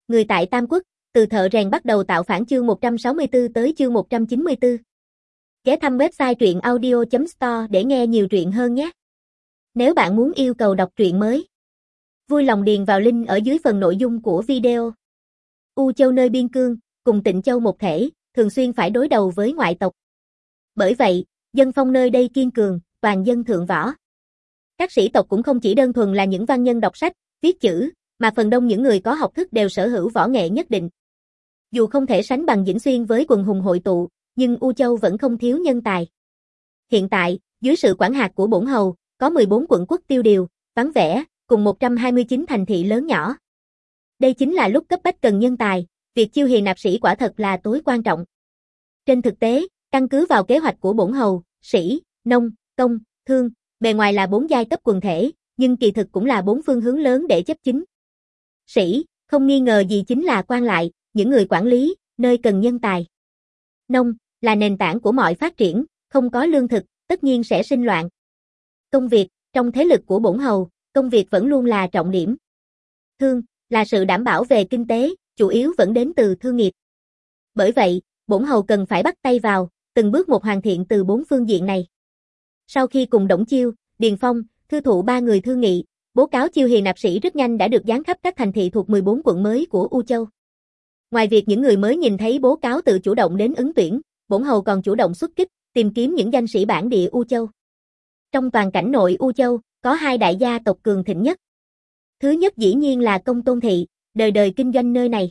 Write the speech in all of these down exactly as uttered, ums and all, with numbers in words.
Người tại Tam Quốc, từ thợ rèn bắt đầu tạo phản chương một trăm sáu mươi tư tới chương một trăm chín mươi tư. Ghé thăm website truyện audio chấm store để nghe nhiều truyện hơn nhé. Nếu bạn muốn yêu cầu đọc truyện mới, vui lòng điền vào link ở dưới phần nội dung của video. U Châu nơi biên cương, cùng Tịnh Châu một thể, thường xuyên phải đối đầu với ngoại tộc. Bởi vậy, dân phong nơi đây kiên cường, toàn dân thượng võ. Các sĩ tộc cũng không chỉ đơn thuần là những văn nhân đọc sách, viết chữ, mà phần đông những người có học thức đều sở hữu võ nghệ nhất định. Dù không thể sánh bằng Dĩnh Xuyên với quần hùng hội tụ, nhưng U Châu vẫn không thiếu nhân tài. Hiện tại, dưới sự quản hạt của Bổn Hầu, có mười bốn quận quốc tiêu điều, vắng vẻ, cùng một trăm hai mươi chín thành thị lớn nhỏ. Đây chính là lúc cấp bách cần nhân tài, việc chiêu hiền nạp sĩ quả thật là tối quan trọng. Trên thực tế, căn cứ vào kế hoạch của Bổn Hầu, sĩ, nông, công, thương, bề ngoài là bốn giai cấp quần thể, nhưng kỳ thực cũng là bốn phương hướng lớn để chấp chính. Sĩ, không nghi ngờ gì chính là quan lại, những người quản lý, nơi cần nhân tài. Nông, là nền tảng của mọi phát triển, không có lương thực, tất nhiên sẽ sinh loạn. Công việc, trong thế lực của Bổn Hầu, công việc vẫn luôn là trọng điểm. Thương, là sự đảm bảo về kinh tế, chủ yếu vẫn đến từ thương nghiệp. Bởi vậy, Bổn Hầu cần phải bắt tay vào, từng bước một hoàn thiện từ bốn phương diện này. Sau khi cùng Đổng Chiêu, Điền Phong, Thư Thụ ba người thương nghị, bố cáo chiêu hiền nạp sĩ rất nhanh đã được dán khắp các thành thị thuộc mười bốn quận mới của U Châu. Ngoài việc những người mới nhìn thấy bố cáo tự chủ động đến ứng tuyển, Bổn Hầu còn chủ động xuất kích, tìm kiếm những danh sĩ bản địa U Châu. Trong toàn cảnh nội U Châu, có hai đại gia tộc cường thịnh nhất. Thứ nhất dĩ nhiên là Công Tôn Thị, đời đời kinh doanh nơi này.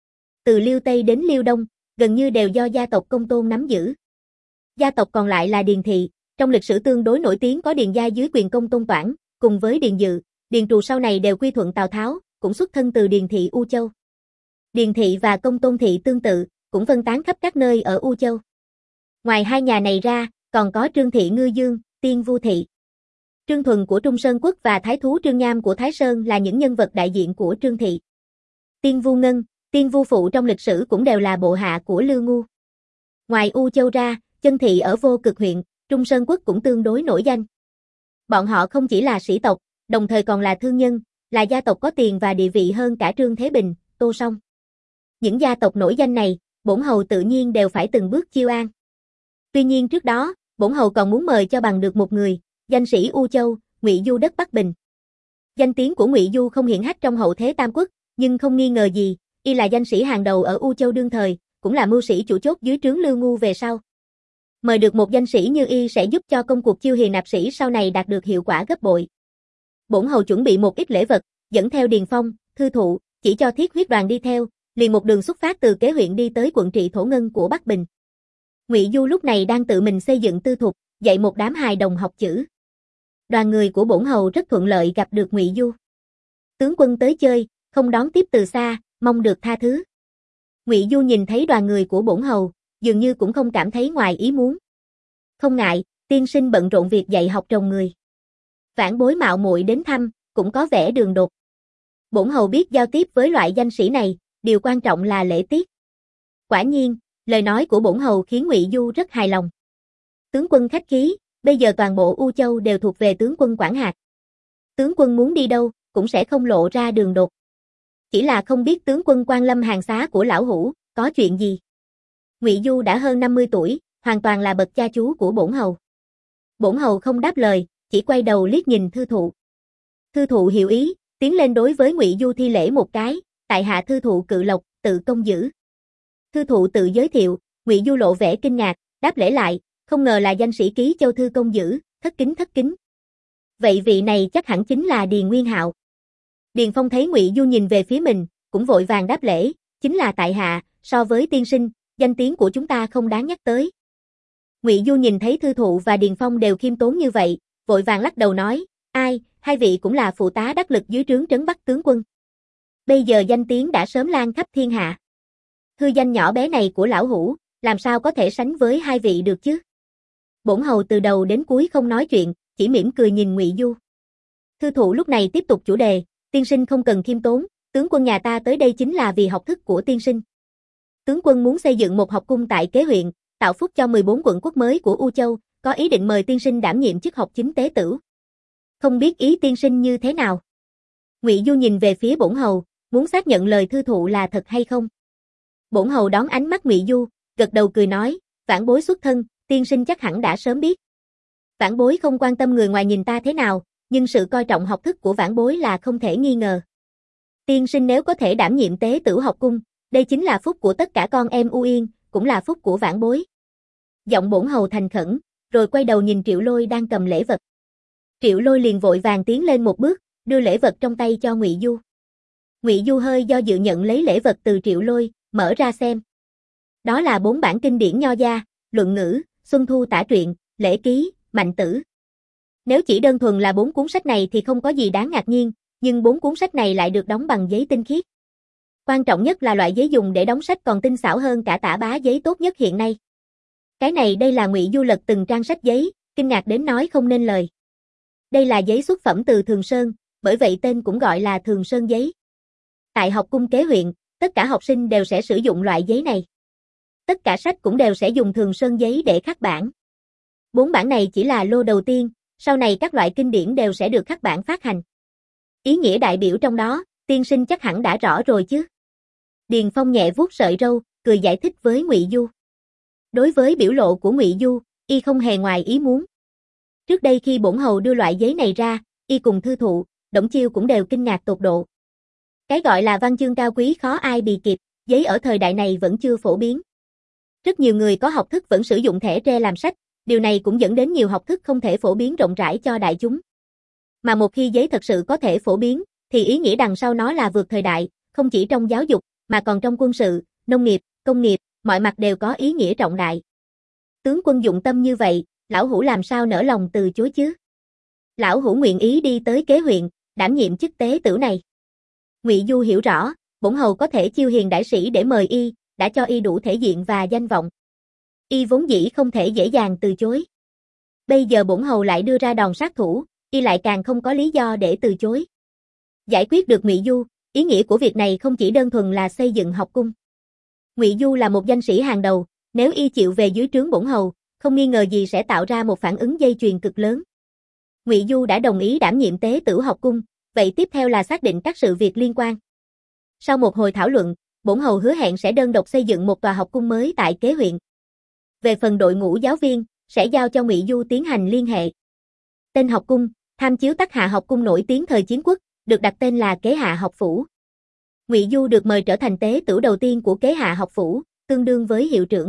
Từ Liêu Tây đến Liêu Đông, gần như đều do gia tộc Công Tôn nắm giữ. Gia tộc còn lại là Điền Thị, trong lịch sử tương đối nổi tiếng có Điền gia dưới quyền Công Tôn Toản, cùng với Điền Dự, Điền Trù sau này đều quy thuận Tào Tháo, cũng xuất thân từ Điền Thị U Châu. Điền Thị và Công Tôn Thị tương tự, cũng phân tán khắp các nơi ở U Châu. Ngoài hai nhà này ra, còn có Trương Thị Ngư Dương, Tiên Vu Thị. Trương Thuần của Trung Sơn Quốc và Thái thú Trương Nham của Thái Sơn là những nhân vật đại diện của Trương Thị. Tiên Vu Ngân, Tiên Vu Phụ trong lịch sử cũng đều là bộ hạ của Lưu Ngu. Ngoài U Châu ra, Chân Thị ở Vô Cực huyện, Trung Sơn Quốc cũng tương đối nổi danh. Bọn họ không chỉ là sĩ tộc, đồng thời còn là thương nhân, là gia tộc có tiền và địa vị hơn cả Trương Thế Bình, Tô Song. Những gia tộc nổi danh này, Bổn Hầu tự nhiên đều phải từng bước chiêu an. Tuy nhiên trước đó, Bổn Hầu còn muốn mời cho bằng được một người, danh sĩ U Châu, Ngụy Du đất Bắc Bình. Danh tiếng của Ngụy Du không hiển hách trong hậu thế Tam Quốc, nhưng không nghi ngờ gì, y là danh sĩ hàng đầu ở U Châu đương thời, cũng là mưu sĩ chủ chốt dưới trướng Lưu Ngu về sau. Mời được một danh sĩ như y sẽ giúp cho công cuộc chiêu hiền nạp sĩ sau này đạt được hiệu quả gấp bội. Bổn Hầu chuẩn bị một ít lễ vật, dẫn theo Điền Phong, Thư Thụ, chỉ cho Thiết Huyết đoàn đi theo, liền một đường xuất phát từ Kế huyện đi tới quận trị Thổ Ngân của Bắc Bình. Ngụy Du lúc này đang tự mình xây dựng tư thục, dạy một đám hài đồng học chữ. Đoàn người của Bổn Hầu rất thuận lợi gặp được Ngụy Du. Tướng quân tới chơi, không đón tiếp từ xa, mong được tha thứ. Ngụy Du nhìn thấy đoàn người của Bổn Hầu, dường như cũng không cảm thấy ngoài ý muốn. Không ngại, tiên sinh bận rộn việc dạy học trồng người. Vãn bối mạo muội đến thăm, cũng có vẻ đường đột. Bổn Hầu biết giao tiếp với loại danh sĩ này, điều quan trọng là lễ tiết. Quả nhiên, lời nói của Bổn Hầu khiến Ngụy Du rất hài lòng. Tướng quân khách khí, bây giờ toàn bộ U Châu đều thuộc về tướng quân quản hạt. Tướng quân muốn đi đâu, cũng sẽ không lộ ra đường đột. Chỉ là không biết tướng quân quan lâm hàng xá của lão hủ, có chuyện gì. Ngụy Du đã hơn năm mươi tuổi, hoàn toàn là bậc cha chú của Bổn Hầu. Bổn Hầu không đáp lời, chỉ quay đầu liếc nhìn Thư Thụ. Thư Thụ hiểu ý, tiến lên đối với Ngụy Du thi lễ một cái, tại hạ Thư Thụ Cự Lộc, tự công giữ. Thư Thụ tự giới thiệu, Ngụy Du lộ vẻ kinh ngạc, đáp lễ lại, không ngờ là danh sĩ Ký Châu Thư công giữ, thất kính thất kính. Vậy vị này chắc hẳn chính là Điền Nguyên Hạo. Điền Phong thấy Ngụy Du nhìn về phía mình, cũng vội vàng đáp lễ, chính là tại hạ, so với tiên sinh, danh tiếng của chúng ta không đáng nhắc tới. Ngụy Du nhìn thấy Thư Thụ và Điền Phong đều khiêm tốn như vậy, vội vàng lắc đầu nói, ai, hai vị cũng là phụ tá đắc lực dưới trướng trấn Bắc tướng quân. Bây giờ danh tiếng đã sớm lan khắp thiên hạ. Hư danh nhỏ bé này của lão hủ, làm sao có thể sánh với hai vị được chứ? Bổn Hầu từ đầu đến cuối không nói chuyện, chỉ mỉm cười nhìn Ngụy Du. Thư Thụ lúc này tiếp tục chủ đề, tiên sinh không cần khiêm tốn, tướng quân nhà ta tới đây chính là vì học thức của tiên sinh. Tướng quân muốn xây dựng một học cung tại Kế huyện, tạo phúc cho mười bốn quận quốc mới của U Châu, có ý định mời tiên sinh đảm nhiệm chức học chính tế tửu. Không biết ý tiên sinh như thế nào? Ngụy Du nhìn về phía Bổn Hầu, muốn xác nhận lời thư thụ là thật hay không. Bổn hầu đón ánh mắt Ngụy Du, gật đầu cười nói, vãn bối xuất thân, tiên sinh chắc hẳn đã sớm biết. Vãn bối không quan tâm người ngoài nhìn ta thế nào, nhưng sự coi trọng học thức của vãn bối là không thể nghi ngờ. Tiên sinh nếu có thể đảm nhiệm tế tửu học cung, đây chính là phúc của tất cả con em U Yên, cũng là phúc của vãn bối. Giọng bổn hầu thành khẩn, rồi quay đầu nhìn Triệu Lôi đang cầm lễ vật. Triệu Lôi liền vội vàng tiến lên một bước, đưa lễ vật trong tay cho Ngụy Du. Ngụy Du hơi do dự nhận lấy lễ vật từ Triệu Lôi, mở ra xem. Đó là bốn bản kinh điển nho gia, luận ngữ, xuân thu tả truyện, lễ ký, mạnh tử. Nếu chỉ đơn thuần là bốn cuốn sách này thì không có gì đáng ngạc nhiên, nhưng bốn cuốn sách này lại được đóng bằng giấy tinh khiết. Quan trọng nhất là loại giấy dùng để đóng sách còn tinh xảo hơn cả tả bá giấy tốt nhất hiện nay. Cái này đây là Ngụy Du lật từng trang sách giấy, kinh ngạc đến nói không nên lời. Đây là giấy xuất phẩm từ Thường Sơn, bởi vậy tên cũng gọi là Thường Sơn giấy. Tại học cung kế huyện, tất cả học sinh đều sẽ sử dụng loại giấy này. Tất cả sách cũng đều sẽ dùng Thường Sơn giấy để khắc bản. Bốn bản này chỉ là lô đầu tiên, sau này các loại kinh điển đều sẽ được khắc bản phát hành. Ý nghĩa đại biểu trong đó, tiên sinh chắc hẳn đã rõ rồi chứ. Điền Phong nhẹ vuốt sợi râu, cười giải thích với Ngụy Du. Đối với biểu lộ của Ngụy Du, y không hề ngoài ý muốn. Trước đây khi bổn hầu đưa loại giấy này ra, y cùng thư thụ, Đổng Chiêu cũng đều kinh ngạc tột độ. Cái gọi là văn chương cao quý khó ai bì kịp, giấy ở thời đại này vẫn chưa phổ biến. Rất nhiều người có học thức vẫn sử dụng thẻ tre làm sách, điều này cũng dẫn đến nhiều học thức không thể phổ biến rộng rãi cho đại chúng. Mà một khi giấy thật sự có thể phổ biến, thì ý nghĩa đằng sau nó là vượt thời đại, không chỉ trong giáo dục, mà còn trong quân sự, nông nghiệp, công nghiệp, mọi mặt đều có ý nghĩa trọng đại. Tướng quân dụng tâm như vậy, lão hủ làm sao nỡ lòng từ chối chứ? Lão hủ nguyện ý đi tới kế huyện, đảm nhiệm chức tế tửu này. Ngụy Du hiểu rõ, bổn hầu có thể chiêu hiền đại sĩ để mời y, đã cho y đủ thể diện và danh vọng. Y vốn dĩ không thể dễ dàng từ chối. Bây giờ bổn hầu lại đưa ra đòn sát thủ, y lại càng không có lý do để từ chối. Giải quyết được Ngụy Du, ý nghĩa của việc này không chỉ đơn thuần là xây dựng học cung. Ngụy Du là một danh sĩ hàng đầu, nếu y chịu về dưới trướng bổn hầu, không nghi ngờ gì sẽ tạo ra một phản ứng dây chuyền cực lớn. Ngụy Du đã đồng ý đảm nhiệm tế tửu học cung, vậy tiếp theo là xác định các sự việc liên quan. Sau một hồi thảo luận, bổn hầu hứa hẹn sẽ đơn độc xây dựng một tòa học cung mới tại kế huyện. Về phần đội ngũ giáo viên, sẽ giao cho Ngụy Du tiến hành liên hệ. Tên học cung, tham chiếu Tắc Hạ học cung nổi tiếng thời chiến quốc, được đặt tên là Kế Hạ học phủ. Ngụy Du được mời trở thành tế tửu đầu tiên của Kế Hạ học phủ, tương đương với hiệu trưởng.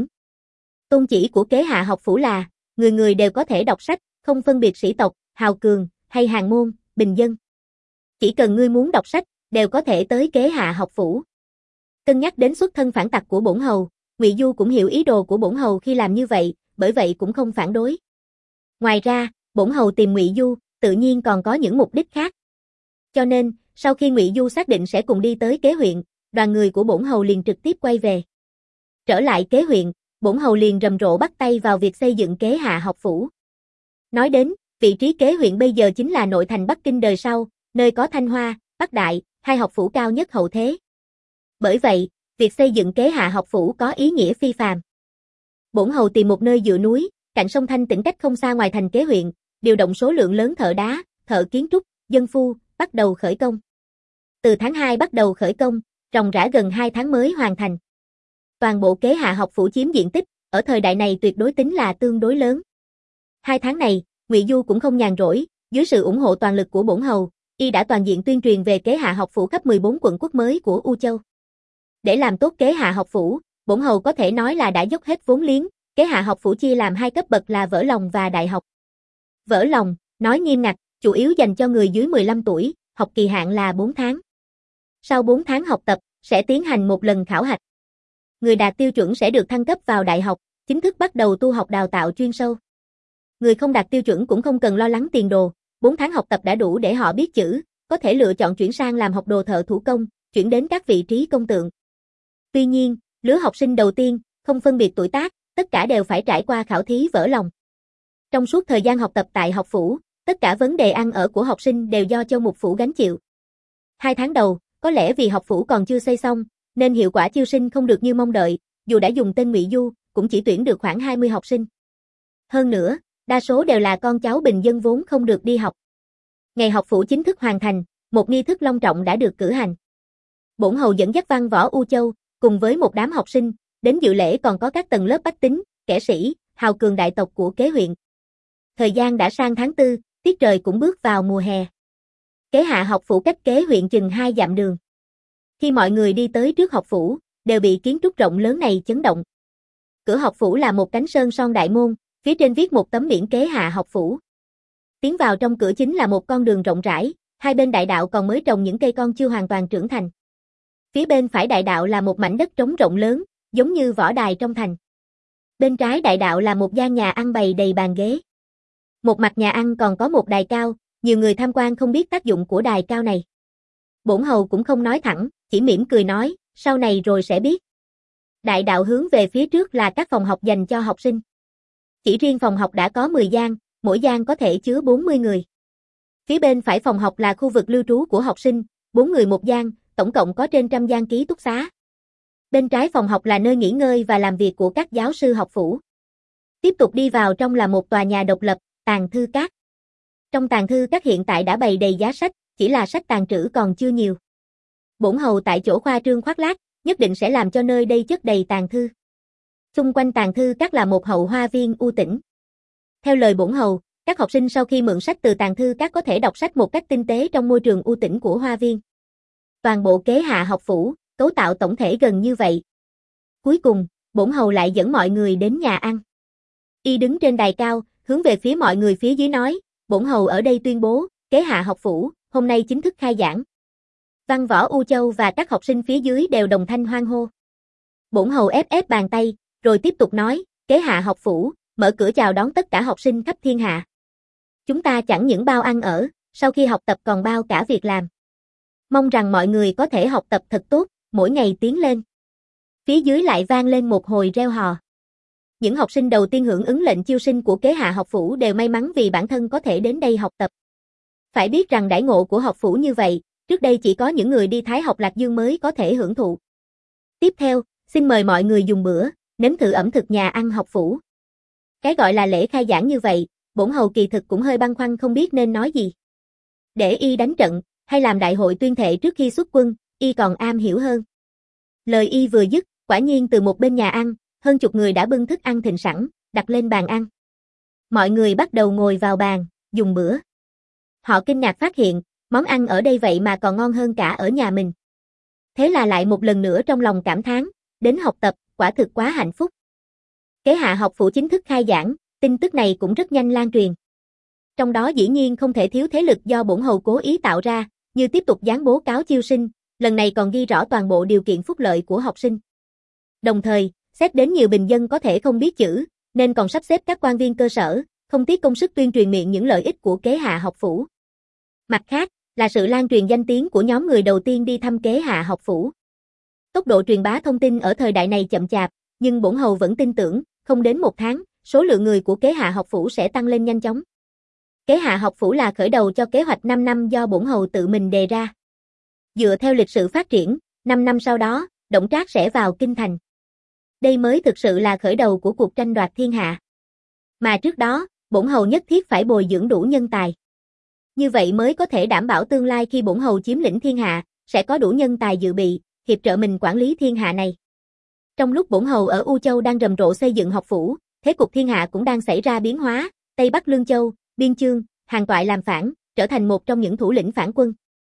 Tôn chỉ của Kế Hạ học phủ là, người người đều có thể đọc sách, không phân biệt sĩ tộc, hào cường, hay hàng môn, bình dân. Chỉ cần ngươi muốn đọc sách, đều có thể tới Kế Hạ học phủ. Cân nhắc đến xuất thân phản tặc của bổn hầu, Ngụy Du cũng hiểu ý đồ của bổn hầu khi làm như vậy, bởi vậy cũng không phản đối. Ngoài ra, bổn hầu tìm Ngụy Du, tự nhiên còn có những mục đích khác. Cho nên, sau khi Ngụy Du xác định sẽ cùng đi tới kế huyện, đoàn người của bổn hầu liền trực tiếp quay về. Trở lại kế huyện, bổn hầu liền rầm rộ bắt tay vào việc xây dựng Kế Hạ học phủ. Nói đến, vị trí kế huyện bây giờ chính là nội thành Bắc Kinh đời sau, nơi có Thanh Hoa, Bắc Đại, hai học phủ cao nhất hậu thế. Bởi vậy, việc xây dựng Kế Hạ học phủ có ý nghĩa phi phàm. Bổn hầu tìm một nơi dựa núi, cạnh sông Thanh Tĩnh cách không xa ngoài thành kế huyện, điều động số lượng lớn thợ đá, thợ kiến trúc, dân phu, bắt đầu khởi công. Từ tháng hai bắt đầu khởi công, ròng rã gần hai tháng mới hoàn thành. Toàn bộ Kế Hạ học phủ chiếm diện tích, ở thời đại này tuyệt đối tính là tương đối lớn. Hai tháng này, Ngụy Du cũng không nhàn rỗi, dưới sự ủng hộ toàn lực của bổn hầu, y đã toàn diện tuyên truyền về Kế Hạ học phủ khắp mười bốn quận quốc mới của U Châu. Để làm tốt Kế Hạ học phủ, bổn hầu có thể nói là đã dốc hết vốn liếng. Kế Hạ học phủ chia làm hai cấp bậc là vỡ lòng và đại học. Vỡ lòng, nói nghiêm ngặt, chủ yếu dành cho người dưới mười lăm tuổi, học kỳ hạn là bốn tháng. Sau bốn tháng học tập, sẽ tiến hành một lần khảo hạch. Người đạt tiêu chuẩn sẽ được thăng cấp vào đại học, chính thức bắt đầu tu học đào tạo chuyên sâu. Người không đạt tiêu chuẩn cũng không cần lo lắng tiền đồ, bốn tháng học tập đã đủ để họ biết chữ, có thể lựa chọn chuyển sang làm học đồ thợ thủ công, chuyển đến các vị trí công tượng. Tuy nhiên, lứa học sinh đầu tiên, không phân biệt tuổi tác, tất cả đều phải trải qua khảo thí vỡ lòng. Trong suốt thời gian học tập tại học phủ, tất cả vấn đề ăn ở của học sinh đều do Châu Mục Phủ gánh chịu. Hai tháng đầu, có lẽ vì học phủ còn chưa xây xong, nên hiệu quả chiêu sinh không được như mong đợi, dù đã dùng tên Ngụy Du, cũng chỉ tuyển được khoảng hai mươi học sinh. Hơn nữa, đa số đều là con cháu bình dân vốn không được đi học. Ngày học phủ chính thức hoàn thành, một nghi thức long trọng đã được cử hành. Bổn hầu dẫn dắt văn võ U Châu, cùng với một đám học sinh, đến dự lễ còn có các tầng lớp bách tính, kẻ sĩ, hào cường đại tộc của kế huyện. Thời gian đã sang tháng tư, tiết trời cũng bước vào mùa hè. Kế hạ học phủ cách kế huyện chừng hai dặm đường. Khi mọi người đi tới trước học phủ, đều bị kiến trúc rộng lớn này chấn động. Cửa học phủ là một cánh sơn son đại môn, phía trên viết một tấm biển kế hạ học phủ. Tiến vào trong cửa chính là một con đường rộng rãi, hai bên đại đạo còn mới trồng những cây con chưa hoàn toàn trưởng thành. Phía bên phải đại đạo là một mảnh đất trống rộng lớn, giống như võ đài trong thành. Bên trái đại đạo là một gian nhà ăn bày đầy bàn ghế. Một mặt nhà ăn còn có một đài cao, nhiều người tham quan không biết tác dụng của đài cao này. Bổn hầu cũng không nói thẳng, chỉ mỉm cười nói, sau này rồi sẽ biết. Đại đạo hướng về phía trước là các phòng học dành cho học sinh. Chỉ riêng phòng học đã có mười gian, mỗi gian có thể chứa bốn mươi người. Phía bên phải phòng học là khu vực lưu trú của học sinh, bốn người một gian, tổng cộng có trên trăm gian ký túc xá. Bên trái phòng học là nơi nghỉ ngơi và làm việc của các giáo sư học phủ. Tiếp tục đi vào trong là một tòa nhà độc lập, tàng thư các. Trong tàng thư các hiện tại đã bày đầy giá sách, chỉ là sách tàng trữ còn chưa nhiều. Bổn hầu tại chỗ khoa trương khoác lác, nhất định sẽ làm cho nơi đây chất đầy tàng thư. Xung quanh tàng thư các là một hậu hoa viên u tĩnh. Theo lời bổn hầu, các học sinh sau khi mượn sách từ tàng thư các có thể đọc sách một cách tinh tế trong môi trường u tĩnh của hoa viên. Toàn bộ kế hạ học phủ, cấu tạo tổng thể gần như vậy. Cuối cùng, bổn hầu lại dẫn mọi người đến nhà ăn. Y đứng trên đài cao, hướng về phía mọi người phía dưới nói, bổn hầu ở đây tuyên bố, kế hạ học phủ, hôm nay chính thức khai giảng. Văn võ U Châu và các học sinh phía dưới đều đồng thanh hoan hô. Bổn hầu ép ép bàn tay, rồi tiếp tục nói, kế hạ học phủ, mở cửa chào đón tất cả học sinh khắp thiên hạ. Chúng ta chẳng những bao ăn ở, sau khi học tập còn bao cả việc làm. Mong rằng mọi người có thể học tập thật tốt, mỗi ngày tiến lên. Phía dưới lại vang lên một hồi reo hò. Những học sinh đầu tiên hưởng ứng lệnh chiêu sinh của kế hạ học phủ đều may mắn vì bản thân có thể đến đây học tập. Phải biết rằng đãi ngộ của học phủ như vậy, trước đây chỉ có những người đi Thái học Lạc Dương mới có thể hưởng thụ. Tiếp theo, xin mời mọi người dùng bữa, nếm thử ẩm thực nhà ăn học phủ. Cái gọi là lễ khai giảng như vậy, bổn hầu kỳ thực cũng hơi băn khoăn không biết nên nói gì. Để y đánh trận, hay làm đại hội tuyên thệ trước khi xuất quân, y còn am hiểu hơn. Lời y vừa dứt, quả nhiên từ một bên nhà ăn, hơn chục người đã bưng thức ăn thịnh sẵn, đặt lên bàn ăn. Mọi người bắt đầu ngồi vào bàn, dùng bữa. Họ kinh ngạc phát hiện, món ăn ở đây vậy mà còn ngon hơn cả ở nhà mình. Thế là lại một lần nữa trong lòng cảm thán, đến học tập, quả thực quá hạnh phúc. Kế hạ học phủ chính thức khai giảng, tin tức này cũng rất nhanh lan truyền. Trong đó dĩ nhiên không thể thiếu thế lực do bổn hầu cố ý tạo ra, như tiếp tục dán bố cáo chiêu sinh, lần này còn ghi rõ toàn bộ điều kiện phúc lợi của học sinh. Đồng thời, xét đến nhiều bình dân có thể không biết chữ, nên còn sắp xếp các quan viên cơ sở, không tiếc công sức tuyên truyền miệng những lợi ích của kế hạ học phủ. Mặt khác, là sự lan truyền danh tiếng của nhóm người đầu tiên đi thăm kế hạ học phủ. Tốc độ truyền bá thông tin ở thời đại này chậm chạp, nhưng bổn hầu vẫn tin tưởng, không đến một tháng, số lượng người của kế hạ học phủ sẽ tăng lên nhanh chóng. Kế hạ học phủ là khởi đầu cho kế hoạch năm năm do bổn hầu tự mình đề ra. Dựa theo lịch sử phát triển, năm năm sau đó, Đổng Trác sẽ vào kinh thành. Đây mới thực sự là khởi đầu của cuộc tranh đoạt thiên hạ. Mà trước đó, bổn hầu nhất thiết phải bồi dưỡng đủ nhân tài. Như vậy mới có thể đảm bảo tương lai khi bổn hầu chiếm lĩnh thiên hạ, sẽ có đủ nhân tài dự bị, hiệp trợ mình quản lý thiên hạ này. Trong lúc bổn hầu ở U Châu đang rầm rộ xây dựng học phủ, thế cục thiên hạ cũng đang xảy ra biến hóa, Tây Bắc Lương Châu, Biên Chương, Hàn Toại làm phản, trở thành một trong những thủ lĩnh phản quân.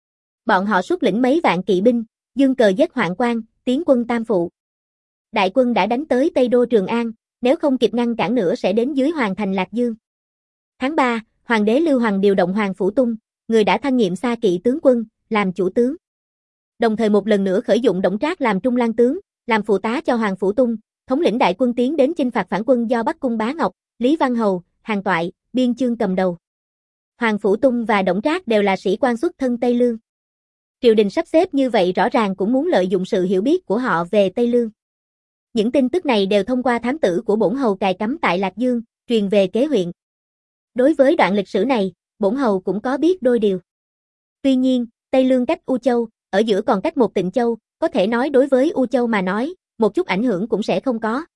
Bọn họ xuất lĩnh mấy vạn kỵ binh, dương cờ giết Hoạn Quan, tiến quân Tam Phụ. Đại quân đã đánh tới Tây Đô Trường An, nếu không kịp ngăn cản nữa sẽ đến dưới Hoàng thành Lạc Dương. Tháng ba, Hoàng đế Lưu Hoàng điều động Hoàng Phủ Tung, người đã thăng nhiệm xa kỵ tướng quân, làm chủ tướng. Đồng thời một lần nữa khởi dụng Đổng Trác làm trung lang tướng, làm phụ tá cho Hoàng Phủ Tung, thống lĩnh đại quân tiến đến chinh phạt phản quân do Bắc Cung Bá Ngọc, Lý Văn Hầu, Hàn Toại, Biên Chương cầm đầu. Hoàng Phủ Tung và Đổng Trác đều là sĩ quan xuất thân Tây Lương. Triều đình sắp xếp như vậy rõ ràng cũng muốn lợi dụng sự hiểu biết của họ về Tây Lương. Những tin tức này đều thông qua thám tử của bổn hầu cài cắm tại Lạc Dương, truyền về kế huyện. Đối với đoạn lịch sử này, bổn hầu cũng có biết đôi điều. Tuy nhiên, Tây Lương cách U Châu, ở giữa còn cách một Tịnh Châu, có thể nói đối với U Châu mà nói, một chút ảnh hưởng cũng sẽ không có.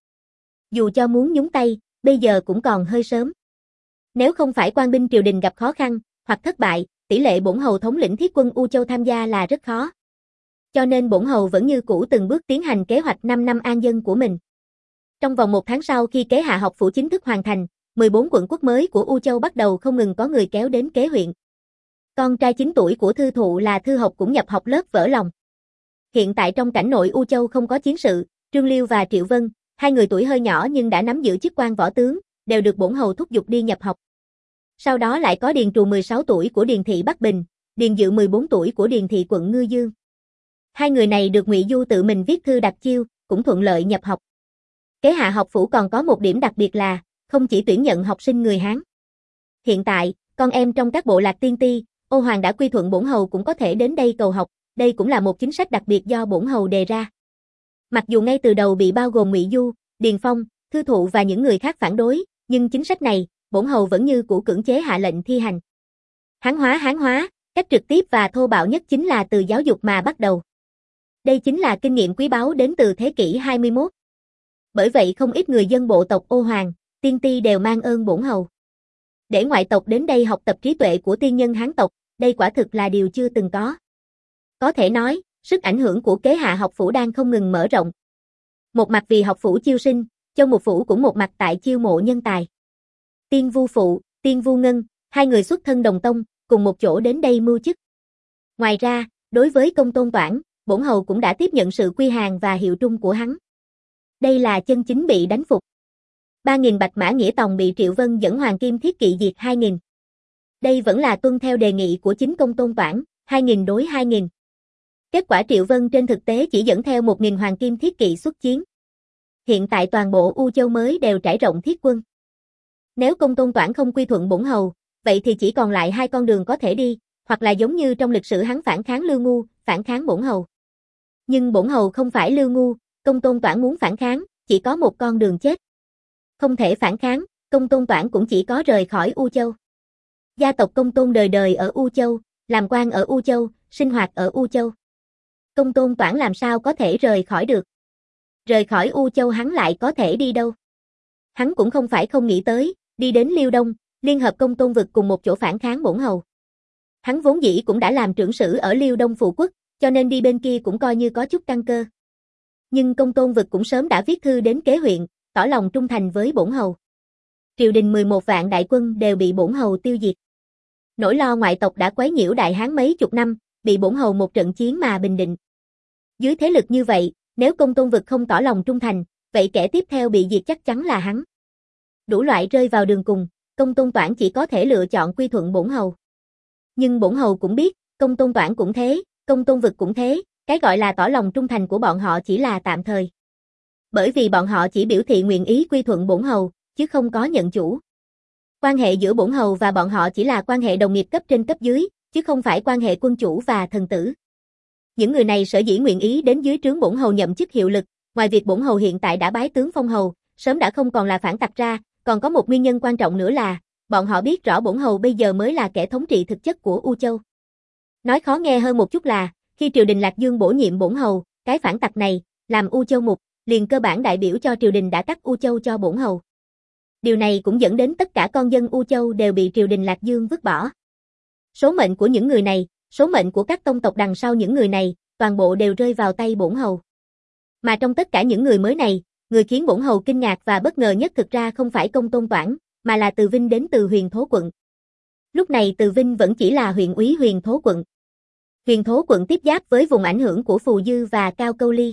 Dù cho muốn nhúng tay, bây giờ cũng còn hơi sớm. Nếu không phải quan binh triều đình gặp khó khăn, hoặc thất bại, tỷ lệ bổn hầu thống lĩnh thiết quân U Châu tham gia là rất khó. Cho nên bổn hầu vẫn như cũ từng bước tiến hành kế hoạch năm năm an dân của mình. Trong vòng một tháng sau khi kế hạ học phủ chính thức hoàn thành, mười bốn quận quốc mới của U Châu bắt đầu không ngừng có người kéo đến kế huyện. Con trai chín tuổi của Thư Thụ là Thư Học cũng nhập học lớp vỡ lòng. Hiện tại trong cảnh nội U Châu không có chiến sự, Trương Liêu và Triệu Vân, hai người tuổi hơi nhỏ nhưng đã nắm giữ chức quan võ tướng, đều được bổn hầu thúc giục đi nhập học. Sau đó lại có Điền Trù mười sáu tuổi của Điền thị Bắc Bình, Điền Dự mười bốn tuổi của Điền thị quận Ngư Dương. Hai người này được Ngụy Du tự mình viết thư đặc chiêu, cũng thuận lợi nhập học. Kế hạ học phủ còn có một điểm đặc biệt là, không chỉ tuyển nhận học sinh người Hán. Hiện tại, con em trong các bộ lạc tiên ti, Ô Hoàng đã quy thuận bổn hầu cũng có thể đến đây cầu học, đây cũng là một chính sách đặc biệt do bổn hầu đề ra. Mặc dù ngay từ đầu bị bao gồm Ngụy Du, Điền Phong, Thư Thụ và những người khác phản đối, nhưng chính sách này, bổn hầu vẫn như cũ cưỡng chế hạ lệnh thi hành. Hán hóa Hán hóa, cách trực tiếp và thô bạo nhất chính là từ giáo dục mà bắt đầu. Đây chính là kinh nghiệm quý báu đến từ thế kỷ hai mươi mốt. Bởi vậy không ít người dân bộ tộc Ô Hoàng, tiên ti đều mang ơn bổn hầu. Để ngoại tộc đến đây học tập trí tuệ của tiên nhân Hán tộc, đây quả thực là điều chưa từng có. Có thể nói, sức ảnh hưởng của kế hạ học phủ đang không ngừng mở rộng. Một mặt vì học phủ chiêu sinh, Châu Mục Phủ cũng một mặt tại chiêu mộ nhân tài. Tiên Vu Phụ, Tiên Vu Ngân, hai người xuất thân đồng tông, cùng một chỗ đến đây mưu chức. Ngoài ra, đối với Công Tôn Toản, bổn hầu cũng đã tiếp nhận sự quy hàng và hiệu trung của hắn. Đây là chân chính bị đánh phục. ba nghìn Bạch Mã Nghĩa Tòng bị Triệu Vân dẫn Hoàng Kim Thiết Kỵ diệt hai nghìn. Đây vẫn là tuân theo đề nghị của chính Công Tôn Toản, hai nghìn đối hai nghìn. Kết quả Triệu Vân trên thực tế chỉ dẫn theo một nghìn Hoàng Kim Thiết Kỵ xuất chiến. Hiện tại toàn bộ U Châu mới đều trải rộng thiết quân. Nếu Công Tôn Toản không quy thuận bổn hầu, vậy thì chỉ còn lại hai con đường có thể đi, hoặc là giống như trong lịch sử hắn phản kháng Lưu Ngu, phản kháng bổn hầu. Nhưng bổn hầu không phải Lưu Ngu, Công Tôn Toản muốn phản kháng, chỉ có một con đường chết. Không thể phản kháng, Công Tôn Toản cũng chỉ có rời khỏi U Châu. Gia tộc Công Tôn đời đời ở U Châu, làm quan ở U Châu, sinh hoạt ở U Châu. Công Tôn Toản làm sao có thể rời khỏi được? Rời khỏi U Châu hắn lại có thể đi đâu? Hắn cũng không phải không nghĩ tới, đi đến Liêu Đông, liên hợp Công Tôn vực cùng một chỗ phản kháng bổn hầu. Hắn vốn dĩ cũng đã làm trưởng sử ở Liêu Đông phụ quốc, cho nên đi bên kia cũng coi như có chút căn cơ. Nhưng Công Tôn vực cũng sớm đã viết thư đến kế huyện, tỏ lòng trung thành với bổn hầu. Triều đình mười một vạn đại quân đều bị bổn hầu tiêu diệt. Nỗi lo ngoại tộc đã quấy nhiễu Đại Hán mấy chục năm, bị bổn hầu một trận chiến mà bình định. Dưới thế lực như vậy, nếu Công Tôn vực không tỏ lòng trung thành, vậy kẻ tiếp theo bị diệt chắc chắn là hắn. Đủ loại rơi vào đường cùng, Công Tôn Toản chỉ có thể lựa chọn quy thuận bổn hầu. Nhưng bổn hầu cũng biết, Công Tôn Toản cũng thế, Công Tôn vực cũng thế, cái gọi là tỏ lòng trung thành của bọn họ chỉ là tạm thời. Bởi vì bọn họ chỉ biểu thị nguyện ý quy thuận bổn hầu, chứ không có nhận chủ. Quan hệ giữa bổn hầu và bọn họ chỉ là quan hệ đồng nghiệp cấp trên cấp dưới, chứ không phải quan hệ quân chủ và thần tử. Những người này sở dĩ nguyện ý đến dưới trướng bổn hầu nhậm chức hiệu lực, ngoài việc bổn hầu hiện tại đã bái tướng phong hầu, sớm đã không còn là phản tặc ra, còn có một nguyên nhân quan trọng nữa là, bọn họ biết rõ bổn hầu bây giờ mới là kẻ thống trị thực chất của U Châu. Nói khó nghe hơn một chút là, khi triều đình Lạc Dương bổ nhiệm bổn hầu, cái phản tặc này, làm U Châu mục, liền cơ bản đại biểu cho triều đình đã cắt U Châu cho bổn hầu. Điều này cũng dẫn đến tất cả con dân U Châu đều bị triều đình Lạc Dương vứt bỏ. Số mệnh của những người này, số mệnh của các tông tộc đằng sau những người này, toàn bộ đều rơi vào tay bổn hầu. Mà trong tất cả những người mới này, người khiến bổn hầu kinh ngạc và bất ngờ nhất thực ra không phải Công Tôn Toản, mà là Từ Vinh đến từ Huyền Thố quận. Lúc này Từ Vinh vẫn chỉ là huyện úy Huyền Thố quận. Huyền Thố quận tiếp giáp với vùng ảnh hưởng của Phù Dư và Cao Câu Ly.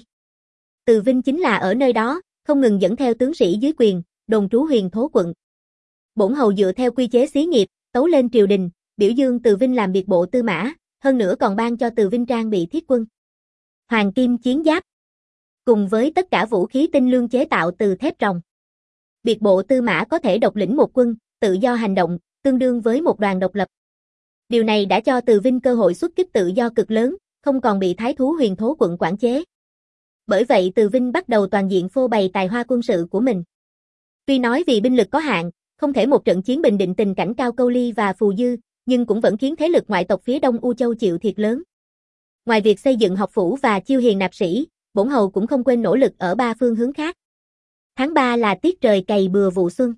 Từ Vinh chính là ở nơi đó, không ngừng dẫn theo tướng sĩ dưới quyền, đồn trú Huyền Thố quận. Bổn hầu dựa theo quy chế xí nghiệp, tấu lên triều đình, biểu dương Từ Vinh làm biệt bộ tư mã, hơn nữa còn ban cho Từ Vinh trang bị thiết quân. Hoàng kim chiến giáp, cùng với tất cả vũ khí tinh lương chế tạo từ thép ròng. Biệt bộ tư mã có thể độc lĩnh một quân, tự do hành động, tương đương với một đoàn độc lập. Điều này đã cho Từ Vinh cơ hội xuất kích tự do cực lớn, không còn bị thái thú Huyền Thố quận quản chế. Bởi vậy Từ Vinh bắt đầu toàn diện phô bày tài hoa quân sự của mình. Tuy nói vì binh lực có hạn, không thể một trận chiến bình định tình cảnh Cao Câu Ly và Phù Dư, nhưng cũng vẫn khiến thế lực ngoại tộc phía đông U Châu chịu thiệt lớn. Ngoài việc xây dựng học phủ và chiêu hiền nạp sĩ, bổn hầu cũng không quên nỗ lực ở ba phương hướng khác. Tháng ba là tiết trời cày bừa vụ xuân.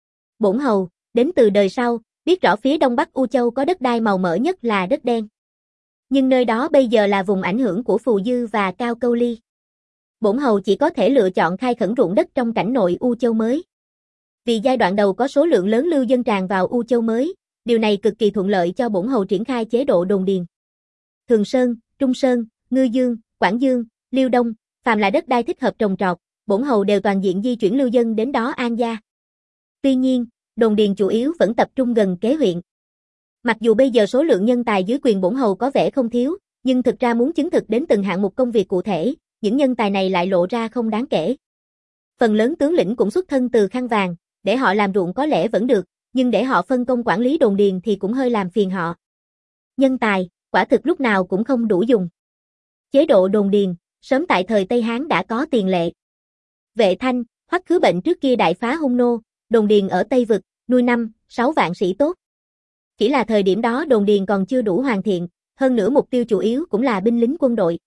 Bổn hầu, đến từ đời sau, biết rõ phía đông bắc U Châu có đất đai màu mỡ nhất là đất đen. Nhưng nơi đó bây giờ là vùng ảnh hưởng của Phù Dư và Cao Câu Ly. Bổn hầu chỉ có thể lựa chọn khai khẩn ruộng đất trong cảnh nội U Châu mới. Vì giai đoạn đầu có số lượng lớn lưu dân tràn vào U Châu mới, điều này cực kỳ thuận lợi cho bổn hầu triển khai chế độ đồn điền. Thường Sơn, Trung Sơn, Ngư Dương, Quảng Dương, Liêu Đông, phàm là đất đai thích hợp trồng trọt, bổn hầu đều toàn diện di chuyển lưu dân đến đó an gia. Tuy nhiên, đồn điền chủ yếu vẫn tập trung gần kế huyện. Mặc dù bây giờ số lượng nhân tài dưới quyền bổn hầu có vẻ không thiếu, nhưng thực ra muốn chứng thực đến từng hạng mục công việc cụ thể, những nhân tài này lại lộ ra không đáng kể. Phần lớn tướng lĩnh cũng xuất thân từ khăn vàng, để họ làm ruộng có lẽ vẫn được, nhưng để họ phân công quản lý đồn điền thì cũng hơi làm phiền họ. Nhân tài, quả thực lúc nào cũng không đủ dùng. Chế độ đồn điền, sớm tại thời Tây Hán đã có tiền lệ. Vệ Thanh, Hoắc Khứ Bệnh trước kia đại phá Hung Nô, đồn điền ở Tây Vực, nuôi năm, sáu vạn sĩ tốt. Chỉ là thời điểm đó đồn điền còn chưa đủ hoàn thiện, hơn nữa mục tiêu chủ yếu cũng là binh lính quân đội.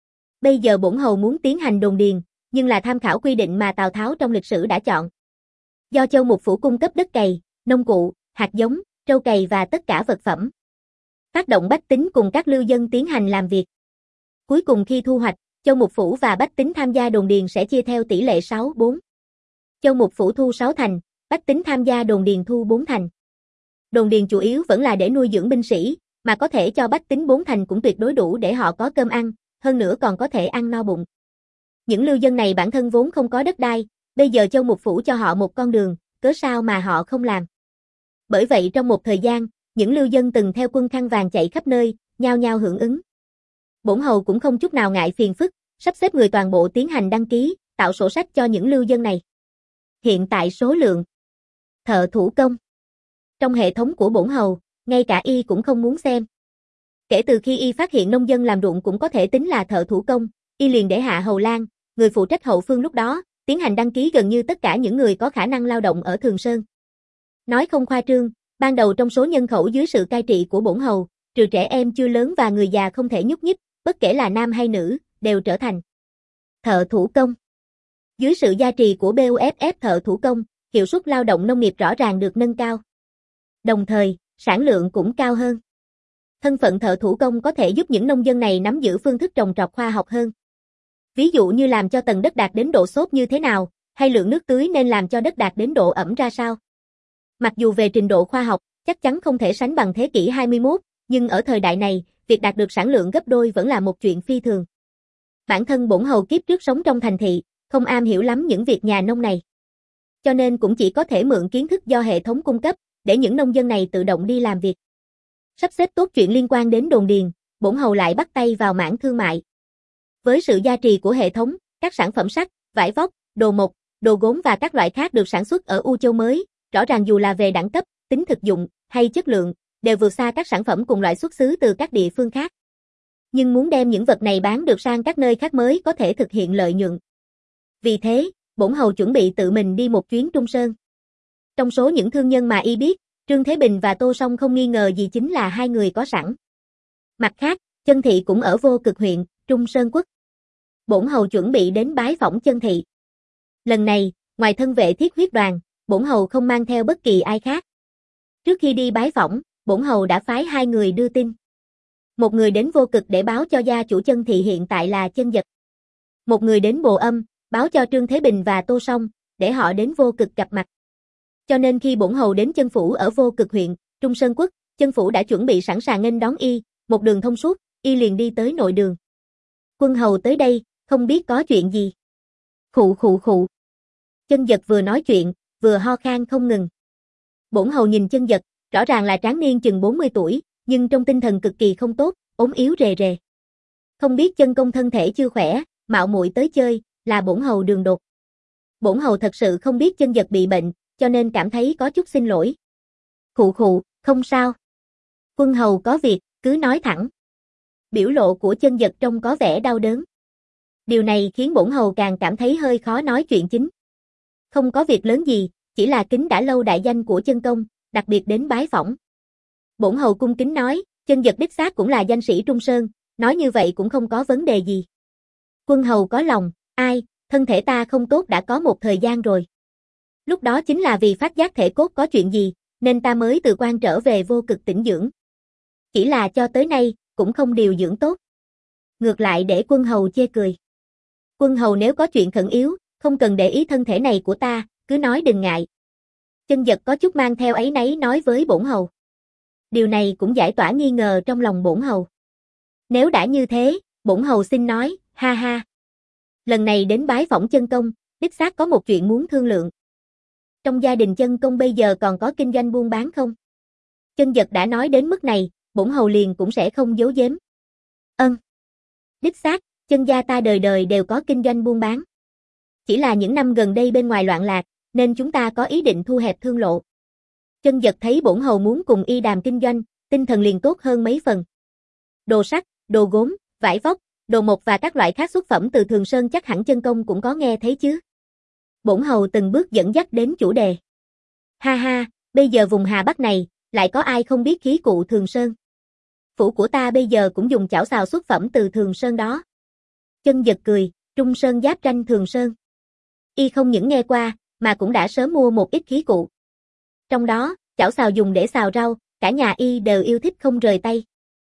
Bây giờ bổn hầu muốn tiến hành đồn điền, nhưng là tham khảo quy định mà Tào Tháo trong lịch sử đã chọn. Do Châu Mục Phủ cung cấp đất cày, nông cụ, hạt giống, trâu cày và tất cả vật phẩm. Phát động bách tính cùng các lưu dân tiến hành làm việc. Cuối cùng khi thu hoạch, Châu Mục Phủ và bách tính tham gia đồn điền sẽ chia theo tỷ lệ sáu bốn. Châu Mục Phủ thu sáu thành, bách tính tham gia đồn điền thu bốn thành. Đồn điền chủ yếu vẫn là để nuôi dưỡng binh sĩ, mà có thể cho bách tính bốn thành cũng tuyệt đối đủ để họ có cơm ăn, hơn nữa còn có thể ăn no bụng. Những lưu dân này bản thân vốn không có đất đai, bây giờ Châu Mục Phủ cho họ một con đường, cớ sao mà họ không làm. Bởi vậy trong một thời gian, những lưu dân từng theo quân khăn vàng chạy khắp nơi, nhao nhao hưởng ứng. Bổn hầu cũng không chút nào ngại phiền phức, sắp xếp người toàn bộ tiến hành đăng ký, tạo sổ sách cho những lưu dân này. Hiện tại số lượng thợ thủ công trong hệ thống của bổn hầu, ngay cả y cũng không muốn xem. Kể từ khi y phát hiện nông dân làm ruộng cũng có thể tính là thợ thủ công, y liền để hạ hầu Lan, người phụ trách hậu phương lúc đó, tiến hành đăng ký gần như tất cả những người có khả năng lao động ở Thường Sơn. Nói không khoa trương, ban đầu trong số nhân khẩu dưới sự cai trị của bổn hầu, trừ trẻ em chưa lớn và người già không thể nhúc nhích, bất kể là nam hay nữ, đều trở thành thợ thủ công. Dưới sự gia trì của bê u ép ép thợ thủ công, hiệu suất lao động nông nghiệp rõ ràng được nâng cao. Đồng thời, sản lượng cũng cao hơn. Thân phận thợ thủ công có thể giúp những nông dân này nắm giữ phương thức trồng trọt khoa học hơn. Ví dụ như làm cho tầng đất đạt đến độ xốp như thế nào, hay lượng nước tưới nên làm cho đất đạt đến độ ẩm ra sao. Mặc dù về trình độ khoa học, chắc chắn không thể sánh bằng thế kỷ hai mươi mốt, nhưng ở thời đại này, việc đạt được sản lượng gấp đôi vẫn là một chuyện phi thường. Bản thân bổn hầu kiếp trước sống trong thành thị, không am hiểu lắm những việc nhà nông này. Cho nên cũng chỉ có thể mượn kiến thức do hệ thống cung cấp, để những nông dân này tự động đi làm việc. Sắp xếp tốt chuyện liên quan đến đồn điền, bổn hầu lại bắt tay vào mảng thương mại. Với sự gia trì của hệ thống, các sản phẩm sắt, vải vóc, đồ mộc, đồ gốm và các loại khác được sản xuất ở U Châu mới, rõ ràng dù là về đẳng cấp, tính thực dụng hay chất lượng, đều vượt xa các sản phẩm cùng loại xuất xứ từ các địa phương khác. Nhưng muốn đem những vật này bán được sang các nơi khác mới có thể thực hiện lợi nhuận. Vì thế, bổn hầu chuẩn bị tự mình đi một chuyến Trung Sơn. Trong số những thương nhân mà y biết, Trương Thế Bình và Tô Song không nghi ngờ gì chính là hai người có sẵn. Mặt khác, Chân Thị cũng ở Vô Cực huyện, Trung Sơn Quốc. Bổn hầu chuẩn bị đến bái phỏng Chân Thị. Lần này, ngoài thân vệ thiết huyết đoàn, bổn hầu không mang theo bất kỳ ai khác. Trước khi đi bái phỏng, bổn hầu đã phái hai người đưa tin. Một người đến Vô Cực để báo cho gia chủ Chân Thị hiện tại là Chân Dật. Một người đến Bồ Âm, báo cho Trương Thế Bình và Tô Song, để họ đến Vô Cực gặp mặt. Cho nên khi bổn hầu đến Chân Phủ ở Vô Cực huyện, Trung Sơn Quốc, Chân Phủ đã chuẩn bị sẵn sàng nghênh đón y, một đường thông suốt, y liền đi tới nội đường. Quân hầu tới đây, không biết có chuyện gì. Khụ khụ khụ. Chân Dật vừa nói chuyện, vừa ho khan không ngừng. Bổn hầu nhìn Chân Dật, rõ ràng là tráng niên chừng bốn mươi tuổi, nhưng trong tinh thần cực kỳ không tốt, ốm yếu rề rề. Không biết Chân công thân thể chưa khỏe, mạo muội tới chơi, là bổn hầu đường đột. Bổn hầu thật sự không biết Chân Dật bị bệnh, cho nên cảm thấy có chút xin lỗi. Khụ khụ, không sao. Quân hầu có việc, cứ nói thẳng. Biểu lộ của Chân Dật trông có vẻ đau đớn. Điều này khiến bổn hầu càng cảm thấy hơi khó nói chuyện chính. Không có việc lớn gì, chỉ là kính đã lâu đại danh của Chân công, đặc biệt đến bái phỏng. Bổn hầu cung kính nói, Chân Dật đích xác cũng là danh sĩ Trung Sơn, nói như vậy cũng không có vấn đề gì. Quân hầu có lòng, ai, thân thể ta không tốt đã có một thời gian rồi. Lúc đó chính là vì phát giác thể cốt có chuyện gì, nên ta mới từ quan trở về Vô Cực tĩnh dưỡng. Chỉ là cho tới nay, cũng không điều dưỡng tốt. Ngược lại để quân hầu chê cười. Quân hầu nếu có chuyện khẩn yếu, không cần để ý thân thể này của ta, cứ nói đừng ngại. Chân Dật có chút mang theo áy náy nói với bổn hầu. Điều này cũng giải tỏa nghi ngờ trong lòng bổn hầu. Nếu đã như thế, bổn hầu xin nói, ha ha. Lần này đến bái phỏng chân công, đích xác có một chuyện muốn thương lượng. Trong gia đình chân công bây giờ còn có kinh doanh buôn bán không? Chân Dật đã nói đến mức này, bổn hầu liền cũng sẽ không giấu giếm. Ân. Đích xác, chân gia ta đời đời đều có kinh doanh buôn bán. Chỉ là những năm gần đây bên ngoài loạn lạc, nên chúng ta có ý định thu hẹp thương lộ. Chân Dật thấy bổn hầu muốn cùng y đàm kinh doanh, tinh thần liền tốt hơn mấy phần. Đồ sắt, đồ gốm, vải vóc, đồ mộc và các loại khác xuất phẩm từ Thường Sơn chắc hẳn chân công cũng có nghe thấy chứ. Bổn hầu từng bước dẫn dắt đến chủ đề. Ha ha, bây giờ vùng Hà Bắc này, lại có ai không biết khí cụ Thường Sơn. Phủ của ta bây giờ cũng dùng chảo xào xuất phẩm từ Thường Sơn đó. Chân Dật cười, Trung Sơn giáp tranh Thường Sơn. Y không những nghe qua, mà cũng đã sớm mua một ít khí cụ. Trong đó, chảo xào dùng để xào rau, cả nhà y đều yêu thích không rời tay.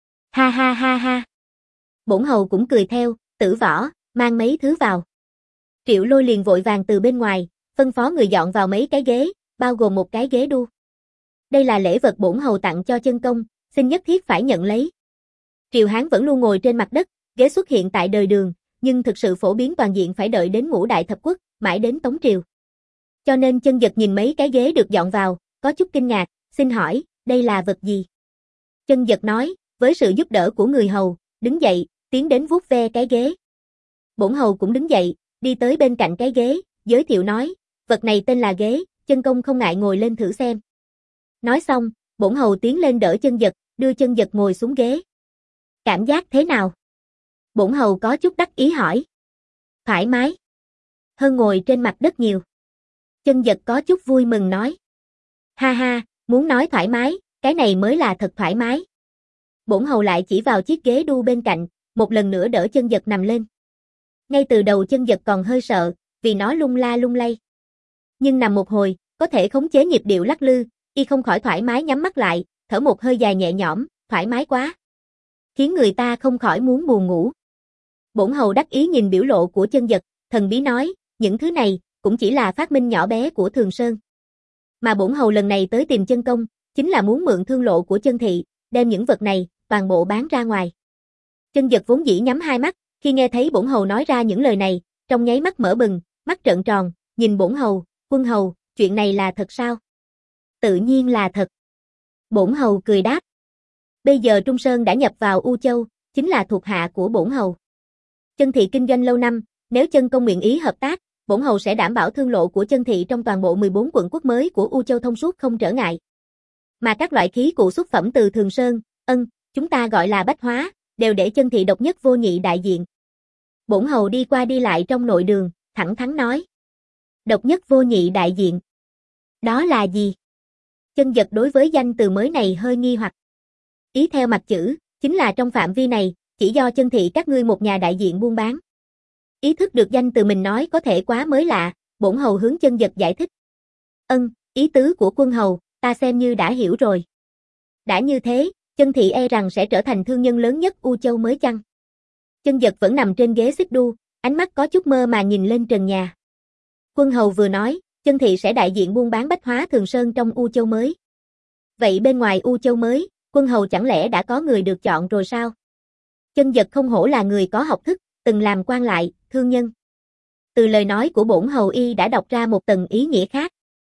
Ha ha ha ha. Bổn hầu cũng cười theo, Tử Võ, mang mấy thứ vào. Triệu Lôi liền vội vàng từ bên ngoài, phân phó người dọn vào mấy cái ghế, bao gồm một cái ghế đu. Đây là lễ vật bổn hầu tặng cho chân công, xin nhất thiết phải nhận lấy. Triều Hán vẫn luôn ngồi trên mặt đất, ghế xuất hiện tại đời Đường, nhưng thực sự phổ biến toàn diện phải đợi đến Ngũ Đại Thập Quốc, mãi đến Tống Triều. Cho nên Chân Dật nhìn mấy cái ghế được dọn vào, có chút kinh ngạc, xin hỏi, đây là vật gì? Chân Dật nói, với sự giúp đỡ của người hầu, đứng dậy, tiến đến vuốt ve cái ghế. Bổn hầu cũng đứng dậy, đi tới bên cạnh cái ghế, giới thiệu nói, vật này tên là ghế, chân công không ngại ngồi lên thử xem. Nói xong, bổn hầu tiến lên đỡ Chân Dật, đưa Chân Dật ngồi xuống ghế. Cảm giác thế nào? Bổn hầu có chút đắc ý hỏi. Thoải mái. Hơn ngồi trên mặt đất nhiều. Chân Dật có chút vui mừng nói. Ha ha, muốn nói thoải mái, cái này mới là thật thoải mái. Bổn hầu lại chỉ vào chiếc ghế đu bên cạnh, một lần nữa đỡ Chân Dật nằm lên. Ngay từ đầu Chân Dật còn hơi sợ, vì nó lung la lung lay. Nhưng nằm một hồi, có thể khống chế nhịp điệu lắc lư, y không khỏi thoải mái nhắm mắt lại, thở một hơi dài nhẹ nhõm, thoải mái quá. Khiến người ta không khỏi muốn buồn ngủ. Bổn hầu đắc ý nhìn biểu lộ của Chân Dật, thần bí nói, những thứ này, cũng chỉ là phát minh nhỏ bé của Thường Sơn. Mà bổn hầu lần này tới tìm chân công, chính là muốn mượn thương lộ của chân thị, đem những vật này, toàn bộ bán ra ngoài. Chân Dật vốn dĩ nhắm hai mắt, khi nghe thấy bổn hầu nói ra những lời này, trong nháy mắt mở bừng, mắt trợn tròn, nhìn bổn hầu, quân hầu, chuyện này là thật sao? Tự nhiên là thật. Bổn hầu cười đáp. Bây giờ Trung Sơn đã nhập vào U Châu, chính là thuộc hạ của bổn hầu. Chân thị kinh doanh lâu năm, nếu chân công nguyện ý hợp tác, bổn hầu sẽ đảm bảo thương lộ của chân thị trong toàn bộ mười bốn quận quốc mới của U Châu thông suốt không trở ngại. Mà các loại khí cụ xuất phẩm từ Thường Sơn, ân, chúng ta gọi là bách hóa, đều để chân thị độc nhất vô nhị đại diện. Bổn hầu đi qua đi lại trong nội đường, thẳng thắn nói. Độc nhất vô nhị đại diện. Đó là gì? Chân Dật đối với danh từ mới này hơi nghi hoặc. Ý theo mặt chữ, chính là trong phạm vi này, chỉ do chân thị các ngươi một nhà đại diện buôn bán. Ý thức được danh từ mình nói có thể quá mới lạ, bổn hầu hướng Chân Dật giải thích. Ân, ý tứ của quân hầu, ta xem như đã hiểu rồi. Đã như thế, chân thị e rằng sẽ trở thành thương nhân lớn nhất U Châu mới chăng? Chân Dật vẫn nằm trên ghế xích đu, ánh mắt có chút mơ mà nhìn lên trần nhà. Quân hầu vừa nói, chân thị sẽ đại diện buôn bán bách hóa Thường Sơn trong U Châu mới. Vậy bên ngoài U Châu mới, quân hầu chẳng lẽ đã có người được chọn rồi sao? Chân Dật không hổ là người có học thức, từng làm quan lại, thương nhân. Từ lời nói của bổn hầu y đã đọc ra một tầng ý nghĩa khác.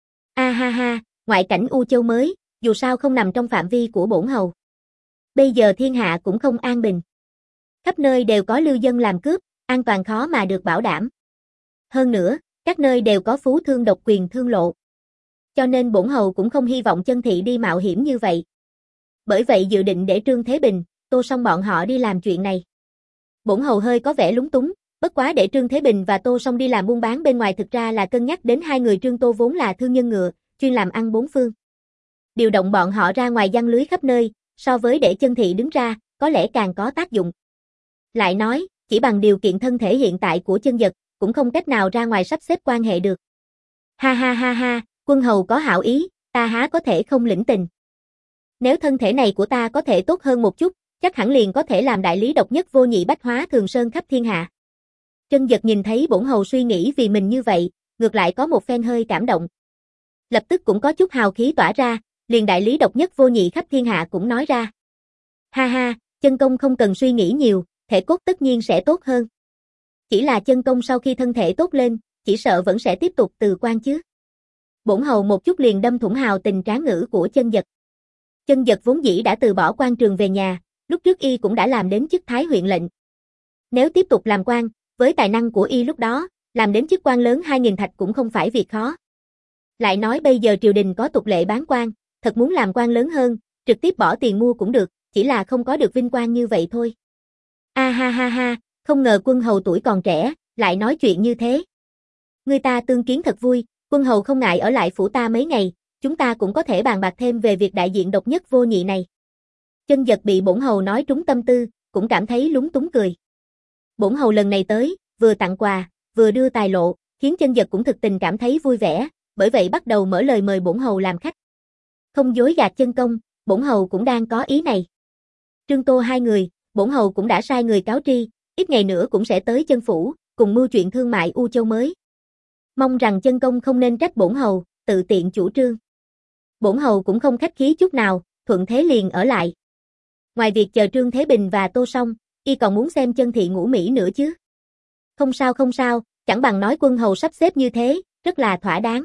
A ha ha, ngoại cảnh U Châu mới, dù sao không nằm trong phạm vi của bổn hầu. Bây giờ thiên hạ cũng không an bình. Khắp nơi đều có lưu dân làm cướp, an toàn khó mà được bảo đảm. Hơn nữa, các nơi đều có phú thương độc quyền thương lộ. Cho nên bổn hầu cũng không hy vọng chân thị đi mạo hiểm như vậy. Bởi vậy dự định để Trương Thế Bình, Tô Song bọn họ đi làm chuyện này. Bổn hầu hơi có vẻ lúng túng, bất quá để Trương Thế Bình và Tô Song đi làm buôn bán bên ngoài thực ra là cân nhắc đến hai người Trương Tô vốn là thương nhân ngựa, chuyên làm ăn bốn phương. Điều động bọn họ ra ngoài giăng lưới khắp nơi, so với để chân thị đứng ra, có lẽ càng có tác dụng. Lại nói, chỉ bằng điều kiện thân thể hiện tại của Chân Dật, cũng không cách nào ra ngoài sắp xếp quan hệ được. Ha ha ha ha, quân hầu có hảo ý, ta há có thể không lĩnh tình. Nếu thân thể này của ta có thể tốt hơn một chút, chắc hẳn liền có thể làm đại lý độc nhất vô nhị bách hóa Thường Sơn khắp thiên hạ. Chân Dật nhìn thấy bổn hầu suy nghĩ vì mình như vậy, ngược lại có một phen hơi cảm động. Lập tức cũng có chút hào khí tỏa ra, liền đại lý độc nhất vô nhị khắp thiên hạ cũng nói ra. Ha ha, chân công không cần suy nghĩ nhiều, thể cốt tất nhiên sẽ tốt hơn. Chỉ là chân công sau khi thân thể tốt lên, chỉ sợ vẫn sẽ tiếp tục từ quan chứ. Bổn hầu một chút liền đâm thủng hào tình tráng ngữ của Chân Dật. Chân Dật vốn dĩ đã từ bỏ quan trường về nhà, lúc trước y cũng đã làm đến chức thái huyện lệnh. Nếu tiếp tục làm quan, với tài năng của y lúc đó, làm đến chức quan lớn hai nghìn thạch cũng không phải việc khó. Lại nói bây giờ triều đình có tục lệ bán quan, thật muốn làm quan lớn hơn, trực tiếp bỏ tiền mua cũng được, chỉ là không có được vinh quang như vậy thôi. A ha ha ha, không ngờ quân hầu tuổi còn trẻ, lại nói chuyện như thế. Người ta tương kiến thật vui, quân hầu không ngại ở lại phủ ta mấy ngày, chúng ta cũng có thể bàn bạc thêm về việc đại diện độc nhất vô nhị này. Chân Dật bị bổn hầu nói trúng tâm tư, cũng cảm thấy lúng túng cười. Bổn hầu lần này tới, vừa tặng quà, vừa đưa tài lộ, khiến Chân Dật cũng thực tình cảm thấy vui vẻ, bởi vậy bắt đầu mở lời mời bổn hầu làm khách. Không dối gạt chân công, bổn hầu cũng đang có ý này. Trương Tô hai người, bổn hầu cũng đã sai người cáo tri, ít ngày nữa cũng sẽ tới Chân phủ, cùng mưu chuyện thương mại U Châu mới. Mong rằng chân công không nên trách bổn hầu, tự tiện chủ trương. Bổn hầu cũng không khách khí chút nào, thuận thế liền ở lại. Ngoài việc chờ Trương Thế Bình và Tô Song, y còn muốn xem Chân thị ngũ mỹ nữa chứ. Không sao không sao, chẳng bằng nói quân hầu sắp xếp như thế, rất là thỏa đáng.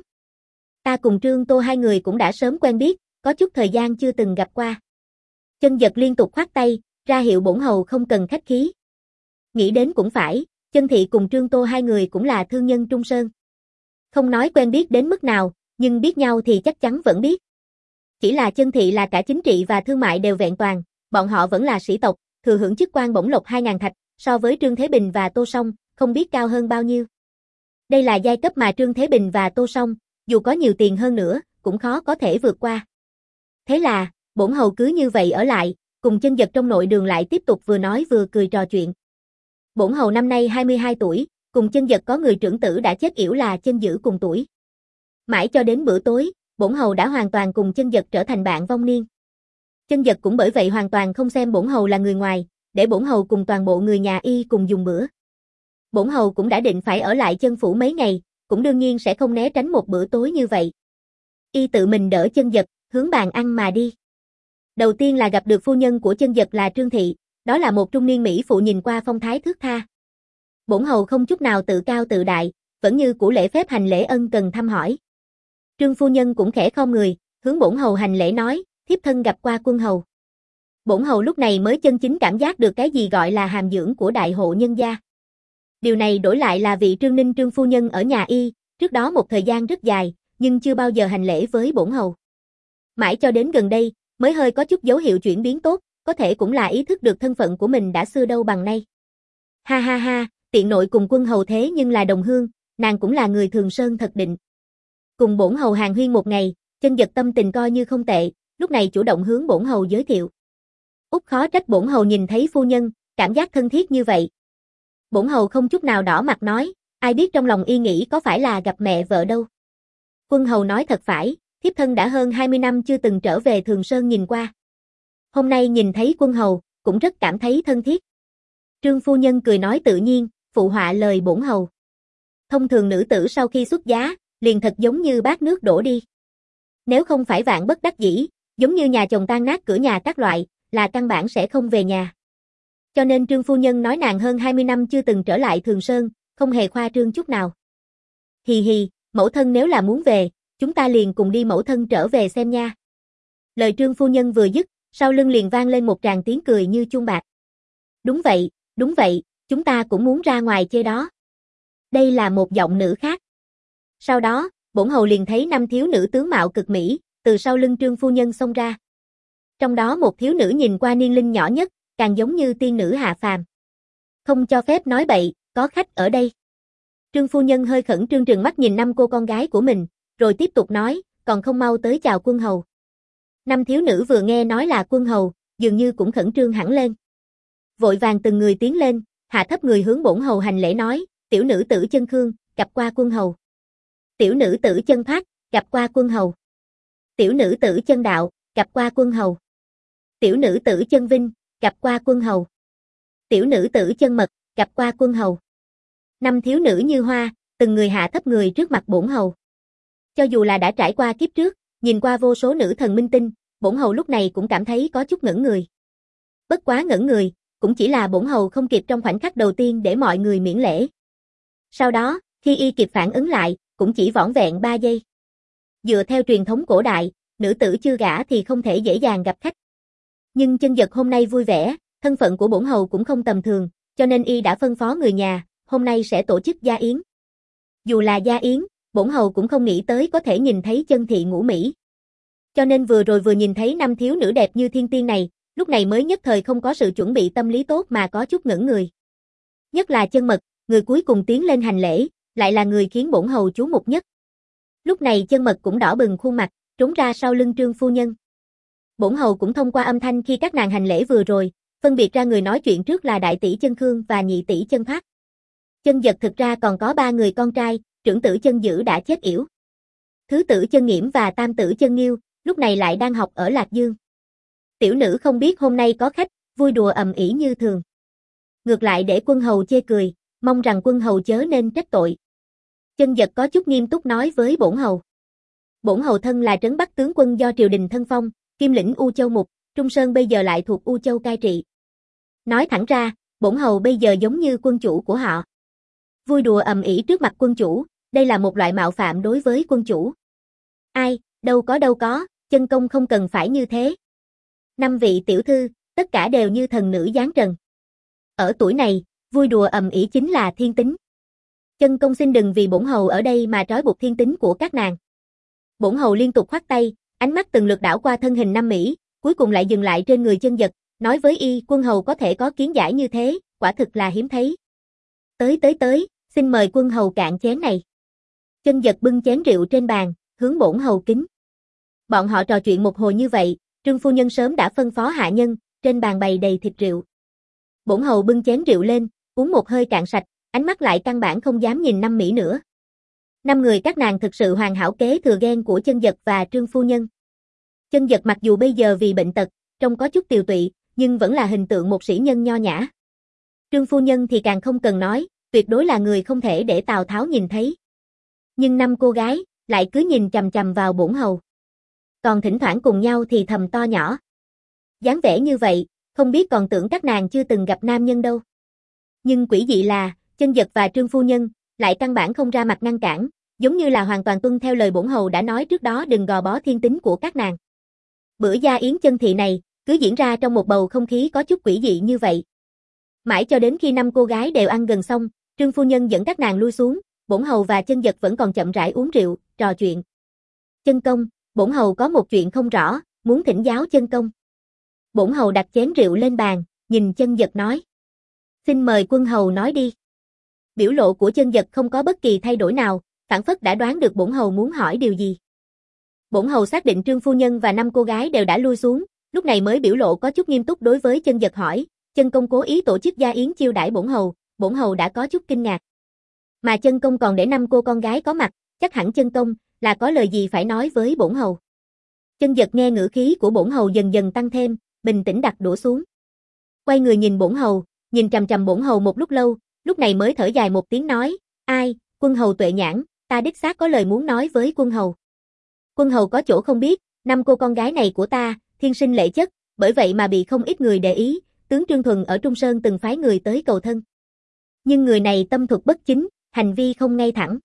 Ta cùng Trương Tô hai người cũng đã sớm quen biết, có chút thời gian chưa từng gặp qua. Chân Dật liên tục khoát tay, ra hiệu bổn hầu không cần khách khí. Nghĩ đến cũng phải, Chân thị cùng Trương Tô hai người cũng là thương nhân Trung Sơn. Không nói quen biết đến mức nào, nhưng biết nhau thì chắc chắn vẫn biết. Chỉ là Chân thị là cả chính trị và thương mại đều vẹn toàn, bọn họ vẫn là sĩ tộc, thừa hưởng chức quan bổng lộc hai nghìn thạch, so với Trương Thế Bình và Tô Song, không biết cao hơn bao nhiêu. Đây là giai cấp mà Trương Thế Bình và Tô Song, dù có nhiều tiền hơn nữa, cũng khó có thể vượt qua. Thế là, bổn hầu cứ như vậy ở lại, cùng Chân Dật trong nội đường lại tiếp tục vừa nói vừa cười trò chuyện. Bổn hầu năm nay hai mươi hai tuổi, cùng Chân Dật có người trưởng tử đã chết yểu là Chân Dữ cùng tuổi. Mãi cho đến bữa tối, bổn hầu đã hoàn toàn cùng Chân Dật trở thành bạn vong niên. Chân Dật cũng bởi vậy hoàn toàn không xem bổn hầu là người ngoài, để bổn hầu cùng toàn bộ người nhà y cùng dùng bữa. Bổn hầu cũng đã định phải ở lại Chân phủ mấy ngày, cũng đương nhiên sẽ không né tránh một bữa tối như vậy. Y tự mình đỡ Chân Dật, hướng bàn ăn mà đi. Đầu tiên là gặp được phu nhân của Chân Dật là Trương Thị, đó là một trung niên mỹ phụ nhìn qua phong thái thướt tha. Bổn hầu không chút nào tự cao tự đại, vẫn như cũ lễ phép hành lễ ân cần thăm hỏi. Trương phu nhân cũng khẽ khom người, hướng bổn hầu hành lễ nói, thiếp thân gặp qua quân hầu. Bổn hầu lúc này mới chân chính cảm giác được cái gì gọi là hàm dưỡng của đại hộ nhân gia. Điều này đổi lại là vị Trương Ninh Trương phu nhân ở nhà y, trước đó một thời gian rất dài, nhưng chưa bao giờ hành lễ với bổn hầu. Mãi cho đến gần đây, mới hơi có chút dấu hiệu chuyển biến tốt, có thể cũng là ý thức được thân phận của mình đã xưa đâu bằng nay. Ha ha ha, tiện nội cùng quân hầu thế nhưng là đồng hương, nàng cũng là người Thường Sơn thật định. Cùng bổn hầu hàng huyên một ngày, Chân Dật tâm tình coi như không tệ, lúc này chủ động hướng bổn hầu giới thiệu. Út khó trách bổn hầu nhìn thấy phu nhân, cảm giác thân thiết như vậy. Bổn hầu không chút nào đỏ mặt nói, ai biết trong lòng y nghĩ có phải là gặp mẹ vợ đâu. Quân hầu nói thật phải, thiếp thân đã hơn hai mươi năm chưa từng trở về Thường Sơn nhìn qua. Hôm nay nhìn thấy quân hầu, cũng rất cảm thấy thân thiết. Trương phu nhân cười nói tự nhiên, phụ họa lời bổn hầu. Thông thường nữ tử sau khi xuất giá, liền thật giống như bát nước đổ đi. Nếu không phải vạn bất đắc dĩ, giống như nhà chồng tan nát cửa nhà các loại, là căn bản sẽ không về nhà. Cho nên Trương phu nhân nói nàng hơn hai mươi năm chưa từng trở lại Thường Sơn, không hề khoa trương chút nào. Hì hì, mẫu thân nếu là muốn về, chúng ta liền cùng đi mẫu thân trở về xem nha. Lời Trương phu nhân vừa dứt, sau lưng liền vang lên một tràng tiếng cười như chuông bạc. Đúng vậy, đúng vậy, chúng ta cũng muốn ra ngoài chơi đó. Đây là một giọng nữ khác. Sau đó, bổn hầu liền thấy năm thiếu nữ tướng mạo cực mỹ, từ sau lưng Trương phu nhân xông ra. Trong đó một thiếu nữ nhìn qua niên linh nhỏ nhất, càng giống như tiên nữ hạ phàm. Không cho phép nói bậy, có khách ở đây. Trương phu nhân hơi khẩn trương trừng mắt nhìn năm cô con gái của mình, rồi tiếp tục nói, còn không mau tới chào quân hầu. Năm thiếu nữ vừa nghe nói là quân hầu, dường như cũng khẩn trương hẳn lên. Vội vàng từng người tiến lên, hạ thấp người hướng bổn hầu hành lễ nói, tiểu nữ tử Chân Khương, gặp qua quân hầu. Tiểu nữ tử Chân Thoát, gặp qua quân hầu. Tiểu nữ tử Chân Đạo, gặp qua quân hầu. Tiểu nữ tử Chân Vinh, gặp qua quân hầu. Tiểu nữ tử Chân Mật, gặp qua quân hầu. Năm thiếu nữ Như Hoa, từng người hạ thấp người trước mặt bổn hầu. Cho dù là đã trải qua kiếp trước, nhìn qua vô số nữ thần minh tinh, bổn hầu lúc này cũng cảm thấy có chút ngẩn người. Bất quá ngẩn người, cũng chỉ là bổn hầu không kịp trong khoảnh khắc đầu tiên để mọi người miễn lễ. Sau đó, khi y kịp phản ứng lại, cũng chỉ vỏn vẹn ba giây. Dựa theo truyền thống cổ đại, nữ tử chưa gả thì không thể dễ dàng gặp khách. Nhưng Chân Dật hôm nay vui vẻ, thân phận của bổn hầu cũng không tầm thường, cho nên y đã phân phó người nhà, hôm nay sẽ tổ chức gia yến. Dù là gia yến, bổn hầu cũng không nghĩ tới có thể nhìn thấy chân thị ngũ mỹ. Cho nên vừa rồi vừa nhìn thấy năm thiếu nữ đẹp như thiên tiên này, lúc này mới nhất thời không có sự chuẩn bị tâm lý tốt mà có chút ngẩn người. Nhất là Chân Mật, người cuối cùng tiến lên hành lễ, lại là người khiến bổn hầu chú mục nhất. Lúc này Chân Mật cũng đỏ bừng khuôn mặt, trốn ra sau lưng Trương phu nhân. Bổn hầu cũng thông qua âm thanh khi các nàng hành lễ vừa rồi, phân biệt ra người nói chuyện trước là đại tỷ Chân Khương và nhị tỷ Chân Thoát. Chân Dật thực ra còn có ba người con trai, trưởng tử Chân Dữ đã chết yểu. Thứ tử Chân Nghiễm và tam tử Chân Nghiêu, lúc này lại đang học ở Lạc Dương. Tiểu nữ không biết hôm nay có khách, vui đùa ầm ĩ như thường. Ngược lại để quân hầu chê cười, mong rằng quân hầu chớ nên trách tội. Chân Dật có chút nghiêm túc nói với bổn hầu. Bổn hầu thân là trấn Bắc tướng quân do triều đình thân phong, Kim lĩnh U Châu Mục, Trung Sơn bây giờ lại thuộc U Châu cai trị. Nói thẳng ra, bổn hầu bây giờ giống như quân chủ của họ. Vui đùa ầm ĩ trước mặt quân chủ, đây là một loại mạo phạm đối với quân chủ. Ai, đâu có đâu có, Chân công không cần phải như thế. Năm vị tiểu thư, tất cả đều như thần nữ giáng trần. Ở tuổi này, vui đùa ầm ĩ chính là thiên tính. Chân công xin đừng vì bổn hầu ở đây mà trói buộc thiên tính của các nàng. Bổn hầu liên tục khoát tay, ánh mắt từng lượt đảo qua thân hình năm mỹ, cuối cùng lại dừng lại trên người Chân Dật, nói với y, quân hầu có thể có kiến giải như thế, quả thực là hiếm thấy. Tới tới tới, xin mời quân hầu cạn chén này. Chân Dật bưng chén rượu trên bàn, hướng bổn hầu kính. Bọn họ trò chuyện một hồi như vậy, Trương phu nhân sớm đã phân phó hạ nhân, trên bàn bày đầy thịt rượu. Bổn hầu bưng chén rượu lên, uống một hơi cạn sạch, ánh mắt lại căn bản không dám nhìn năm mỹ nữa. Năm người các nàng thực sự hoàn hảo kế thừa gen của Chân Dật và Trương phu nhân. Chân Dật mặc dù bây giờ vì bệnh tật, trông có chút tiều tụy, nhưng vẫn là hình tượng một sĩ nhân nho nhã. Trương phu nhân thì càng không cần nói, tuyệt đối là người không thể để Tào Tháo nhìn thấy. Nhưng năm cô gái, lại cứ nhìn chằm chằm vào bổn hầu. Còn thỉnh thoảng cùng nhau thì thầm to nhỏ. Dáng vẻ như vậy, không biết còn tưởng các nàng chưa từng gặp nam nhân đâu. Nhưng quỷ dị là, Chân Dật và Trương phu nhân, lại căn bản không ra mặt ngăn cản, giống như là hoàn toàn tuân theo lời bổn hầu đã nói trước đó đừng gò bó thiên tính của các nàng. Bữa gia yến chân thị này, cứ diễn ra trong một bầu không khí có chút quỷ dị như vậy. Mãi cho đến khi năm cô gái đều ăn gần xong, Trương phu nhân dẫn các nàng lui xuống, bổn hầu và Chân Dật vẫn còn chậm rãi uống rượu, trò chuyện. Chân công, bổn hầu có một chuyện không rõ, muốn thỉnh giáo chân công. Bổn hầu đặt chén rượu lên bàn, nhìn Chân Dật nói. Xin mời quân hầu nói đi. Biểu lộ của Chân Dật không có bất kỳ thay đổi nào, phảng phất đã đoán được bổn hầu muốn hỏi điều gì. Bổn hầu xác định Trương phu nhân và năm cô gái đều đã lui xuống, lúc này mới biểu lộ có chút nghiêm túc đối với Chân Dật hỏi, Chân công cố ý tổ chức gia yến chiêu đãi bổn hầu, bổn hầu đã có chút kinh ngạc. Mà Chân công còn để năm cô con gái có mặt, chắc hẳn Chân công là có lời gì phải nói với bổn hầu. Chân Dật nghe ngữ khí của bổn hầu dần dần tăng thêm, bình tĩnh đặt đũa xuống. Quay người nhìn bổn hầu, nhìn trầm trầm bổn hầu một lúc lâu, lúc này mới thở dài một tiếng nói, ai, quân hầu tuệ nhãn, ta đích xác có lời muốn nói với quân hầu. Quân hầu có chỗ không biết, năm cô con gái này của ta, thiên sinh lệ chất, bởi vậy mà bị không ít người để ý, tướng Trương Thuần ở Trung Sơn từng phái người tới cầu thân. Nhưng người này tâm thuật bất chính, hành vi không ngay thẳng.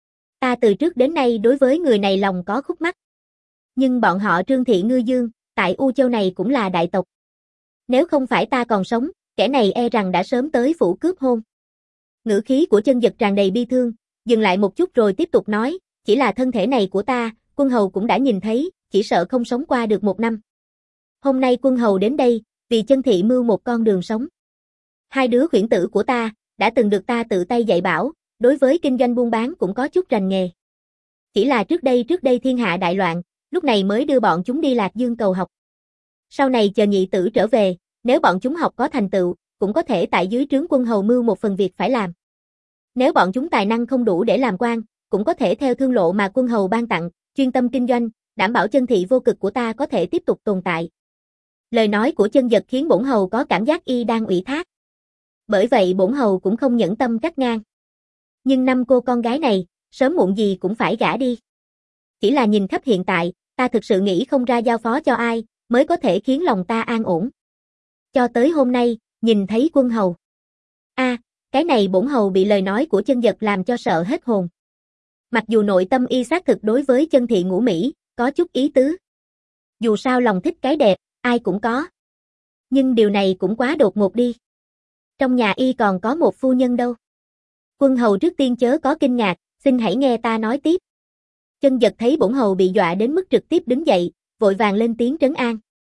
Ta từ trước đến nay đối với người này lòng có khúc mắc. Nhưng bọn họ Trương thị Ngư Dương, tại U Châu này cũng là đại tộc. Nếu không phải ta còn sống, kẻ này e rằng đã sớm tới phủ cướp hôn. Ngữ khí của Chân Dật tràn đầy bi thương, dừng lại một chút rồi tiếp tục nói, chỉ là thân thể này của ta, quân hầu cũng đã nhìn thấy, chỉ sợ không sống qua được một năm. Hôm nay quân hầu đến đây, vì Chân thị mưu một con đường sống. Hai đứa khuyển tử của ta, đã từng được ta tự tay dạy bảo, đối với kinh doanh buôn bán cũng có chút rành nghề. Chỉ là trước đây trước đây thiên hạ đại loạn, lúc này mới đưa bọn chúng đi Lạc Dương cầu học. Sau này chờ nhị tử trở về, nếu bọn chúng học có thành tựu, cũng có thể tại dưới trướng quân hầu mưu một phần việc phải làm. Nếu bọn chúng tài năng không đủ để làm quan, cũng có thể theo thương lộ mà quân hầu ban tặng, chuyên tâm kinh doanh, đảm bảo chân thị vô cực của ta có thể tiếp tục tồn tại. Lời nói của Chân Dật khiến bổn hầu có cảm giác y đang ủy thác. Bởi vậy bổn hầu cũng không nhẫn tâm cắt ngang. Nhưng năm cô con gái này, sớm muộn gì cũng phải gả đi. Chỉ là nhìn khắp hiện tại, ta thực sự nghĩ không ra giao phó cho ai, mới có thể khiến lòng ta an ổn. Cho tới hôm nay, nhìn thấy Quân hầu. A, à, cái này bổn hầu bị lời nói của Chân Dật làm cho sợ hết hồn. Mặc dù nội tâm y xác thực đối với Chân Thị Ngũ Mỹ, có chút ý tứ. Dù sao lòng thích cái đẹp, ai cũng có. Nhưng điều này cũng quá đột ngột đi. Trong nhà y còn có một phu nhân đâu. Quân hầu trước tiên chớ có kinh ngạc, xin hãy nghe ta nói tiếp. Chân Dật thấy bổn hầu bị dọa đến mức trực tiếp đứng dậy, vội vàng lên tiếng trấn an.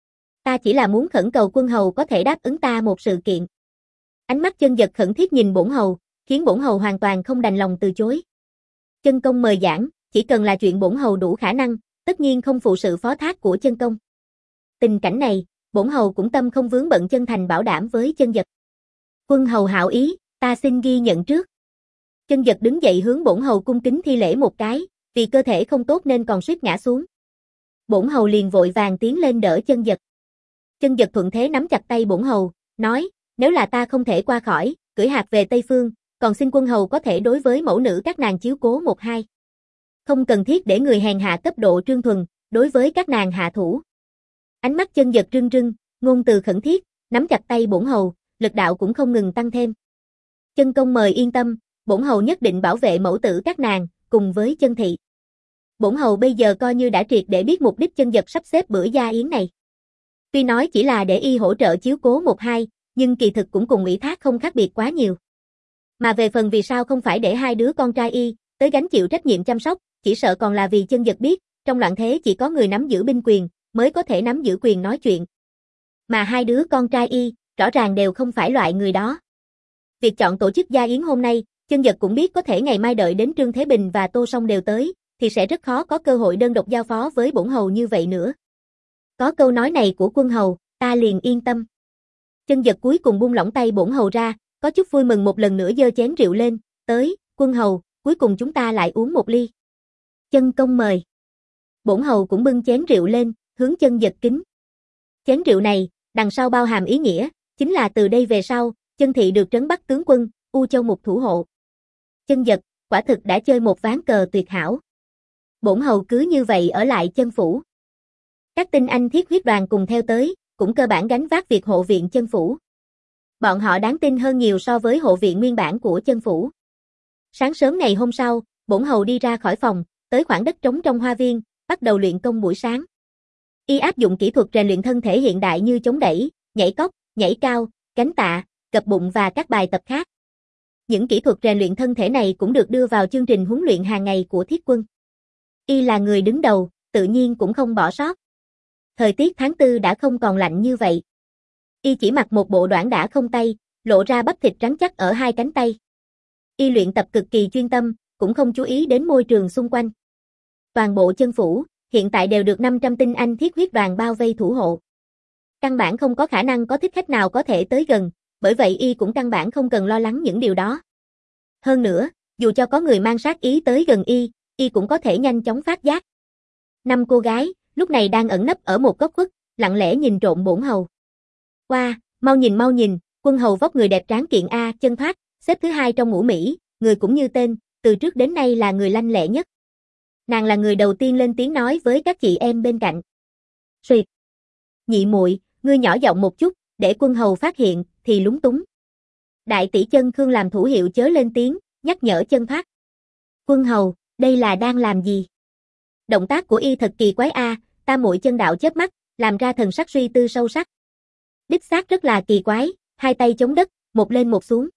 Ta chỉ là muốn khẩn cầu Quân hầu có thể đáp ứng ta một sự kiện. Ánh mắt Chân Dật khẩn thiết nhìn bổn hầu, khiến bổn hầu hoàn toàn không đành lòng từ chối. Chân công mời giảng, chỉ cần là chuyện bổn hầu đủ khả năng, tất nhiên không phụ sự phó thác của chân công. Tình cảnh này, bổn hầu cũng tâm không vướng bận chân thành bảo đảm với Chân Dật. Quân hầu hảo ý, ta xin ghi nhận trước. Chân Dật đứng dậy hướng bổn hầu cung kính thi lễ một cái, vì cơ thể không tốt nên còn suýt ngã xuống. Bổn hầu liền vội vàng tiến lên đỡ Chân Dật. Chân Dật thuận thế nắm chặt tay bổn hầu, nói, nếu là ta không thể qua khỏi, cưỡi hạc về Tây Phương, còn xin Quân hầu có thể đối với mẫu nữ các nàng chiếu cố một hai. Không cần thiết để người hèn hạ cấp độ Trương Thuần, đối với các nàng hạ thủ. Ánh mắt Chân Dật rưng rưng, ngôn từ khẩn thiết, nắm chặt tay bổn hầu, lực đạo cũng không ngừng tăng thêm. Chân công mời yên tâm, bổn hầu nhất định bảo vệ mẫu tử các nàng, cùng với Chân Thị. Bổn hầu bây giờ coi như đã triệt để biết mục đích Chân Dật sắp xếp bữa gia yến này. Tuy nói chỉ là để y hỗ trợ chiếu cố một hai, nhưng kỳ thực cũng cùng ủy thác không khác biệt quá nhiều. Mà về phần vì sao không phải để hai đứa con trai y tới gánh chịu trách nhiệm chăm sóc, chỉ sợ còn là vì Chân Dật biết, trong loạn thế chỉ có người nắm giữ binh quyền, mới có thể nắm giữ quyền nói chuyện. Mà hai đứa con trai y, rõ ràng đều không phải loại người đó. Việc chọn tổ chức gia yến hôm nay, Chân Dật cũng biết có thể ngày mai đợi đến Trương Thế Bình và Tô Song đều tới, thì sẽ rất khó có cơ hội đơn độc giao phó với bổn hầu như vậy nữa. Có câu nói này của Quân hầu, ta liền yên tâm. Chân Dật cuối cùng buông lỏng tay bổn hầu ra, có chút vui mừng một lần nữa giơ chén rượu lên, tới, Quân hầu, cuối cùng chúng ta lại uống một ly. Chân công mời. Bổn hầu cũng bưng chén rượu lên, hướng Chân Dật kính. Chén rượu này, đằng sau bao hàm ý nghĩa, chính là từ đây về sau, Chân Thị được trấn Bắc tướng quân, U Châu Mục thủ hộ. Chân Dật, quả thực đã chơi một ván cờ tuyệt hảo. Bổn hầu cứ như vậy ở lại Chân phủ. Các tinh anh thiết huyết đoàn cùng theo tới, cũng cơ bản gánh vác việc hộ viện Chân phủ. Bọn họ đáng tin hơn nhiều so với hộ viện nguyên bản của Chân phủ. Sáng sớm ngày hôm sau, bổn hầu đi ra khỏi phòng, tới khoảng đất trống trong hoa viên, bắt đầu luyện công buổi sáng. Y áp dụng kỹ thuật rèn luyện thân thể hiện đại như chống đẩy, nhảy cóc, nhảy cao, cánh tạ, gập bụng và các bài tập khác. Những kỹ thuật rèn luyện thân thể này cũng được đưa vào chương trình huấn luyện hàng ngày của thiết quân. Y là người đứng đầu, tự nhiên cũng không bỏ sót. Thời tiết tháng tư đã không còn lạnh như vậy. Y chỉ mặc một bộ đoản đả không tay, lộ ra bắp thịt trắng chắc ở hai cánh tay. Y luyện tập cực kỳ chuyên tâm, cũng không chú ý đến môi trường xung quanh. Toàn bộ Chân phủ, hiện tại đều được năm trăm tinh anh thiết huyết đoàn bao vây thủ hộ. Căn bản không có khả năng có thích khách nào có thể tới gần, bởi vậy y cũng căn bản không cần lo lắng những điều đó. Hơn nữa, dù cho có người mang sát ý tới gần y, y cũng có thể nhanh chóng phát giác. Năm cô gái, lúc này đang ẩn nấp ở một góc khuất, lặng lẽ nhìn trộm bổn hầu. Wow, mau nhìn mau nhìn, Quân hầu vóc người đẹp tráng kiện a, chân thoát, xếp thứ hai trong ngũ Mỹ, người cũng như tên, từ trước đến nay là người lanh lẹ nhất. Nàng là người đầu tiên lên tiếng nói với các chị em bên cạnh. Xuyệt. Nhị muội, ngươi nhỏ giọng một chút, để Quân hầu phát hiện, thì lúng túng. Đại tỷ Chân Khương làm thủ hiệu chớ lên tiếng, nhắc nhở Chân thoát. Quân hầu, đây là đang làm gì? Động tác của y thật kỳ quái a, tam muội Chân đạo chớp mắt, làm ra thần sắc suy tư sâu sắc. Đích xác rất là kỳ quái, hai tay chống đất, một lên một xuống.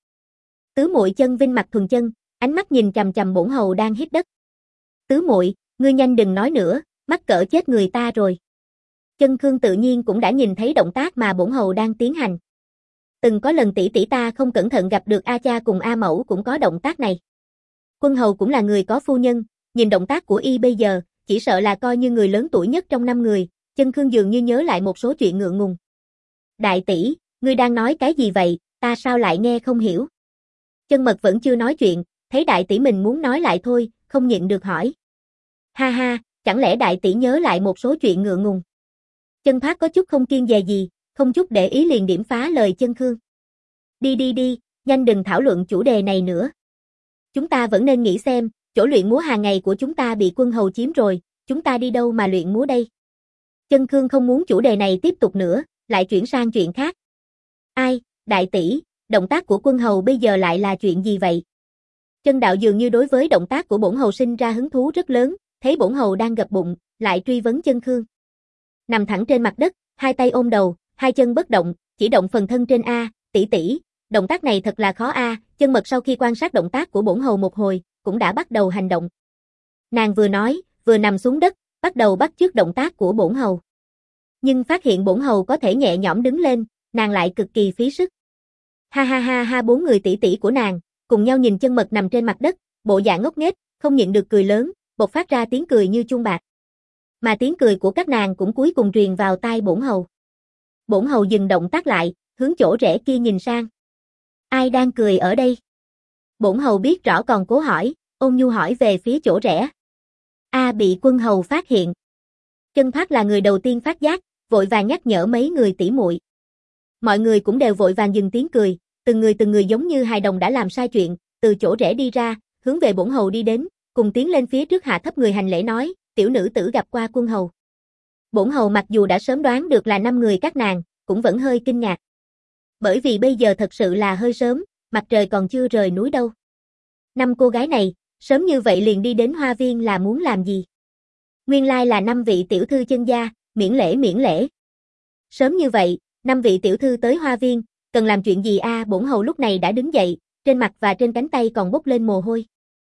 Tứ muội Chân Vinh mặt thuần chân, ánh mắt nhìn chằm chằm bổn hầu đang hít đất. Tứ muội, ngươi nhanh đừng nói nữa, mắc cỡ chết người ta rồi. Chân Khương tự nhiên cũng đã nhìn thấy động tác mà bổn hầu đang tiến hành. Từng có lần tỷ tỷ ta không cẩn thận gặp được A cha cùng A mẫu cũng có động tác này. Quân hầu cũng là người có phu nhân, nhìn động tác của y bây giờ, chỉ sợ là coi như người lớn tuổi nhất trong năm người, Chân Khương dường như nhớ lại một số chuyện ngượng ngùng. Đại tỷ, ngươi đang nói cái gì vậy, ta sao lại nghe không hiểu? Chân Mật vẫn chưa nói chuyện, thấy đại tỷ mình muốn nói lại thôi, không nhịn được hỏi. Ha ha, chẳng lẽ đại tỷ nhớ lại một số chuyện ngượng ngùng? Chân Thoát có chút không kiêng dè gì, không chút để ý liền điểm phá lời Chân Khương. Đi đi đi, nhanh đừng thảo luận chủ đề này nữa. Chúng ta vẫn nên nghĩ xem, chỗ luyện múa hàng ngày của chúng ta bị quân hầu chiếm rồi, chúng ta đi đâu mà luyện múa đây? Chân Khương không muốn chủ đề này tiếp tục nữa, lại chuyển sang chuyện khác. Ai, đại tỷ, động tác của quân hầu bây giờ lại là chuyện gì vậy? Chân Đạo dường như đối với động tác của bổn hầu sinh ra hứng thú rất lớn, thấy bổn hầu đang gập bụng, lại truy vấn Chân Khương. Nằm thẳng trên mặt đất, hai tay ôm đầu, hai chân bất động, chỉ động phần thân trên a, tỷ tỷ, động tác này thật là khó a. Chân Mật sau khi quan sát động tác của bổn hầu một hồi, cũng đã bắt đầu hành động. Nàng vừa nói, vừa nằm xuống đất, bắt đầu bắt chước động tác của bổn hầu. Nhưng phát hiện bổn hầu có thể nhẹ nhõm đứng lên, nàng lại cực kỳ phí sức. Ha ha ha ha, bốn người tỷ tỷ của nàng cùng nhau nhìn Chân Mật nằm trên mặt đất, bộ dạng ngốc nghếch, không nhịn được cười lớn, bộc phát ra tiếng cười như chuông bạc. Mà tiếng cười của các nàng cũng cuối cùng truyền vào tai bổn hầu. Bổn hầu dừng động tác lại, hướng chỗ rẽ kia nhìn sang. Ai đang cười ở đây? Bổn hầu biết rõ còn cố hỏi, ôn nhu hỏi về phía chỗ rẽ. A bị quân hầu phát hiện. Chân Thoát là người đầu tiên phát giác, vội vàng nhắc nhở mấy người tỷ muội. Mọi người cũng đều vội vàng dừng tiếng cười, từng người từng người giống như hài đồng đã làm sai chuyện, từ chỗ rẽ đi ra, hướng về bổn hầu đi đến, cùng tiến lên phía trước hạ thấp người hành lễ nói, tiểu nữ tử gặp qua quân hầu. Bổn hầu mặc dù đã sớm đoán được là năm người các nàng, cũng vẫn hơi kinh ngạc. Bởi vì bây giờ thật sự là hơi sớm, mặt trời còn chưa rời núi đâu. Năm cô gái này, sớm như vậy liền đi đến hoa viên là muốn làm gì? Nguyên lai là năm vị tiểu thư Chân gia, miễn lễ miễn lễ. Sớm như vậy, năm vị tiểu thư tới hoa viên, cần làm chuyện gì a? À, bổn hầu lúc này đã đứng dậy, trên mặt và trên cánh tay còn bốc lên mồ hôi.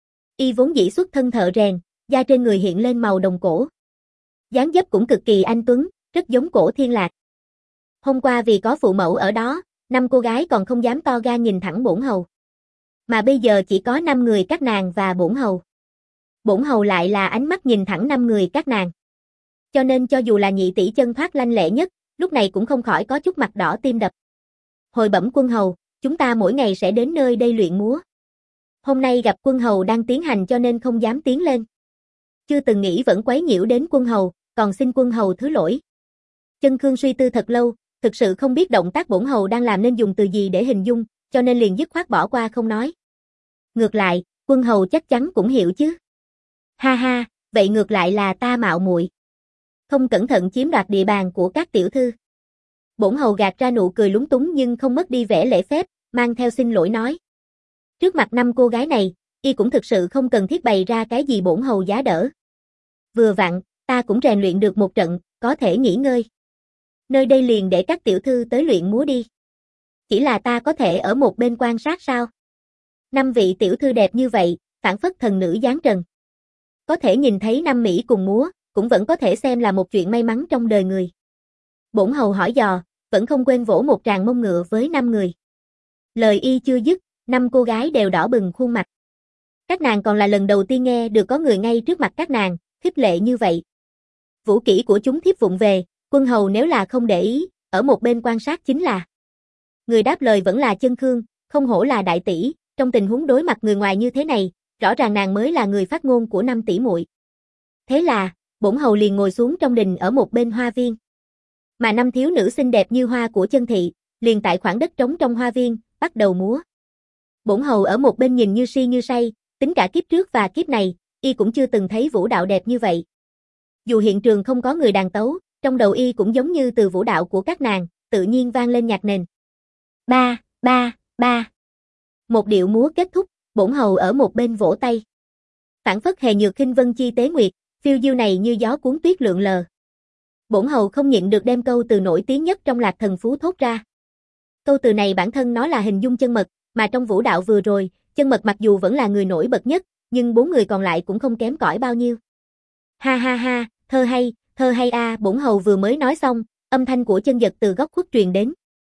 Y vốn dĩ xuất thân thợ rèn, da trên người hiện lên màu đồng cổ. Dáng dấp cũng cực kỳ anh tuấn, rất giống Cổ Thiên Lạc. Hôm qua vì có phụ mẫu ở đó, năm cô gái còn không dám to gan nhìn thẳng bổn hầu. Mà bây giờ chỉ có năm người các nàng và bổn hầu. Bổn hầu lại là ánh mắt nhìn thẳng năm người các nàng. Cho nên cho dù là nhị tỷ Chân Thoát lanh lệ nhất, lúc này cũng không khỏi có chút mặt đỏ tim đập. Hồi bẩm quân hầu, chúng ta mỗi ngày sẽ đến nơi đây luyện múa. Hôm nay gặp quân hầu đang tiến hành cho nên không dám tiến lên. Chưa từng nghĩ vẫn quấy nhiễu đến quân hầu, còn xin quân hầu thứ lỗi. Chân Khương suy tư thật lâu, thực sự không biết động tác bổn hầu đang làm nên dùng từ gì để hình dung, cho nên liền dứt khoát bỏ qua không nói. Ngược lại, quân hầu chắc chắn cũng hiểu chứ. Ha ha, vậy ngược lại là ta mạo muội, không cẩn thận chiếm đoạt địa bàn của các tiểu thư. Bổn hầu gạt ra nụ cười lúng túng nhưng không mất đi vẻ lễ phép, mang theo xin lỗi nói. Trước mặt năm cô gái này, y cũng thực sự không cần thiết bày ra cái gì bổn hầu giá đỡ. Vừa vặn, ta cũng rèn luyện được một trận, có thể nghỉ ngơi. Nơi đây liền để các tiểu thư tới luyện múa đi. Chỉ là ta có thể ở một bên quan sát sao? Năm vị tiểu thư đẹp như vậy, phảng phất thần nữ giáng trần. Có thể nhìn thấy năm mỹ cùng múa, cũng vẫn có thể xem là một chuyện may mắn trong đời người. Bổn hầu hỏi dò, vẫn không quên vỗ một tràng mông ngựa với năm người. Lời y chưa dứt, năm cô gái đều đỏ bừng khuôn mặt. Các nàng còn là lần đầu tiên nghe được có người ngay trước mặt các nàng, khích lệ như vậy. Vũ kỹ của chúng thiếp vụng về, quân hầu nếu là không để ý, ở một bên quan sát chính là. Người đáp lời vẫn là Chân Khương, không hổ là đại tỷ, trong tình huống đối mặt người ngoài như thế này, rõ ràng nàng mới là người phát ngôn của năm tỷ muội. Thế là, bổn hầu liền ngồi xuống trong đình ở một bên hoa viên. Mà năm thiếu nữ xinh đẹp như hoa của Chân thị, liền tại khoảng đất trống trong hoa viên, bắt đầu múa. Bổn hầu ở một bên nhìn như si như say, tính cả kiếp trước và kiếp này, y cũng chưa từng thấy vũ đạo đẹp như vậy. Dù hiện trường không có người đàn tấu, trong đầu y cũng giống như từ vũ đạo của các nàng, tự nhiên vang lên nhạc nền. Ba, ba, ba. Một điệu múa kết thúc, bổn hầu ở một bên vỗ tay. Phảng phất hề nhược khinh vân chi tế nguyệt, phiêu diêu này như gió cuốn tuyết lượn lờ. Bổn hầu không nhịn được đem câu từ nổi tiếng nhất trong Lạc Thần Phú thốt ra. Câu từ này bản thân nó là hình dung Chân Mật, mà trong vũ đạo vừa rồi, Chân Mật mặc dù vẫn là người nổi bật nhất, nhưng bốn người còn lại cũng không kém cỏi bao nhiêu. Ha ha ha, thơ hay, thơ hay a, à, bổn hầu vừa mới nói xong, âm thanh của Chân Dật từ góc khuất truyền đến.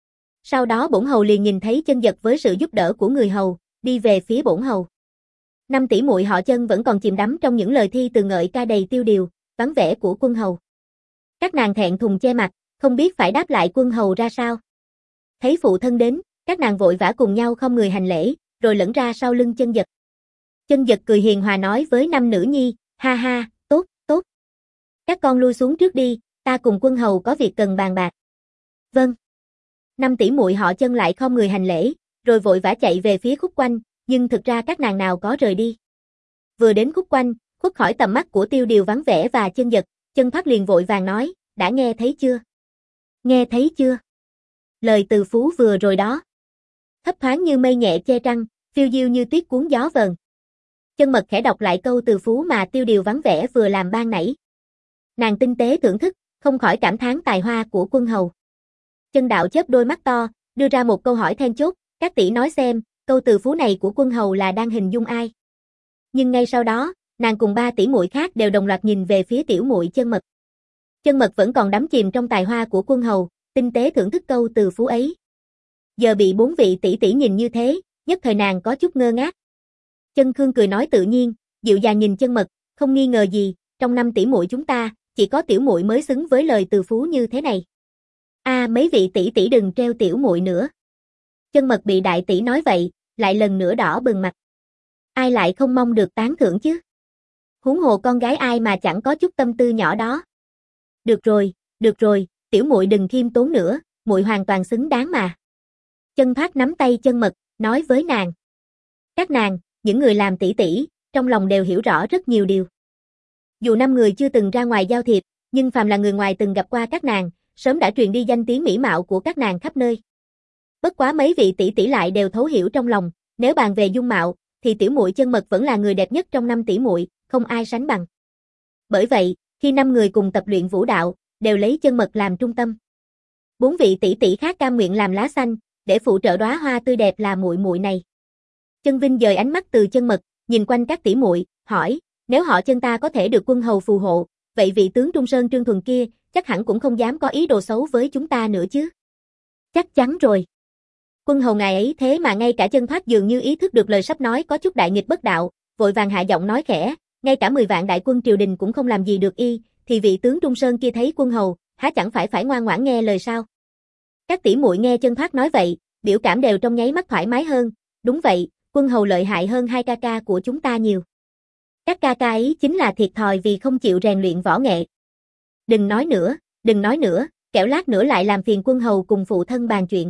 Sau đó bổn hầu liền nhìn thấy Chân Dật với sự giúp đỡ của người hầu, đi về phía bổn hầu. Năm tỷ muội họ Chân vẫn còn chìm đắm trong những lời thi từ ngợi ca đầy tiêu điều, vắng vẻ của quân hầu. Các nàng thẹn thùng che mặt, không biết phải đáp lại quân hầu ra sao. Thấy phụ thân đến, các nàng vội vã cùng nhau không người hành lễ, rồi lẫn ra sau lưng Chân Dật. Chân Dật cười hiền hòa nói với năm nữ nhi, ha ha, tốt, tốt. Các con lui xuống trước đi, Ta cùng quân hầu có việc cần bàn bạc. Vâng. Năm tỷ muội họ Chân lại không người hành lễ, rồi vội vã chạy về phía khúc quanh, nhưng thực ra các nàng nào có rời đi. Vừa đến khúc quanh, khuất khỏi tầm mắt của Tiêu Điều vắng vẻ và Chân Dật, Chân Thoát liền vội vàng nói, đã nghe thấy chưa? Nghe thấy chưa? Lời từ phú vừa rồi đó. Thấp thoáng như mây nhẹ che trăng, phiêu diêu như tuyết cuốn gió vờn. Chân Mật khẽ đọc lại câu từ phú mà Tiêu Điều vắng vẻ vừa làm ban nãy. Nàng tinh tế thưởng thức, không khỏi cảm thán tài hoa của quân hầu. Chân Đạo chớp đôi mắt to, đưa ra một câu hỏi then chốt, các tỷ nói xem, câu từ phú này của quân hầu là đang hình dung ai? Nhưng ngay sau đó, nàng cùng ba tỷ muội khác đều đồng loạt nhìn về phía tiểu muội Chân Mật. Chân Mật vẫn còn đắm chìm trong tài hoa của quân hầu, tinh tế thưởng thức câu từ phú ấy. Giờ bị bốn vị tỷ tỷ nhìn như thế, nhất thời nàng có chút ngơ ngác. Chân Khương cười nói tự nhiên, dịu dàng nhìn Chân Mật, không nghi ngờ gì, trong năm tỷ muội chúng ta, chỉ có tiểu muội mới xứng với lời từ phú như thế này. A à, mấy vị tỷ tỷ đừng treo tiểu muội nữa. Chân Mật bị đại tỷ nói vậy, lại lần nữa đỏ bừng mặt. Ai lại không mong được tán thưởng chứ? Huống hồ con gái ai mà chẳng có chút tâm tư nhỏ đó. Được rồi, được rồi, tiểu muội đừng khiêm tốn nữa, muội hoàn toàn xứng đáng mà. Chân Thoát nắm tay Chân Mật, nói với nàng. Các nàng, những người làm tỷ tỷ, trong lòng đều hiểu rõ rất nhiều điều. Dù năm người chưa từng ra ngoài giao thiệp, nhưng phàm là người ngoài từng gặp qua các nàng, sớm đã truyền đi danh tiếng mỹ mạo của các nàng khắp nơi. Bất quá mấy vị tỷ tỷ lại đều thấu hiểu trong lòng, nếu bàn về dung mạo, thì tiểu muội Chân Mật vẫn là người đẹp nhất trong năm tỷ muội, không ai sánh bằng. Bởi vậy, khi năm người cùng tập luyện vũ đạo, đều lấy Chân Mật làm trung tâm. Bốn vị tỷ tỷ khác cam nguyện làm lá xanh, để phụ trợ đóa hoa tươi đẹp là muội muội này. Chân Vinh dời ánh mắt từ Chân Mật, nhìn quanh các tỷ muội, hỏi, nếu họ Chân ta có thể được quân hầu phù hộ, vậy vị tướng Trung Sơn Trương Thuần kia, chắc hẳn cũng không dám có ý đồ xấu với chúng ta nữa chứ. Chắc chắn rồi. Quân hầu ngài ấy thế mà ngay cả Chân Thoát dường như ý thức được lời sắp nói có chút đại nghịch bất đạo, vội vàng hạ giọng nói khẽ, ngay cả mười vạn đại quân triều đình cũng không làm gì được y, thì vị tướng Trung Sơn kia thấy quân hầu, há chẳng phải phải ngoan ngoãn nghe lời sao? Các tỷ muội nghe Chân Thoát nói vậy, biểu cảm đều trong nháy mắt thoải mái hơn, đúng vậy, quân hầu lợi hại hơn hai ca ca của chúng ta nhiều. Các ca ca ấy chính là thiệt thòi vì không chịu rèn luyện võ nghệ. Đừng nói nữa, đừng nói nữa, kẻo lát nữa lại làm phiền quân hầu cùng phụ thân bàn chuyện.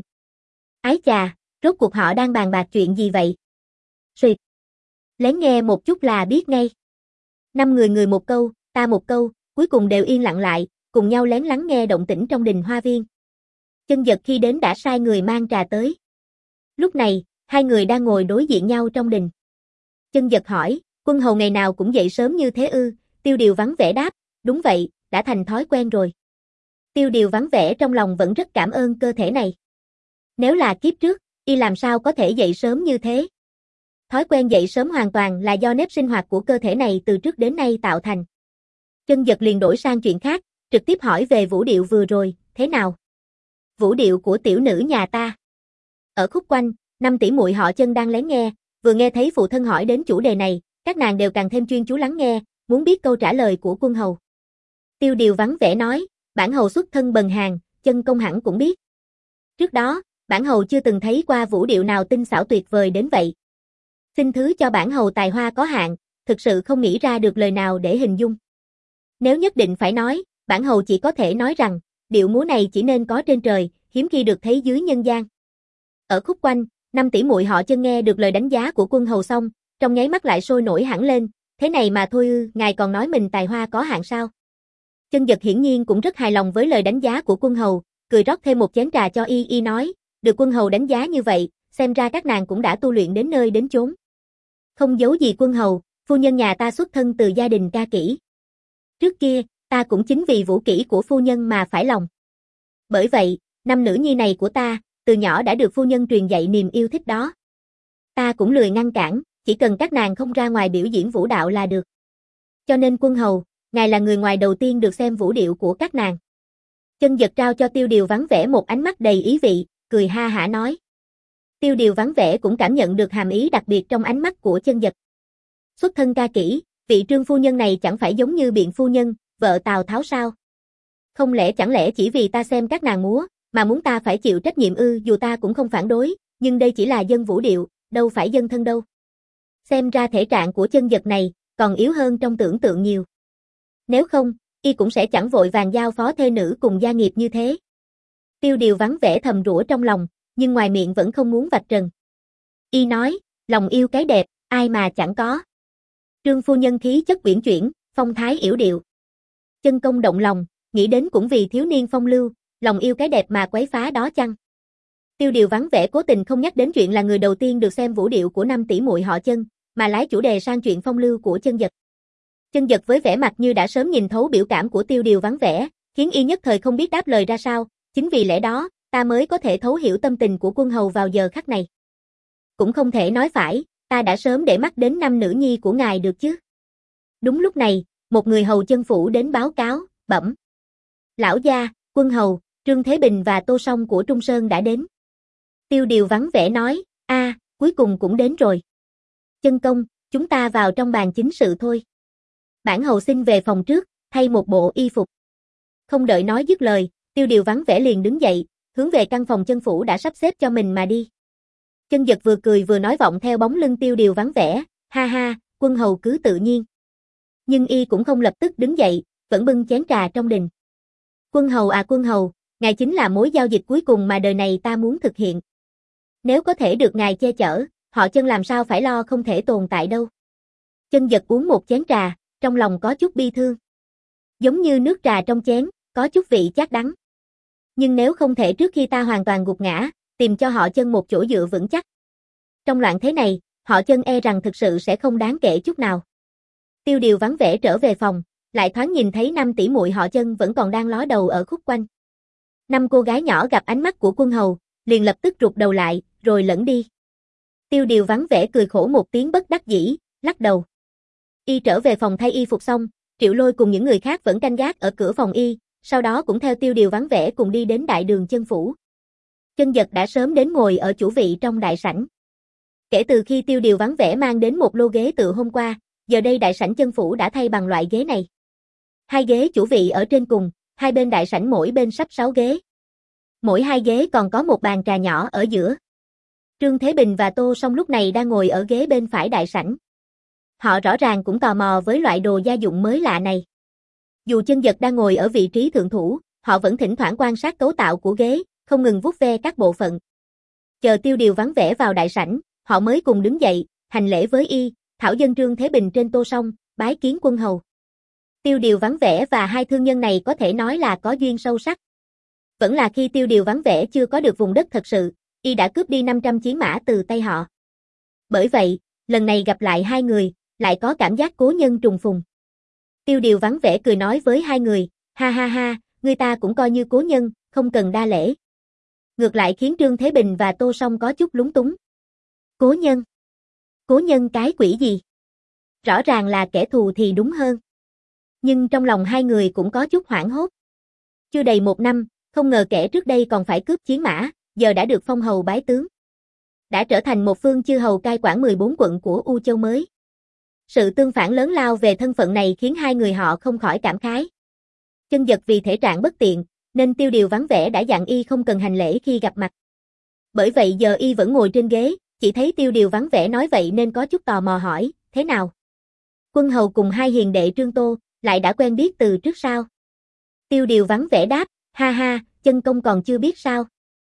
Ái chà, rốt cuộc họ đang bàn bạc chuyện gì vậy? Xuyệt. Lén nghe một chút là biết ngay. Năm người người một câu, ta một câu, cuối cùng đều yên lặng lại, cùng nhau lén lắng nghe động tĩnh trong đình hoa viên. Chân Dật khi đến đã sai người mang trà tới. Lúc này, hai người đang ngồi đối diện nhau trong đình. Chân Dật hỏi, quân hầu ngày nào cũng dậy sớm như thế ư? Tiêu Điều vắng vẻ đáp, đúng vậy, đã thành thói quen rồi. Tiêu Điều vắng vẻ trong lòng vẫn rất cảm ơn cơ thể này. Nếu là kiếp trước, y làm sao có thể dậy sớm như thế? Thói quen dậy sớm hoàn toàn là do nếp sinh hoạt của cơ thể này từ trước đến nay tạo thành. Chân Dật liền đổi sang chuyện khác, trực tiếp hỏi về vũ điệu vừa rồi, thế nào? Vũ điệu của tiểu nữ nhà ta. Ở khúc quanh, năm tỷ muội họ Chân đang lén nghe, vừa nghe thấy phụ thân hỏi đến chủ đề này, các nàng đều càng thêm chuyên chú lắng nghe, muốn biết câu trả lời của quân hầu. Tiêu Điều vắng vẻ nói, bản hầu xuất thân bần hàn, Chân công hẳn cũng biết. Trước đó, bản hầu chưa từng thấy qua vũ điệu nào tinh xảo tuyệt vời đến vậy. Xin thứ cho bản hầu tài hoa có hạn, thực sự không nghĩ ra được lời nào để hình dung. Nếu nhất định phải nói, bản hầu chỉ có thể nói rằng, điệu múa này chỉ nên có trên trời, hiếm khi được thấy dưới nhân gian. Ở khúc quanh, năm tỷ muội họ Chân nghe được lời đánh giá của quân hầu xong, trong nháy mắt lại sôi nổi hẳn lên, thế này mà thôi ư, ngài còn nói mình tài hoa có hạn sao? Chân Dật hiển nhiên cũng rất hài lòng với lời đánh giá của quân hầu, cười rót thêm một chén trà cho y y nói, được quân hầu đánh giá như vậy, xem ra các nàng cũng đã tu luyện đến nơi đến chốn. Không giấu gì quân hầu, phu nhân nhà ta xuất thân từ gia đình ca kỹ. Trước kia, ta cũng chính vì vũ kỹ của phu nhân mà phải lòng. Bởi vậy, năm nữ nhi này của ta, từ nhỏ đã được phu nhân truyền dạy niềm yêu thích đó. Ta cũng lười ngăn cản, chỉ cần các nàng không ra ngoài biểu diễn vũ đạo là được. Cho nên quân hầu, ngài là người ngoài đầu tiên được xem vũ điệu của các nàng. Chân Dật trao cho Tiêu Điều vắng vẻ một ánh mắt đầy ý vị, cười ha hả nói. Tiêu Điều vắng vẻ cũng cảm nhận được hàm ý đặc biệt trong ánh mắt của Chân Dật. Xuất thân ca kỹ, vị Trương phu nhân này chẳng phải giống như Biện phu nhân, vợ Tào Tháo sao? Không lẽ chẳng lẽ chỉ vì ta xem các nàng múa, mà muốn ta phải chịu trách nhiệm ư? Dù ta cũng không phản đối, nhưng đây chỉ là dân vũ điệu, đâu phải dân thân đâu. Xem ra thể trạng của Chân Dật này, còn yếu hơn trong tưởng tượng nhiều. Nếu không, y cũng sẽ chẳng vội vàng giao phó thê nữ cùng gia nghiệp như thế. Tiêu Điều vắng vẻ thầm rủa trong lòng, nhưng ngoài miệng vẫn không muốn vạch trần. Y nói, lòng yêu cái đẹp, ai mà chẳng có. Trương phu nhân khí chất uyển chuyển, phong thái yểu điệu. Chân công động lòng, nghĩ đến cũng vì thiếu niên phong lưu, lòng yêu cái đẹp mà quấy phá đó chăng. Tiêu Điều vắng vẻ cố tình không nhắc đến chuyện là người đầu tiên được xem vũ điệu của năm tỷ muội họ Chân, mà lái chủ đề sang chuyện phong lưu của Chân Dật. Chân Dật với vẻ mặt như đã sớm nhìn thấu biểu cảm của Tiêu Điều vắng vẻ, khiến y nhất thời không biết đáp lời ra sao, chính vì lẽ đó, ta mới có thể thấu hiểu tâm tình của quân hầu vào giờ khắc này. Cũng không thể nói phải, ta đã sớm để mắt đến năm nữ nhi của ngài được chứ. Đúng lúc này, một người hầu Chân phủ đến báo cáo, bẩm. Lão gia, quân hầu, Trương Thế Bình và Tô Song của Trung Sơn đã đến. Tiêu Điều vắng vẻ nói, a, cuối cùng cũng đến rồi. Chân công, chúng ta vào trong bàn chính sự thôi. Bản hầu xin về phòng trước, thay một bộ y phục. Không đợi nói dứt lời, Tiêu Điều vắng vẻ liền đứng dậy, hướng về căn phòng Chân phủ đã sắp xếp cho mình mà đi. Chân Dật vừa cười vừa nói vọng theo bóng lưng Tiêu Điều vắng vẻ, ha ha, quân hầu cứ tự nhiên. Nhưng y cũng không lập tức đứng dậy, vẫn bưng chén trà trong đình. Quân hầu à quân hầu, ngài chính là mối giao dịch cuối cùng mà đời này ta muốn thực hiện. Nếu có thể được ngài che chở, họ Chân làm sao phải lo không thể tồn tại đâu. Chân Dật uống một chén trà, trong lòng có chút bi thương. Giống như nước trà trong chén, có chút vị chát đắng. Nhưng nếu không thể trước khi ta hoàn toàn gục ngã, tìm cho họ Chân một chỗ dựa vững chắc. Trong loạn thế này, họ Chân e rằng thực sự sẽ không đáng kể chút nào. Tiêu Điều vắng vẻ trở về phòng, lại thoáng nhìn thấy năm tỷ muội họ Chân vẫn còn đang ló đầu ở khúc quanh. Năm cô gái nhỏ gặp ánh mắt của quân hầu, liền lập tức rụt đầu lại, rồi lẫn đi. Tiêu Điều vắng vẻ cười khổ một tiếng bất đắc dĩ, lắc đầu. Y trở về phòng thay y phục xong, Triệu Lôi cùng những người khác vẫn canh gác ở cửa phòng y, sau đó cũng theo Tiêu Điều vắng vẻ cùng đi đến đại đường Chân phủ. Chân Dật đã sớm đến ngồi ở chủ vị trong đại sảnh. Kể từ khi Tiêu Điều vắng vẻ mang đến một lô ghế từ hôm qua, giờ đây đại sảnh Chân phủ đã thay bằng loại ghế này. Hai ghế chủ vị ở trên cùng, hai bên đại sảnh mỗi bên sắp sáu ghế. Mỗi hai ghế còn có một bàn trà nhỏ ở giữa. Trương Thế Bình và Tô Song lúc này đang ngồi ở ghế bên phải đại sảnh. Họ rõ ràng cũng tò mò với loại đồ gia dụng mới lạ này. Dù Chân Dật đang ngồi ở vị trí thượng thủ, họ vẫn thỉnh thoảng quan sát cấu tạo của ghế, không ngừng vuốt ve các bộ phận. Chờ Tiêu Điều vắng vẻ vào đại sảnh, họ mới cùng đứng dậy, hành lễ với y, thảo dân Trương Thế Bình trên Tô Song, bái kiến quân hầu. Tiêu Điều vắng vẻ và hai thương nhân này có thể nói là có duyên sâu sắc. Vẫn là khi Tiêu Điều vắng vẻ chưa có được vùng đất thật sự, y đã cướp đi năm trăm chiến mã từ tay họ. Bởi vậy, lần này gặp lại hai người, lại có cảm giác cố nhân trùng phùng. Tiêu Điều vắng vẻ cười nói với hai người, ha ha ha, người ta cũng coi như cố nhân, không cần đa lễ. Ngược lại khiến Trương Thế Bình và Tô Song có chút lúng túng. Cố nhân? Cố nhân cái quỷ gì? Rõ ràng là kẻ thù thì đúng hơn. Nhưng trong lòng hai người cũng có chút hoảng hốt. Chưa đầy một năm, không ngờ kẻ trước đây còn phải cướp chiến mã, giờ đã được phong hầu bái tướng. Đã trở thành một phương chư hầu cai quản mười bốn quận của U Châu mới. Sự tương phản lớn lao về thân phận này khiến hai người họ không khỏi cảm khái. Chân Dật vì thể trạng bất tiện, nên Tiêu Điều vắng vẻ đã dặn y không cần hành lễ khi gặp mặt. Bởi vậy giờ y vẫn ngồi trên ghế, chỉ thấy Tiêu Điều vắng vẻ nói vậy nên có chút tò mò hỏi, thế nào? Quân hầu cùng hai hiền đệ Trương Tô, lại đã quen biết từ trước sao? Tiêu Điều vắng vẻ đáp, ha ha, Chân công còn chưa biết sao?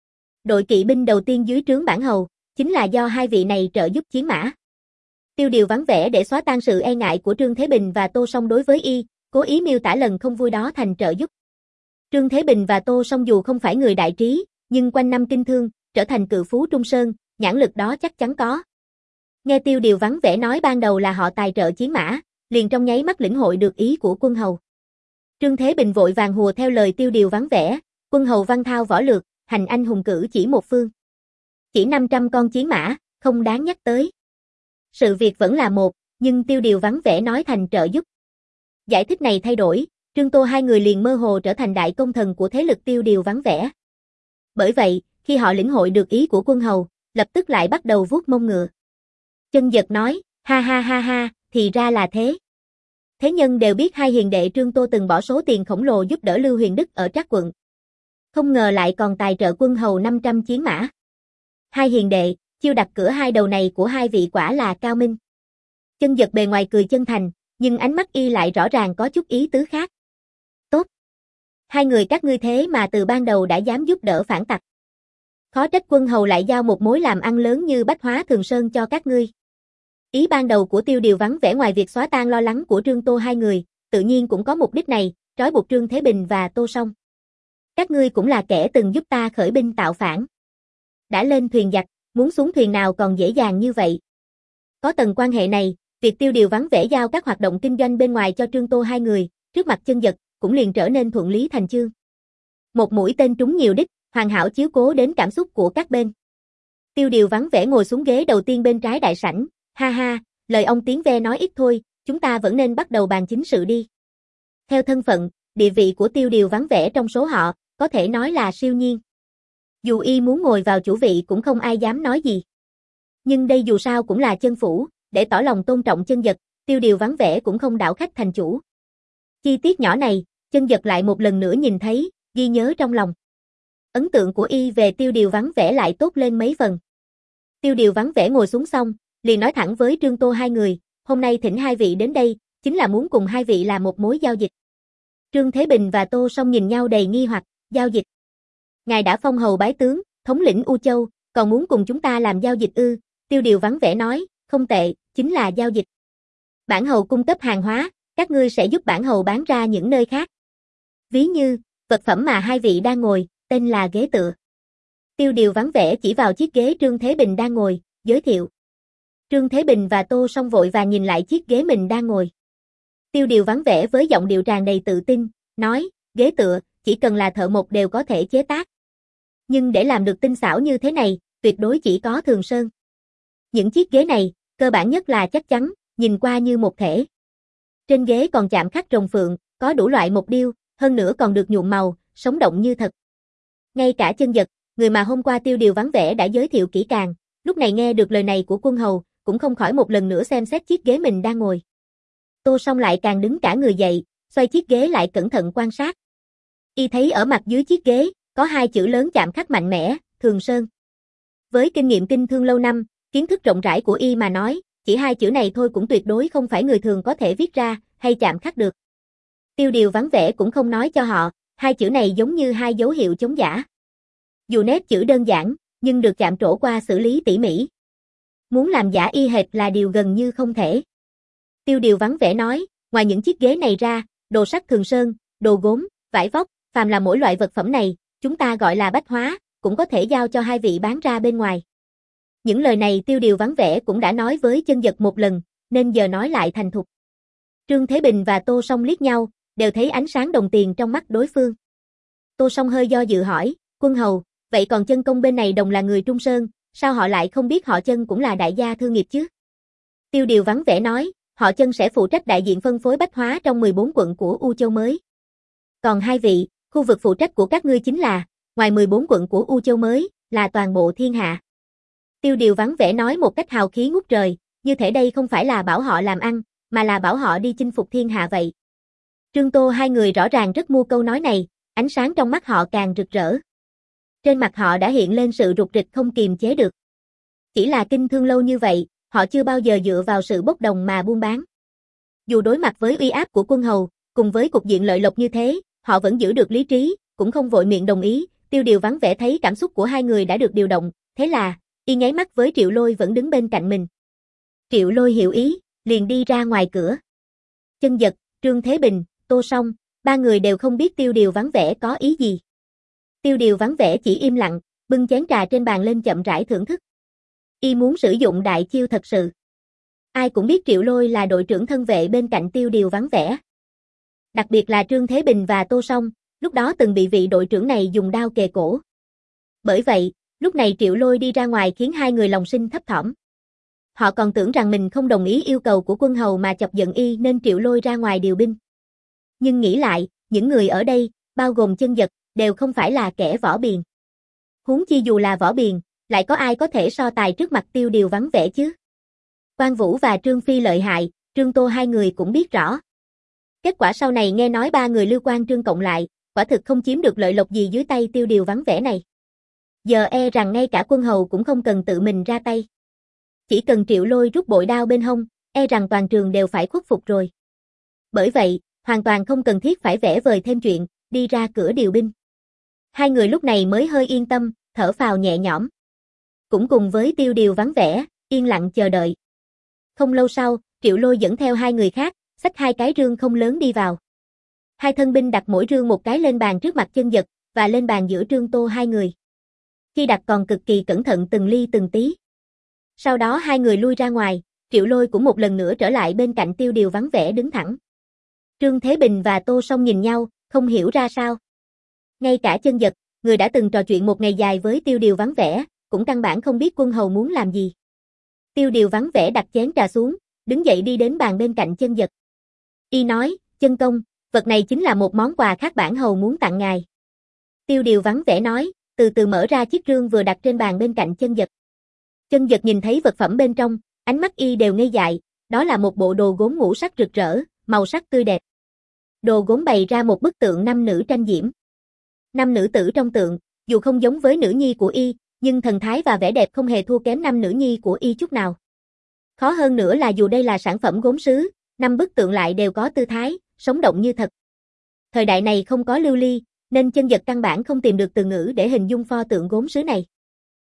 Đội kỵ binh đầu tiên dưới trướng bản hầu, chính là do hai vị này trợ giúp chiến mã. Tiêu Điều vắng vẻ để xóa tan sự e ngại của Trương Thế Bình và Tô Song đối với y, cố ý miêu tả lần không vui đó thành trợ giúp. Trương Thế Bình và Tô Song dù không phải người đại trí, nhưng quanh năm kinh thương, trở thành cự phú Trung Sơn, nhãn lực đó chắc chắn có. Nghe Tiêu Điều vắng vẻ nói ban đầu là họ tài trợ chiến mã, liền trong nháy mắt lĩnh hội được ý của quân hầu. Trương Thế Bình vội vàng hùa theo lời Tiêu Điều vắng vẻ, quân hầu văn thao võ lược, hành anh hùng cử chỉ một phương. Chỉ năm trăm con chiến mã, không đáng nhắc tới. Sự việc vẫn là một, nhưng Tiêu Điều vắng vẻ nói thành trợ giúp. Giải thích này thay đổi, Trương Tô hai người liền mơ hồ trở thành đại công thần của thế lực Tiêu Điều vắng vẻ. Bởi vậy, khi họ lĩnh hội được ý của quân hầu, lập tức lại bắt đầu vuốt mông ngựa. Chân Dật nói, ha ha ha ha, thì ra là thế. Thế nhân đều biết hai hiền đệ Trương Tô từng bỏ số tiền khổng lồ giúp đỡ Lưu Huyền Đức ở Trác quận. Không ngờ lại còn tài trợ quân hầu năm trăm chiến mã. Hai hiền đệ, chiêu đặt cửa hai đầu này của hai vị quả là cao minh. Chân Dật bề ngoài cười chân thành, nhưng ánh mắt y lại rõ ràng có chút ý tứ khác. Hai người các ngươi thế mà từ ban đầu đã dám giúp đỡ phản tặc. Khó trách quân hầu lại giao một mối làm ăn lớn như Bách Hóa Thường Sơn cho các ngươi. Ý ban đầu của Tiêu Điều vắng vẻ ngoài việc xóa tan lo lắng của Trương Tô hai người, tự nhiên cũng có mục đích này, trói buộc Trương Thế Bình và Tô Song. Các ngươi cũng là kẻ từng giúp ta khởi binh tạo phản. Đã lên thuyền giặc, muốn xuống thuyền nào còn dễ dàng như vậy. Có tầng quan hệ này, việc Tiêu Điều vắng vẻ giao các hoạt động kinh doanh bên ngoài cho Trương Tô hai người, trước mặt Chân Dật, cũng liền trở nên thuận lý thành chương. Một mũi tên trúng nhiều đích, hoàn hảo chiếu cố đến cảm xúc của các bên. Tiêu Điều vắng vẻ ngồi xuống ghế đầu tiên bên trái đại sảnh, ha ha, lời ông tiếng ve nói ít thôi, chúng ta vẫn nên bắt đầu bàn chính sự đi. Theo thân phận, địa vị của Tiêu Điều vắng vẻ trong số họ, có thể nói là siêu nhiên. Dù y muốn ngồi vào chủ vị cũng không ai dám nói gì. Nhưng đây dù sao cũng là Chân phủ, để tỏ lòng tôn trọng Chân Dật, Tiêu Điều vắng vẻ cũng không đảo khách thành chủ. Chi tiết nhỏ này, Chân Dật lại một lần nữa nhìn thấy, ghi nhớ trong lòng. Ấn tượng của y về Tiêu Điều vắng vẻ lại tốt lên mấy phần. Tiêu Điều vắng vẻ ngồi xuống xong, liền nói thẳng với Trương Tô hai người, hôm nay thỉnh hai vị đến đây, chính là muốn cùng hai vị làm một mối giao dịch. Trương Thế Bình và Tô Song nhìn nhau đầy nghi hoặc, giao dịch. Ngài đã phong hầu bái tướng, thống lĩnh U Châu, còn muốn cùng chúng ta làm giao dịch ư? Tiêu Điều vắng vẻ nói, không tệ, chính là giao dịch. Bản hầu cung cấp hàng hóa, các ngươi sẽ giúp bản hầu bán ra những nơi khác. Ví như, vật phẩm mà hai vị đang ngồi, tên là ghế tựa. Tiêu Điều vắng vẻ chỉ vào chiếc ghế Trương Thế Bình đang ngồi, giới thiệu. Trương Thế Bình và Tô Song vội và nhìn lại chiếc ghế mình đang ngồi. Tiêu Điều vắng vẻ với giọng điệu tràn đầy tự tin, nói, ghế tựa, chỉ cần là thợ mộc đều có thể chế tác. Nhưng để làm được tinh xảo như thế này, tuyệt đối chỉ có Thường Sơn. Những chiếc ghế này, cơ bản nhất là chắc chắn, nhìn qua như một thể. Trên ghế còn chạm khắc rồng phượng, có đủ loại mộc điêu, hơn nữa còn được nhuộm màu, sống động như thật. Ngay cả Chân Dật, người mà hôm qua Tiêu Điều vắng vẻ đã giới thiệu kỹ càng, lúc này nghe được lời này của quân hầu, cũng không khỏi một lần nữa xem xét chiếc ghế mình đang ngồi. Tô Song lại càng đứng cả người dậy, xoay chiếc ghế lại cẩn thận quan sát. Y thấy ở mặt dưới chiếc ghế, có hai chữ lớn chạm khắc mạnh mẽ, Thường Sơn. Với kinh nghiệm kinh thương lâu năm, kiến thức rộng rãi của Y mà nói, chỉ hai chữ này thôi cũng tuyệt đối không phải người thường có thể viết ra, hay chạm khắc được. Tiêu Điều vắng vẻ cũng không nói cho họ, hai chữ này giống như hai dấu hiệu chống giả. Dù nét chữ đơn giản, nhưng được chạm trổ qua xử lý tỉ mỉ. Muốn làm giả y hệt là điều gần như không thể. Tiêu Điều vắng vẻ nói, ngoài những chiếc ghế này ra, đồ sắt Thường Sơn, đồ gốm, vải vóc, phàm là mỗi loại vật phẩm này, chúng ta gọi là bách hóa, cũng có thể giao cho hai vị bán ra bên ngoài. Những lời này Tiêu Điều vắng vẻ cũng đã nói với Chân Dật một lần, nên giờ nói lại thành thục. Trương Thế Bình và Tô Song liếc nhau, đều thấy ánh sáng đồng tiền trong mắt đối phương. Tô Song hơi do dự hỏi, quân hầu, vậy còn Chân công bên này đồng là người Trung Sơn, sao họ lại không biết họ Chân cũng là đại gia thương nghiệp chứ? Tiêu Điều vắng vẻ nói, họ Chân sẽ phụ trách đại diện phân phối bách hóa trong mười bốn quận của U Châu mới. Còn hai vị, khu vực phụ trách của các ngươi chính là, ngoài mười bốn quận của U Châu mới, là toàn bộ thiên hạ. Tiêu Điều vắng vẻ nói một cách hào khí ngút trời, như thể đây không phải là bảo họ làm ăn, mà là bảo họ đi chinh phục thiên hạ vậy. Trương Tô hai người rõ ràng rất mua câu nói này, ánh sáng trong mắt họ càng rực rỡ. Trên mặt họ đã hiện lên sự rục rịch không kiềm chế được. Chỉ là kinh thương lâu như vậy, họ chưa bao giờ dựa vào sự bốc đồng mà buôn bán. Dù đối mặt với uy áp của quân hầu, cùng với cục diện lợi lộc như thế, họ vẫn giữ được lý trí, cũng không vội miệng đồng ý. Tiêu Điều vắng vẻ thấy cảm xúc của hai người đã được điều động, thế là, y nháy mắt với Triệu Lôi vẫn đứng bên cạnh mình. Triệu Lôi hiểu ý, liền đi ra ngoài cửa. Chân Dật, Trương Thế Bình, Tô Song, ba người đều không biết Tiêu Điều vắng vẻ có ý gì. Tiêu Điều vắng vẻ chỉ im lặng, bưng chén trà trên bàn lên chậm rãi thưởng thức. Y muốn sử dụng đại chiêu thật sự. Ai cũng biết Triệu Lôi là đội trưởng thân vệ bên cạnh Tiêu Điều vắng vẻ. Đặc biệt là Trương Thế Bình và Tô Song, lúc đó từng bị vị đội trưởng này dùng đao kề cổ. Bởi vậy, lúc này Triệu Lôi đi ra ngoài khiến hai người lòng sinh thấp thỏm. Họ còn tưởng rằng mình không đồng ý yêu cầu của quân hầu mà chọc giận y nên Triệu Lôi ra ngoài điều binh. Nhưng nghĩ lại, những người ở đây, bao gồm Chân Dật, đều không phải là kẻ võ biền. Huống chi dù là võ biền, lại có ai có thể so tài trước mặt Tiêu Điều vắng vẻ chứ? Quan Vũ và Trương Phi lợi hại, Trương Tô hai người cũng biết rõ. Kết quả sau này nghe nói ba người Lưu Quan Trương cộng lại, quả thực không chiếm được lợi lộc gì dưới tay Tiêu Điều vắng vẻ này. Giờ e rằng ngay cả quân hầu cũng không cần tự mình ra tay. Chỉ cần Triệu Lôi rút bội đao bên hông, e rằng toàn trường đều phải khuất phục rồi. Bởi vậy, hoàn toàn không cần thiết phải vẽ vời thêm chuyện, đi ra cửa điều binh. Hai người lúc này mới hơi yên tâm, thở phào nhẹ nhõm. Cũng cùng với Tiêu Điều vắng vẻ, yên lặng chờ đợi. Không lâu sau, Triệu Lôi dẫn theo hai người khác, xách hai cái rương không lớn đi vào. Hai thân binh đặt mỗi rương một cái lên bàn trước mặt Chân Dật, và lên bàn giữa Trương Tô hai người. Khi đặt còn cực kỳ cẩn thận từng ly từng tí. Sau đó hai người lui ra ngoài, Triệu Lôi cũng một lần nữa trở lại bên cạnh Tiêu Điều vắng vẻ đứng thẳng. Trương Thế Bình và Tô Song nhìn nhau, không hiểu ra sao. Ngay cả Chân Dật, người đã từng trò chuyện một ngày dài với Tiêu Điều vắng vẻ, cũng căn bản không biết quân hầu muốn làm gì. Tiêu Điều vắng vẻ đặt chén trà xuống, đứng dậy đi đến bàn bên cạnh Chân Dật. Y nói, Chân công, vật này chính là một món quà khác bản hầu muốn tặng ngài. Tiêu Điều vắng vẻ nói, từ từ mở ra chiếc rương vừa đặt trên bàn bên cạnh Chân Dật. Chân Dật nhìn thấy vật phẩm bên trong, ánh mắt y đều ngây dại, đó là một bộ đồ gốm ngũ sắc rực rỡ, màu sắc tươi đẹp. Đồ gốm bày ra một bức tượng năm nữ tranh diễm. Năm nữ tử trong tượng, dù không giống với nữ nhi của y, nhưng thần thái và vẻ đẹp không hề thua kém năm nữ nhi của y chút nào. Khó hơn nữa là dù đây là sản phẩm gốm sứ, năm bức tượng lại đều có tư thái, sống động như thật. Thời đại này không có lưu ly, nên Chân Dật căn bản không tìm được từ ngữ để hình dung pho tượng gốm sứ này.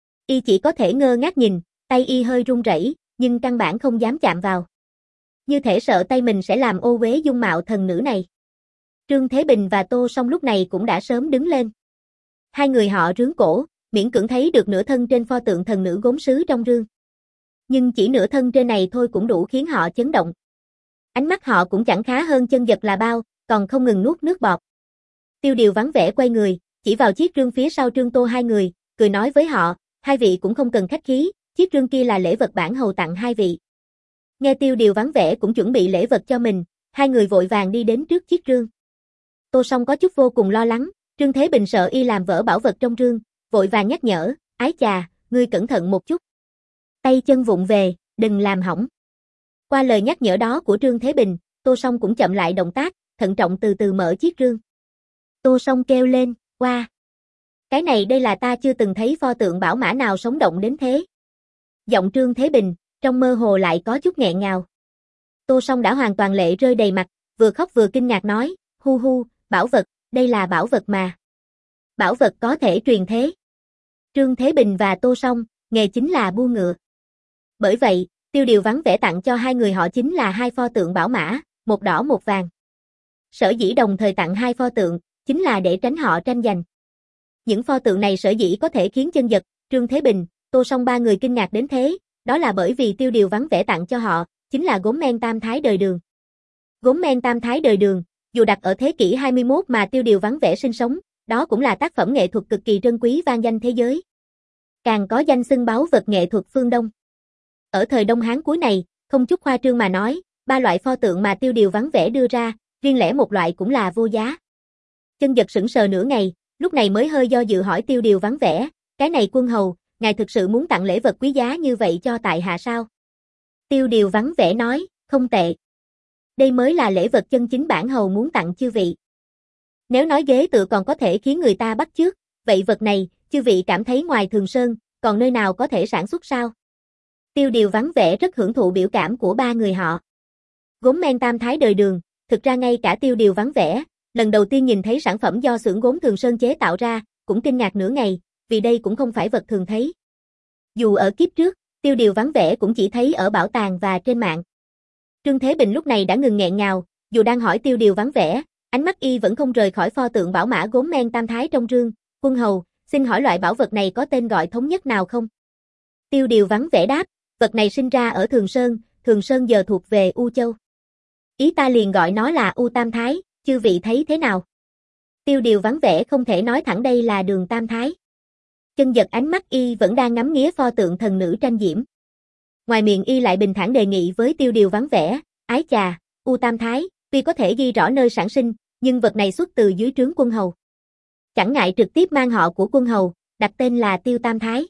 Y chỉ có thể ngơ ngác nhìn, tay y hơi run rẩy, nhưng căn bản không dám chạm vào. Như thể sợ tay mình sẽ làm ô uế dung mạo thần nữ này. Trương Thế Bình và Tô Song lúc này cũng đã sớm đứng lên. Hai người họ rướn cổ, miễn cưỡng thấy được nửa thân trên pho tượng thần nữ gốm sứ trong rương. Nhưng chỉ nửa thân trên này thôi cũng đủ khiến họ chấn động. Ánh mắt họ cũng chẳng khá hơn Chân Dật là bao, còn không ngừng nuốt nước bọt. Tiêu Điều vắng vẻ quay người, chỉ vào chiếc rương phía sau Trương Tô hai người, cười nói với họ, hai vị cũng không cần khách khí, chiếc rương kia là lễ vật bản hầu tặng hai vị. Nghe Tiêu Điều vắng vẻ cũng chuẩn bị lễ vật cho mình, hai người vội vàng đi đến trước chiếc rương. Tô Song có chút vô cùng lo lắng, Trương Thế Bình sợ y làm vỡ bảo vật trong rương, vội vàng nhắc nhở, ái chà, ngươi cẩn thận một chút. Tay chân vụng về, đừng làm hỏng. Qua lời nhắc nhở đó của Trương Thế Bình, Tô Song cũng chậm lại động tác, thận trọng từ từ mở chiếc rương. Tô Song kêu lên, wow. Cái này đây là ta chưa từng thấy pho tượng bảo mã nào sống động đến thế. Giọng Trương Thế Bình, trong mơ hồ lại có chút nghẹn ngào. Tô Song đã hoàn toàn lệ rơi đầy mặt, vừa khóc vừa kinh ngạc nói, hu hu, bảo vật, đây là bảo vật mà. Bảo vật có thể truyền thế. Trương Thế Bình và Tô Song, nghề chính là bua ngựa. Bởi vậy, Tiêu Điều vắng vẻ tặng cho hai người họ chính là hai pho tượng bảo mã, một đỏ một vàng. Sở dĩ đồng thời tặng hai pho tượng, chính là để tránh họ tranh giành. Những pho tượng này sở dĩ có thể khiến Chân Dật, Trương Thế Bình, Tô Song ba người kinh ngạc đến thế, đó là bởi vì Tiêu Điều vắng vẻ tặng cho họ, chính là gốm men tam thái đời Đường. Gốm men tam thái đời Đường, dù đặt ở thế kỷ hai mươi mốt mà Tiêu Điều vắng vẻ sinh sống, đó cũng là tác phẩm nghệ thuật cực kỳ trân quý vang danh thế giới. Càng có danh xưng báu vật nghệ thuật phương Đông. Ở thời Đông Hán cuối này, không chút khoa trương mà nói, ba loại pho tượng mà Tiêu Điều vắng vẻ đưa ra, riêng lẻ một loại cũng là vô giá. Chân Dật sững sờ nửa ngày, lúc này mới hơi do dự hỏi Tiêu Điều vắng vẻ, cái này quân hầu, ngài thực sự muốn tặng lễ vật quý giá như vậy cho tại hạ sao? Tiêu Điều vắng vẻ nói, không tệ. Đây mới là lễ vật chân chính bản hầu muốn tặng chư vị. Nếu nói ghế tựa còn có thể khiến người ta bắt chước, vậy vật này, chư vị cảm thấy ngoài Thường Sơn, còn nơi nào có thể sản xuất sao? Tiêu Điều vắng vẻ rất hưởng thụ biểu cảm của ba người họ. Gốm men tam thái đời Đường, thực ra ngay cả Tiêu Điều vắng vẻ, lần đầu tiên nhìn thấy sản phẩm do xưởng gốm Thường Sơn chế tạo ra, cũng kinh ngạc nửa ngày, vì đây cũng không phải vật thường thấy. Dù ở kiếp trước, Tiêu Điều vắng vẻ cũng chỉ thấy ở bảo tàng và trên mạng. Trương Thế Bình lúc này đã ngừng nghẹn ngào, dù đang hỏi Tiêu Điều vắng vẻ, ánh mắt y vẫn không rời khỏi pho tượng bảo mã gốm men tam thái trong rương. Quân hầu, xin hỏi loại bảo vật này có tên gọi thống nhất nào không? Tiêu Điều vắng vẻ đáp, vật này sinh ra ở Thường Sơn, Thường Sơn giờ thuộc về U Châu. Ý ta liền gọi nó là U Tam Thái, chư vị thấy thế nào? Tiêu Điều vắng vẻ không thể nói thẳng đây là Đường Tam Thái. Chân Dật ánh mắt y vẫn đang ngắm nghía pho tượng thần nữ tranh diễm. Ngoài miệng y lại bình thản đề nghị với Tiêu Điều vắng vẻ, ái chà, U Tam Thái, tuy có thể ghi rõ nơi sản sinh, nhưng vật này xuất từ dưới trướng quân hầu. Chẳng ngại trực tiếp mang họ của quân hầu, đặt tên là Tiêu Tam Thái.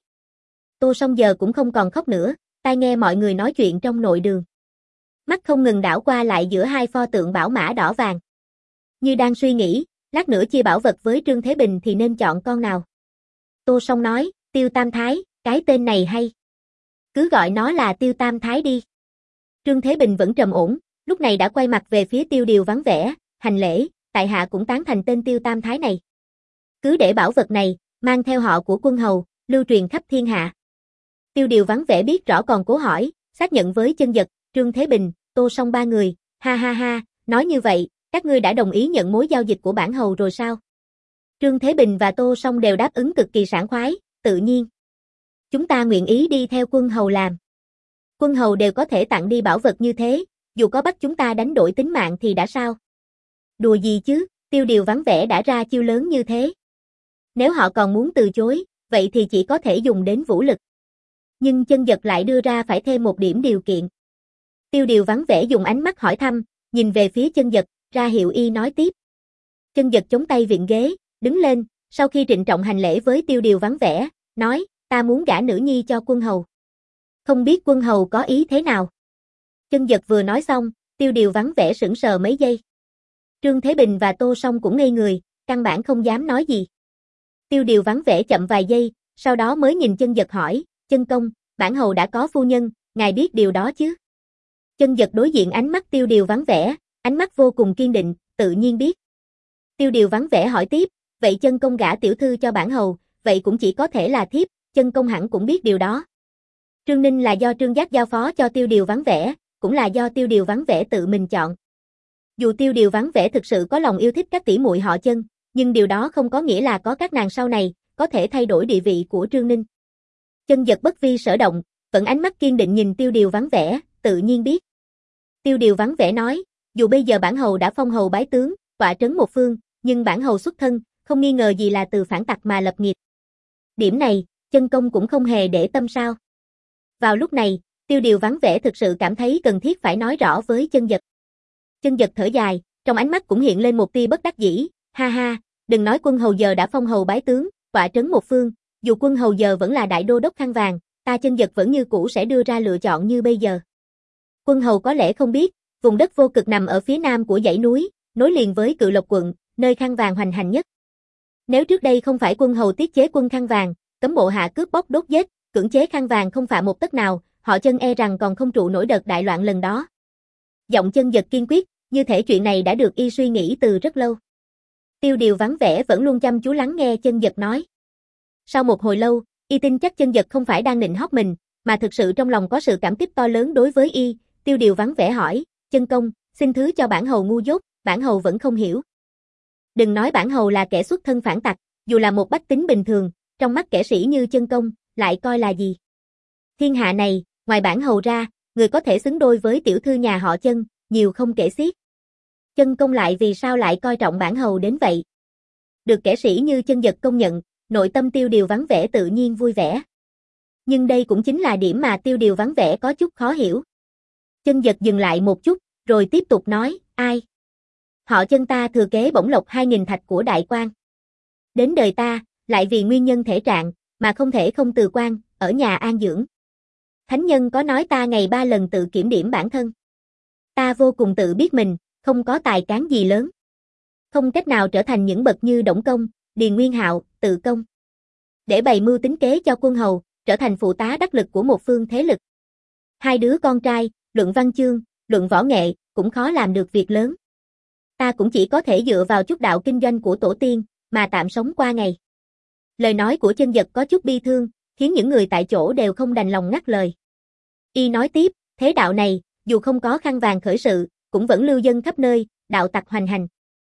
Tô Song giờ cũng không còn khóc nữa, tai nghe mọi người nói chuyện trong nội đường. Mắt không ngừng đảo qua lại giữa hai pho tượng bảo mã đỏ vàng. Như đang suy nghĩ, lát nữa chia bảo vật với Trương Thế Bình thì nên chọn con nào. Tô Song nói, Tiêu Tam Thái, cái tên này hay. Cứ gọi nó là Tiêu Tam Thái đi. Trương Thế Bình vẫn trầm ổn, lúc này đã quay mặt về phía Tiêu Điều vắng vẻ, hành lễ, tại hạ cũng tán thành tên Tiêu Tam Thái này. Cứ để bảo vật này, mang theo họ của quân hầu, lưu truyền khắp thiên hạ. Tiêu Điều vắng vẻ biết rõ còn cố hỏi, xác nhận với Chân Dật, Trương Thế Bình, Tô Song ba người, ha ha ha, nói như vậy, các ngươi đã đồng ý nhận mối giao dịch của bản hầu rồi sao? Trương Thế Bình và Tô Song đều đáp ứng cực kỳ sảng khoái, tự nhiên. Chúng ta nguyện ý đi theo quân hầu làm. Quân hầu đều có thể tặng đi bảo vật như thế, dù có bắt chúng ta đánh đổi tính mạng thì đã sao? Đùa gì chứ, Tiêu Điều vắng vẻ đã ra chiêu lớn như thế. Nếu họ còn muốn từ chối, vậy thì chỉ có thể dùng đến vũ lực. Nhưng Chân Dật lại đưa ra phải thêm một điểm điều kiện. Tiêu Điều vắng vẻ dùng ánh mắt hỏi thăm, nhìn về phía Chân Dật, ra hiệu y nói tiếp. Chân Dật chống tay viện ghế, đứng lên, sau khi trịnh trọng hành lễ với Tiêu Điều vắng vẻ, nói, ta muốn gả nữ nhi cho quân hầu. Không biết quân hầu có ý thế nào? Chân Dật vừa nói xong, Tiêu Điều vắng vẻ sững sờ mấy giây. Trương Thế Bình và Tô Song cũng ngây người, căn bản không dám nói gì. Tiêu Điều vắng vẻ chậm vài giây, sau đó mới nhìn Chân Dật hỏi, Chân công, bản hầu đã có phu nhân, ngài biết điều đó chứ? Chân Dật đối diện ánh mắt Tiêu Điều vắng vẻ, ánh mắt vô cùng kiên định, tự nhiên biết. Tiêu Điều vắng vẻ hỏi tiếp, vậy Chân công gả tiểu thư cho bản hầu, vậy cũng chỉ có thể là thiếp, Chân công hẳn cũng biết điều đó. Trương Ninh là do Trương Giác giao phó cho Tiêu Điều vắng vẻ, cũng là do Tiêu Điều vắng vẻ tự mình chọn. Dù Tiêu Điều vắng vẻ thực sự có lòng yêu thích các tỷ muội họ Chân, nhưng điều đó không có nghĩa là có các nàng sau này, có thể thay đổi địa vị của Trương Ninh. Chân Dật bất vi sở động, vẫn ánh mắt kiên định nhìn Tiêu Điều vắng vẻ, tự nhiên biết. Tiêu Điều vắng vẻ nói, dù bây giờ bản hầu đã phong hầu bái tướng, tọa trấn một phương, nhưng bản hầu xuất thân, không nghi ngờ gì là từ phản tặc mà lập nghiệp. Điểm này, Chân công cũng không hề để tâm sao. Vào lúc này, Tiêu Điều vắng vẻ thực sự cảm thấy cần thiết phải nói rõ với Chân Dật. Chân Dật thở dài, trong ánh mắt cũng hiện lên một tia bất đắc dĩ, ha ha, đừng nói quân hầu giờ đã phong hầu bái tướng, tọa trấn một phương, dù quân hầu giờ vẫn là đại đô đốc khăn vàng, ta Chân Dật vẫn như cũ sẽ đưa ra lựa chọn như bây giờ. Quân hầu có lẽ không biết, vùng đất vô cực nằm ở phía nam của dãy núi, nối liền với Cự Lộc quận, nơi khăn vàng hoành hành nhất. Nếu trước đây không phải quân hầu tiết chế quân khăn vàng, cấm bộ hạ cướp bóc đốt giết, cưỡng chế khăn vàng không phạm một tấc nào, họ Chân e rằng còn không trụ nổi đợt đại loạn lần đó. Giọng Chân Dật kiên quyết, như thể chuyện này đã được y suy nghĩ từ rất lâu. Tiêu Điều vắng vẻ vẫn luôn chăm chú lắng nghe Chân Dật nói. Sau một hồi lâu, y tin chắc Chân Dật không phải đang nịnh hót mình, mà thực sự trong lòng có sự cảm kích to lớn đối với y. Tiêu Điều vắng vẻ hỏi, Chân công, xin thứ cho bản hầu ngu dốt, bản hầu vẫn không hiểu. Đừng nói bản hầu là kẻ xuất thân phản tặc, dù là một bách tính bình thường, trong mắt kẻ sĩ như Chân công, lại coi là gì? Thiên hạ này, ngoài bản hầu ra, người có thể xứng đôi với tiểu thư nhà họ Chân, nhiều không kể xiết. Chân công lại vì sao lại coi trọng bản hầu đến vậy? Được kẻ sĩ như Chân Dật công nhận, nội tâm Tiêu Điều vắng vẻ tự nhiên vui vẻ. Nhưng đây cũng chính là điểm mà Tiêu Điều vắng vẻ có chút khó hiểu. Chân Dật dừng lại một chút, rồi tiếp tục nói, ai? Họ Chân ta thừa kế bổng lộc hai nghìn thạch của đại quan. Đến đời ta, lại vì nguyên nhân thể trạng, mà không thể không từ quan, ở nhà an dưỡng. Thánh nhân có nói ta ngày ba lần tự kiểm điểm bản thân. Ta vô cùng tự biết mình, không có tài cán gì lớn. Không cách nào trở thành những bậc như Đổng Công, Điền Nguyên Hạo, Tự Công. Để bày mưu tính kế cho quân hầu, trở thành phụ tá đắc lực của một phương thế lực. Hai đứa con trai, luận văn chương, luận võ nghệ, cũng khó làm được việc lớn. Ta cũng chỉ có thể dựa vào chút đạo kinh doanh của tổ tiên, mà tạm sống qua ngày. Lời nói của Chân Dật có chút bi thương, khiến những người tại chỗ đều không đành lòng ngắt lời. Y nói tiếp, thế đạo này, dù không có khăn vàng khởi sự, cũng vẫn lưu dân khắp nơi, đạo tặc hoành hành.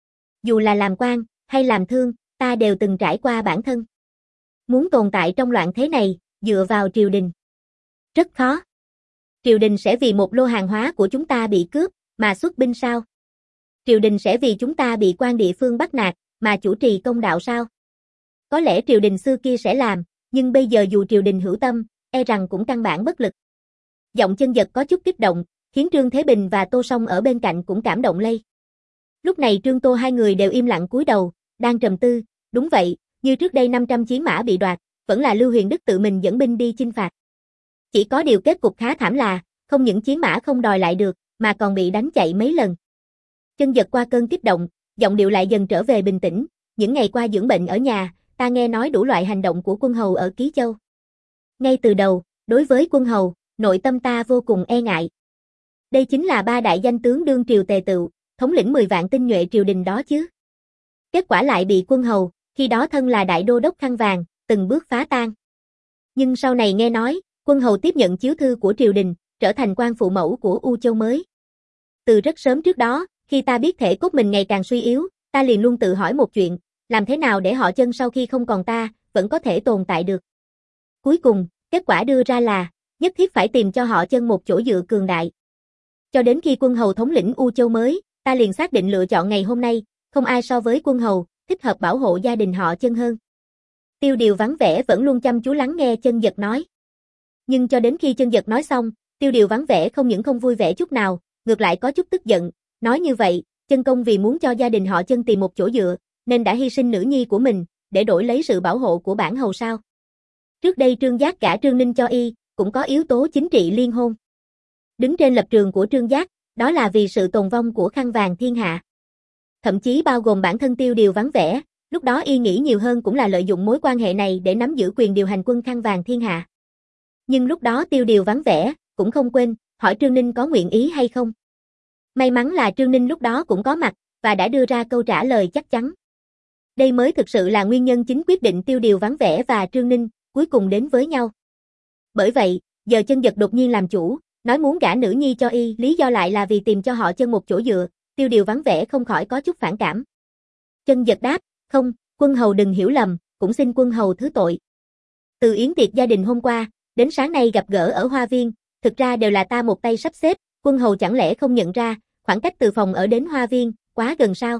Dù là làm quan, hay làm thương, ta đều từng trải qua bản thân. Muốn tồn tại trong loạn thế này, dựa vào triều đình. Rất khó. Triều đình sẽ vì một lô hàng hóa của chúng ta bị cướp, mà xuất binh sao? Triều đình sẽ vì chúng ta bị quan địa phương bắt nạt, mà chủ trì công đạo sao? Có lẽ triều đình xưa kia sẽ làm, nhưng bây giờ dù triều đình hữu tâm, e rằng cũng căn bản bất lực. Giọng Chân Dật có chút kích động, khiến Trương Thế Bình và Tô Song ở bên cạnh cũng cảm động lây. Lúc này Trương Tô hai người đều im lặng cúi đầu, đang trầm tư, đúng vậy, như trước đây năm trăm chiến mã bị đoạt, vẫn là Lưu Huyền Đức tự mình dẫn binh đi chinh phạt. Chỉ có điều kết cục khá thảm là, không những chiến mã không đòi lại được, mà còn bị đánh chạy mấy lần. Chân Dật qua cơn kích động, giọng điệu lại dần trở về bình tĩnh, những ngày qua dưỡng bệnh ở nhà, ta nghe nói đủ loại hành động của quân hầu ở Ký Châu. Ngay từ đầu, đối với quân hầu, nội tâm ta vô cùng e ngại. Đây chính là ba đại danh tướng đương triều tề tựu, thống lĩnh mười vạn tinh nhuệ triều đình đó chứ. Kết quả lại bị quân hầu, khi đó thân là đại đô đốc khăn vàng, từng bước phá tan. Nhưng sau này nghe nói, quân hầu tiếp nhận chiếu thư của triều đình, trở thành quan phụ mẫu của U Châu mới. Từ rất sớm trước đó, khi ta biết thể cốt mình ngày càng suy yếu, ta liền luôn tự hỏi một chuyện, làm thế nào để họ Chân sau khi không còn ta, vẫn có thể tồn tại được. Cuối cùng, kết quả đưa ra là, nhất thiết phải tìm cho họ Chân một chỗ dựa cường đại. Cho đến khi quân hầu thống lĩnh U Châu mới, ta liền xác định lựa chọn ngày hôm nay, không ai so với quân hầu, thích hợp bảo hộ gia đình họ Chân hơn. Tiêu Điều vắng vẻ vẫn luôn chăm chú lắng nghe Chân Dật nói. Nhưng cho đến khi Chân Dật nói xong, Tiêu Điều vắng vẻ không những không vui vẻ chút nào, ngược lại có chút tức giận, nói như vậy, Chân công vì muốn cho gia đình họ Chân tìm một chỗ dựa, nên đã hy sinh nữ nhi của mình, để đổi lấy sự bảo hộ của bản hầu sao. Trước đây Trương Giác gả Trương Ninh cho y, cũng có yếu tố chính trị liên hôn. Đứng trên lập trường của Trương Giác, đó là vì sự tồn vong của khăn vàng thiên hạ. Thậm chí bao gồm bản thân Tiêu Điều vắng vẻ, lúc đó y nghĩ nhiều hơn cũng là lợi dụng mối quan hệ này để nắm giữ quyền điều hành quân khăn vàng thiên hạ. Nhưng lúc đó Tiêu Điều vắng vẻ, cũng không quên, hỏi Trương Ninh có nguyện ý hay không. May mắn là Trương Ninh lúc đó cũng có mặt, và đã đưa ra câu trả lời chắc chắn. Đây mới thực sự là nguyên nhân chính quyết định Tiêu Điều vắng vẻ và Trương Ninh, cuối cùng đến với nhau. Bởi vậy, giờ Chân Dật đột nhiên làm chủ, nói muốn gả nữ nhi cho y, lý do lại là vì tìm cho họ Chân một chỗ dựa, Tiêu Điều vắng vẻ không khỏi có chút phản cảm. Chân Dật đáp, không, quân hầu đừng hiểu lầm, cũng xin quân hầu thứ tội. Từ yến tiệc gia đình hôm qua, đến sáng nay gặp gỡ ở hoa viên, thực ra đều là ta một tay sắp xếp, quân hầu chẳng lẽ không nhận ra, khoảng cách từ phòng ở đến hoa viên, quá gần sao?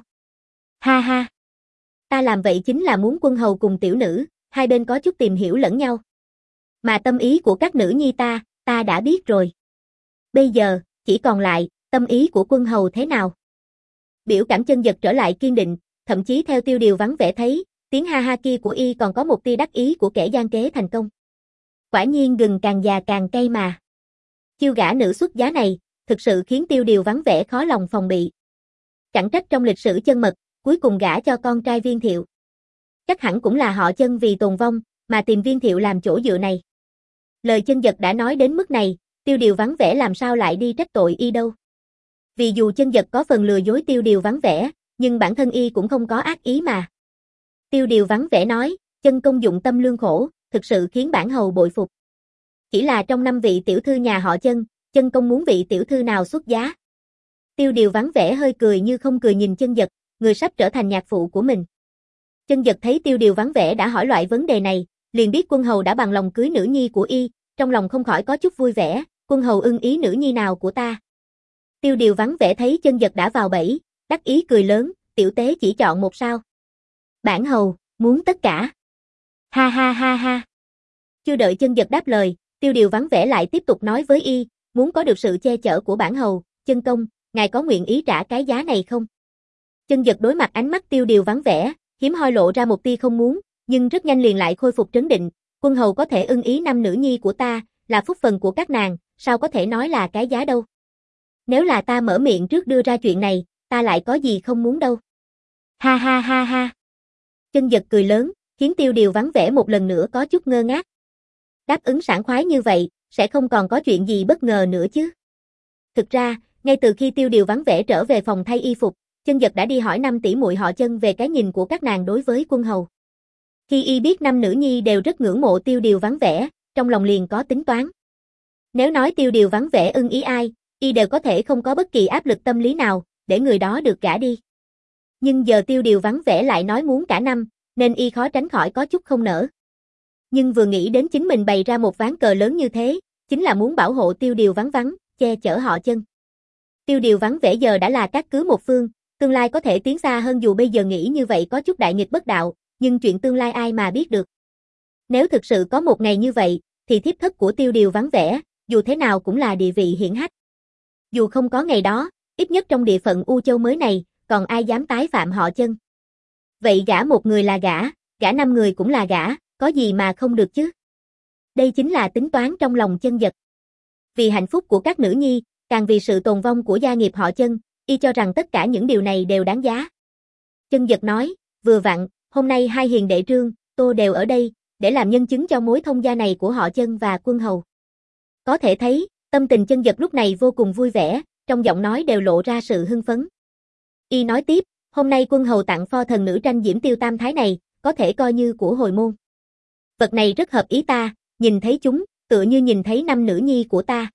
Ha ha! Ta làm vậy chính là muốn quân hầu cùng tiểu nữ, hai bên có chút tìm hiểu lẫn nhau. Mà tâm ý của các nữ nhi ta, ta đã biết rồi. Bây giờ, chỉ còn lại, tâm ý của quân hầu thế nào? Biểu cảm Chân Dật trở lại kiên định, thậm chí theo Tiêu Điều vắng vẻ thấy, tiếng ha ha kia của y còn có một tia đắc ý của kẻ gian kế thành công. Quả nhiên gừng càng già càng cay mà. Chiêu gả nữ xuất giá này, thực sự khiến Tiêu Điều vắng vẻ khó lòng phòng bị. Chẳng trách trong lịch sử Chân mật, cuối cùng gả cho con trai Viên Thiệu. Chắc hẳn cũng là họ Chân vì tồn vong, mà tìm Viên Thiệu làm chỗ dựa này. Lời Chân Dật đã nói đến mức này, Tiêu Điều vắng vẻ làm sao lại đi trách tội y đâu. Vì dù Chân Dật có phần lừa dối Tiêu Điều vắng vẻ, nhưng bản thân y cũng không có ác ý mà. Tiêu Điều vắng vẻ nói, Chân công dụng tâm lương khổ, thực sự khiến bản hầu bội phục. Chỉ là trong năm vị tiểu thư nhà họ Chân, Chân công muốn vị tiểu thư nào xuất giá? Tiêu Điều vắng vẻ hơi cười như không cười nhìn Chân Dật, người sắp trở thành nhạc phụ của mình. Chân Dật thấy Tiêu Điều vắng vẻ đã hỏi loại vấn đề này, liền biết quân hầu đã bằng lòng cưới nữ nhi của y, trong lòng không khỏi có chút vui vẻ, quân hầu ưng ý nữ nhi nào của ta. Tiêu Điều vắng vẻ thấy Chân Dật đã vào bẫy, đắc ý cười lớn, tiểu tế chỉ chọn một sao. Bản hầu, muốn tất cả. Ha ha ha ha. Chưa đợi Chân Dật đáp lời, Tiêu Điều vắng vẻ lại tiếp tục nói với y, muốn có được sự che chở của bản hầu, Chân công, ngài có nguyện ý trả cái giá này không? Chân Dật đối mặt ánh mắt Tiêu Điều vắng vẻ, hiếm hoi lộ ra một tia không muốn, nhưng rất nhanh liền lại khôi phục trấn định, quân hầu có thể ưng ý năm nữ nhi của ta, là phúc phần của các nàng, sao có thể nói là cái giá đâu. Nếu là ta mở miệng trước đưa ra chuyện này, ta lại có gì không muốn đâu. Ha ha ha ha. Chân Dật cười lớn, khiến Tiêu Điều vắng vẻ một lần nữa có chút ngơ ngác. Đáp ứng sảng khoái như vậy, sẽ không còn có chuyện gì bất ngờ nữa chứ. Thực ra, ngay từ khi Tiêu Điều vắng vẻ trở về phòng thay y phục, Chân Dật đã đi hỏi năm tỷ muội họ Chân về cái nhìn của các nàng đối với quân hầu. Khi y biết năm nữ nhi đều rất ngưỡng mộ Tiêu Điều vắng vẻ, trong lòng liền có tính toán. Nếu nói Tiêu Điều vắng vẻ ưng ý ai, y đều có thể không có bất kỳ áp lực tâm lý nào, để người đó được gả đi. Nhưng giờ Tiêu Điều vắng vẻ lại nói muốn cả năm, nên y khó tránh khỏi có chút không nỡ. Nhưng vừa nghĩ đến chính mình bày ra một ván cờ lớn như thế, chính là muốn bảo hộ Tiêu Điều vắng vắng, che chở họ Chân. Tiêu Điều vắng vẻ giờ đã là cát cứ một phương, tương lai có thể tiến xa hơn dù bây giờ nghĩ như vậy có chút đại nghịch bất đạo, nhưng chuyện tương lai ai mà biết được. Nếu thực sự có một ngày như vậy, thì thiếp thất của Tiêu Điều vắng vẻ, dù thế nào cũng là địa vị hiển hách. Dù không có ngày đó, ít nhất trong địa phận U Châu mới này, còn ai dám tái phạm họ Chân. Vậy gả một người là gả, gả năm người cũng là gả, có gì mà không được chứ. Đây chính là tính toán trong lòng Chân Dật. Vì hạnh phúc của các nữ nhi, càng vì sự tồn vong của gia nghiệp họ Chân, y cho rằng tất cả những điều này đều đáng giá. Chân Dật nói, vừa vặn, hôm nay hai hiền đệ Trương, Tô đều ở đây, để làm nhân chứng cho mối thông gia này của họ Chân và quân hầu. Có thể thấy, tâm tình Chân Dật lúc này vô cùng vui vẻ, trong giọng nói đều lộ ra sự hưng phấn. Y nói tiếp, Hôm nay quân hầu tặng pho thần nữ tranh diễm tiêu tam thái này, có thể coi như của hồi môn. Vật này rất hợp ý ta, nhìn thấy chúng, tựa như nhìn thấy năm nữ nhi của ta.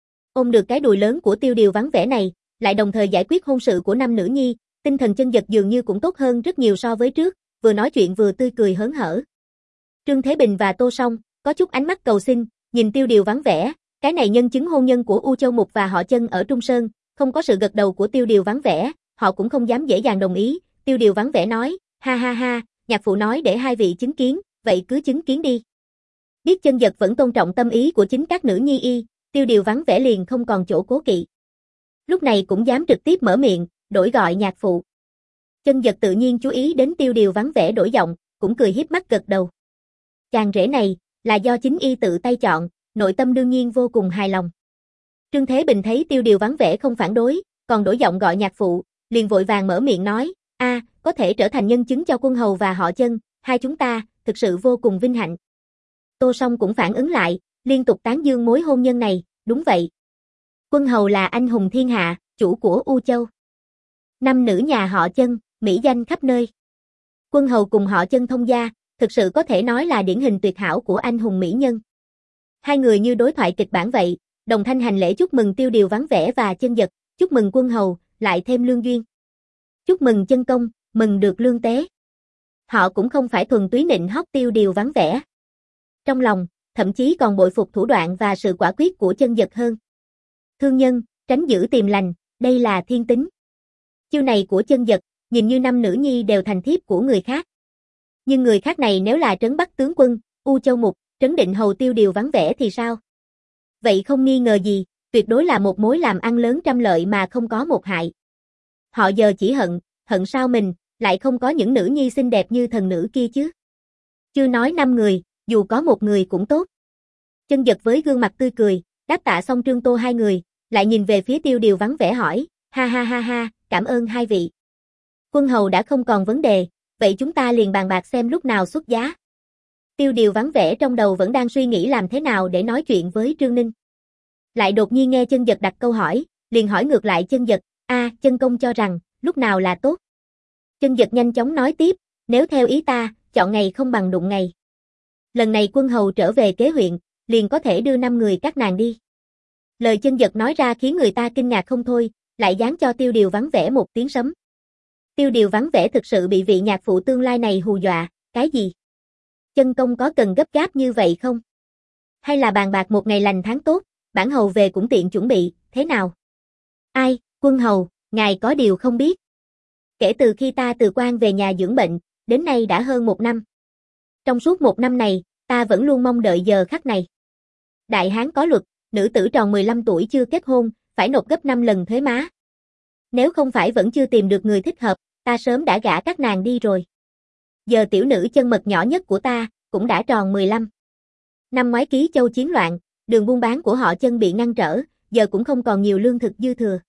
Ôm được cái đùi lớn của Tiêu Điều vắng vẻ này, lại đồng thời giải quyết hôn sự của năm nữ nhi, tinh thần Chân Dật dường như cũng tốt hơn rất nhiều so với trước, vừa nói chuyện vừa tươi cười hớn hở. Trương Thế Bình và Tô Song có chút ánh mắt cầu xin, nhìn Tiêu Điều vắng vẻ, cái này nhân chứng hôn nhân của U Châu Mục và họ Chân ở Trung Sơn, không có sự gật đầu của Tiêu Điều vắng vẻ, họ cũng không dám dễ dàng đồng ý. Tiêu Điều vắng vẻ nói, ha ha ha, nhạc phụ nói để hai vị chứng kiến, vậy cứ chứng kiến đi. Biết Chân Dật vẫn tôn trọng tâm ý của chính các nữ nhi y, Tiêu Điều vắng vẻ liền không còn chỗ cố kỵ. Lúc này cũng dám trực tiếp mở miệng, đổi gọi nhạc phụ. Chân Dật tự nhiên chú ý đến Tiêu Điều vắng vẻ đổi giọng, cũng cười hiếp mắt gật đầu. Chàng rể này, là do chính y tự tay chọn, nội tâm đương nhiên vô cùng hài lòng. Trương Thế Bình thấy Tiêu Điều vắng vẻ không phản đối, còn đổi giọng gọi nhạc phụ, liền vội vàng mở miệng nói, a, có thể trở thành nhân chứng cho quân hầu và họ Chân, hai chúng ta, thực sự vô cùng vinh hạnh. Tô Song cũng phản ứng lại, liên tục tán dương mối hôn nhân này, đúng vậy. Quân hầu là anh hùng thiên hạ, chủ của U Châu. Năm nữ nhà họ Chân, mỹ danh khắp nơi. Quân hầu cùng họ Chân thông gia, thực sự có thể nói là điển hình tuyệt hảo của anh hùng mỹ nhân. Hai người như đối thoại kịch bản vậy, đồng thanh hành lễ chúc mừng Tiêu Điều vắng vẻ và Chân Dật, chúc mừng quân hầu, lại thêm lương duyên. Chúc mừng chân công, mừng được lương tế. Họ cũng không phải thuần túy nịnh hót Tiêu Điều vắng vẻ. Trong lòng, thậm chí còn bội phục thủ đoạn và sự quả quyết của Chân Dật hơn. Thương nhân, tránh giữ tìm lành, đây là thiên tính. Chiêu này của Chân Dật, nhìn như năm nữ nhi đều thành thiếp của người khác. Nhưng người khác này nếu là Trấn Bắc tướng quân, U Châu Mục, Trấn Định hầu Tiêu Điều vắng vẻ thì sao? Vậy không nghi ngờ gì, tuyệt đối là một mối làm ăn lớn trăm lợi mà không có một hại. Họ giờ chỉ hận, hận sao mình, lại không có những nữ nhi xinh đẹp như thần nữ kia chứ. Chưa nói năm người, dù có một người cũng tốt. Chân Dật với gương mặt tươi cười, đáp tạ xong Trương Tô hai người, lại nhìn về phía Tiêu Điều vắng vẻ hỏi, ha ha ha ha, cảm ơn hai vị. Quân hầu đã không còn vấn đề, vậy chúng ta liền bàn bạc xem lúc nào xuất giá. Tiêu Điều vắng vẻ trong đầu vẫn đang suy nghĩ làm thế nào để nói chuyện với Trương Ninh. Lại đột nhiên nghe Chân Dật đặt câu hỏi, liền hỏi ngược lại Chân Dật, a, Chân công cho rằng, lúc nào là tốt. Chân Dật nhanh chóng nói tiếp, nếu theo ý ta, chọn ngày không bằng đụng ngày. Lần này quân hầu trở về kế huyện, liền có thể đưa năm người các nàng đi. Lời Chân Dật nói ra khiến người ta kinh ngạc không thôi, lại giáng cho Tiêu Điều vắng vẻ một tiếng sấm. Tiêu Điều vắng vẻ thực sự bị vị nhạc phụ tương lai này hù dọa, cái gì? Chân công có cần gấp gáp như vậy không? Hay là bàn bạc một ngày lành tháng tốt, bản hầu về cũng tiện chuẩn bị, thế nào? Ai, quân hầu, ngài có điều không biết. Kể từ khi ta từ quan về nhà dưỡng bệnh, đến nay đã hơn một năm. Trong suốt một năm này, ta vẫn luôn mong đợi giờ khắc này. Đại Hán có luật, nữ tử tròn mười lăm tuổi chưa kết hôn, phải nộp gấp năm lần thuế má. Nếu không phải vẫn chưa tìm được người thích hợp, ta sớm đã gả các nàng đi rồi. Giờ tiểu nữ chân mật nhỏ nhất của ta, cũng đã tròn mười lăm. Năm ngoái Ký Châu chiến loạn, đường buôn bán của họ Chân bị ngăn trở, giờ cũng không còn nhiều lương thực dư thừa.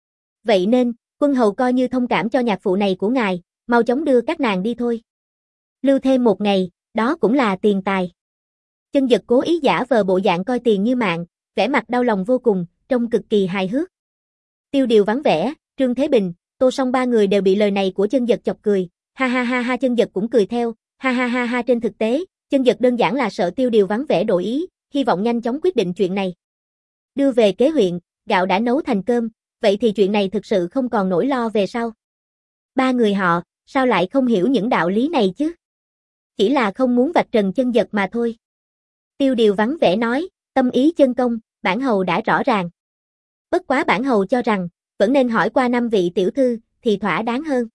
Vậy nên, quân hầu coi như thông cảm cho nhạc phụ này của ngài, mau chóng đưa các nàng đi thôi. Lưu thêm một ngày, đó cũng là tiền tài. Chân Dật cố ý giả vờ bộ dạng coi tiền như mạng, vẻ mặt đau lòng vô cùng, trông cực kỳ hài hước. Tiêu Điều vắng vẻ, Trương Thế Bình, Tô Song ba người đều bị lời này của Chân Dật chọc cười, ha ha ha ha. Chân Dật cũng cười theo, ha ha ha ha. Trên thực tế, Chân Dật đơn giản là sợ Tiêu Điều vắng vẻ đổi ý, hy vọng nhanh chóng quyết định chuyện này. Đưa về kế huyện, gạo đã nấu thành cơm, vậy thì chuyện này thực sự không còn nỗi lo về sau. Ba người họ, sao lại không hiểu những đạo lý này chứ? Chỉ là không muốn vạch trần Chân Dật mà thôi. Tiêu Điều vắng vẻ nói, tâm ý chân công, bản hầu đã rõ ràng. Bất quá bản hầu cho rằng, vẫn nên hỏi qua năm vị tiểu thư, thì thỏa đáng hơn.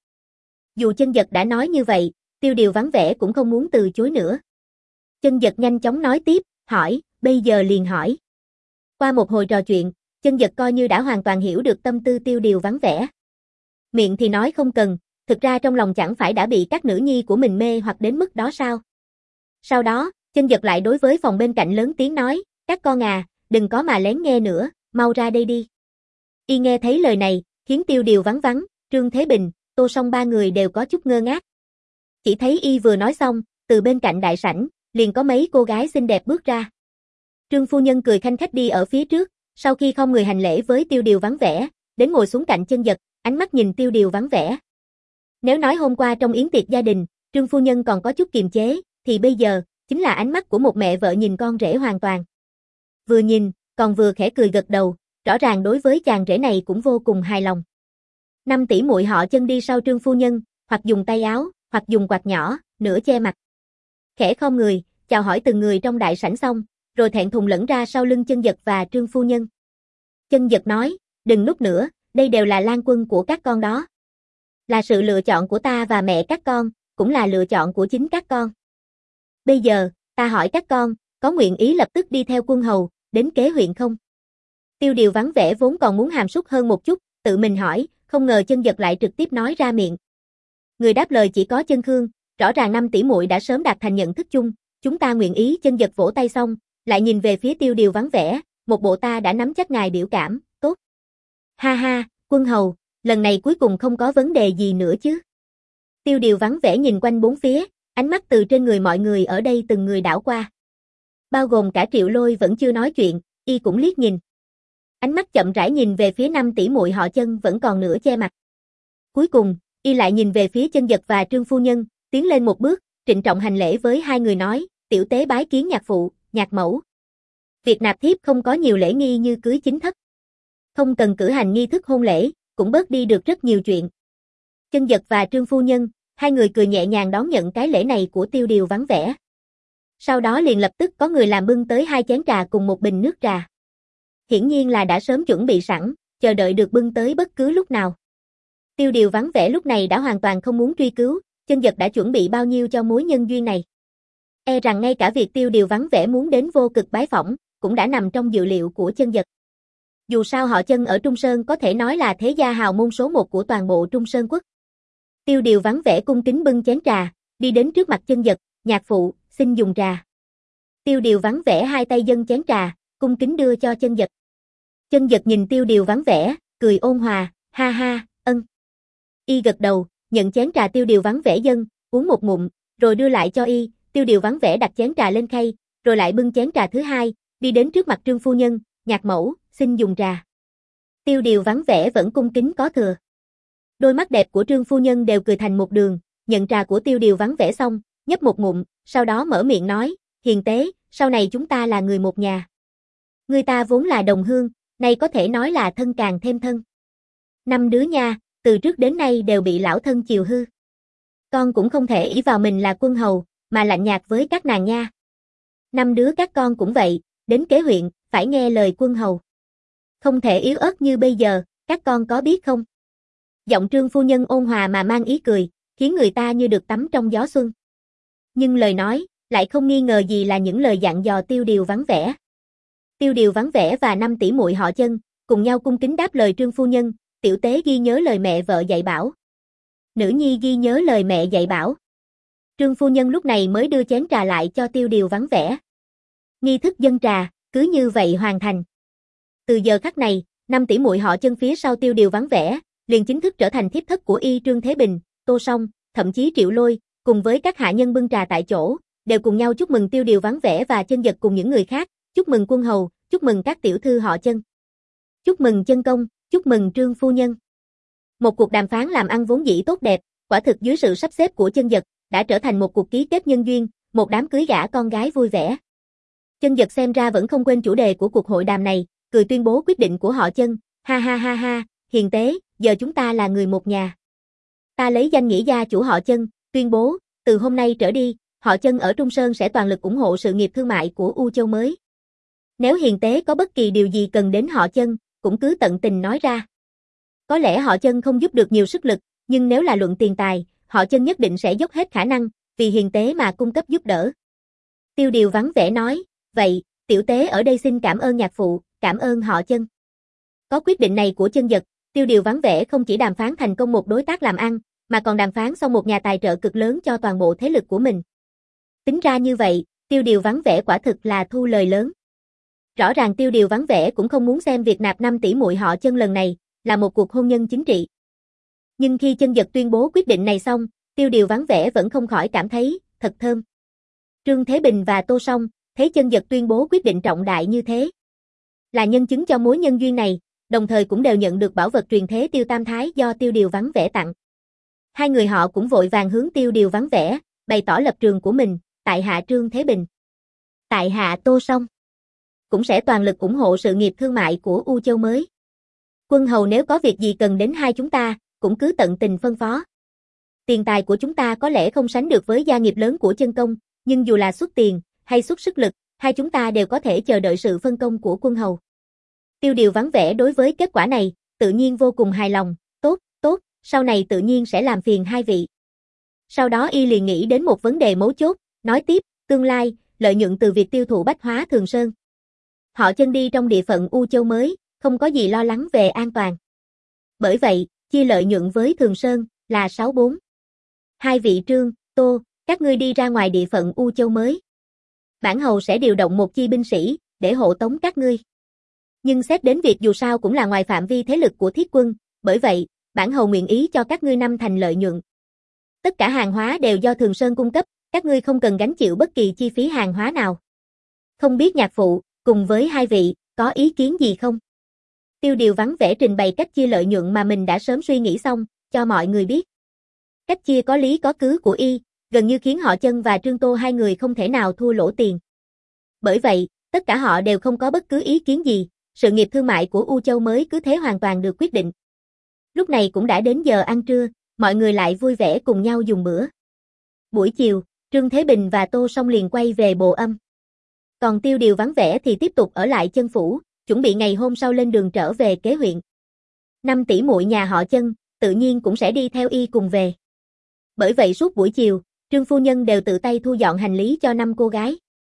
Dù Chân Dật đã nói như vậy, Tiêu Điều vắng vẻ cũng không muốn từ chối nữa. Chân Dật nhanh chóng nói tiếp, hỏi, bây giờ liền hỏi. Qua một hồi trò chuyện, Chân Dật coi như đã hoàn toàn hiểu được tâm tư Tiêu Điều vắng vẻ. Miệng thì nói không cần, thực ra trong lòng chẳng phải đã bị các nữ nhi của mình mê hoặc đến mức đó sao. Sau đó, Chân Dật lại đối với phòng bên cạnh lớn tiếng nói, các con à, đừng có mà lén nghe nữa, mau ra đây đi. Y nghe thấy lời này, khiến Tiêu Điều vắng vắng, Trương Thế Bình, Tô Song ba người đều có chút ngơ ngác. Chỉ thấy Y vừa nói xong, từ bên cạnh đại sảnh, liền có mấy cô gái xinh đẹp bước ra. Trương phu nhân cười khanh khách đi ở phía trước, sau khi không người hành lễ với Tiêu Điều vắng vẻ, đến ngồi xuống cạnh Chân Dật, ánh mắt nhìn Tiêu Điều vắng vẻ. Nếu nói hôm qua trong yến tiệc gia đình, Trương phu nhân còn có chút kiềm chế, thì bây giờ, chính là ánh mắt của một mẹ vợ nhìn con rể hoàn toàn. Vừa nhìn, còn vừa khẽ cười gật đầu, rõ ràng đối với chàng rể này cũng vô cùng hài lòng. Năm tỷ muội họ Chân đi sau Trương phu nhân, hoặc dùng tay áo, hoặc dùng quạt nhỏ, nửa che mặt. Khẽ khom người, chào hỏi từng người trong đại sảnh xong, rồi thẹn thùng lẫn ra sau lưng Chân Dật và Trương phu nhân. Chân Dật nói, đừng núp nữa, đây đều là lang quân của các con đó. Là sự lựa chọn của ta và mẹ các con, cũng là lựa chọn của chính các con. Bây giờ, ta hỏi các con, có nguyện ý lập tức đi theo quân hầu, đến kế huyện không? Tiêu Điều vắng vẻ vốn còn muốn hàm súc hơn một chút, tự mình hỏi, không ngờ Chân Dật lại trực tiếp nói ra miệng. Người đáp lời chỉ có Chân Khương, rõ ràng năm tỷ muội đã sớm đạt thành nhận thức chung, chúng ta nguyện ý. Chân Dật vỗ tay xong, lại nhìn về phía Tiêu Điều vắng vẻ, một bộ ta đã nắm chắc ngài biểu cảm, tốt. Ha ha, quân hầu, lần này cuối cùng không có vấn đề gì nữa chứ? Tiêu Điều vắng vẻ nhìn quanh bốn phía, ánh mắt từ trên người mọi người ở đây từng người đảo qua. Bao gồm cả Triệu Lôi vẫn chưa nói chuyện, y cũng liếc nhìn. Ánh mắt chậm rãi nhìn về phía năm tỷ muội họ Chân vẫn còn nửa che mặt. Cuối cùng, y lại nhìn về phía Chân Dật và Trương phu nhân, tiến lên một bước, trịnh trọng hành lễ với hai người nói, tiểu tế bái kiến nhạc phụ, nhạc mẫu. Việc nạp thiếp không có nhiều lễ nghi như cưới chính thất. Không cần cử hành nghi thức hôn lễ, cũng bớt đi được rất nhiều chuyện. Chân Dật và Trương phu nhân, hai người cười nhẹ nhàng đón nhận cái lễ này của Tiêu Điều vắng vẻ. Sau đó liền lập tức có người làm bưng tới hai chén trà cùng một bình nước trà. Hiển nhiên là đã sớm chuẩn bị sẵn, chờ đợi được bưng tới bất cứ lúc nào. Tiêu Điều vắng vẻ lúc này đã hoàn toàn không muốn truy cứu, Chân Dật đã chuẩn bị bao nhiêu cho mối nhân duyên này. E rằng ngay cả việc Tiêu Điều vắng vẻ muốn đến vô cực bái phỏng, cũng đã nằm trong dự liệu của Chân Dật. Dù sao họ Chân ở Trung Sơn có thể nói là thế gia hào môn số một của toàn bộ Trung Sơn quốc. Tiêu Điều vắng vẻ cung kính bưng chén trà, đi đến trước mặt Chân Dật, nhạc phụ, xin dùng trà. Tiêu Điều vắng vẻ hai tay dâng chén trà, cung kính đưa cho Chân Dật. Chân Dật nhìn Tiêu Điều vắng vẻ, cười ôn hòa, ha ha, ân. Y gật đầu, nhận chén trà Tiêu Điều vắng vẻ dâng, uống một ngụm, rồi đưa lại cho y. Tiêu Điều vắng vẻ đặt chén trà lên khay, rồi lại bưng chén trà thứ hai, đi đến trước mặt Trương phu nhân, nhạc mẫu, xin dùng trà. Tiêu Điều vắng vẻ vẫn cung kính có thừa. Đôi mắt đẹp của Trương phu nhân đều cười thành một đường, nhận trà của Tiêu Điều vắng vẻ xong, nhấp một ngụm, sau đó mở miệng nói, hiền tế, sau này chúng ta là người một nhà. Người ta vốn là đồng hương, nay có thể nói là thân càng thêm thân. Năm đứa nha, từ trước đến nay đều bị lão thân chiều hư. Con cũng không thể ỷ vào mình là quân hầu, mà lạnh nhạt với các nàng nha. Năm đứa các con cũng vậy, đến kế huyện, phải nghe lời quân hầu. Không thể yếu ớt như bây giờ, các con có biết không? Giọng Trương phu nhân ôn hòa mà mang ý cười, khiến người ta như được tắm trong gió xuân. Nhưng lời nói, lại không nghi ngờ gì là những lời dặn dò Tiêu Điều vắng vẻ. Tiêu Điều vắng vẻ và năm tỷ muội họ Chân, cùng nhau cung kính đáp lời Trương phu nhân, tiểu tế ghi nhớ lời mẹ vợ dạy bảo. Nữ nhi ghi nhớ lời mẹ dạy bảo. Trương phu nhân lúc này mới đưa chén trà lại cho Tiêu Điều vắng vẻ. Nghi thức dâng trà, cứ như vậy hoàn thành. Từ giờ khắc này, năm tỷ muội họ Chân phía sau Tiêu Điều vắng vẻ, liền chính thức trở thành thiếp thất của y. Trương Thế Bình, Tô Song, thậm chí Triệu Lôi, cùng với các hạ nhân bưng trà tại chỗ, đều cùng nhau chúc mừng Tiêu Điều vắng vẻ và Chân Dật cùng những người khác, chúc mừng quân hầu, chúc mừng các tiểu thư họ Chân. Chúc mừng Chân công, chúc mừng Trương phu nhân. Một cuộc đàm phán làm ăn vốn dĩ tốt đẹp, quả thực dưới sự sắp xếp của Chân Dật, đã trở thành một cuộc ký kết nhân duyên, một đám cưới gả con gái vui vẻ. Chân Dật xem ra vẫn không quên chủ đề của cuộc hội đàm này, cười tuyên bố quyết định của họ Chân, ha ha ha ha, hiền tế, giờ chúng ta là người một nhà. Ta lấy danh nghĩa gia chủ họ Chân, tuyên bố, từ hôm nay trở đi, họ Chân ở Trung Sơn sẽ toàn lực ủng hộ sự nghiệp thương mại của U Châu mới. Nếu hiền tế có bất kỳ điều gì cần đến họ Chân, cũng cứ tận tình nói ra. Có lẽ họ Chân không giúp được nhiều sức lực, nhưng nếu là luận tiền tài, họ Chân nhất định sẽ dốc hết khả năng, vì hiền tế mà cung cấp giúp đỡ. Tiêu Điều vắng vẻ nói, vậy, tiểu tế ở đây xin cảm ơn nhạc phụ, cảm ơn họ Chân. Có quyết định này của Chân Dật, Tiêu Điều vắng vẻ không chỉ đàm phán thành công một đối tác làm ăn, mà còn đàm phán xong một nhà tài trợ cực lớn cho toàn bộ thế lực của mình. Tính ra như vậy, Tiêu Điều vắng vẻ quả thực là thu lời lớn. Rõ ràng Tiêu Điều vắng vẻ cũng không muốn xem việc nạp năm tỷ muội họ Chân lần này là một cuộc hôn nhân chính trị. Nhưng khi Chân Dật tuyên bố quyết định này xong, Tiêu Điều vắng vẻ vẫn không khỏi cảm thấy thật thơm. Trương Thế Bình và Tô Song thấy Chân Dật tuyên bố quyết định trọng đại như thế, là nhân chứng cho mối nhân duyên này, đồng thời cũng đều nhận được bảo vật truyền thế Tiêu Tam Thái do Tiêu Điều vắng vẻ tặng. Hai người họ cũng vội vàng hướng Tiêu Điều vắng vẻ, bày tỏ lập trường của mình, tại hạ Trương Thế Bình. Tại hạ Tô Song. Cũng sẽ toàn lực ủng hộ sự nghiệp thương mại của U Châu mới. Quân hầu nếu có việc gì cần đến hai chúng ta, cũng cứ tận tình phân phó. Tiền tài của chúng ta có lẽ không sánh được với gia nghiệp lớn của chân công, nhưng dù là xuất tiền, hay xuất sức lực, hai chúng ta đều có thể chờ đợi sự phân công của quân hầu. Tiêu Điều vắng vẻ đối với kết quả này, tự nhiên vô cùng hài lòng, tốt, tốt, sau này tự nhiên sẽ làm phiền hai vị. Sau đó y liền nghĩ đến một vấn đề mấu chốt, nói tiếp, tương lai, lợi nhuận từ việc tiêu thụ bách hóa Thường Sơn. Họ chân đi trong địa phận U Châu mới, không có gì lo lắng về an toàn. Bởi vậy, chia lợi nhuận với Thường Sơn là sáu bốn. Hai vị Trương, Tô, các ngươi đi ra ngoài địa phận U Châu mới. Bản hầu sẽ điều động một chi binh sĩ, để hộ tống các ngươi. Nhưng xét đến việc dù sao cũng là ngoài phạm vi thế lực của thiết quân, bởi vậy, bản hầu nguyện ý cho các ngươi năm thành lợi nhuận. Tất cả hàng hóa đều do Thường Sơn cung cấp, các ngươi không cần gánh chịu bất kỳ chi phí hàng hóa nào. Không biết nhạc phụ, cùng với hai vị, có ý kiến gì không? Tiêu Điều vắng vẻ trình bày cách chia lợi nhuận mà mình đã sớm suy nghĩ xong, cho mọi người biết. Cách chia có lý có cứ của y, gần như khiến họ Chân và Trương Tô hai người không thể nào thua lỗ tiền. Bởi vậy, tất cả họ đều không có bất cứ ý kiến gì, sự nghiệp thương mại của U Châu mới cứ thế hoàn toàn được quyết định. Lúc này cũng đã đến giờ ăn trưa, mọi người lại vui vẻ cùng nhau dùng bữa. Buổi chiều, Trương Thế Bình và Tô Song liền quay về Bồ Âm. Còn Tiêu Điều vắng vẻ thì tiếp tục ở lại Chân phủ, chuẩn bị ngày hôm sau lên đường trở về Kế huyện. Năm tỷ muội nhà họ Chân, tự nhiên cũng sẽ đi theo y cùng về. Bởi vậy suốt buổi chiều, Trương phu nhân đều tự tay thu dọn hành lý cho năm cô gái.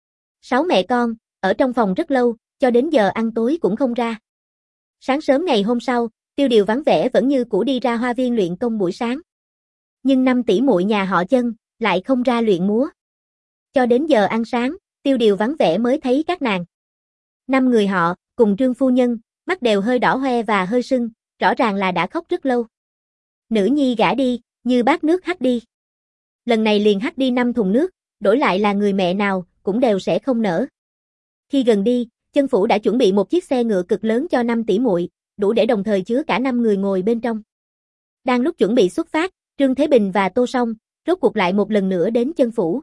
Sáu mẹ con, ở trong phòng rất lâu, cho đến giờ ăn tối cũng không ra. Sáng sớm ngày hôm sau, Tiêu Điều vắng vẻ vẫn như cũ đi ra hoa viên luyện công buổi sáng. Nhưng năm tỷ muội nhà họ Chân lại không ra luyện múa. Cho đến giờ ăn sáng, Tiêu Điều vắng vẻ mới thấy các nàng. Năm người họ, cùng Trương phu nhân, mắt đều hơi đỏ hoe và hơi sưng, rõ ràng là đã khóc rất lâu. Nữ nhi gả đi, như bát nước hắt đi. Lần này liền hắt đi năm thùng nước, đổi lại là người mẹ nào, cũng đều sẽ không nỡ. Khi gần đi, Chân phủ đã chuẩn bị một chiếc xe ngựa cực lớn cho năm tỷ muội, đủ để đồng thời chứa cả năm người ngồi bên trong. Đang lúc chuẩn bị xuất phát, Trương Thế Bình và Tô Song, rốt cuộc lại một lần nữa đến Chân phủ.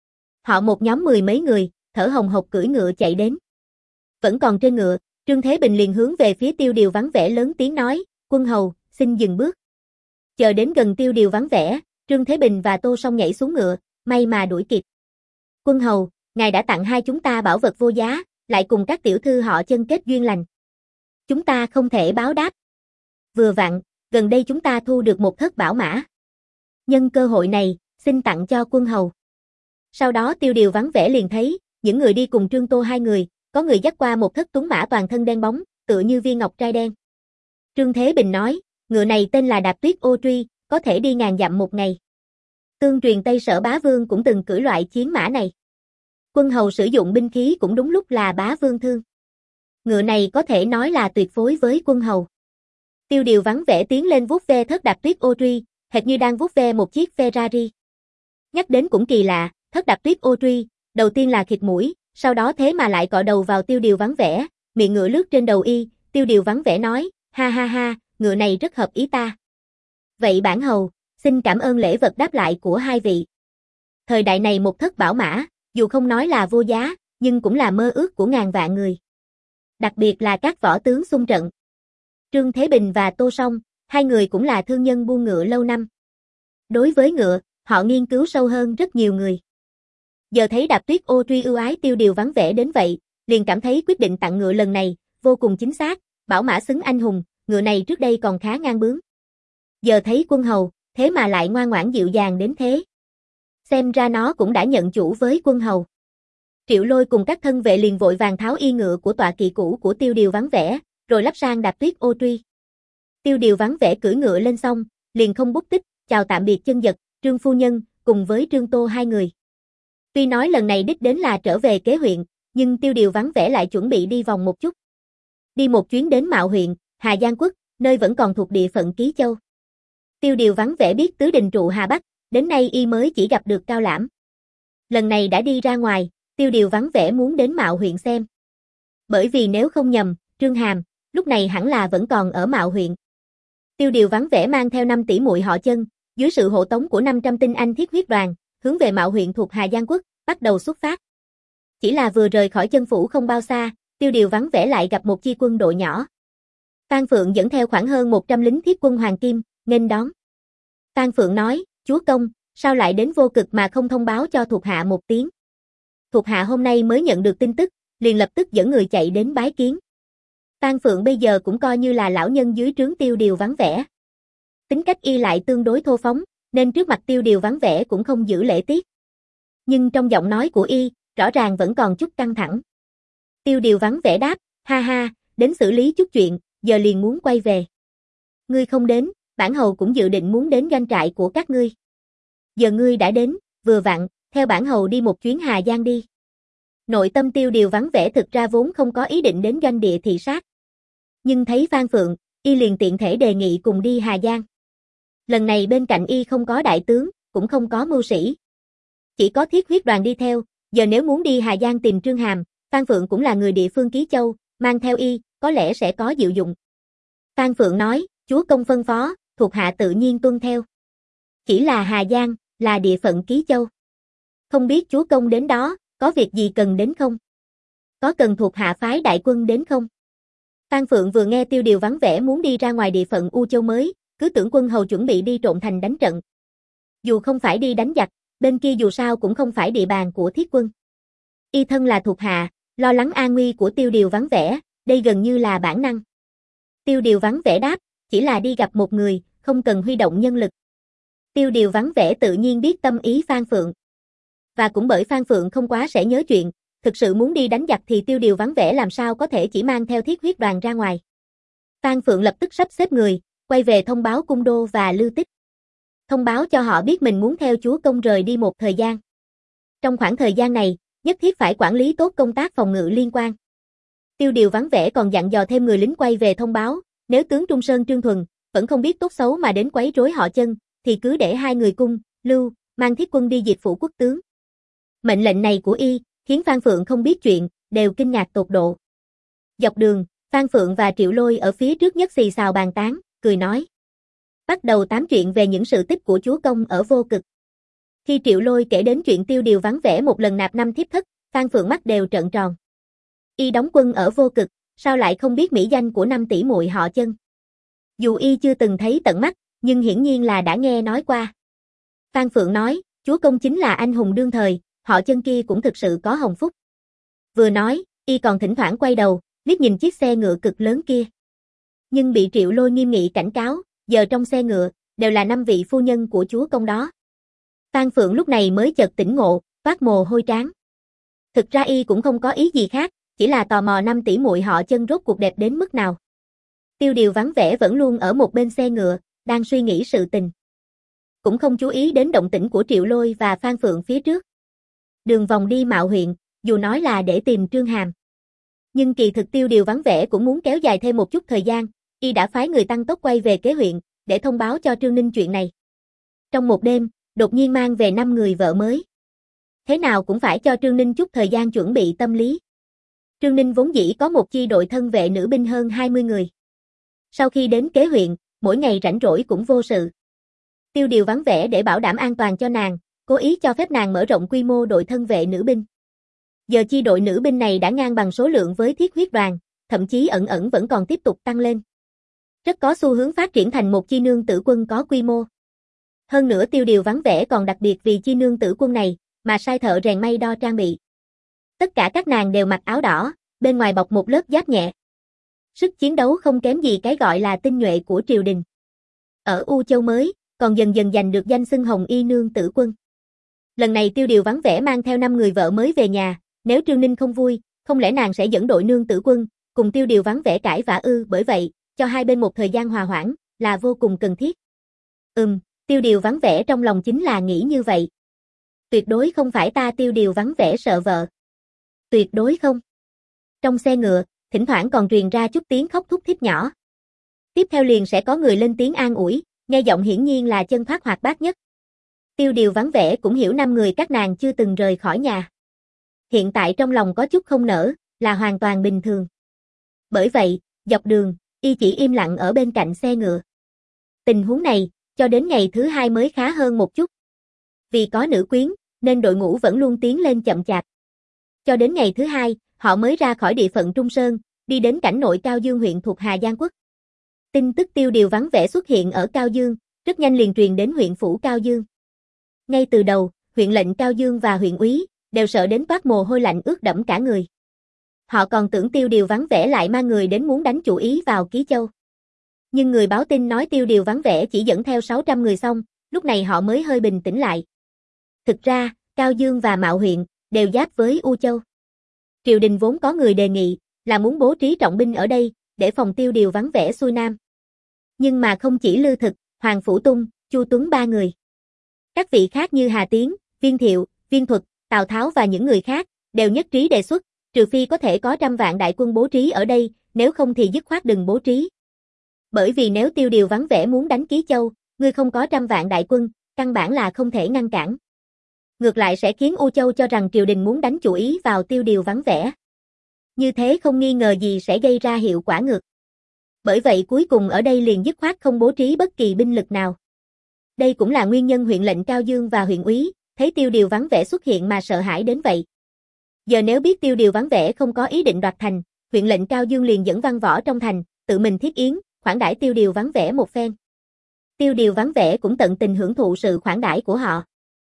Họ một nhóm mười mấy người, thở hồng hộc cưỡi ngựa chạy đến. Vẫn còn trên ngựa, Trương Thế Bình liền hướng về phía Tiêu Điều vắng vẻ lớn tiếng nói, quân hầu, xin dừng bước. Chờ đến gần Tiêu Điều vắng vẻ, Trương Thế Bình và Tô Song nhảy xuống ngựa, may mà đuổi kịp. Quân hầu, ngài đã tặng hai chúng ta bảo vật vô giá, lại cùng các tiểu thư họ Chân kết duyên lành. Chúng ta không thể báo đáp. Vừa vặn, gần đây chúng ta thu được một thất bảo mã. Nhân cơ hội này, xin tặng cho quân hầu. Sau đó Tiêu Điều vắng vẻ liền thấy, những người đi cùng Trương Tô hai người, có người dắt qua một thất tuấn mã toàn thân đen bóng, tựa như viên ngọc trai đen. Trương Thế Bình nói, ngựa này tên là Đạp Tuyết Ô Truy, có thể đi ngàn dặm một ngày. Tương truyền Tây Sở Bá Vương cũng từng cưỡi loại chiến mã này. Quân hầu sử dụng binh khí cũng đúng lúc là Bá Vương thương. Ngựa này có thể nói là tuyệt phối với quân hầu. Tiêu Điều vắng vẻ tiến lên vuốt ve thất Đạp Tuyết Ô Truy, hệt như đang vuốt ve một chiếc Ferrari. Nhắc đến cũng kỳ lạ, thất Đạp Tuyết Ô Truy, đầu tiên là khịt mũi, sau đó thế mà lại cọ đầu vào Tiêu Điều vắng vẻ, miệng ngựa lướt trên đầu y, Tiêu Điều vắng vẻ nói, ha ha ha, ngựa này rất hợp ý ta. Vậy bản hầu, xin cảm ơn lễ vật đáp lại của hai vị. Thời đại này một thất bảo mã, dù không nói là vô giá, nhưng cũng là mơ ước của ngàn vạn người. Đặc biệt là các võ tướng xung trận. Trương Thế Bình và Tô Song, hai người cũng là thương nhân buôn ngựa lâu năm. Đối với ngựa, họ nghiên cứu sâu hơn rất nhiều người. Giờ thấy Đạp Tuyết Ô Truy ưu ái Tiêu Điều vắng vẻ đến vậy, liền cảm thấy quyết định tặng ngựa lần này, vô cùng chính xác, bảo mã xứng anh hùng, ngựa này trước đây còn khá ngang bướng. Giờ thấy quân hầu, thế mà lại ngoan ngoãn dịu dàng đến thế. Xem ra nó cũng đã nhận chủ với quân hầu. Triệu Lôi cùng các thân vệ liền vội vàng tháo y ngựa của tọa kỵ cũ của Tiêu Điều vắng vẻ, rồi lắp sang Đạp Tuyết Ô Truy. Tiêu Điều vắng vẻ cưỡi ngựa lên xong, liền không bút tích, chào tạm biệt Chân Dật, Trương phu nhân, cùng với Trương Tô hai người. Tuy nói lần này đích đến là trở về Kế huyện, nhưng Tiêu Điều vắng vẻ lại chuẩn bị đi vòng một chút. Đi một chuyến đến Mạo huyện, Hà Giang Quốc, nơi vẫn còn thuộc địa phận Ký Châu. Tiêu Điều vắng vẻ biết tứ đình trụ Hà Bắc, đến nay y mới chỉ gặp được Cao Lãm. Lần này đã đi ra ngoài, Tiêu Điều vắng vẻ muốn đến Mạo huyện xem. Bởi vì nếu không nhầm, Trương Hàm, lúc này hẳn là vẫn còn ở Mạo huyện. Tiêu Điều vắng vẻ mang theo năm tỷ muội họ Chân, dưới sự hộ tống của năm trăm tinh anh thiết huyết đoàn, hướng về Mạo huyện thuộc Hà Giang quốc, bắt đầu xuất phát. Chỉ là vừa rời khỏi chân phủ không bao xa, Tiêu Điều vắng vẻ lại gặp một chi quân đội nhỏ. Phan Phượng dẫn theo khoảng hơn một trăm lính thiết quân hoàng kim, nghênh đón. Phan Phượng nói, chúa công, sao lại đến Vô Cực mà không thông báo cho thuộc hạ một tiếng? Thuộc hạ hôm nay mới nhận được tin tức, liền lập tức dẫn người chạy đến bái kiến. Phan Phượng bây giờ cũng coi như là lão nhân dưới trướng Tiêu Điều vắng vẻ. Tính cách y lại tương đối thô phóng, nên trước mặt Tiêu Điều vắng vẻ cũng không giữ lễ tiết. Nhưng trong giọng nói của y, rõ ràng vẫn còn chút căng thẳng. Tiêu Điều vắng vẻ đáp, ha ha, đến xử lý chút chuyện, giờ liền muốn quay về. Ngươi không đến, bản hầu cũng dự định muốn đến doanh trại của các ngươi. Giờ ngươi đã đến, vừa vặn, theo bản hầu đi một chuyến Hà Giang đi. Nội tâm Tiêu Điều vắng vẻ thực ra vốn không có ý định đến doanh địa thị sát. Nhưng thấy Phan Phượng, y liền tiện thể đề nghị cùng đi Hà Giang. Lần này bên cạnh y không có đại tướng, cũng không có mưu sĩ. Chỉ có thiết huyết đoàn đi theo, giờ nếu muốn đi Hà Giang tìm Trương Hàm, Phan Phượng cũng là người địa phương Ký Châu, mang theo y, có lẽ sẽ có diệu dụng. Phan Phượng nói, chúa công phân phó, thuộc hạ tự nhiên tuân theo. Chỉ là Hà Giang, là địa phận Ký Châu. Không biết chúa công đến đó, có việc gì cần đến không? Có cần thuộc hạ phái đại quân đến không? Phan Phượng vừa nghe Tiêu Điều vắng vẻ muốn đi ra ngoài địa phận U Châu mới, cứ tưởng quân hầu chuẩn bị đi trộn thành đánh trận. Dù không phải đi đánh giặc, bên kia dù sao cũng không phải địa bàn của thiết quân. Y thân là thuộc hạ, lo lắng an nguy của Tiêu Điều vắng vẻ, đây gần như là bản năng. Tiêu Điều vắng vẻ đáp, chỉ là đi gặp một người, không cần huy động nhân lực. Tiêu Điều vắng vẻ tự nhiên biết tâm ý Phan Phượng. Và cũng bởi Phan Phượng không quá sẽ nhớ chuyện, thực sự muốn đi đánh giặc thì Tiêu Điều vắng vẻ làm sao có thể chỉ mang theo thiết huyết đoàn ra ngoài. Phan Phượng lập tức sắp xếp người, quay về thông báo cung đô và Lưu Tích. Thông báo cho họ biết mình muốn theo chúa công rời đi một thời gian. Trong khoảng thời gian này, nhất thiết phải quản lý tốt công tác phòng ngự liên quan. Tiêu Điều vắng vẻ còn dặn dò thêm người lính quay về thông báo, nếu tướng Trung Sơn Trương Thuần vẫn không biết tốt xấu mà đến quấy rối họ Chân, thì cứ để hai người Cung, Lưu, mang thiết quân đi diệt phủ quốc tướng. Mệnh lệnh này của y, khiến Phan Phượng không biết chuyện, đều kinh ngạc tột độ. Dọc đường, Phan Phượng và Triệu Lôi ở phía trước nhất xì xào bàn tán, cười nói. Bắt đầu tám chuyện về những sự tích của chúa công ở Vô Cực. Khi Triệu Lôi kể đến chuyện Tiêu Điều vắng vẻ một lần nạp năm thiếp thất, Phan Phượng mắt đều trợn tròn. Y đóng quân ở Vô Cực, sao lại không biết mỹ danh của năm tỷ muội họ Chân? Dù y chưa từng thấy tận mắt, nhưng hiển nhiên là đã nghe nói qua. Phan Phượng nói, chúa công chính là anh hùng đương thời, họ Chân kia cũng thực sự có hồng phúc. Vừa nói, y còn thỉnh thoảng quay đầu, liếc nhìn chiếc xe ngựa cực lớn kia. Nhưng bị Triệu Lôi nghiêm nghị cảnh cáo, giờ trong xe ngựa, đều là năm vị phu nhân của chúa công đó. Phan Phượng lúc này mới chợt tỉnh ngộ, toát mồ hôi trán. Thực ra y cũng không có ý gì khác, chỉ là tò mò năm tỷ muội họ Chân rốt cuộc đẹp đến mức nào. Tiêu Điều vắng vẻ vẫn luôn ở một bên xe ngựa, đang suy nghĩ sự tình. Cũng không chú ý đến động tĩnh của Triệu Lôi và Phan Phượng phía trước. Đường vòng đi Mạo huyện, dù nói là để tìm Trương Hàm. Nhưng kỳ thực Tiêu Điều vắng vẻ cũng muốn kéo dài thêm một chút thời gian, y đã phái người tăng tốc quay về kế huyện, để thông báo cho Trương Ninh chuyện này. Trong một đêm, đột nhiên mang về năm người vợ mới. Thế nào cũng phải cho Trương Ninh chút thời gian chuẩn bị tâm lý. Trương Ninh vốn dĩ có một chi đội thân vệ nữ binh hơn hai mươi người. Sau khi đến kế huyện, mỗi ngày rảnh rỗi cũng vô sự. Tiêu Điều vắng vẻ để bảo đảm an toàn cho nàng, cố ý cho phép nàng mở rộng quy mô đội thân vệ nữ binh. Giờ chi đội nữ binh này đã ngang bằng số lượng với thiết huyết đoàn, thậm chí ẩn ẩn vẫn còn tiếp tục tăng lên. Rất có xu hướng phát triển thành một chi nương tử quân có quy mô. Hơn nữa Tiêu Điều vắng vẻ còn đặc biệt vì chi nương tử quân này, mà sai thợ rèn may đo trang bị. Tất cả các nàng đều mặc áo đỏ, bên ngoài bọc một lớp giáp nhẹ. Sức chiến đấu không kém gì cái gọi là tinh nhuệ của triều đình. Ở U Châu mới, còn dần dần giành được danh xưng Hồng Y nương tử quân. Lần này Tiêu Điều vắng vẻ mang theo năm người vợ mới về nhà, nếu Trương Ninh không vui, không lẽ nàng sẽ dẫn đội nương tử quân, cùng Tiêu Điều vắng vẻ cãi vã ư? Bởi vậy, cho hai bên một thời gian hòa hoãn, là vô cùng cần thiết. Ừm, Tiêu Điều vắng vẻ trong lòng chính là nghĩ như vậy. Tuyệt đối không phải ta Tiêu Điều vắng vẻ sợ vợ. Tuyệt đối không. Trong xe ngựa, thỉnh thoảng còn truyền ra chút tiếng khóc thút thít nhỏ. Tiếp theo liền sẽ có người lên tiếng an ủi, nghe giọng hiển nhiên là chân thoát hoạt bát nhất. Tiêu Điều vắng vẻ cũng hiểu năm người các nàng chưa từng rời khỏi nhà. Hiện tại trong lòng có chút không nỡ, là hoàn toàn bình thường. Bởi vậy, dọc đường, y chỉ im lặng ở bên cạnh xe ngựa. Tình huống này, Cho đến ngày thứ hai mới khá hơn một chút. Vì có nữ quyến, nên đội ngũ vẫn luôn tiến lên chậm chạp. Cho đến ngày thứ hai, họ mới ra khỏi địa phận Trung Sơn, đi đến cảnh nội Cao Dương huyện thuộc Hà Giang quốc. Tin tức Tiêu Điều vắng vẻ xuất hiện ở Cao Dương, rất nhanh liền truyền đến huyện phủ Cao Dương. Ngay từ đầu, huyện lệnh Cao Dương và huyện úy đều sợ đến toát mồ hôi lạnh ướt đẫm cả người. Họ còn tưởng Tiêu Điều vắng vẻ lại mang người đến muốn đánh chủ ý vào Ký Châu. Nhưng người báo tin nói Tiêu Điều vắng vẻ chỉ dẫn theo sáu trăm người xong, lúc này họ mới hơi bình tĩnh lại. Thực ra, Cao Dương và Mạo huyện đều giáp với U Châu. Triều đình vốn có người đề nghị là muốn bố trí trọng binh ở đây để phòng Tiêu Điều vắng vẻ xuôi nam. Nhưng mà không chỉ Lư Thực, Hoàng Phủ Tung, Chu Tuấn ba người. Các vị khác như Hà Tiến, Viên Thiệu, Viên Thuật, Tào Tháo và những người khác đều nhất trí đề xuất, trừ phi có thể có trăm vạn đại quân bố trí ở đây, nếu không thì dứt khoát đừng bố trí. Bởi vì nếu Tiêu Điều vắng vẻ muốn đánh Ký Châu, ngươi không có trăm vạn đại quân, căn bản là không thể ngăn cản. Ngược lại sẽ khiến U Châu cho rằng triều đình muốn đánh chủ ý vào Tiêu Điều vắng vẻ. Như thế không nghi ngờ gì sẽ gây ra hiệu quả ngược. Bởi vậy cuối cùng ở đây liền dứt khoát không bố trí bất kỳ binh lực nào. Đây cũng là nguyên nhân huyện lệnh Cao Dương và huyện úy thấy Tiêu Điều vắng vẻ xuất hiện mà sợ hãi đến vậy. Giờ nếu biết Tiêu Điều vắng vẻ không có ý định đoạt thành, huyện lệnh Cao Dương liền dẫn văn võ trong thành, tự mình thiết yến, khoản đãi Tiêu Điều vắng vẻ một phen. Tiêu Điều vắng vẻ cũng tận tình hưởng thụ sự khoản đãi của họ.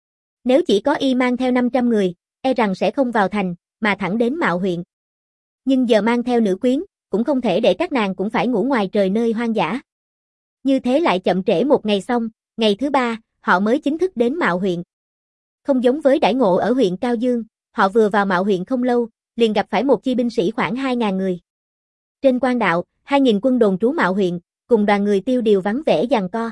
Nếu chỉ có y mang theo năm trăm người, e rằng sẽ không vào thành, mà thẳng đến Mạo huyện. Nhưng giờ mang theo nữ quyến, cũng không thể để các nàng cũng phải ngủ ngoài trời nơi hoang dã. Như thế lại chậm trễ một ngày xong, ngày thứ ba, họ mới chính thức đến Mạo huyện. Không giống với đãi ngộ ở huyện Cao Dương, họ vừa vào Mạo huyện không lâu, liền gặp phải một chi binh sĩ khoảng hai nghìn người. Trên quan đạo, hai nghìn quân đồn trú Mạo huyện, cùng đoàn người Tiêu Điều vắng vẻ giằng co.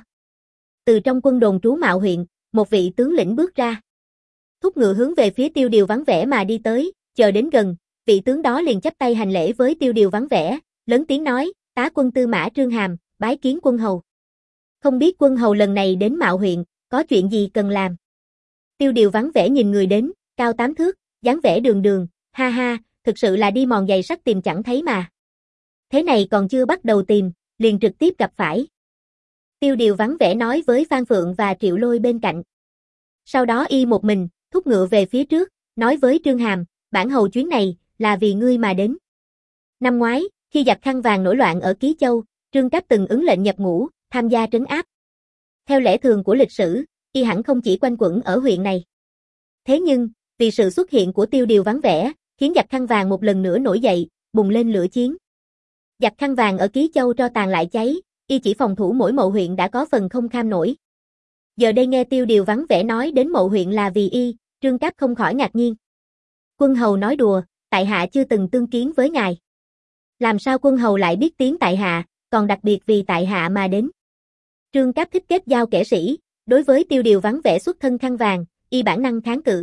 Từ trong quân đồn trú Mạo huyện, một vị tướng lĩnh bước ra. Thúc ngựa hướng về phía Tiêu Điều vắng vẻ mà đi tới, chờ đến gần, vị tướng đó liền chắp tay hành lễ với Tiêu Điều vắng vẻ, lớn tiếng nói, tá quân tư mã Trương Hàm, bái kiến quân hầu. Không biết quân hầu lần này đến Mạo huyện, có chuyện gì cần làm? Tiêu Điều vắng vẻ nhìn người đến, cao tám thước, dáng vẻ đường đường, ha ha, thực sự là đi mòn giày sắt tìm chẳng thấy mà. Thế này còn chưa bắt đầu tìm, liền trực tiếp gặp phải. Tiêu Điều vắng vẻ nói với Phan Phượng và Triệu Lôi bên cạnh. Sau đó y một mình, thúc ngựa về phía trước, nói với Trương Hàm, bản hầu chuyến này, là vì ngươi mà đến. Năm ngoái, khi giặc khăn vàng nổi loạn ở Ký Châu, Trương Cáp từng ứng lệnh nhập ngũ, tham gia trấn áp. Theo lẽ thường của lịch sử, y hẳn không chỉ quanh quẩn ở huyện này. Thế nhưng, vì sự xuất hiện của Tiêu Điều vắng vẻ, khiến giặc khăn vàng một lần nữa nổi dậy, bùng lên lửa chiến. Giặc khăn vàng ở Ký Châu tro tàn lại cháy, y chỉ phòng thủ mỗi mậu huyện đã có phần không kham nổi. Giờ đây nghe Tiêu Điều vắng vẻ nói đến mậu huyện là vì y, Trương Cáp không khỏi ngạc nhiên. Quân hầu nói đùa, tại hạ chưa từng tương kiến với ngài. Làm sao quân hầu lại biết tiếng tại hạ, còn đặc biệt vì tại hạ mà đến? Trương Cáp thích kết giao kẻ sĩ, đối với Tiêu Điều vắng vẻ xuất thân khăn vàng, y bản năng kháng cự.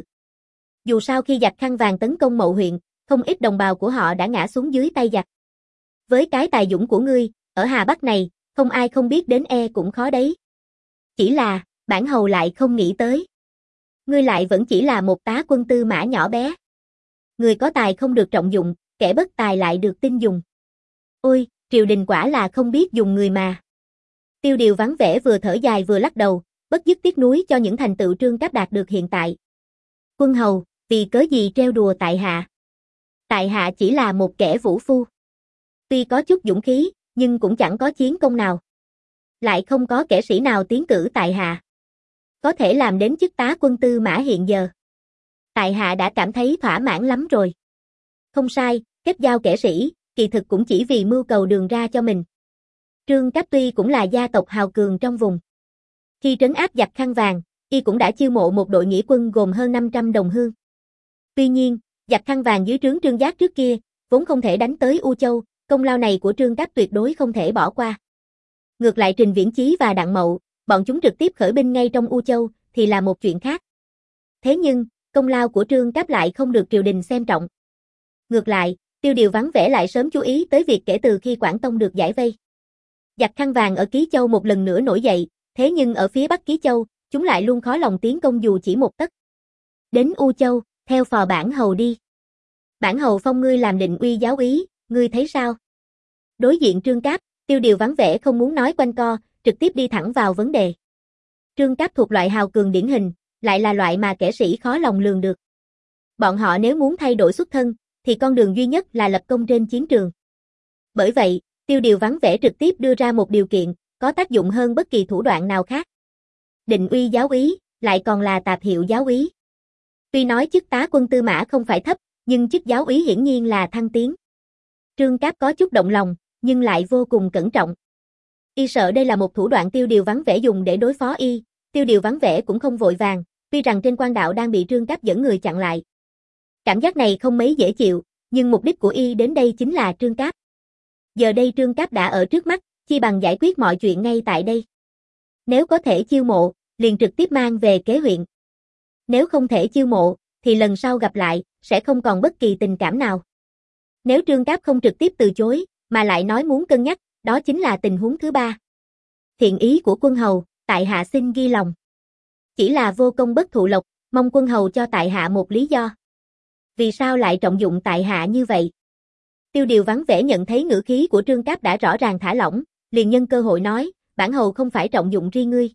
Dù sao khi giặc khăn vàng tấn công mậu huyện, không ít đồng bào của họ đã ngã xuống dưới tay giặc. Với cái tài dũng của ngươi, ở Hà Bắc này, không ai không biết đến e cũng khó đấy. Chỉ là, bản hầu lại không nghĩ tới. Ngươi lại vẫn chỉ là một tá quân tư mã nhỏ bé. Người có tài không được trọng dụng, kẻ bất tài lại được tin dùng. Ôi, triều đình quả là không biết dùng người mà. Tiêu Điều vắng vẻ vừa thở dài vừa lắc đầu, bất dứt tiếc nuối cho những thành tựu Trương Cáp đạt được hiện tại. Quân hầu, vì cớ gì trêu đùa tại hạ? Tại hạ chỉ là một kẻ vũ phu. Tuy có chút dũng khí, nhưng cũng chẳng có chiến công nào. Lại không có kẻ sĩ nào tiến cử tại hạ. Có thể làm đến chức tá quân tư mã hiện giờ. Tại hạ đã cảm thấy thỏa mãn lắm rồi. Không sai, kết giao kẻ sĩ, kỳ thực cũng chỉ vì mưu cầu đường ra cho mình. Trương Cáp tuy cũng là gia tộc hào cường trong vùng. Khi trấn áp giặc khăn vàng, y cũng đã chiêu mộ một đội nghĩa quân gồm hơn năm trăm đồng hương. Tuy nhiên, giặc khăn vàng dưới trướng Trương Giác trước kia, vốn không thể đánh tới U Châu, công lao này của Trương Cáp tuyệt đối không thể bỏ qua. Ngược lại Trình Viễn Chí và Đặng Mậu, bọn chúng trực tiếp khởi binh ngay trong U Châu, thì là một chuyện khác. Thế nhưng, công lao của Trương Cáp lại không được triều đình xem trọng. Ngược lại, Tiêu Điều vắng vẻ lại sớm chú ý tới việc kể từ khi Quảng Tông được giải vây. Giặc khăn vàng ở Ký Châu một lần nữa nổi dậy, thế nhưng ở phía Bắc Ký Châu, chúng lại luôn khó lòng tiến công dù chỉ một tấc. Đến U Châu, theo phò bản hầu đi. Bản hầu phong ngươi làm định uy giáo úy, ngươi thấy sao? Đối diện Trương Cáp, Tiêu Điều vắng vẻ không muốn nói quanh co, trực tiếp đi thẳng vào vấn đề. Trương Cáp thuộc loại hào cường điển hình, lại là loại mà kẻ sĩ khó lòng lường được. Bọn họ nếu muốn thay đổi xuất thân, thì con đường duy nhất là lập công trên chiến trường. Bởi vậy, Tiêu Điều vắng vẻ trực tiếp đưa ra một điều kiện, có tác dụng hơn bất kỳ thủ đoạn nào khác. Định uy giáo úy, lại còn là tạp hiệu giáo úy. Tuy nói chức tá quân tư mã không phải thấp, nhưng chức giáo úy hiển nhiên là thăng tiến. Trương Cáp có chút động lòng, nhưng lại vô cùng cẩn trọng. Y sợ đây là một thủ đoạn Tiêu Điều vắng vẻ dùng để đối phó y, Tiêu Điều vắng vẻ cũng không vội vàng, tuy rằng trên quan đạo đang bị Trương Cáp dẫn người chặn lại. Cảm giác này không mấy dễ chịu, nhưng mục đích của y đến đây chính là Trương Cáp. Giờ đây Trương Cáp đã ở trước mắt, chi bằng giải quyết mọi chuyện ngay tại đây. Nếu có thể chiêu mộ, liền trực tiếp mang về kế huyện. Nếu không thể chiêu mộ, thì lần sau gặp lại, sẽ không còn bất kỳ tình cảm nào. Nếu Trương Cáp không trực tiếp từ chối, mà lại nói muốn cân nhắc, đó chính là tình huống thứ ba. Thiện ý của quân hầu, tại hạ xin ghi lòng. Chỉ là vô công bất thụ lộc, mong quân hầu cho tại hạ một lý do. Vì sao lại trọng dụng tại hạ như vậy? Tiêu Điều vắng vẻ nhận thấy ngữ khí của Trương Cáp đã rõ ràng thả lỏng, liền nhân cơ hội nói, bản hầu không phải trọng dụng riêng ngươi,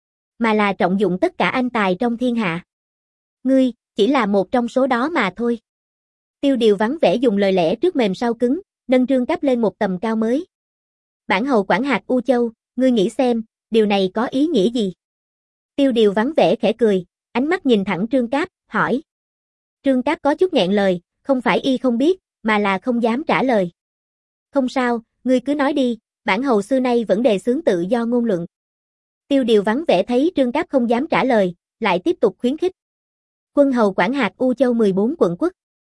mà là trọng dụng tất cả anh tài trong thiên hạ. Ngươi, chỉ là một trong số đó mà thôi. Tiêu Điều vắng vẻ dùng lời lẽ trước mềm sau cứng, nâng Trương Cáp lên một tầm cao mới. Bản hầu quản hạt U Châu, ngươi nghĩ xem, điều này có ý nghĩa gì? Tiêu Điều vắng vẻ khẽ cười, ánh mắt nhìn thẳng Trương Cáp, hỏi. Trương Cáp có chút nghẹn lời, không phải y không biết, mà là không dám trả lời. Không sao, ngươi cứ nói đi, bản hầu xưa nay vẫn đề xướng tự do ngôn luận. Tiêu Điều vắng vẻ thấy Trương Cáp không dám trả lời, lại tiếp tục khuyến khích. Quân hầu quản hạt U Châu mười bốn quận quốc.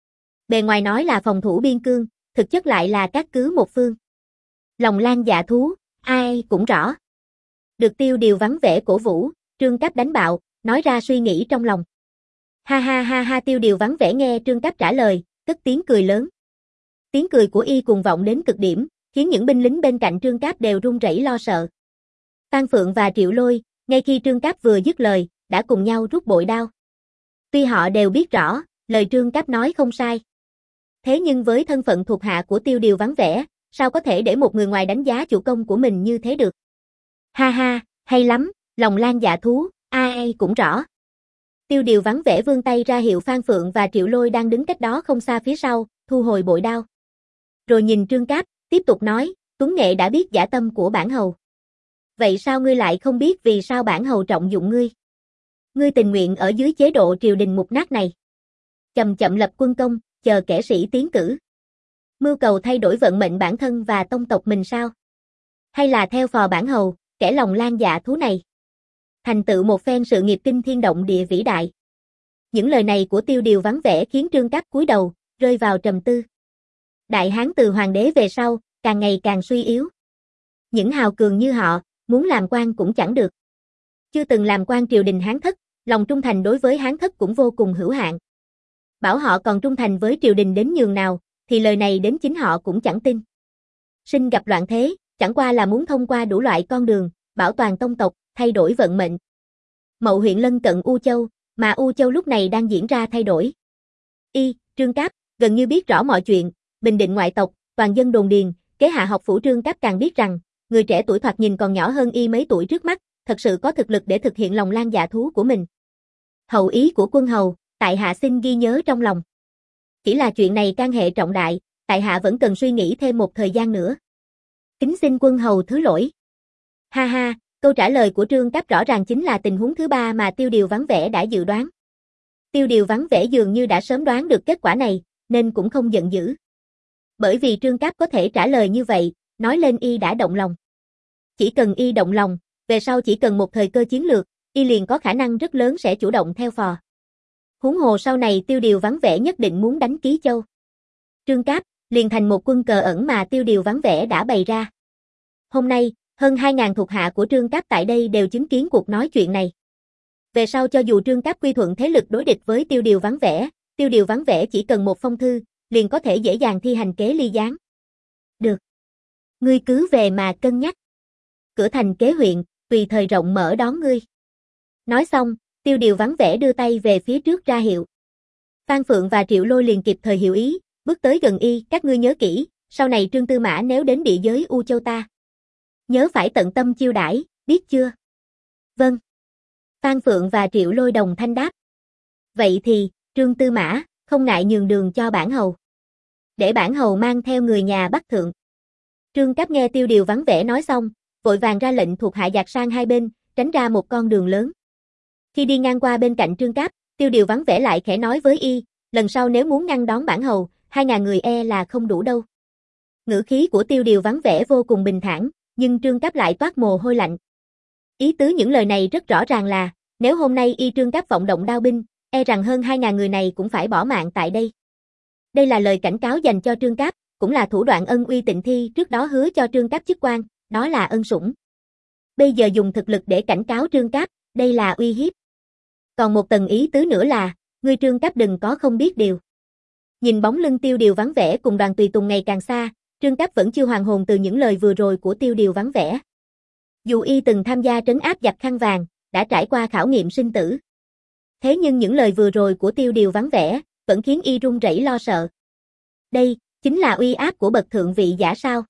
Bề ngoài nói là phòng thủ biên cương, thực chất lại là cát cứ một phương. Lòng lan dạ thú, ai cũng rõ. Được Tiêu Điều vắng vẻ cổ vũ, Trương Cáp đánh bạo, nói ra suy nghĩ trong lòng. Ha ha ha ha Tiêu Điều vắng vẻ nghe Trương Cáp trả lời, cất tiếng cười lớn. Tiếng cười của y cuồng vọng đến cực điểm, khiến những binh lính bên cạnh Trương Cáp đều run rẩy lo sợ. Phan Phượng và Triệu Lôi, ngay khi Trương Cáp vừa dứt lời, đã cùng nhau rút bội đao. Tuy họ đều biết rõ, lời Trương Cáp nói không sai. Thế nhưng với thân phận thuộc hạ của Tiêu Điều vắng vẻ, sao có thể để một người ngoài đánh giá chủ công của mình như thế được? Ha ha, hay lắm, lòng lan dạ thú, ai cũng rõ. Tiêu Điều vắng vẻ vươn tay ra hiệu Phan Phượng và Triệu Lôi đang đứng cách đó không xa phía sau, thu hồi bội đao. Rồi nhìn Trương Cáp, tiếp tục nói, Tuấn Nghệ đã biết dã tâm của bản hầu. Vậy sao ngươi lại không biết vì sao bản hầu trọng dụng ngươi? Ngươi tình nguyện ở dưới chế độ triều đình mục nát này. Chậm chậm lập quân công, chờ kẻ sĩ tiến cử. Mưu cầu thay đổi vận mệnh bản thân và tông tộc mình sao? Hay là theo phò bản hầu, kẻ lòng lan dạ thú này? Thành tựu một phen sự nghiệp kinh thiên động địa vĩ đại. Những lời này của Tiêu Điều vắng vẻ khiến Trương Cáp cúi đầu, rơi vào trầm tư. Đại Hán từ hoàng đế về sau, càng ngày càng suy yếu. Những hào cường như họ, muốn làm quan cũng chẳng được. Chưa từng làm quan triều đình Hán thất, lòng trung thành đối với Hán thất cũng vô cùng hữu hạn. Bảo họ còn trung thành với triều đình đến nhường nào, thì lời này đến chính họ cũng chẳng tin. Sinh gặp loạn thế, chẳng qua là muốn thông qua đủ loại con đường, bảo toàn tông tộc, thay đổi vận mệnh. Mậu huyện lân cận U Châu, mà U Châu lúc này đang diễn ra thay đổi. Y, Trương Cáp, gần như biết rõ mọi chuyện, bình định ngoại tộc, toàn dân đồn điền, kế hạ học phủ. Trương Cáp càng biết rằng, người trẻ tuổi thoạt nhìn còn nhỏ hơn y mấy tuổi trước mắt, thật sự có thực lực để thực hiện lòng lan dạ thú của mình. Hậu ý của quân hầu, tại hạ xin ghi nhớ trong lòng. Chỉ là chuyện này can hệ trọng đại, tại hạ vẫn cần suy nghĩ thêm một thời gian nữa. Kính xin quân hầu thứ lỗi. Ha ha, câu trả lời của Trương Cáp rõ ràng chính là tình huống thứ ba mà Tiêu Điều vắng vẻ đã dự đoán. Tiêu Điều vắng vẻ dường như đã sớm đoán được kết quả này, nên cũng không giận dữ. Bởi vì Trương Cáp có thể trả lời như vậy, nói lên y đã động lòng. Chỉ cần y động lòng, về sau chỉ cần một thời cơ chiến lược, y liền có khả năng rất lớn sẽ chủ động theo phò. Huống hồ sau này Tiêu Điều vắng vẻ nhất định muốn đánh Ký Châu. Trương Cáp liền thành một quân cờ ẩn mà Tiêu Điều vắng vẻ đã bày ra. Hôm nay, hơn hai nghìn thuộc hạ của Trương Cáp tại đây đều chứng kiến cuộc nói chuyện này. Về sau cho dù Trương Cáp quy thuận thế lực đối địch với Tiêu Điều vắng vẻ, Tiêu Điều vắng vẻ chỉ cần một phong thư, liền có thể dễ dàng thi hành kế ly gián. Được. Ngươi cứ về mà cân nhắc. Cửa thành kế huyện, tùy thời rộng mở đón ngươi. Nói xong, Tiêu Điều vắng vẻ đưa tay về phía trước ra hiệu. Phan Phượng và Triệu Lôi liền kịp thời hiểu ý, bước tới gần y, các ngươi nhớ kỹ, sau này Trương Tư Mã nếu đến địa giới U Châu ta, nhớ phải tận tâm chiêu đãi, biết chưa? Vâng. Phan Phượng và Triệu Lôi đồng thanh đáp. Vậy thì, Trương Tư Mã, không ngại nhường đường cho bản hầu. Để bản hầu mang theo người nhà bắt thượng. Trương Cáp nghe Tiêu Điều vắng vẻ nói xong, vội vàng ra lệnh thuộc hạ dạt sang hai bên, tránh ra một con đường lớn. Khi đi ngang qua bên cạnh Trương Cáp, Tiêu Điều vắng vẻ lại khẽ nói với y, lần sau nếu muốn ngăn đón bản hầu, hai ngàn người e là không đủ đâu. Ngữ khí của Tiêu Điều vắng vẻ vô cùng bình thản, nhưng Trương Cáp lại toát mồ hôi lạnh. Ý tứ những lời này rất rõ ràng là, nếu hôm nay y Trương Cáp vọng động đao binh, e rằng hơn hai ngàn người này cũng phải bỏ mạng tại đây. Đây là lời cảnh cáo dành cho Trương Cáp, cũng là thủ đoạn ân uy Tịnh Thi trước đó hứa cho Trương Cáp chức quan, đó là ân sủng. Bây giờ dùng thực lực để cảnh cáo Trương Cáp, đây là uy hiếp. Còn một tầng ý tứ nữa là, ngươi Trương Cáp đừng có không biết điều. Nhìn bóng lưng Tiêu Điều vắng vẻ cùng đoàn tùy tùng ngày càng xa, Trương Cáp vẫn chưa hoàn hồn từ những lời vừa rồi của Tiêu Điều vắng vẻ. Dù y từng tham gia trấn áp giặc khăn vàng, đã trải qua khảo nghiệm sinh tử. Thế nhưng những lời vừa rồi của Tiêu Điều vắng vẻ, vẫn khiến y run rẩy lo sợ. Đây, chính là uy áp của bậc thượng vị giả sao?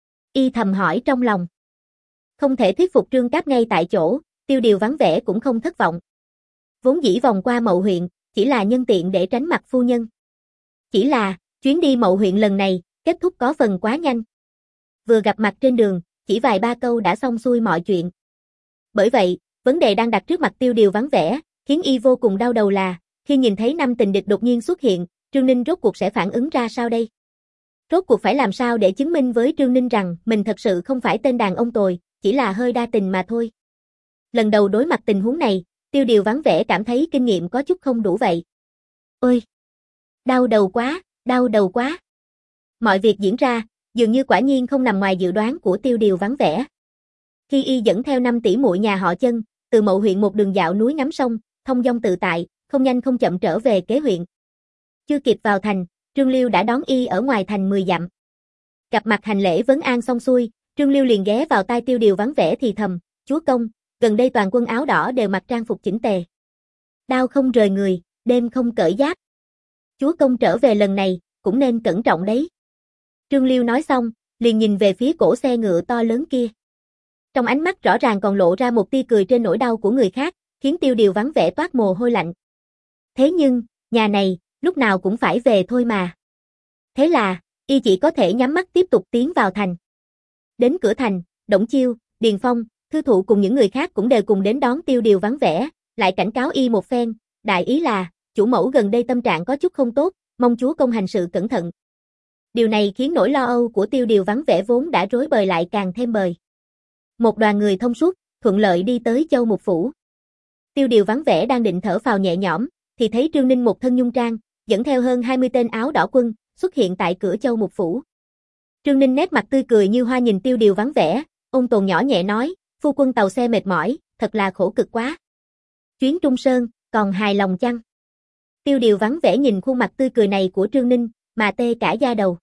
Y thầm hỏi trong lòng. Không thể thuyết phục Trương Cáp ngay tại chỗ, Tiêu Điều vắng vẻ cũng không thất vọng. Vốn dĩ vòng qua Mậu huyện, chỉ là nhân tiện để tránh mặt phu nhân. Chỉ là, chuyến đi Mậu huyện lần này, kết thúc có phần quá nhanh. Vừa gặp mặt trên đường, chỉ vài ba câu đã xong xuôi mọi chuyện. Bởi vậy, vấn đề đang đặt trước mặt Tiêu Điều vắng vẻ, khiến y vô cùng đau đầu là, khi nhìn thấy năm tình địch đột nhiên xuất hiện, Trương Ninh rốt cuộc sẽ phản ứng ra sao đây? Rốt cuộc phải làm sao để chứng minh với Trương Ninh rằng mình thật sự không phải tên đàn ông tồi, chỉ là hơi đa tình mà thôi. Lần đầu đối mặt tình huống này, Tiêu Điều vắng vẻ cảm thấy kinh nghiệm có chút không đủ vậy. Ôi! Đau đầu quá, đau đầu quá! Mọi việc diễn ra, dường như quả nhiên không nằm ngoài dự đoán của Tiêu Điều vắng vẻ. Khi y dẫn theo năm tỷ muội nhà họ Chân, từ Mậu huyện một đường dạo núi ngắm sông, thông dong tự tại, không nhanh không chậm trở về Kế huyện. Chưa kịp vào thành, Trương Liêu đã đón y ở ngoài thành mười dặm. Gặp mặt hành lễ vấn an xong xuôi, Trương Liêu liền ghé vào tai Tiêu Điều vắng vẻ thì thầm, chúa công, gần đây toàn quân áo đỏ đều mặc trang phục chỉnh tề. Đao không rời người, đêm không cởi giáp. Chúa công trở về lần này, cũng nên cẩn trọng đấy. Trương Liêu nói xong, liền nhìn về phía cổ xe ngựa to lớn kia. Trong ánh mắt rõ ràng còn lộ ra một tia cười trên nỗi đau của người khác, khiến Tiêu Điều vắng vẻ toát mồ hôi lạnh. Thế nhưng, nhà này, lúc nào cũng phải về thôi mà. Thế là, y chỉ có thể nhắm mắt tiếp tục tiến vào thành. Đến cửa thành, Đổng Chiêu, Điền Phong, Thư Thụ cùng những người khác cũng đều cùng đến đón Tiêu Điều vắng vẻ, lại cảnh cáo y một phen, đại ý là, chủ mẫu gần đây tâm trạng có chút không tốt, mong chúa công hành sự cẩn thận. Điều này khiến nỗi lo âu của Tiêu Điều vắng vẻ vốn đã rối bời lại càng thêm bời. Một đoàn người thông suốt, thuận lợi đi tới Châu Mục Phủ. Tiêu Điều vắng vẻ đang định thở phào nhẹ nhõm, thì thấy Trương Ninh một thân nhung trang, dẫn theo hơn hai mươi tên áo đỏ quân, xuất hiện tại cửa Châu Mục Phủ. Trương Ninh nét mặt tươi cười như hoa nhìn Tiêu Điều vắng vẻ, ôn tồn nhỏ nhẹ nói, phu quân tàu xe mệt mỏi, thật là khổ cực quá. Chuyến Trung Sơn, còn hài lòng chăng? Tiêu Điều vắng vẻ nhìn khuôn mặt tươi cười này của Trương Ninh, mà tê cả da đầu.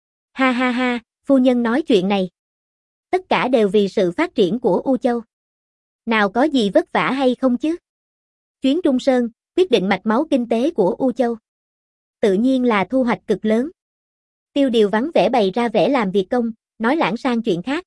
Ha ha ha, phu nhân nói chuyện này. Tất cả đều vì sự phát triển của U Châu. Nào có gì vất vả hay không chứ? Chuyến Trung Sơn, quyết định mạch máu kinh tế của U Châu. Tự nhiên là thu hoạch cực lớn. Tiêu Điều vắng vẻ bày ra vẻ làm việc công, nói lãng sang chuyện khác.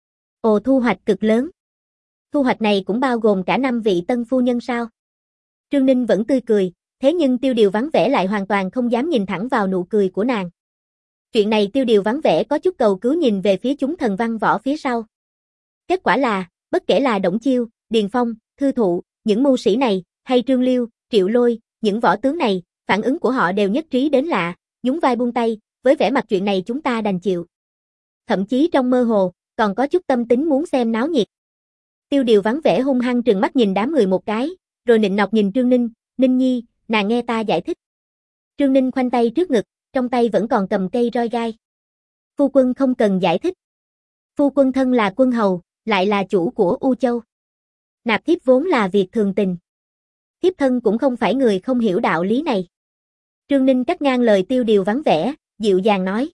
Ồ, thu hoạch cực lớn. Thu hoạch này cũng bao gồm cả năm vị tân phu nhân sao? Trương Ninh vẫn tươi cười, thế nhưng Tiêu Điều vắng vẻ lại hoàn toàn không dám nhìn thẳng vào nụ cười của nàng. Chuyện này Tiêu Điều vắng vẻ có chút cầu cứu nhìn về phía chúng thần văn võ phía sau. Kết quả là, bất kể là Đổng Chiêu, Điền Phong, Thư Thụ, những mưu sĩ này, hay Trương Liêu, Triệu Lôi, những võ tướng này, phản ứng của họ đều nhất trí đến lạ, nhún vai buông tay, với vẻ mặt chuyện này chúng ta đành chịu. Thậm chí trong mơ hồ, còn có chút tâm tính muốn xem náo nhiệt. Tiêu Điều vắng vẻ hung hăng trừng mắt nhìn đám người một cái, rồi nịnh nọt nhìn Trương Ninh, Ninh Nhi, nàng nghe ta giải thích. Trương Ninh khoanh tay trước ngực, trong tay vẫn còn cầm cây roi gai. Phu quân không cần giải thích. Phu quân thân là quân hầu, lại là chủ của U Châu. Nạp thiếp vốn là việc thường tình. Thiếp thân cũng không phải người không hiểu đạo lý này. Trương Ninh cắt ngang lời Tiêu Điều vắng vẻ, dịu dàng nói.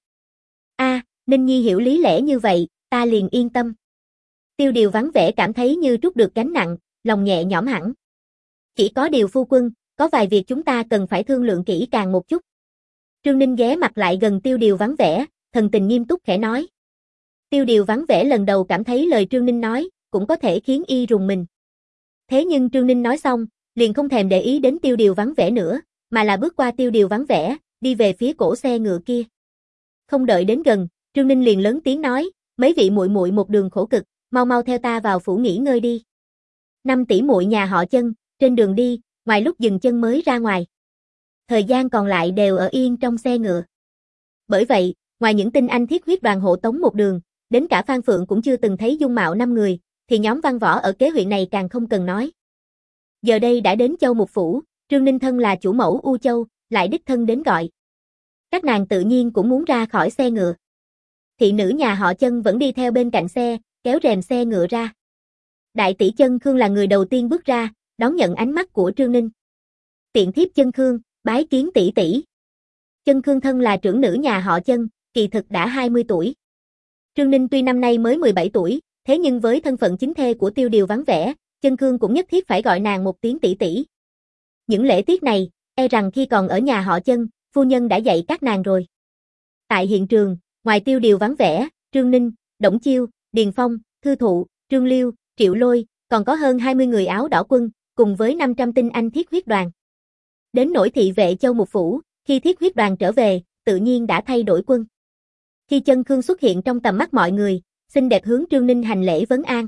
A, Ninh Nhi hiểu lý lẽ như vậy, ta liền yên tâm. Tiêu Điều vắng vẻ cảm thấy như trút được gánh nặng, lòng nhẹ nhõm hẳn. Chỉ có điều phu quân, có vài việc chúng ta cần phải thương lượng kỹ càng một chút. Trương Ninh ghé mặt lại gần Tiêu Điều vắng vẻ, thần tình nghiêm túc khẽ nói. Tiêu Điều vắng vẻ lần đầu cảm thấy lời Trương Ninh nói, cũng có thể khiến y rùng mình. Thế nhưng Trương Ninh nói xong, liền không thèm để ý đến Tiêu Điều vắng vẻ nữa, mà là bước qua Tiêu Điều vắng vẻ, đi về phía cổ xe ngựa kia. Không đợi đến gần, Trương Ninh liền lớn tiếng nói, mấy vị muội muội một đường khổ cực, mau mau theo ta vào phủ nghỉ ngơi đi. Năm tỷ muội nhà họ Chân, trên đường đi, ngoài lúc dừng chân mới ra ngoài. Thời gian còn lại đều ở yên trong xe ngựa. Bởi vậy, ngoài những tinh anh thiết huyết đoàn hộ tống một đường, đến cả Phan Phượng cũng chưa từng thấy dung mạo năm người, thì nhóm văn võ ở kế huyện này càng không cần nói. Giờ đây đã đến Châu Mục Phủ, Trương Ninh thân là chủ mẫu U Châu, lại đích thân đến gọi. Các nàng tự nhiên cũng muốn ra khỏi xe ngựa. Thị nữ nhà họ Chân vẫn đi theo bên cạnh xe, kéo rèm xe ngựa ra. Đại tỷ Chân Khương là người đầu tiên bước ra, đón nhận ánh mắt của Trương Ninh. Tiện thiếp Chân Khương, bái kiến tỷ tỷ. Chân Khương thân là trưởng nữ nhà họ Chân, kỳ thực đã hai mươi tuổi. Trương Ninh tuy năm nay mới mười bảy tuổi, thế nhưng với thân phận chính thê của Tiêu Điều vắng vẻ, Chân Khương cũng nhất thiết phải gọi nàng một tiếng tỷ tỷ. Những lễ tiết này, e rằng khi còn ở nhà họ Chân, phu nhân đã dạy các nàng rồi. Tại hiện trường, ngoài Tiêu Điều vắng vẻ, Trương Ninh, Đổng Chiêu, Điền Phong, Thư Thụ, Trương Liêu, Triệu Lôi, còn có hơn hai mươi người áo đỏ quân, cùng với năm trăm tinh anh thiết huyết đoàn. Đến nỗi thị vệ Châu Mục Phủ, khi thiết huyết đoàn trở về, tự nhiên đã thay đổi quân. Khi Chân Khương xuất hiện trong tầm mắt mọi người, xinh đẹp hướng Trương Ninh hành lễ vấn an.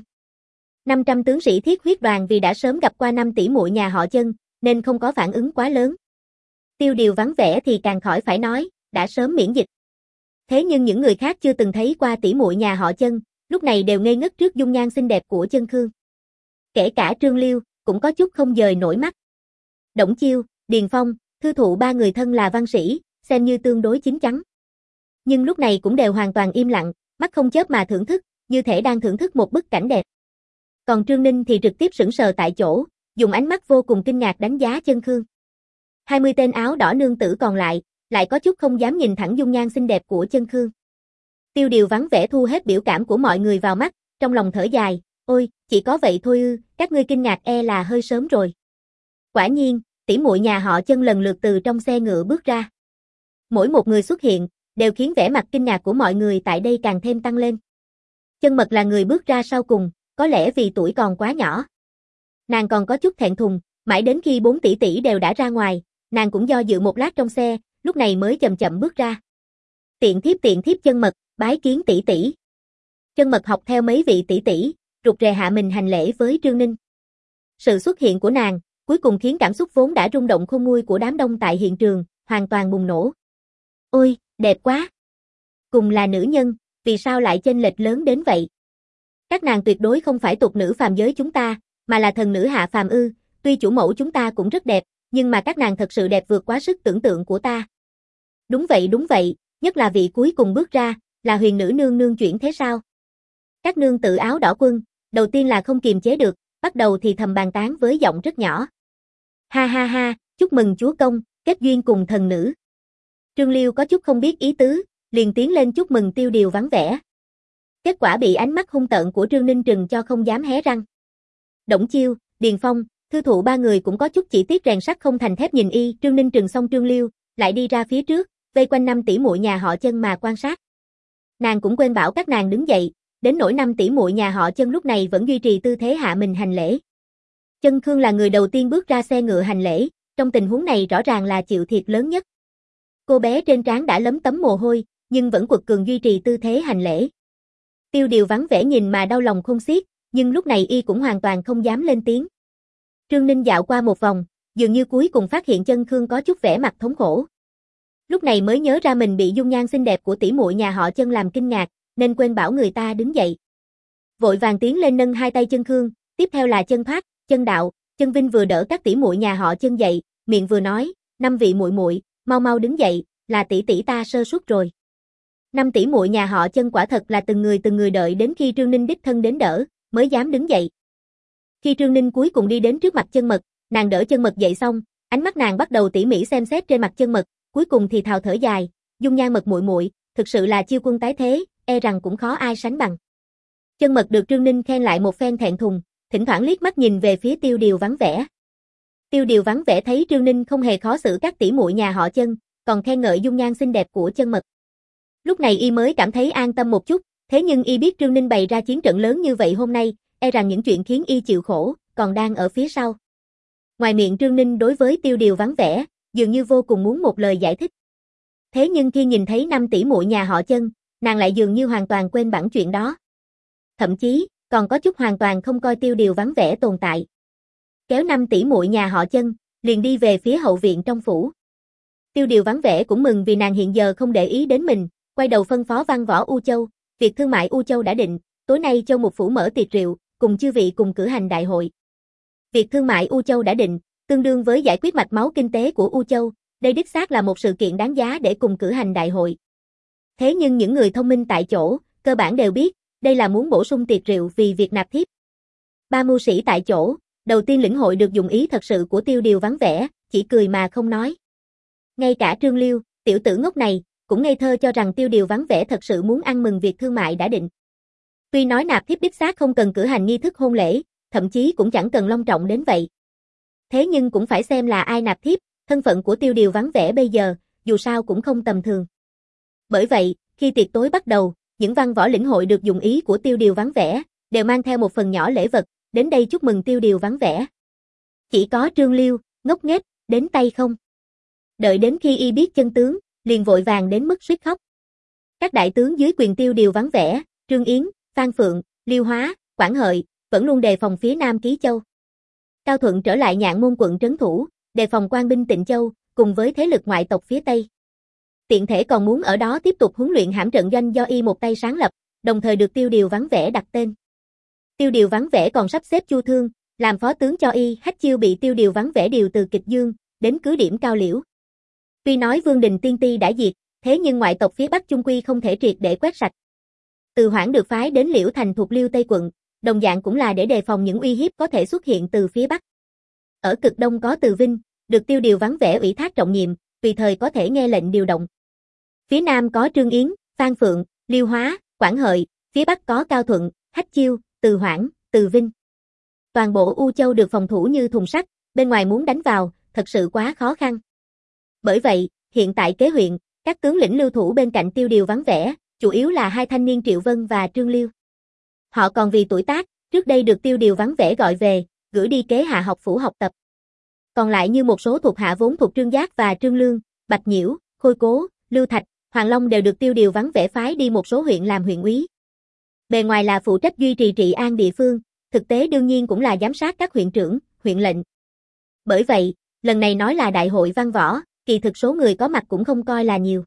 năm trăm tướng sĩ thiết huyết đoàn vì đã sớm gặp qua năm tỷ muội nhà họ Chân, nên không có phản ứng quá lớn. Tiêu Điều vắng vẻ thì càng khỏi phải nói, đã sớm miễn dịch. Thế nhưng những người khác chưa từng thấy qua tỷ muội nhà họ Chân, lúc này đều ngây ngất trước dung nhan xinh đẹp của Chân Khương. Kể cả Trương Liêu, cũng có chút không dời nổi mắt. Đổng Chiêu, Điền Phong, Thư Thụ ba người thân là văn sĩ, xem như tương đối chín chắn. Nhưng lúc này cũng đều hoàn toàn im lặng, mắt không chớp mà thưởng thức, như thể đang thưởng thức một bức cảnh đẹp. Còn Trương Ninh thì trực tiếp sững sờ tại chỗ, dùng ánh mắt vô cùng kinh ngạc đánh giá Chân Khương. hai mươi tên áo đỏ nương tử còn lại, lại có chút không dám nhìn thẳng dung nhan xinh đẹp của Chân Khương. Tiêu Điều vắng vẻ thu hết biểu cảm của mọi người vào mắt, trong lòng thở dài, ôi, chỉ có vậy thôi ư, các ngươi kinh ngạc e là hơi sớm rồi. Quả nhiên, tỷ muội nhà họ Chân lần lượt từ trong xe ngựa bước ra. Mỗi một người xuất hiện, đều khiến vẻ mặt kinh ngạc của mọi người tại đây càng thêm tăng lên. Chân Mật là người bước ra sau cùng, có lẽ vì tuổi còn quá nhỏ. Nàng còn có chút thẹn thùng, mãi đến khi bốn tỷ tỷ đều đã ra ngoài, nàng cũng do dự một lát trong xe, lúc này mới chậm chậm bước ra. Tiện thiếp tiện thiếp Chân Mật, bái kiến tỷ tỷ. Chân Mật học theo mấy vị tỷ tỷ, rụt rè hạ mình hành lễ với Trương Ninh. Sự xuất hiện của nàng, cuối cùng khiến cảm xúc vốn đã rung động khôn nguôi của đám đông tại hiện trường, hoàn toàn bùng nổ. Ôi, đẹp quá! Cùng là nữ nhân, vì sao lại chênh lệch lớn đến vậy? Các nàng tuyệt đối không phải tục nữ phàm giới chúng ta, mà là thần nữ hạ phàm ư, tuy chủ mẫu chúng ta cũng rất đẹp, nhưng mà các nàng thật sự đẹp vượt quá sức tưởng tượng của ta. Đúng vậy đúng vậy, nhất là vị cuối cùng bước ra, là huyền nữ nương nương chuyển thế sao? Các nương tự áo đỏ quân, đầu tiên là không kiềm chế được, bắt đầu thì thầm bàn tán với giọng rất nhỏ. Ha ha ha, chúc mừng chúa công, kết duyên cùng thần nữ. Trương Liêu có chút không biết ý tứ, liền tiến lên chúc mừng Tiêu Điều vắng vẻ. Kết quả bị ánh mắt hung tợn của Trương Ninh trừng cho không dám hé răng. Đổng Chiêu, Điền Phong, Thư Thụ ba người cũng có chút chỉ tiếc rèn sắt không thành thép nhìn y, Trương Ninh trừng xong Trương Liêu, lại đi ra phía trước, vây quanh năm tỷ muội nhà họ Chân mà quan sát. Nàng cũng quên bảo các nàng đứng dậy, đến nỗi năm tỷ muội nhà họ Chân lúc này vẫn duy trì tư thế hạ mình hành lễ. Chân Khương là người đầu tiên bước ra xe ngựa hành lễ, trong tình huống này rõ ràng là chịu thiệt lớn nhất. Cô bé trên trán đã lấm tấm mồ hôi, nhưng vẫn quật cường duy trì tư thế hành lễ. Tiêu Điều vắng vẻ nhìn mà đau lòng không xiết, nhưng lúc này y cũng hoàn toàn không dám lên tiếng. Trương Ninh dạo qua một vòng, dường như cuối cùng phát hiện Chân Khương có chút vẻ mặt thống khổ. Lúc này mới nhớ ra mình bị dung nhan xinh đẹp của tỷ muội nhà họ Chân làm kinh ngạc, nên quên bảo người ta đứng dậy. Vội vàng tiến lên nâng hai tay Chân Khương, tiếp theo là Chân Thoát, Chân Đạo, Chân Vinh vừa đỡ các tỷ muội nhà họ Chân dậy, miệng vừa nói, năm vị muội muội, mau mau đứng dậy, là tỷ tỷ ta sơ suất rồi. Năm tỷ muội nhà họ Chân quả thật là từng người từng người đợi đến khi Trương Ninh đích thân đến đỡ, mới dám đứng dậy. Khi Trương Ninh cuối cùng đi đến trước mặt Chân Mật, nàng đỡ Chân Mật dậy xong, ánh mắt nàng bắt đầu tỉ mỉ xem xét trên mặt Chân Mật, cuối cùng thì thào thở dài, dung nhan Mật muội muội, thực sự là chiêu quân tái thế, e rằng cũng khó ai sánh bằng. Chân Mật được Trương Ninh khen lại một phen thẹn thùng, thỉnh thoảng liếc mắt nhìn về phía Tiêu Điều vắng vẻ. Tiêu Điều vắng vẻ thấy Trương Ninh không hề khó xử các tỷ muội nhà họ Chân, còn khen ngợi dung nhan xinh đẹp của Chân Mật. Lúc này y mới cảm thấy an tâm một chút, thế nhưng y biết Trương Ninh bày ra chiến trận lớn như vậy hôm nay, e rằng những chuyện khiến y chịu khổ, còn đang ở phía sau. Ngoài miệng Trương Ninh đối với Tiêu Điều vắng vẻ, dường như vô cùng muốn một lời giải thích. Thế nhưng khi nhìn thấy năm tỷ muội nhà họ Chân, nàng lại dường như hoàn toàn quên bẵng chuyện đó. Thậm chí, còn có chút hoàn toàn không coi Tiêu Điều vắng vẻ tồn tại. Kéo năm tỷ muội nhà họ Chân, liền đi về phía hậu viện trong phủ. Tiêu Điều vắng vẻ cũng mừng vì nàng hiện giờ không để ý đến mình, quay đầu phân phó Văn Võ U Châu, việc thương mại U Châu đã định, tối nay Châu Mục phủ mở tiệc rượu, cùng chư vị cùng cử hành đại hội. Việc thương mại U Châu đã định, tương đương với giải quyết mạch máu kinh tế của U Châu, đây đích xác là một sự kiện đáng giá để cùng cử hành đại hội. Thế nhưng những người thông minh tại chỗ, cơ bản đều biết, đây là muốn bổ sung tiệc rượu vì việc nạp thiếp. Ba mưu sĩ tại chỗ, đầu tiên lĩnh hội được dụng ý thật sự của Tiêu Điều vắng vẻ, chỉ cười mà không nói. Ngay cả Trương Liêu, tiểu tử ngốc này, cũng ngây thơ cho rằng Tiêu Điều vắng vẻ thật sự muốn ăn mừng việc thương mại đã định. Tuy nói nạp thiếp đích xác không cần cử hành nghi thức hôn lễ, thậm chí cũng chẳng cần long trọng đến vậy. Thế nhưng cũng phải xem là ai nạp thiếp, thân phận của Tiêu Điều vắng vẻ bây giờ, dù sao cũng không tầm thường. Bởi vậy, khi tiệc tối bắt đầu, những văn võ lĩnh hội được dụng ý của Tiêu Điều vắng vẻ, đều mang theo một phần nhỏ lễ vật, đến đây chúc mừng Tiêu Điều vắng vẻ. Chỉ có Trương Liêu, ngốc nghếch, đến tay không. Đợi đến khi y biết chân tướng, liền vội vàng đến mức suýt khóc. Các đại tướng dưới quyền Tiêu Điều vắng vẻ, Trương Yến, Phan Phượng, Liêu Hóa, Quảng Hợi, vẫn luôn đề phòng phía Nam Ký Châu. Cao Thuận trở lại Nhạn Môn quận trấn thủ, đề phòng quan binh Tịnh Châu, cùng với thế lực ngoại tộc phía Tây. Tiện thể còn muốn ở đó tiếp tục huấn luyện hãm trận doanh do y một tay sáng lập, đồng thời được Tiêu Điều vắng vẻ đặt tên. Tiêu Điều vắng vẻ còn sắp xếp Chu Thương, làm phó tướng cho y. Hách Chiêu bị Tiêu Điều vắng vẻ điều từ Kịch Dương, đến cứ điểm Cao Liễu. Tuy nói Vương Đình Tiên Ti đã diệt, thế nhưng ngoại tộc phía Bắc chung quy không thể triệt để quét sạch. Từ Hoảng được phái đến Liễu Thành thuộc Liêu Tây quận, đồng dạng cũng là để đề phòng những uy hiếp có thể xuất hiện từ phía Bắc. Ở cực Đông có Từ Vinh, được Tiêu Điều vắng vẻ ủy thác trọng nhiệm, tùy thời có thể nghe lệnh điều động. Phía Nam có Trương Yến, Phan Phượng, Liêu Hóa, Quảng Hợi, phía Bắc có Cao Thuận, Hách Chiêu, Từ Hoảng, Từ Vinh. Toàn bộ U Châu được phòng thủ như thùng sắt, bên ngoài muốn đánh vào, thật sự quá khó khăn. Bởi vậy, hiện tại kế huyện, các tướng lĩnh lưu thủ bên cạnh Tiêu Điều vắng vẻ, chủ yếu là hai thanh niên Triệu Vân và Trương Liêu. Họ còn vì tuổi tác, trước đây được Tiêu Điều vắng vẻ gọi về, gửi đi Kế Hạ học phủ học tập. Còn lại như một số thuộc hạ vốn thuộc Trương Giác và Trương Lương, Bạch Nhiễu, Khôi Cố, Lưu Thạch, Hoàng Long đều được Tiêu Điều vắng vẻ phái đi một số huyện làm huyện úy. Bề ngoài là phụ trách duy trì trị an địa phương, thực tế đương nhiên cũng là giám sát các huyện trưởng, huyện lệnh. Bởi vậy, lần này nói là đại hội văn võ, kỳ thực số người có mặt cũng không coi là nhiều.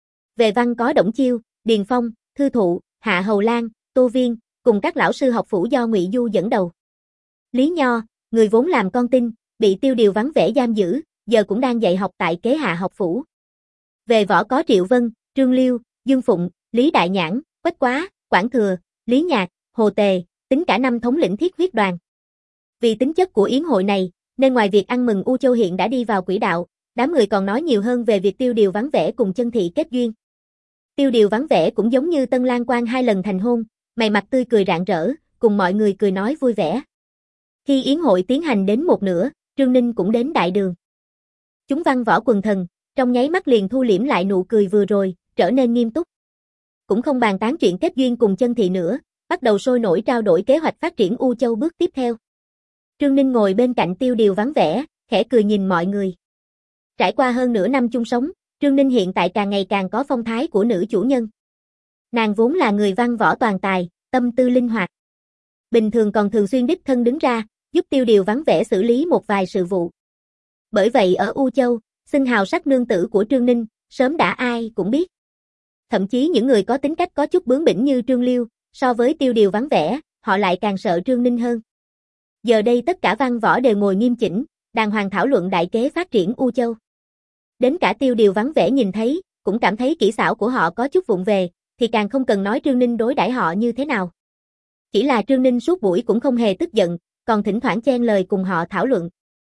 Về văn có Đổng Chiêu, Điền Phong, Thư Thụ, Hạ Hầu Lan, Tô Viên, cùng các lão sư học phủ do Ngụy Du dẫn đầu. Lý Nho, người vốn làm con tin, bị Tiêu Điều vắng vẻ giam giữ, giờ cũng đang dạy học tại Kế Hạ học phủ. Về võ có Triệu Vân, Trương Liêu, Dương Phụng, Lý Đại Nhãn, Quách Quá, Quảng Thừa, Lý Nhạc, Hồ Tề, tính cả năm thống lĩnh thiết huyết đoàn. Vì tính chất của yến hội này, nên ngoài việc ăn mừng U Châu hiện đã đi vào quỹ đạo, đám người còn nói nhiều hơn về việc Tiêu Điều vắng vẻ cùng Chân Thị kết duyên. Tiêu Điều vắng vẻ cũng giống như Tân Lan Quan hai lần thành hôn, mày mặt tươi cười rạng rỡ, cùng mọi người cười nói vui vẻ. Khi yến hội tiến hành đến một nửa, Trương Ninh cũng đến đại đường. Chúng văn võ quần thần, trong nháy mắt liền thu liễm lại nụ cười vừa rồi, trở nên nghiêm túc. Cũng không bàn tán chuyện kết duyên cùng Chân Thị nữa, bắt đầu sôi nổi trao đổi kế hoạch phát triển U Châu bước tiếp theo. Trương Ninh ngồi bên cạnh Tiêu Điều vắng vẻ, khẽ cười nhìn mọi người. Trải qua hơn nửa năm chung sống, Trương Ninh hiện tại càng ngày càng có phong thái của nữ chủ nhân. Nàng vốn là người văn võ toàn tài, tâm tư linh hoạt. Bình thường còn thường xuyên đích thân đứng ra, giúp Tiêu Điều vắng vẻ xử lý một vài sự vụ. Bởi vậy ở U Châu, xưng hào sắc nương tử của Trương Ninh, sớm đã ai cũng biết. Thậm chí những người có tính cách có chút bướng bỉnh như Trương Liêu, so với Tiêu Điều vắng vẻ, họ lại càng sợ Trương Ninh hơn. Giờ đây tất cả văn võ đều ngồi nghiêm chỉnh, đàng hoàng thảo luận đại kế phát triển U Châu. Đến cả Tiêu Điều vắng vẻ nhìn thấy, cũng cảm thấy kỹ xảo của họ có chút vụng về, thì càng không cần nói Trương Ninh đối đãi họ như thế nào. Chỉ là Trương Ninh suốt buổi cũng không hề tức giận, còn thỉnh thoảng chen lời cùng họ thảo luận.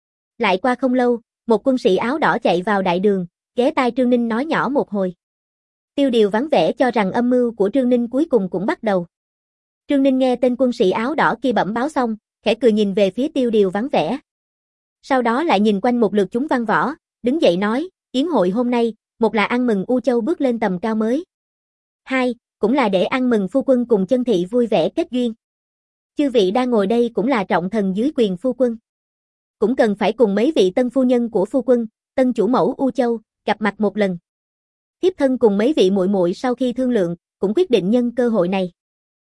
Lại qua không lâu, một quân sĩ áo đỏ chạy vào đại đường, ghé tai Trương Ninh nói nhỏ một hồi. Tiêu Điều vắng vẻ cho rằng âm mưu của Trương Ninh cuối cùng cũng bắt đầu. Trương Ninh nghe tên quân sĩ áo đỏ kia bẩm báo xong, khẽ cười nhìn về phía Tiêu Điều vắng vẻ. Sau đó lại nhìn quanh một lượt chúng văn võ, đứng dậy nói, yến hội hôm nay, một là ăn mừng U Châu bước lên tầm cao mới. Hai, cũng là để ăn mừng phu quân cùng Chân Thị vui vẻ kết duyên. Chư vị đang ngồi đây cũng là trọng thần dưới quyền phu quân. Cũng cần phải cùng mấy vị tân phu nhân của phu quân, tân chủ mẫu U Châu, gặp mặt một lần. Thiếp thân cùng mấy vị muội muội sau khi thương lượng, cũng quyết định nhân cơ hội này.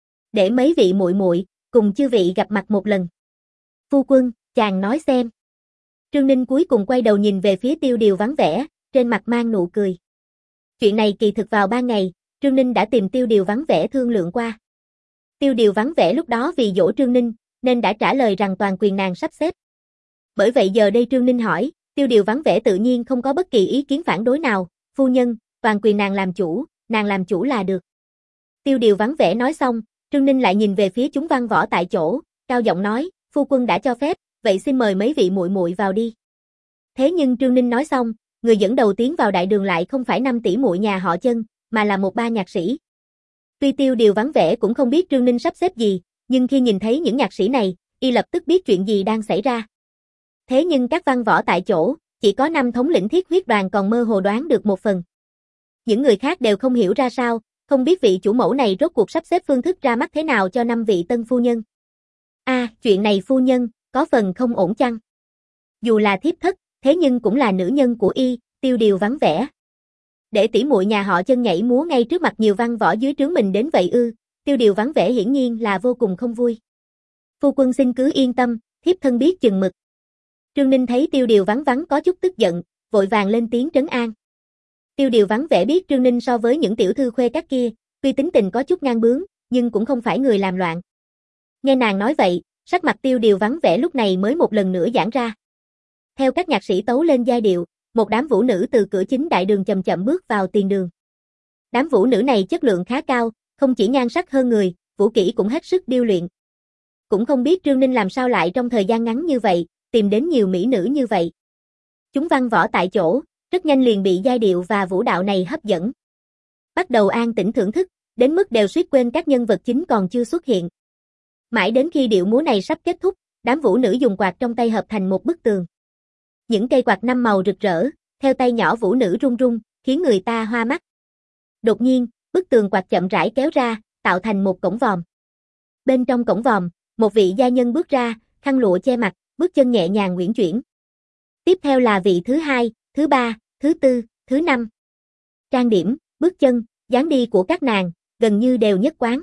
Để mấy vị muội muội cùng chư vị gặp mặt một lần. Phu quân, chàng nói xem. Trương Ninh cuối cùng quay đầu nhìn về phía Tiêu Điều vắng vẻ, trên mặt mang nụ cười. Chuyện này kỳ thực vào ban ngày, Trương Ninh đã tìm Tiêu Điều vắng vẻ thương lượng qua. Tiêu Điều vắng vẻ lúc đó vì dỗ Trương Ninh, nên đã trả lời rằng toàn quyền nàng sắp xếp. Bởi vậy giờ đây Trương Ninh hỏi, Tiêu Điều vắng vẻ tự nhiên không có bất kỳ ý kiến phản đối nào, phu nhân, toàn quyền nàng làm chủ, nàng làm chủ là được. Tiêu Điều vắng vẻ nói xong, Trương Ninh lại nhìn về phía chúng văn võ tại chỗ, cao giọng nói, phu quân đã cho phép, vậy xin mời mấy vị muội muội vào đi. Thế nhưng Trương Ninh nói xong, người dẫn đầu tiến vào đại đường lại không phải năm tỷ muội nhà họ Chân, mà là một ba nhạc sĩ. Tuy Tiêu Điều vắng vẻ cũng không biết Trương Ninh sắp xếp gì, nhưng khi nhìn thấy những nhạc sĩ này, y lập tức biết chuyện gì đang xảy ra. Thế nhưng các văn võ tại chỗ, chỉ có năm thống lĩnh Thiết Huyết đoàn còn mơ hồ đoán được một phần. Những người khác đều không hiểu ra sao, không biết vị chủ mẫu này rốt cuộc sắp xếp phương thức ra mắt thế nào cho năm vị tân phu nhân. A, à, chuyện này phu nhân, có phần không ổn chăng? Dù là thiếp thất, thế nhưng cũng là nữ nhân của y, Tiêu Điều vắng vẻ. Để tỷ muội nhà họ Chân nhảy múa ngay trước mặt nhiều văn võ dưới trướng mình đến vậy ư? Tiêu Điều vắng vẻ hiển nhiên là vô cùng không vui. Phu quân xin cứ yên tâm, thiếp thân biết chừng mực. Trương Ninh thấy Tiêu Điều vắng vắng có chút tức giận, vội vàng lên tiếng trấn an. Tiêu Điều vắng vẻ biết Trương Ninh so với những tiểu thư khuê các kia, tuy tính tình có chút ngang bướng, nhưng cũng không phải người làm loạn. Nghe nàng nói vậy, sắc mặt Tiêu Điều vắng vẻ lúc này mới một lần nữa giãn ra. Theo các nhạc sĩ tấu lên giai điệu, một đám vũ nữ từ cửa chính đại đường chậm chậm bước vào tiền đường. Đám vũ nữ này chất lượng khá cao, không chỉ nhan sắc hơn người, vũ kỹ cũng hết sức điêu luyện. Cũng không biết Trương Ninh làm sao lại trong thời gian ngắn như vậy, tìm đến nhiều mỹ nữ như vậy. Chúng văn võ tại chỗ, rất nhanh liền bị giai điệu và vũ đạo này hấp dẫn. Bắt đầu an tĩnh thưởng thức, đến mức đều suýt quên các nhân vật chính còn chưa xuất hiện. Mãi đến khi điệu múa này sắp kết thúc, đám vũ nữ dùng quạt trong tay hợp thành một bức tường. Những cây quạt năm màu rực rỡ, theo tay nhỏ vũ nữ rung rung, khiến người ta hoa mắt. Đột nhiên, bức tường quạt chậm rãi kéo ra, tạo thành một cổng vòm. Bên trong cổng vòm, một vị gia nhân bước ra, khăn lụa che mặt, bước chân nhẹ nhàng uyển chuyển. Tiếp theo là vị thứ hai, thứ ba, thứ tư, thứ năm. Trang điểm, bước chân, dáng đi của các nàng, gần như đều nhất quán.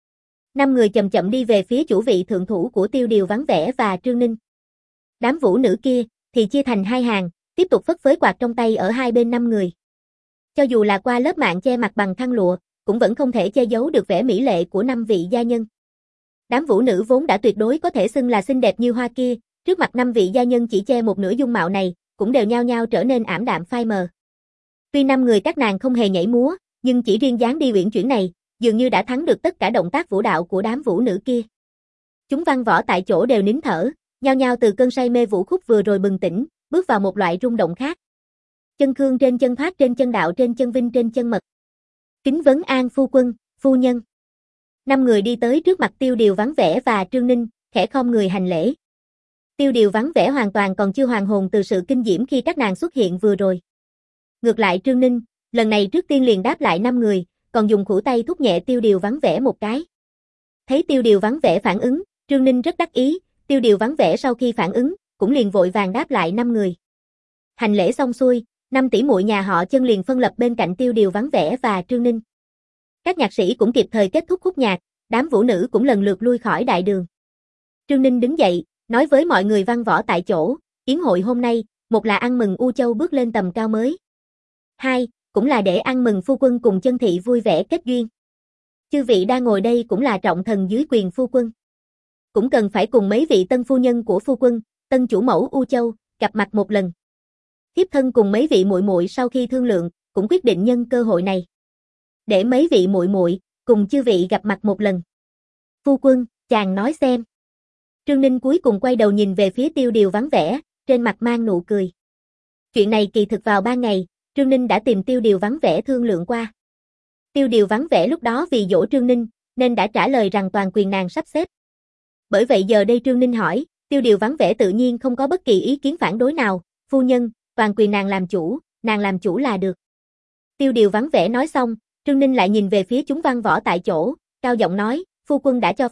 Năm người chậm chậm đi về phía chủ vị thượng thủ của Tiêu Điều vắng vẻ và Trương Ninh. Đám vũ nữ kia thì chia thành hai hàng, tiếp tục phất phới quạt trong tay ở hai bên năm người. Cho dù là qua lớp mạng che mặt bằng khăn lụa, cũng vẫn không thể che giấu được vẻ mỹ lệ của năm vị gia nhân. Đám vũ nữ vốn đã tuyệt đối có thể xưng là xinh đẹp như hoa kia, trước mặt năm vị gia nhân chỉ che một nửa dung mạo này, cũng đều nhao nhao trở nên ảm đạm phai mờ. Tuy năm người các nàng không hề nhảy múa, nhưng chỉ riêng dáng đi uyển chuyển này, dường như đã thắng được tất cả động tác vũ đạo của đám vũ nữ kia. Chúng văn võ tại chỗ đều nín thở, nhao nhao từ cơn say mê vũ khúc vừa rồi bừng tỉnh, bước vào một loại rung động khác. Chân khương trên chân thoát trên chân đạo trên chân vinh trên chân mật. Kính vấn an phu quân, phu nhân. Năm người đi tới trước mặt Tiêu Điều vắng vẻ và Trương Ninh, khẽ khom người hành lễ. Tiêu Điều vắng vẻ hoàn toàn còn chưa hoàn hồn từ sự kinh diễm khi các nàng xuất hiện vừa rồi. Ngược lại Trương Ninh, lần này trước tiên liền đáp lại năm người, còn dùng khuỷu tay thúc nhẹ Tiêu Điều vắng vẻ một cái. Thấy Tiêu Điều vắng vẻ phản ứng, Trương Ninh rất đắc ý, Tiêu Điều vắng vẻ sau khi phản ứng, cũng liền vội vàng đáp lại năm người. Hành lễ xong xuôi, năm tỷ muội nhà họ Chân liền phân lập bên cạnh Tiêu Điều vắng vẻ và Trương Ninh. Các nhạc sĩ cũng kịp thời kết thúc khúc nhạc, đám vũ nữ cũng lần lượt lui khỏi đại đường. Trương Ninh đứng dậy, nói với mọi người văn võ tại chỗ, yến hội hôm nay, một là ăn mừng U Châu bước lên tầm cao mới. Hai, cũng là để ăn mừng phu quân cùng Chân thị vui vẻ kết duyên. Chư vị đang ngồi đây cũng là trọng thần dưới quyền phu quân. Cũng cần phải cùng mấy vị tân phu nhân của phu quân, tân chủ mẫu U Châu, gặp mặt một lần. Thiếp thân cùng mấy vị muội muội sau khi thương lượng, cũng quyết định nhân cơ hội này. Để mấy vị muội muội cùng chư vị gặp mặt một lần. Phu quân, chàng nói xem. Trương Ninh cuối cùng quay đầu nhìn về phía Tiêu Điều vắng vẻ, trên mặt mang nụ cười. Chuyện này kỳ thực vào ban ngày, Trương Ninh đã tìm Tiêu Điều vắng vẻ thương lượng qua. Tiêu Điều vắng vẻ lúc đó vì dỗ Trương Ninh, nên đã trả lời rằng toàn quyền nàng sắp xếp. Bởi vậy giờ đây Trương Ninh hỏi, Tiêu Điều vắng vẻ tự nhiên không có bất kỳ ý kiến phản đối nào, phu nhân, toàn quyền nàng làm chủ, nàng làm chủ là được. Tiêu Điều vắng vẻ nói xong, Trương Ninh lại nhìn về phía chúng văn võ tại chỗ, cao giọng nói, phu quân đã cho phép,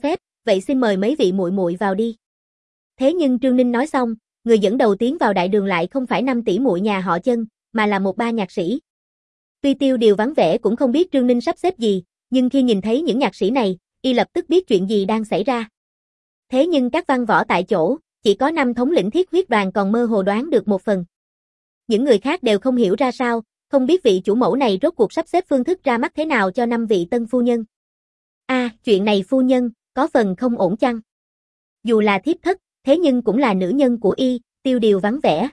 vậy xin mời mấy vị muội muội vào đi. Thế nhưng Trương Ninh nói xong, người dẫn đầu tiến vào đại đường lại không phải năm tỷ muội nhà họ Chân, mà là một ba nhạc sĩ. Tuy Tiêu Điều vắng vẻ cũng không biết Trương Ninh sắp xếp gì, nhưng khi nhìn thấy những nhạc sĩ này, y lập tức biết chuyện gì đang xảy ra. Thế nhưng các văn võ tại chỗ, chỉ có năm thống lĩnh Thiết Huyết Đoàn còn mơ hồ đoán được một phần. Những người khác đều không hiểu ra sao, không biết vị chủ mẫu này rốt cuộc sắp xếp phương thức ra mắt thế nào cho năm vị tân phu nhân. A, à, chuyện này phu nhân, có phần không ổn chăng? Dù là thiếp thất, thế nhưng cũng là nữ nhân của y, Tiêu Điều vắng vẻ.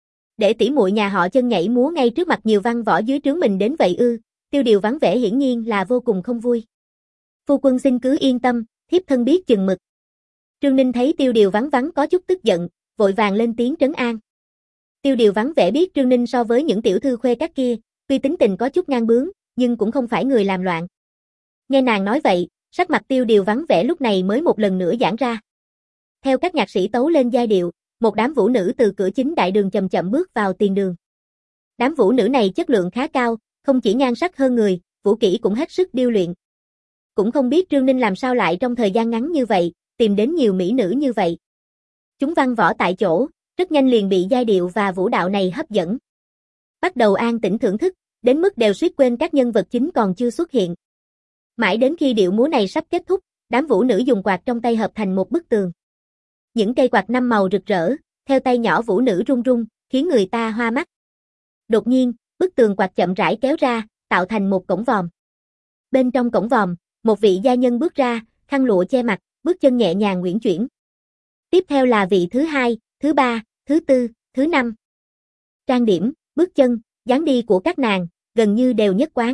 Để tỷ muội nhà họ Chân nhảy múa ngay trước mặt nhiều văn võ dưới trướng mình đến vậy ư? Tiêu Điều vắng vẻ hiển nhiên là vô cùng không vui. Phu quân xin cứ yên tâm, thiếp thân biết chừng mực. Trương Ninh thấy Tiêu Điều vắng vắng có chút tức giận, vội vàng lên tiếng trấn an. Tiêu Điều vắng vẻ biết Trương Ninh so với những tiểu thư khuê các kia, tuy tính tình có chút ngang bướng, nhưng cũng không phải người làm loạn. Nghe nàng nói vậy, sắc mặt Tiêu Điều vắng vẻ lúc này mới một lần nữa giãn ra. Theo các nhạc sĩ tấu lên giai điệu, một đám vũ nữ từ cửa chính đại đường chậm chậm bước vào tiền đường. Đám vũ nữ này chất lượng khá cao, không chỉ nhan sắc hơn người, vũ kỹ cũng hết sức điêu luyện. Cũng không biết Trương Ninh làm sao lại trong thời gian ngắn như vậy, tìm đến nhiều mỹ nữ như vậy. Chúng văn võ tại chỗ, rất nhanh liền bị giai điệu và vũ đạo này hấp dẫn. Bắt đầu an tĩnh thưởng thức, đến mức đều suýt quên các nhân vật chính còn chưa xuất hiện. Mãi đến khi điệu múa này sắp kết thúc, đám vũ nữ dùng quạt trong tay hợp thành một bức tường. Những cây quạt năm màu rực rỡ, theo tay nhỏ vũ nữ rung rung, khiến người ta hoa mắt. Đột nhiên, bức tường quạt chậm rãi kéo ra, tạo thành một cổng vòm. Bên trong cổng vòm, một vị gia nhân bước ra, khăn lụa che mặt, bước chân nhẹ nhàng uyển chuyển. Tiếp theo là vị thứ hai, thứ ba, thứ tư, thứ năm. Trang điểm, bước chân, dáng đi của các nàng, gần như đều nhất quán.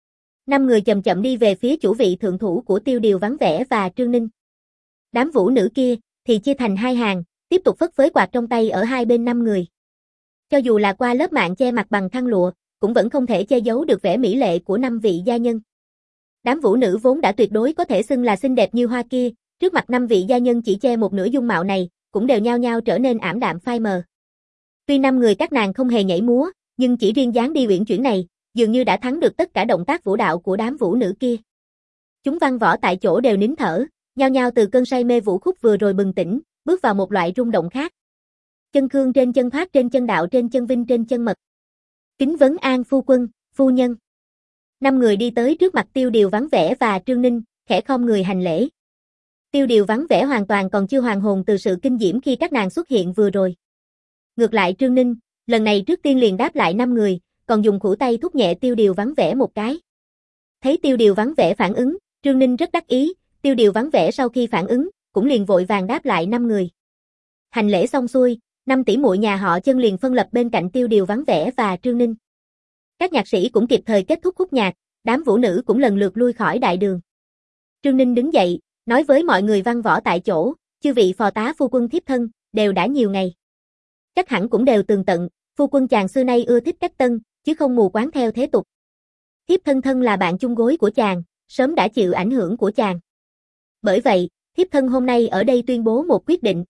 Năm người chậm chậm đi về phía chủ vị thượng thủ của Tiêu Điều vắng vẻ và Trương Ninh. Đám vũ nữ kia thì chia thành hai hàng, tiếp tục phất phới quạt trong tay ở hai bên năm người. Cho dù là qua lớp mạng che mặt bằng khăn lụa, cũng vẫn không thể che giấu được vẻ mỹ lệ của năm vị gia nhân. Đám vũ nữ vốn đã tuyệt đối có thể xưng là xinh đẹp như hoa kia, trước mặt năm vị gia nhân chỉ che một nửa dung mạo này, cũng đều nhao nhao trở nên ảm đạm phai mờ. Tuy năm người các nàng không hề nhảy múa, nhưng chỉ riêng dáng đi uyển chuyển này, dường như đã thắng được tất cả động tác vũ đạo của đám vũ nữ kia. Chúng văn võ tại chỗ đều nín thở, nhao nhao từ cơn say mê vũ khúc vừa rồi bừng tỉnh, bước vào một loại rung động khác. Chân khương trên chân thoát trên chân đạo trên chân vinh trên chân mật. Kính vấn an phu quân, phu nhân. Năm người đi tới trước mặt Tiêu Điều vắng vẻ và Trương Ninh, khẽ khom người hành lễ. Tiêu Điều vắng vẻ hoàn toàn còn chưa hoàn hồn từ sự kinh diễm khi các nàng xuất hiện vừa rồi. Ngược lại Trương Ninh, lần này trước tiên liền đáp lại năm người, còn dùng khuỷu tay thúc nhẹ Tiêu Điều vắng vẻ một cái. Thấy Tiêu Điều vắng vẻ phản ứng, Trương Ninh rất đắc ý, Tiêu Điều vắng vẻ sau khi phản ứng, cũng liền vội vàng đáp lại năm người. Hành lễ xong xuôi, năm tỷ muội nhà họ Chân liền phân lập bên cạnh Tiêu Điều vắng vẻ và Trương Ninh. Các nhạc sĩ cũng kịp thời kết thúc khúc nhạc, đám vũ nữ cũng lần lượt lui khỏi đại đường. Trương Ninh đứng dậy, nói với mọi người văn võ tại chỗ, chư vị phò tá phu quân thiếp thân, đều đã nhiều ngày. Chắc hẳn cũng đều tường tận, phu quân chàng xưa nay ưa thích cách tân, chứ không mù quáng theo thế tục. Thiếp thân thân là bạn chung gối của chàng, sớm đã chịu ảnh hưởng của chàng. Bởi vậy, thiếp thân hôm nay ở đây tuyên bố một quyết định.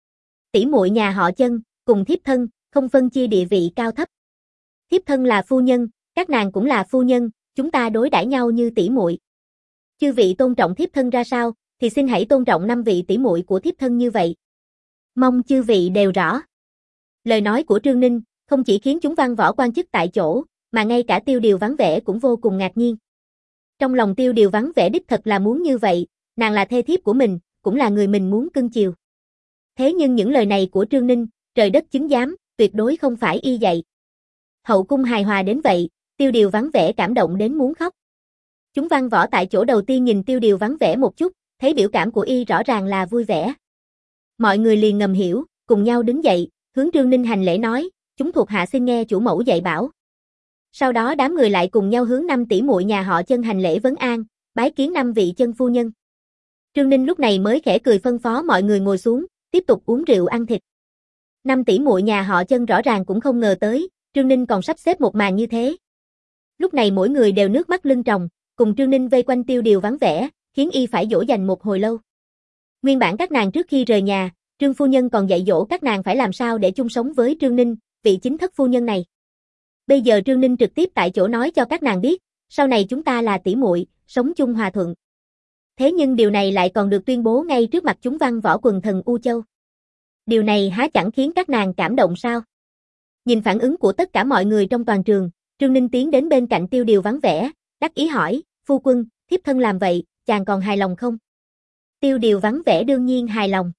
Tỷ muội nhà họ Chân, cùng thiếp thân, không phân chia địa vị cao thấp. Thiếp thân là phu nhân, các nàng cũng là phu nhân, chúng ta đối đãi nhau như tỷ muội. Chư vị tôn trọng thiếp thân ra sao, thì xin hãy tôn trọng năm vị tỷ muội của thiếp thân như vậy. Mong chư vị đều rõ. Lời nói của Trương Ninh không chỉ khiến chúng văn võ quan chức tại chỗ, mà ngay cả Tiêu Điều vắng vẻ cũng vô cùng ngạc nhiên. Trong lòng Tiêu Điều vắng vẻ đích thật là muốn như vậy, nàng là thê thiếp của mình, cũng là người mình muốn cưng chiều. Thế nhưng những lời này của Trương Ninh, trời đất chứng giám, tuyệt đối không phải y dạy. Hậu cung hài hòa đến vậy, Tiêu Điều vắng vẻ cảm động đến muốn khóc. Chúng văn võ tại chỗ đầu tiên nhìn Tiêu Điều vắng vẻ một chút, thấy biểu cảm của y rõ ràng là vui vẻ. Mọi người liền ngầm hiểu, cùng nhau đứng dậy, hướng Trương Ninh hành lễ nói, chúng thuộc hạ xin nghe chủ mẫu dạy bảo. Sau đó đám người lại cùng nhau hướng năm tỷ muội nhà họ Chân hành lễ vấn an, bái kiến năm vị chân phu nhân. Trương Ninh lúc này mới khẽ cười phân phó mọi người ngồi xuống, tiếp tục uống rượu ăn thịt. Năm tỷ muội nhà họ Chân rõ ràng cũng không ngờ tới, Trương Ninh còn sắp xếp một màn như thế. Lúc này mỗi người đều nước mắt lưng tròng, cùng Trương Ninh vây quanh Tiêu Điều vắng vẻ, khiến y phải dỗ dành một hồi lâu. Nguyên bản các nàng trước khi rời nhà, Trương phu nhân còn dạy dỗ các nàng phải làm sao để chung sống với Trương Ninh, vị chính thất phu nhân này. Bây giờ Trương Ninh trực tiếp tại chỗ nói cho các nàng biết, sau này chúng ta là tỷ muội, sống chung hòa thuận. Thế nhưng điều này lại còn được tuyên bố ngay trước mặt chúng văn võ quần thần U Châu. Điều này há chẳng khiến các nàng cảm động sao? Nhìn phản ứng của tất cả mọi người trong toàn trường, Trương Ninh tiến đến bên cạnh Tiêu Điều vắng vẻ, đắc ý hỏi, phu quân, thiếp thân làm vậy, chàng còn hài lòng không? Tiêu Điều vắng vẻ đương nhiên hài lòng.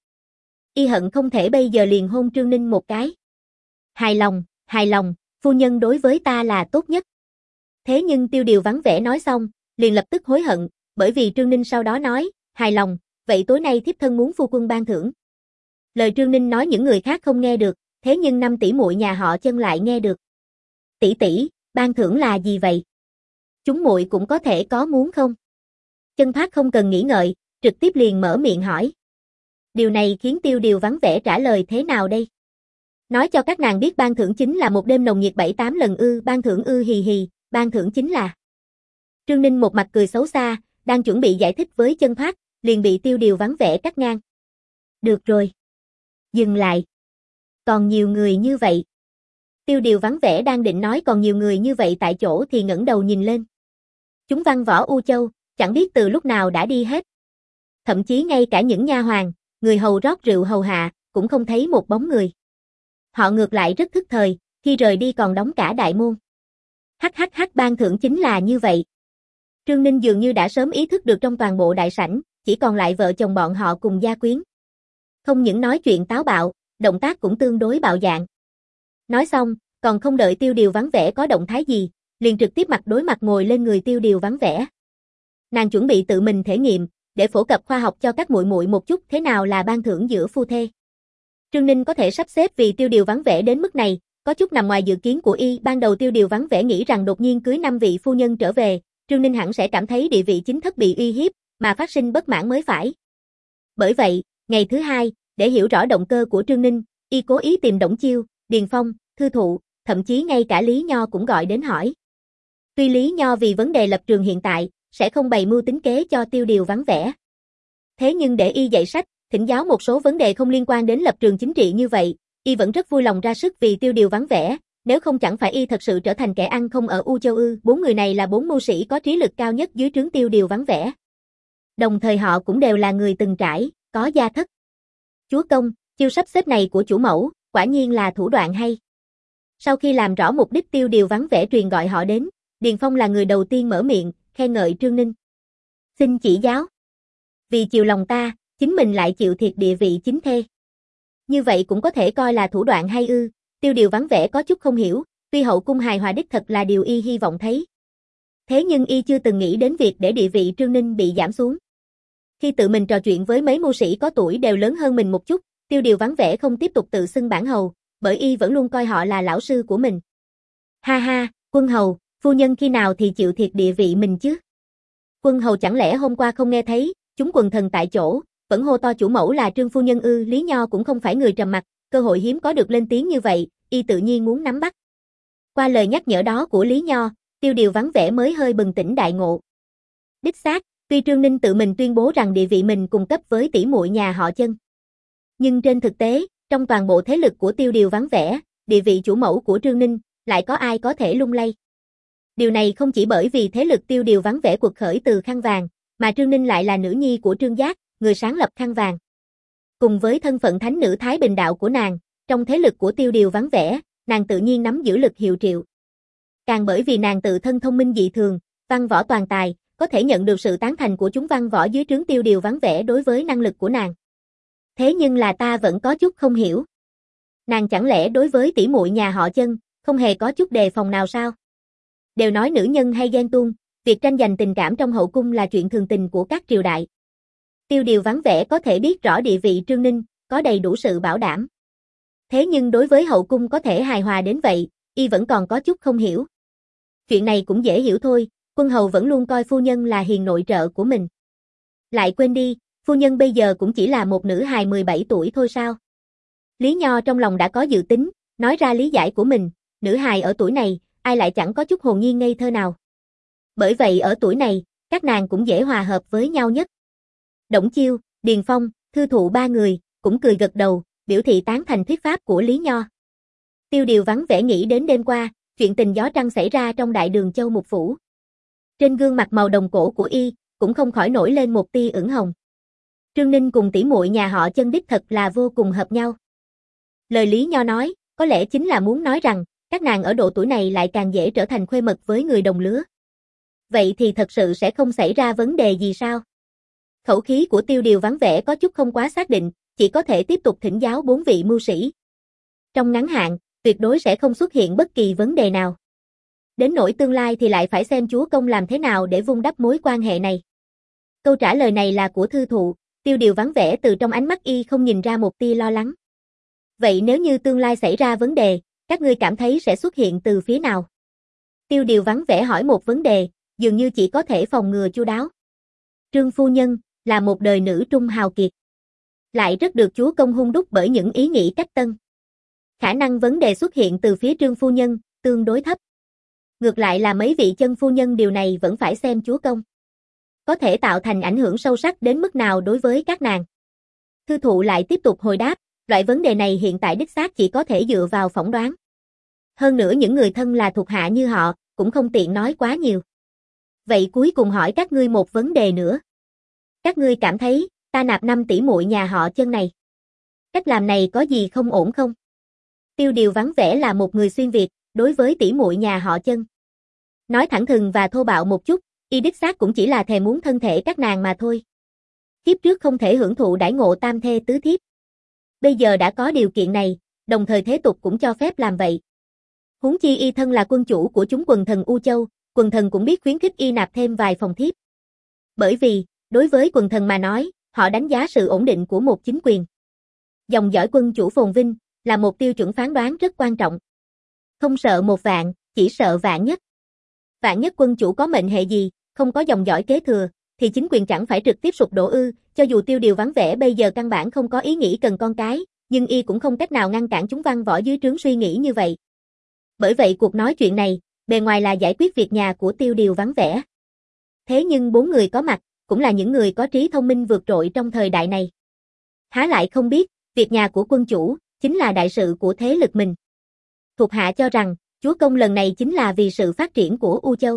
Y hận không thể bây giờ liền hôn Trương Ninh một cái. Hài lòng, hài lòng, phu nhân đối với ta là tốt nhất. Thế nhưng Tiêu Điều vắng vẻ nói xong, liền lập tức hối hận, bởi vì Trương Ninh sau đó nói, hài lòng, vậy tối nay thiếp thân muốn phu quân ban thưởng. Lời Trương Ninh nói những người khác không nghe được, thế nhưng năm tỷ muội nhà họ Chân lại nghe được. Tỷ tỷ, ban thưởng là gì vậy? Chúng muội cũng có thể có muốn không? Chân Thoát không cần nghĩ ngợi, trực tiếp liền mở miệng hỏi. Điều này khiến Tiêu Điều vắng vẻ trả lời thế nào đây? Nói cho các nàng biết ban thưởng chính là một đêm nồng nhiệt bảy tám lần ư, ban thưởng ư hì hì, ban thưởng chính là. Trương Ninh một mặt cười xấu xa, đang chuẩn bị giải thích với Chân Thoát, liền bị Tiêu Điều vắng vẻ cắt ngang. Được rồi. Dừng lại. Còn nhiều người như vậy. Tiêu Điều vắng vẻ đang định nói còn nhiều người như vậy tại chỗ thì ngẩng đầu nhìn lên. Chúng văn võ U Châu, chẳng biết từ lúc nào đã đi hết. Thậm chí ngay cả những nha hoàn, người hầu rót rượu hầu hạ, cũng không thấy một bóng người. Họ ngược lại rất thức thời, khi rời đi còn đóng cả đại môn. Hắc hắc hắc, ban thưởng chính là như vậy. Trương Ninh dường như đã sớm ý thức được trong toàn bộ đại sảnh, chỉ còn lại vợ chồng bọn họ cùng gia quyến. Không những nói chuyện táo bạo, động tác cũng tương đối bạo dạn. Nói xong, còn không đợi Tiêu Điều vắng vẻ có động thái gì, liền trực tiếp mặt đối mặt ngồi lên người Tiêu Điều vắng vẻ. Nàng chuẩn bị tự mình thể nghiệm, để phổ cập khoa học cho các muội muội một chút thế nào là ban thưởng giữa phu thê. Trương Ninh có thể sắp xếp vì Tiêu Điều vắng vẻ đến mức này, có chút nằm ngoài dự kiến của y. Ban đầu Tiêu Điều vắng vẻ nghĩ rằng đột nhiên cưới năm vị phu nhân trở về, Trương Ninh hẳn sẽ cảm thấy địa vị chính thất bị uy hiếp, mà phát sinh bất mãn mới phải. Bởi vậy, ngày thứ hai, để hiểu rõ động cơ của Trương Ninh, y cố ý tìm Đổng Chiêu, Điền Phong, Thư Thụ, thậm chí ngay cả Lý Nho cũng gọi đến hỏi. Tuy Lý Nho vì vấn đề lập trường hiện tại, sẽ không bày mưu tính kế cho Tiêu Điều vắng vẻ. Thế nhưng để y dạy sách, thỉnh giáo một số vấn đề không liên quan đến lập trường chính trị như vậy, y vẫn rất vui lòng ra sức vì Tiêu Điều vắng vẻ, nếu không chẳng phải y thật sự trở thành kẻ ăn không ở U Châu ư. Bốn người này là bốn mưu sĩ có trí lực cao nhất dưới trướng Tiêu Điều vắng vẻ. Đồng thời họ cũng đều là người từng trải, có gia thất. Chúa công, chiêu sắp xếp này của chủ mẫu, quả nhiên là thủ đoạn hay. Sau khi làm rõ mục đích, Tiêu Điều vắng vẻ truyền gọi họ đến, Điền Phong là người đầu tiên mở miệng, khen ngợi Trương Ninh. Xin chỉ giáo. Vì chiều lòng ta, chính mình lại chịu thiệt địa vị chính thê. Như vậy cũng có thể coi là thủ đoạn hay ư? Tiêu Điều vắng vẻ có chút không hiểu, tuy hậu cung hài hòa đích thật là điều y hy vọng thấy. Thế nhưng y chưa từng nghĩ đến việc để địa vị Trương Ninh bị giảm xuống. Khi tự mình trò chuyện với mấy mưu sĩ có tuổi đều lớn hơn mình một chút, Tiêu Điều vắng vẻ không tiếp tục tự xưng bản hầu, bởi y vẫn luôn coi họ là lão sư của mình. Ha ha, quân hầu, phu nhân khi nào thì chịu thiệt địa vị mình chứ? Quân hầu chẳng lẽ hôm qua không nghe thấy, chúng quần thần tại chỗ, vẫn hô to chủ mẫu là Trương phu nhân ư? Lý Nho cũng không phải người trầm mặc, cơ hội hiếm có được lên tiếng như vậy, y tự nhiên muốn nắm bắt. Qua lời nhắc nhở đó của Lý Nho, Tiêu Điều vắng vẻ mới hơi bừng tỉnh đại ngộ. Đích xác, tuy Trương Ninh tự mình tuyên bố rằng địa vị mình cùng cấp với tỷ muội nhà họ Chân, nhưng trên thực tế, trong toàn bộ thế lực của Tiêu Điều vắng vẻ, địa vị chủ mẫu của Trương Ninh, lại có ai có thể lung lay. Điều này không chỉ bởi vì thế lực Tiêu Điều vắng vẻ quật khởi từ khăn vàng, mà Trương Ninh lại là nữ nhi của Trương Giác, người sáng lập khăn vàng. Cùng với thân phận thánh nữ Thái Bình Đạo của nàng, trong thế lực của Tiêu Điều vắng vẻ, nàng tự nhiên nắm giữ lực hiệu triệu. Càng bởi vì nàng tự thân thông minh dị thường, văn võ toàn tài, có thể nhận được sự tán thành của chúng văn võ dưới trướng Tiêu Điều vắng vẻ đối với năng lực của nàng. Thế nhưng là ta vẫn có chút không hiểu. Nàng chẳng lẽ đối với tỷ muội nhà họ Chân, không hề có chút đề phòng nào sao? Đều nói nữ nhân hay ghen tuông, việc tranh giành tình cảm trong hậu cung là chuyện thường tình của các triều đại. Tiêu Điều vắng vẻ có thể biết rõ địa vị Trương Ninh, có đầy đủ sự bảo đảm. Thế nhưng đối với hậu cung có thể hài hòa đến vậy, y vẫn còn có chút không hiểu. Chuyện này cũng dễ hiểu thôi, quân hầu vẫn luôn coi phu nhân là hiền nội trợ của mình. Lại quên đi, phu nhân bây giờ cũng chỉ là một nữ hài mười bảy tuổi thôi sao? Lý Nho trong lòng đã có dự tính, nói ra lý giải của mình, nữ hài ở tuổi này, ai lại chẳng có chút hồn nhiên ngây thơ nào. Bởi vậy ở tuổi này, các nàng cũng dễ hòa hợp với nhau nhất. Đổng Chiêu, Điền Phong, Thư Thụ ba người, cũng cười gật đầu, biểu thị tán thành thuyết pháp của Lý Nho. Tiêu Điều vắng vẻ nghĩ đến đêm qua, chuyện tình gió trăng xảy ra trong đại đường Châu Mục Phủ. Trên gương mặt màu đồng cổ của y, cũng không khỏi nổi lên một tia ửng hồng. Trương Ninh cùng tỷ muội nhà họ Chân đích thật là vô cùng hợp nhau. Lời Lý Nho nói, có lẽ chính là muốn nói rằng, các nàng ở độ tuổi này lại càng dễ trở thành khuê mật với người đồng lứa. Vậy thì thật sự sẽ không xảy ra vấn đề gì sao? Khẩu khí của Tiêu Điều vắng vẻ có chút không quá xác định, chỉ có thể tiếp tục thỉnh giáo bốn vị mưu sĩ. Trong ngắn hạn, tuyệt đối sẽ không xuất hiện bất kỳ vấn đề nào. Đến nỗi tương lai thì lại phải xem chúa công làm thế nào để vun đắp mối quan hệ này. Câu trả lời này là của thư thụ, Tiêu Điều vắng vẻ từ trong ánh mắt y không nhìn ra một tia lo lắng. Vậy nếu như tương lai xảy ra vấn đề, các ngươi cảm thấy sẽ xuất hiện từ phía nào? Tiêu Điều vắng vẻ hỏi một vấn đề, dường như chỉ có thể phòng ngừa chu đáo. Trương phu nhân là một đời nữ trung hào kiệt, lại rất được chúa công hung đúc bởi những ý nghĩ cách tân. Khả năng vấn đề xuất hiện từ phía Trương phu nhân tương đối thấp. Ngược lại là mấy vị Chân phu nhân điều này vẫn phải xem chúa công. Có thể tạo thành ảnh hưởng sâu sắc đến mức nào đối với các nàng. Thư thụ lại tiếp tục hồi đáp, loại vấn đề này hiện tại đích xác chỉ có thể dựa vào phỏng đoán. Hơn nữa những người thân là thuộc hạ như họ, cũng không tiện nói quá nhiều. Vậy cuối cùng hỏi các ngươi một vấn đề nữa. Các ngươi cảm thấy, ta nạp năm tỷ muội nhà họ Chân này. Cách làm này có gì không ổn không? Tiêu Điều vắng vẻ là một người xuyên Việt, đối với tỷ muội nhà họ Chân. Nói thẳng thừng và thô bạo một chút, y đích xác cũng chỉ là thề muốn thân thể các nàng mà thôi. Kiếp trước không thể hưởng thụ đãi ngộ tam thê tứ thiếp. Bây giờ đã có điều kiện này, đồng thời thế tục cũng cho phép làm vậy. Huống chi y thân là quân chủ của chúng quần thần U Châu, quần thần cũng biết khuyến khích y nạp thêm vài phòng thiếp. Bởi vì, đối với quần thần mà nói, họ đánh giá sự ổn định của một chính quyền. Dòng dõi quân chủ phồn vinh, là một tiêu chuẩn phán đoán rất quan trọng. Không sợ một vạn, chỉ sợ vạn nhất. Vạn nhất quân chủ có mệnh hệ gì, không có dòng dõi kế thừa, thì chính quyền chẳng phải trực tiếp sụp đổ ư, cho dù Tiêu Điều vắng vẻ bây giờ căn bản không có ý nghĩ cần con cái, nhưng y cũng không cách nào ngăn cản chúng văn võ dưới trướng suy nghĩ như vậy. Bởi vậy cuộc nói chuyện này, bề ngoài là giải quyết việc nhà của Tiêu Điều vắng vẻ. Thế nhưng bốn người có mặt, cũng là những người có trí thông minh vượt trội trong thời đại này. Há lại không biết, việc nhà của quân chủ, chính là đại sự của thế lực mình. Thuộc hạ cho rằng, chúa công lần này chính là vì sự phát triển của U Châu,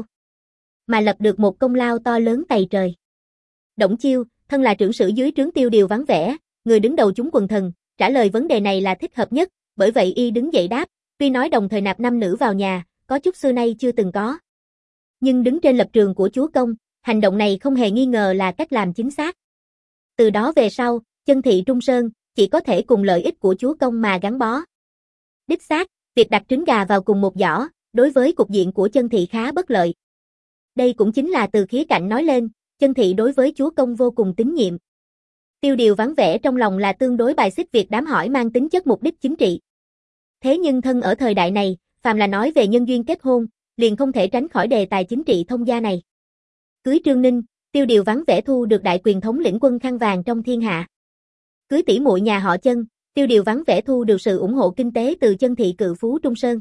mà lập được một công lao to lớn tày trời. Đổng Chiêu, thân là trưởng sử dưới trướng Tiêu Điều vắng vẻ, người đứng đầu chúng quần thần, trả lời vấn đề này là thích hợp nhất, bởi vậy y đứng dậy đáp, tuy nói đồng thời nạp năm nữ vào nhà, có chút xưa nay chưa từng có. Nhưng đứng trên lập trường của chúa công, hành động này không hề nghi ngờ là cách làm chính xác. Từ đó về sau, Chân thị Trung Sơn, chỉ có thể cùng lợi ích của chúa công mà gắn bó. Đích xác, việc đặt trứng gà vào cùng một giỏ, đối với cục diện của Chân thị khá bất lợi. Đây cũng chính là từ khía cạnh nói lên, Chân thị đối với chúa công vô cùng tín nhiệm. Tiêu Điều vắng vẻ trong lòng là tương đối bài xích việc đám hỏi mang tính chất mục đích chính trị. Thế nhưng thân ở thời đại này, phàm là nói về nhân duyên kết hôn, liền không thể tránh khỏi đề tài chính trị thông gia này. Cưới Trương Ninh, Tiêu Điều vắng vẻ thu được đại quyền thống lĩnh quân khăn vàng trong thiên hạ. Cưới tỷ muội nhà họ Chân, Tiêu Điều vắng vẻ thu được sự ủng hộ kinh tế từ Chân thị cự phú Trung Sơn.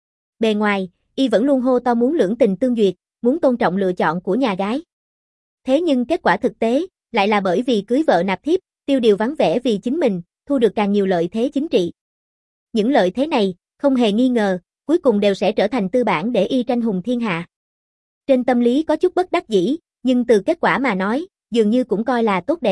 Bề ngoài, y vẫn luôn hô to muốn lưỡng tình tương duyệt, muốn tôn trọng lựa chọn của nhà gái. Thế nhưng kết quả thực tế, lại là bởi vì cưới vợ nạp thiếp, Tiêu Điều vắng vẻ vì chính mình, thu được càng nhiều lợi thế chính trị. Những lợi thế này, không hề nghi ngờ, cuối cùng đều sẽ trở thành tư bản để y tranh hùng thiên hạ. Trên tâm lý có chút bất đắc dĩ, nhưng từ kết quả mà nói, dường như cũng coi là tốt đẹp.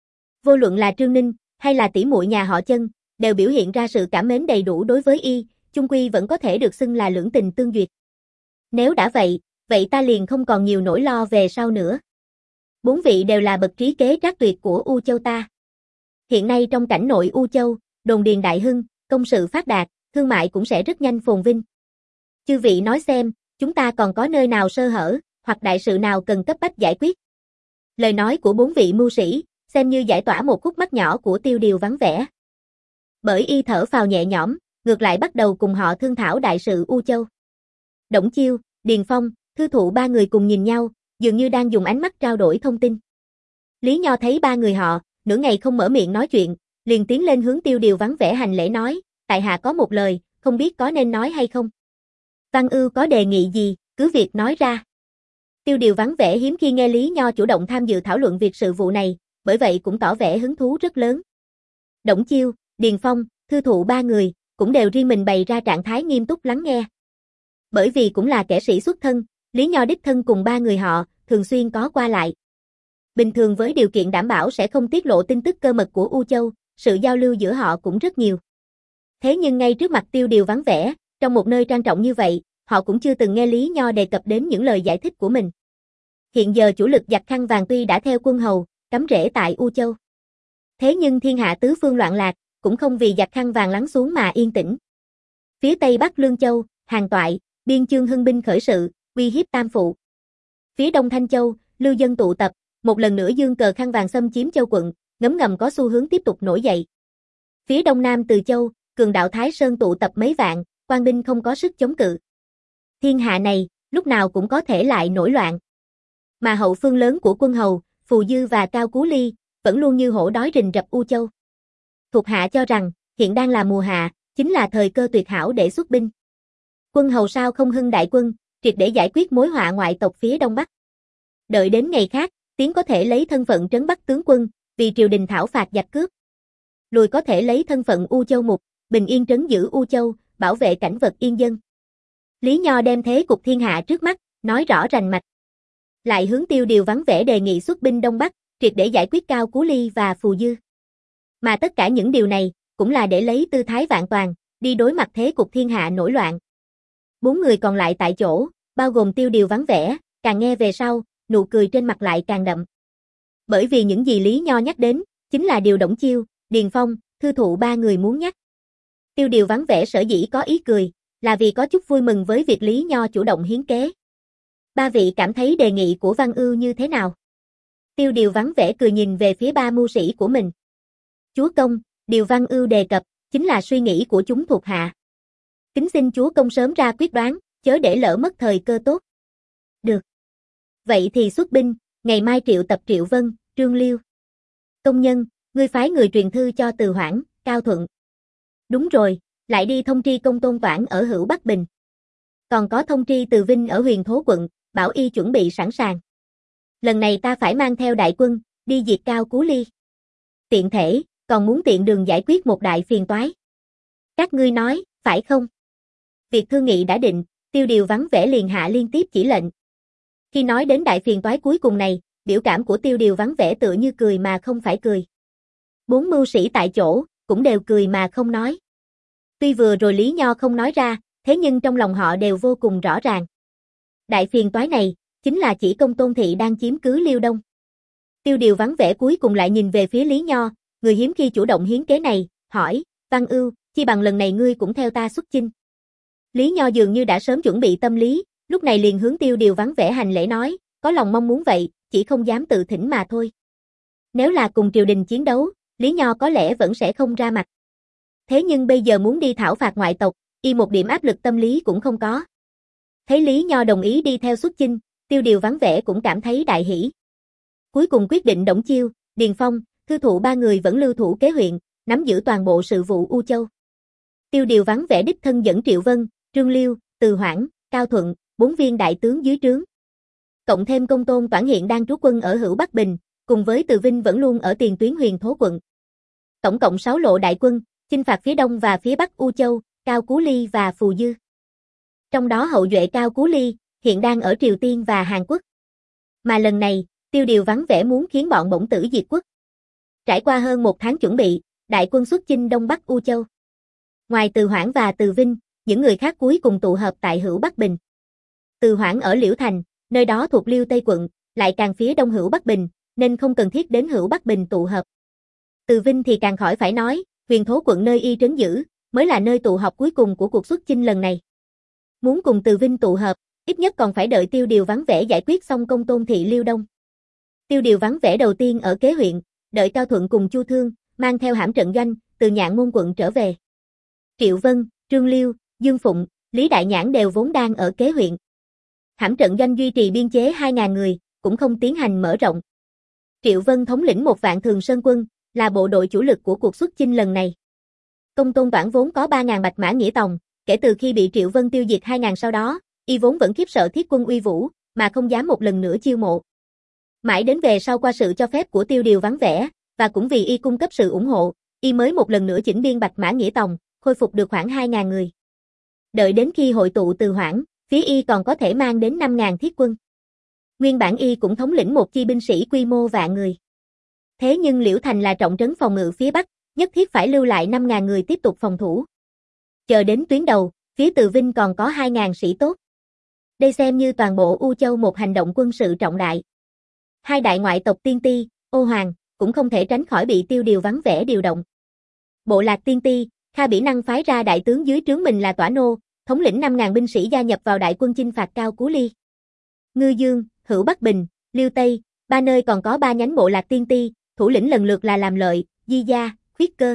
Vô luận là Trương Ninh, hay là tỷ muội nhà họ Chân, đều biểu hiện ra sự cảm mến đầy đủ đối với y, chung quy vẫn có thể được xưng là lưỡng tình tương duyệt. Nếu đã vậy, vậy ta liền không còn nhiều nỗi lo về sau nữa. Bốn vị đều là bậc trí kế trác tuyệt của U Châu ta. Hiện nay trong cảnh nội U Châu, đồn điền đại hưng, công sự phát đạt, thương mại cũng sẽ rất nhanh phồn vinh. Chư vị nói xem, chúng ta còn có nơi nào sơ hở, hoặc đại sự nào cần cấp bách giải quyết. Lời nói của bốn vị mưu sĩ, xem như giải tỏa một khúc mắc nhỏ của Tiêu Điều vắng vẻ. Bởi y thở phào nhẹ nhõm, ngược lại bắt đầu cùng họ thương thảo đại sự U Châu. Đổng Chiêu, Điền Phong, Thư thụ ba người cùng nhìn nhau, dường như đang dùng ánh mắt trao đổi thông tin. Lý Nho thấy ba người họ, nửa ngày không mở miệng nói chuyện, liền tiến lên hướng Tiêu Điều vắng vẻ hành lễ nói, tại hạ có một lời, không biết có nên nói hay không. Văn Ưu có đề nghị gì, cứ việc nói ra. Tiêu Điều vắng vẻ hiếm khi nghe Lý Nho chủ động tham dự thảo luận việc sự vụ này, bởi vậy cũng tỏ vẻ hứng thú rất lớn. Đổng Chiêu, Điền Phong, Thư thụ ba người, cũng đều riêng mình bày ra trạng thái nghiêm túc lắng nghe. Bởi vì cũng là kẻ sĩ xuất thân, Lý Nho đích thân cùng ba người họ, thường xuyên có qua lại. Bình thường với điều kiện đảm bảo sẽ không tiết lộ tin tức cơ mật của U Châu, sự giao lưu giữa họ cũng rất nhiều. Thế nhưng ngay trước mặt Tiêu Điều vắng vẻ, trong một nơi trang trọng như vậy, họ cũng chưa từng nghe Lý Nho đề cập đến những lời giải thích của mình. Hiện giờ chủ lực giặc khăn vàng tuy đã theo quân hầu, cắm rễ tại U Châu. Thế nhưng thiên hạ tứ phương loạn lạc, cũng không vì giặc khăn vàng lắng xuống mà yên tĩnh. Phía Tây Bắc Lương Châu, Hàn Toại, Biên Chương hưng binh khởi sự, uy hiếp Tam Phụ. Phía Đông Thanh Châu, lưu dân tụ tập, một lần nữa dương cờ khăn vàng xâm chiếm châu quận, ngấm ngầm có xu hướng tiếp tục nổi dậy. Phía Đông Nam Từ Châu, cường đạo Thái Sơn tụ tập mấy vạn, quan binh không có sức chống cự. Thiên hạ này, lúc nào cũng có thể lại nổi loạn. Mà hậu phương lớn của quân hầu, Phù Dư và Cao Cú Ly, vẫn luôn như hổ đói rình rập U Châu. Thuộc hạ cho rằng, hiện đang là mùa hạ, chính là thời cơ tuyệt hảo để xuất binh. Quân hầu sao không hưng đại quân, triệt để giải quyết mối họa ngoại tộc phía Đông Bắc. Đợi đến ngày khác, tiến có thể lấy thân phận trấn Bắc tướng quân, vì triều đình thảo phạt giặc cướp. Lùi có thể lấy thân phận U Châu mục, bình yên trấn giữ U Châu, bảo vệ cảnh vật yên dân. Lý Nho đem thế cục thiên hạ trước mắt, nói rõ rành mạch. Lại hướng Tiêu Điều vắng vẻ đề nghị xuất binh Đông Bắc, triệt để giải quyết Cao Cú Ly và Phù Dư. Mà tất cả những điều này, cũng là để lấy tư thái vạn toàn, đi đối mặt thế cục thiên hạ nổi loạn. Bốn người còn lại tại chỗ, bao gồm Tiêu Điều vắng vẻ, càng nghe về sau, nụ cười trên mặt lại càng đậm. Bởi vì những gì Lý Nho nhắc đến, chính là điều Đổng Chiêu, Điền Phong, Thư Thụ ba người muốn nhắc. Tiêu Điều vắng vẻ sở dĩ có ý cười, là vì có chút vui mừng với việc Lý Nho chủ động hiến kế. Ba vị cảm thấy đề nghị của Văn Ưu như thế nào? Tiêu Điều vắng vẻ cười nhìn về phía ba mưu sĩ của mình. Chúa công, điều Văn Ưu đề cập, chính là suy nghĩ của chúng thuộc hạ. Kính xin chúa công sớm ra quyết đoán, chớ để lỡ mất thời cơ tốt. Được. Vậy thì xuất binh, ngày mai triệu tập Triệu Vân, Trương Liêu. Công nhân, ngươi phái người truyền thư cho Từ Hoảng, Cao Thuận. Đúng rồi, lại đi thông tri Công Tôn Toản ở Hữu Bắc Bình. Còn có thông tri Từ Vinh ở Huyền Thố quận, bảo y chuẩn bị sẵn sàng. Lần này ta phải mang theo đại quân, đi diệt Cao Cú Ly. Tiện thể, còn muốn tiện đường giải quyết một đại phiền toái. Các ngươi nói, phải không? Việc thương nghị đã định, Tiêu Điều vắng vẻ liền hạ liên tiếp chỉ lệnh. Khi nói đến đại phiền toái cuối cùng này, biểu cảm của Tiêu Điều vắng vẻ tựa như cười mà không phải cười. Bốn mưu sĩ tại chỗ, cũng đều cười mà không nói. Tuy vừa rồi Lý Nho không nói ra, thế nhưng trong lòng họ đều vô cùng rõ ràng. Đại phiền toái này, chính là chỉ Công Tôn Thị đang chiếm cứ Liêu Đông. Tiêu Điều vắng vẻ cuối cùng lại nhìn về phía Lý Nho, người hiếm khi chủ động hiến kế này, hỏi, Văn Ưu, chi bằng lần này ngươi cũng theo ta xuất chinh. Lý Nho dường như đã sớm chuẩn bị tâm lý, lúc này liền hướng Tiêu Điều vắng vẻ hành lễ nói, có lòng mong muốn vậy, chỉ không dám tự thỉnh mà thôi. Nếu là cùng triều đình chiến đấu, Lý Nho có lẽ vẫn sẽ không ra mặt. Thế nhưng bây giờ muốn đi thảo phạt ngoại tộc, y một điểm áp lực tâm lý cũng không có. Thấy Lý Nho đồng ý đi theo xuất chinh, Tiêu Điều vắng vẻ cũng cảm thấy đại hỷ. Cuối cùng quyết định Đổng Chiêu, Điền Phong, Thư Thụ ba người vẫn lưu thủ kế huyện, nắm giữ toàn bộ sự vụ U Châu. Tiêu Điều vắng vẻ đích thân dẫn Triệu Vân, Trương Liêu, Từ Hoảng, Cao Thuận, bốn viên đại tướng dưới trướng. Cộng thêm Công Tôn Toản hiện đang trú quân ở Hữu Bắc Bình, cùng với Từ Vinh vẫn luôn ở tiền tuyến Huyền Thố quận. Tổng cộng sáu lộ đại quân, chinh phạt phía đông và phía bắc U Châu, Cao Cú Ly và Phù Dư. Trong đó hậu duệ Cao Cú Ly, hiện đang ở Triều Tiên và Hàn Quốc. Mà lần này, Tiêu Điều vắng vẻ muốn khiến bọn bổng tử diệt quốc. Trải qua hơn một tháng chuẩn bị, đại quân xuất chinh Đông Bắc U Châu. Ngoài Từ Hoảng và Từ Vinh, những người khác cuối cùng tụ hợp tại Hữu Bắc Bình. Từ Hoảng ở Liễu Thành, nơi đó thuộc Liêu Tây quận, lại càng phía đông Hữu Bắc Bình, nên không cần thiết đến Hữu Bắc Bình tụ hợp. Từ Vinh thì càng khỏi phải nói, Huyền Thố quận nơi y trấn giữ, mới là nơi tụ họp cuối cùng của cuộc xuất chinh lần này. Muốn cùng Từ Vinh tụ hợp, ít nhất còn phải đợi Tiêu Điều vắng vẻ giải quyết xong Công Tôn Thị Liêu Đông. Tiêu Điều vắng vẻ đầu tiên ở kế huyện, đợi Cao Thuận cùng Chu Thương, mang theo hãm trận doanh, từ Nhạn Môn quận trở về. Triệu Vân, Trương Liêu, Dương Phụng, Lý Đại Nhãn đều vốn đang ở kế huyện. Hãm trận doanh duy trì biên chế hai nghìn người, cũng không tiến hành mở rộng. Triệu Vân thống lĩnh một vạn Thường Sơn quân, là bộ đội chủ lực của cuộc xuất chinh lần này. Công Tôn Toản vốn có ba nghìn bạch mã nghĩa tòng, kể từ khi bị Triệu Vân tiêu diệt hai nghìn sau đó, y vốn vẫn khiếp sợ thiết quân uy vũ, mà không dám một lần nữa chiêu mộ. Mãi đến về sau qua sự cho phép của Tiêu Điều vắng vẻ, và cũng vì y cung cấp sự ủng hộ, y mới một lần nữa chỉnh biên bạch mã nghĩa tòng, khôi phục được khoảng hai nghìn người. Đợi đến khi hội tụ Từ Hoảng, phía y còn có thể mang đến năm nghìn thiết quân. Nguyên bản y cũng thống lĩnh một chi binh sĩ quy mô vạn người. Thế nhưng Liễu Thành là trọng trấn phòng ngự phía Bắc, nhất thiết phải lưu lại năm nghìn người tiếp tục phòng thủ. Chờ đến tuyến đầu, phía Từ Vinh còn có hai nghìn sĩ tốt. Đây xem như toàn bộ U Châu một hành động quân sự trọng đại. Hai đại ngoại tộc Tiên Ti, Ô Hoàng, cũng không thể tránh khỏi bị Tiêu Điều vắng vẻ điều động. Bộ lạc Tiên Ti, Kha Bỉ Năng phái ra đại tướng dưới trướng mình là Tỏa Nô, thống lĩnh năm nghìn binh sĩ gia nhập vào đại quân chinh phạt Cao Cú Ly. Ngư Dương, Hữu Bắc Bình, Liêu Tây, ba nơi còn có ba nhánh bộ lạc Tiên Ti, thủ lĩnh lần lượt là Làm Lợi, Di Gia, Khuyết Cơ.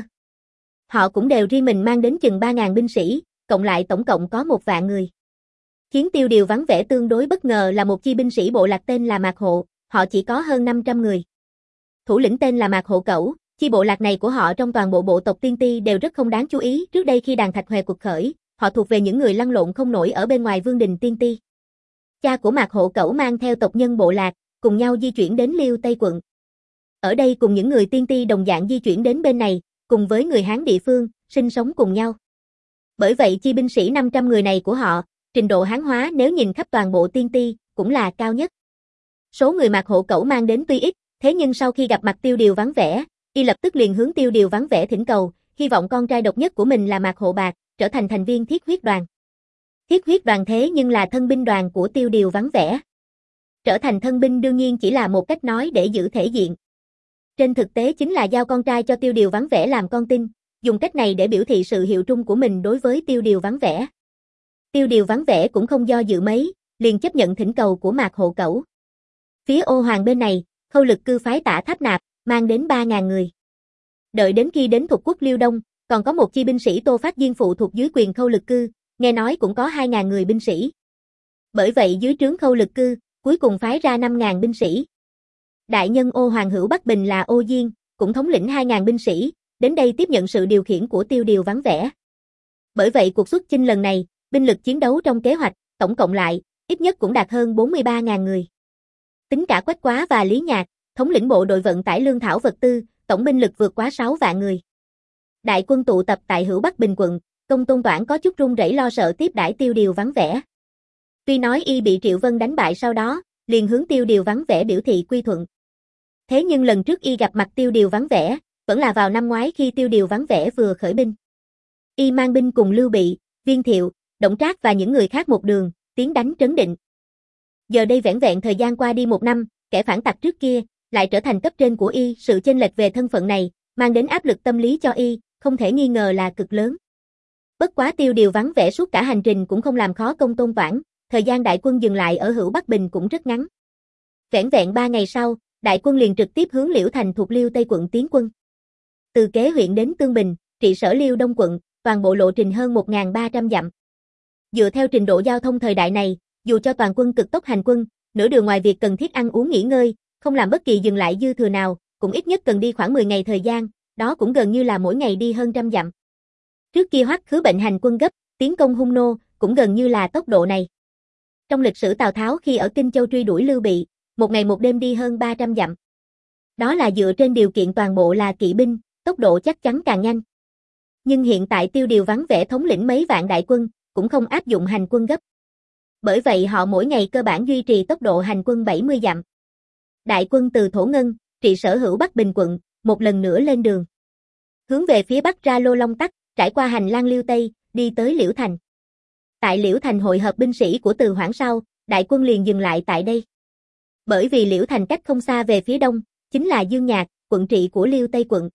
Họ cũng đều riêng mình mang đến chừng ba nghìn binh sĩ, cộng lại tổng cộng có một vạn người. Khiến Tiêu Điều vắng vẻ tương đối bất ngờ là một chi binh sĩ bộ lạc tên là Mạc Hộ, họ chỉ có hơn năm trăm người. Thủ lĩnh tên là Mạc Hộ Cẩu, chi bộ lạc này của họ trong toàn bộ bộ tộc Tiên Ti đều rất không đáng chú ý. Trước đây khi đàn Thạch Hòe cuộc khởi, họ thuộc về những người lăn lộn không nổi ở bên ngoài vương đình Tiên Ti. Cha của Mạc Hộ Cẩu mang theo tộc nhân bộ lạc, cùng nhau di chuyển đến Liêu Tây quận. Ở đây cùng những người Tiên Ti đồng dạng di chuyển đến bên này, cùng với người Hán địa phương, sinh sống cùng nhau. Bởi vậy chi binh sĩ năm trăm người này của họ, trình độ Hán hóa nếu nhìn khắp toàn bộ Tiên Ti, cũng là cao nhất. Số người Mạc Hộ Cẩu mang đến tuy ít, thế nhưng sau khi gặp mặt Tiêu Điều vắng vẻ, y lập tức liền hướng Tiêu Điều vắng vẻ thỉnh cầu, hy vọng con trai độc nhất của mình là Mạc Hộ Bạc, trở thành thành viên Thiết Huyết Đoàn. Thiết Huyết Đoàn thế nhưng là thân binh đoàn của Tiêu Điều vắng vẻ. Trở thành thân binh đương nhiên chỉ là một cách nói để giữ thể diện. Trên thực tế chính là giao con trai cho Tiêu Điều vắng vẻ làm con tin, dùng cách này để biểu thị sự hiệu trung của mình đối với Tiêu Điều vắng vẻ. Tiêu Điều vắng vẻ cũng không do dự mấy, liền chấp nhận thỉnh cầu của Mạc Hộ Cẩu. Phía Ô Hoàng bên này, Khâu Lực Cư phái Tả Tháp Nạp, mang đến ba nghìn người. Đợi đến khi đến thuộc quốc Liêu Đông, còn có một chi binh sĩ Tô Phát Diên phụ thuộc dưới quyền Khâu Lực Cư, nghe nói cũng có hai nghìn người binh sĩ. Bởi vậy dưới trướng Khâu Lực Cư, cuối cùng phái ra năm nghìn binh sĩ. Đại nhân Ô Hoàng Hữu Bắc Bình là Ô Diên, cũng thống lĩnh hai nghìn binh sĩ, đến đây tiếp nhận sự điều khiển của Tiêu Điều vắng vẻ. Bởi vậy cuộc xuất chinh lần này, binh lực chiến đấu trong kế hoạch, tổng cộng lại, ít nhất cũng đạt hơn bốn mươi ba nghìn người. Tính cả Quách Quá và Lý Nhạc, thống lĩnh bộ đội vận tải lương thảo vật tư, tổng binh lực vượt quá sáu vạn người. Đại quân tụ tập tại Hữu Bắc Bình quận, Công Tôn Toản có chút run rẩy lo sợ tiếp đãi Tiêu Điều vắng vẻ. Tuy nói y bị Triệu Vân đánh bại sau đó, liền hướng Tiêu Điều vắng vẻ biểu thị quy thuận. Thế nhưng lần trước y gặp mặt Tiêu Điều vắng vẻ, vẫn là vào năm ngoái khi Tiêu Điều vắng vẻ vừa khởi binh. Y mang binh cùng Lưu Bị, Viên Thiệu, Đổng Trác và những người khác một đường, tiến đánh Trấn Định. Giờ đây vẻn vẹn thời gian qua đi một năm, kẻ phản tặc trước kia, lại trở thành cấp trên của y, sự chênh lệch về thân phận này, mang đến áp lực tâm lý cho y, không thể nghi ngờ là cực lớn. Bất quá Tiêu Điều vắng vẻ suốt cả hành trình cũng không làm khó Công Tôn Toản, thời gian đại quân dừng lại ở Hữu Bắc Bình cũng rất ngắn. Vẻn vẹn ba ngày sau, đại quân liền trực tiếp hướng Liễu Thành thuộc Liêu Tây quận tiến quân. Từ Kế huyện đến Tương Bình, trị sở Liêu Đông quận, toàn bộ lộ trình hơn một nghìn ba trăm dặm. Dựa theo trình độ giao thông thời đại này, dù cho toàn quân cực tốc hành quân, nửa đường ngoài việc cần thiết ăn uống nghỉ ngơi, không làm bất kỳ dừng lại dư thừa nào, cũng ít nhất cần đi khoảng mười ngày thời gian, đó cũng gần như là mỗi ngày đi hơn trăm dặm. Trước kia Hoắc Khứ Bệnh hành quân gấp, tiến công hung nô, cũng gần như là tốc độ này. Trong lịch sử Tào Tháo khi ở Kinh Châu truy đuổi Lưu Bị, một ngày một đêm đi hơn ba trăm dặm. Đó là dựa trên điều kiện toàn bộ là kỵ binh, tốc độ chắc chắn càng nhanh. Nhưng hiện tại Tiêu Điều vắng vẻ thống lĩnh mấy vạn đại quân, cũng không áp dụng hành quân gấp. Bởi vậy họ mỗi ngày cơ bản duy trì tốc độ hành quân bảy mươi dặm. Đại quân từ Thổ Ngân, trị sở Hữu Bắc Bình quận, một lần nữa lên đường. Hướng về phía bắc ra Lô Long Tắc, trải qua hành lang Liêu Tây, đi tới Liễu Thành. Tại Liễu Thành hội hợp binh sĩ của Từ Hoảng sau, đại quân liền dừng lại tại đây. Bởi vì Liễu Thành cách không xa về phía đông, chính là Dương Nhạc, quận trị của Liêu Tây quận.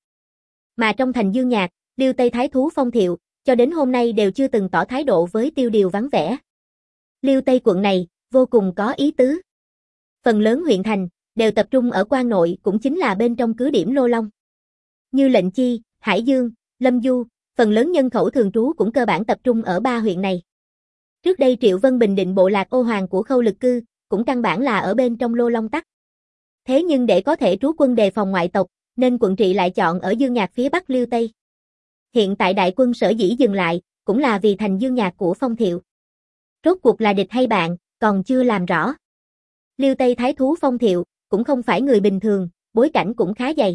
Mà trong thành Dương Nhạc, Liêu Tây thái thú Phong Thiệu, cho đến hôm nay đều chưa từng tỏ thái độ với Tiêu Điều vắng vẻ. Liêu Tây quận này, vô cùng có ý tứ. Phần lớn huyện thành, đều tập trung ở quan nội cũng chính là bên trong cứ điểm Lô Long. Như Lệnh Chi, Hải Dương, Lâm Du, phần lớn nhân khẩu thường trú cũng cơ bản tập trung ở ba huyện này. Trước đây Triệu Vân bình định bộ lạc Ô Hoàng của Khâu Lực Cư, cũng căn bản là ở bên trong Lô Long Tắc. Thế nhưng để có thể trú quân đề phòng ngoại tộc, nên quận trị lại chọn ở Dương Nhạc phía bắc Liêu Tây. Hiện tại đại quân sở dĩ dừng lại, cũng là vì thành Dương Nhạc của Phong Thiệu. Rốt cuộc là địch hay bạn, còn chưa làm rõ. Liêu Tây thái thú Phong Thiệu, cũng không phải người bình thường, bối cảnh cũng khá dày.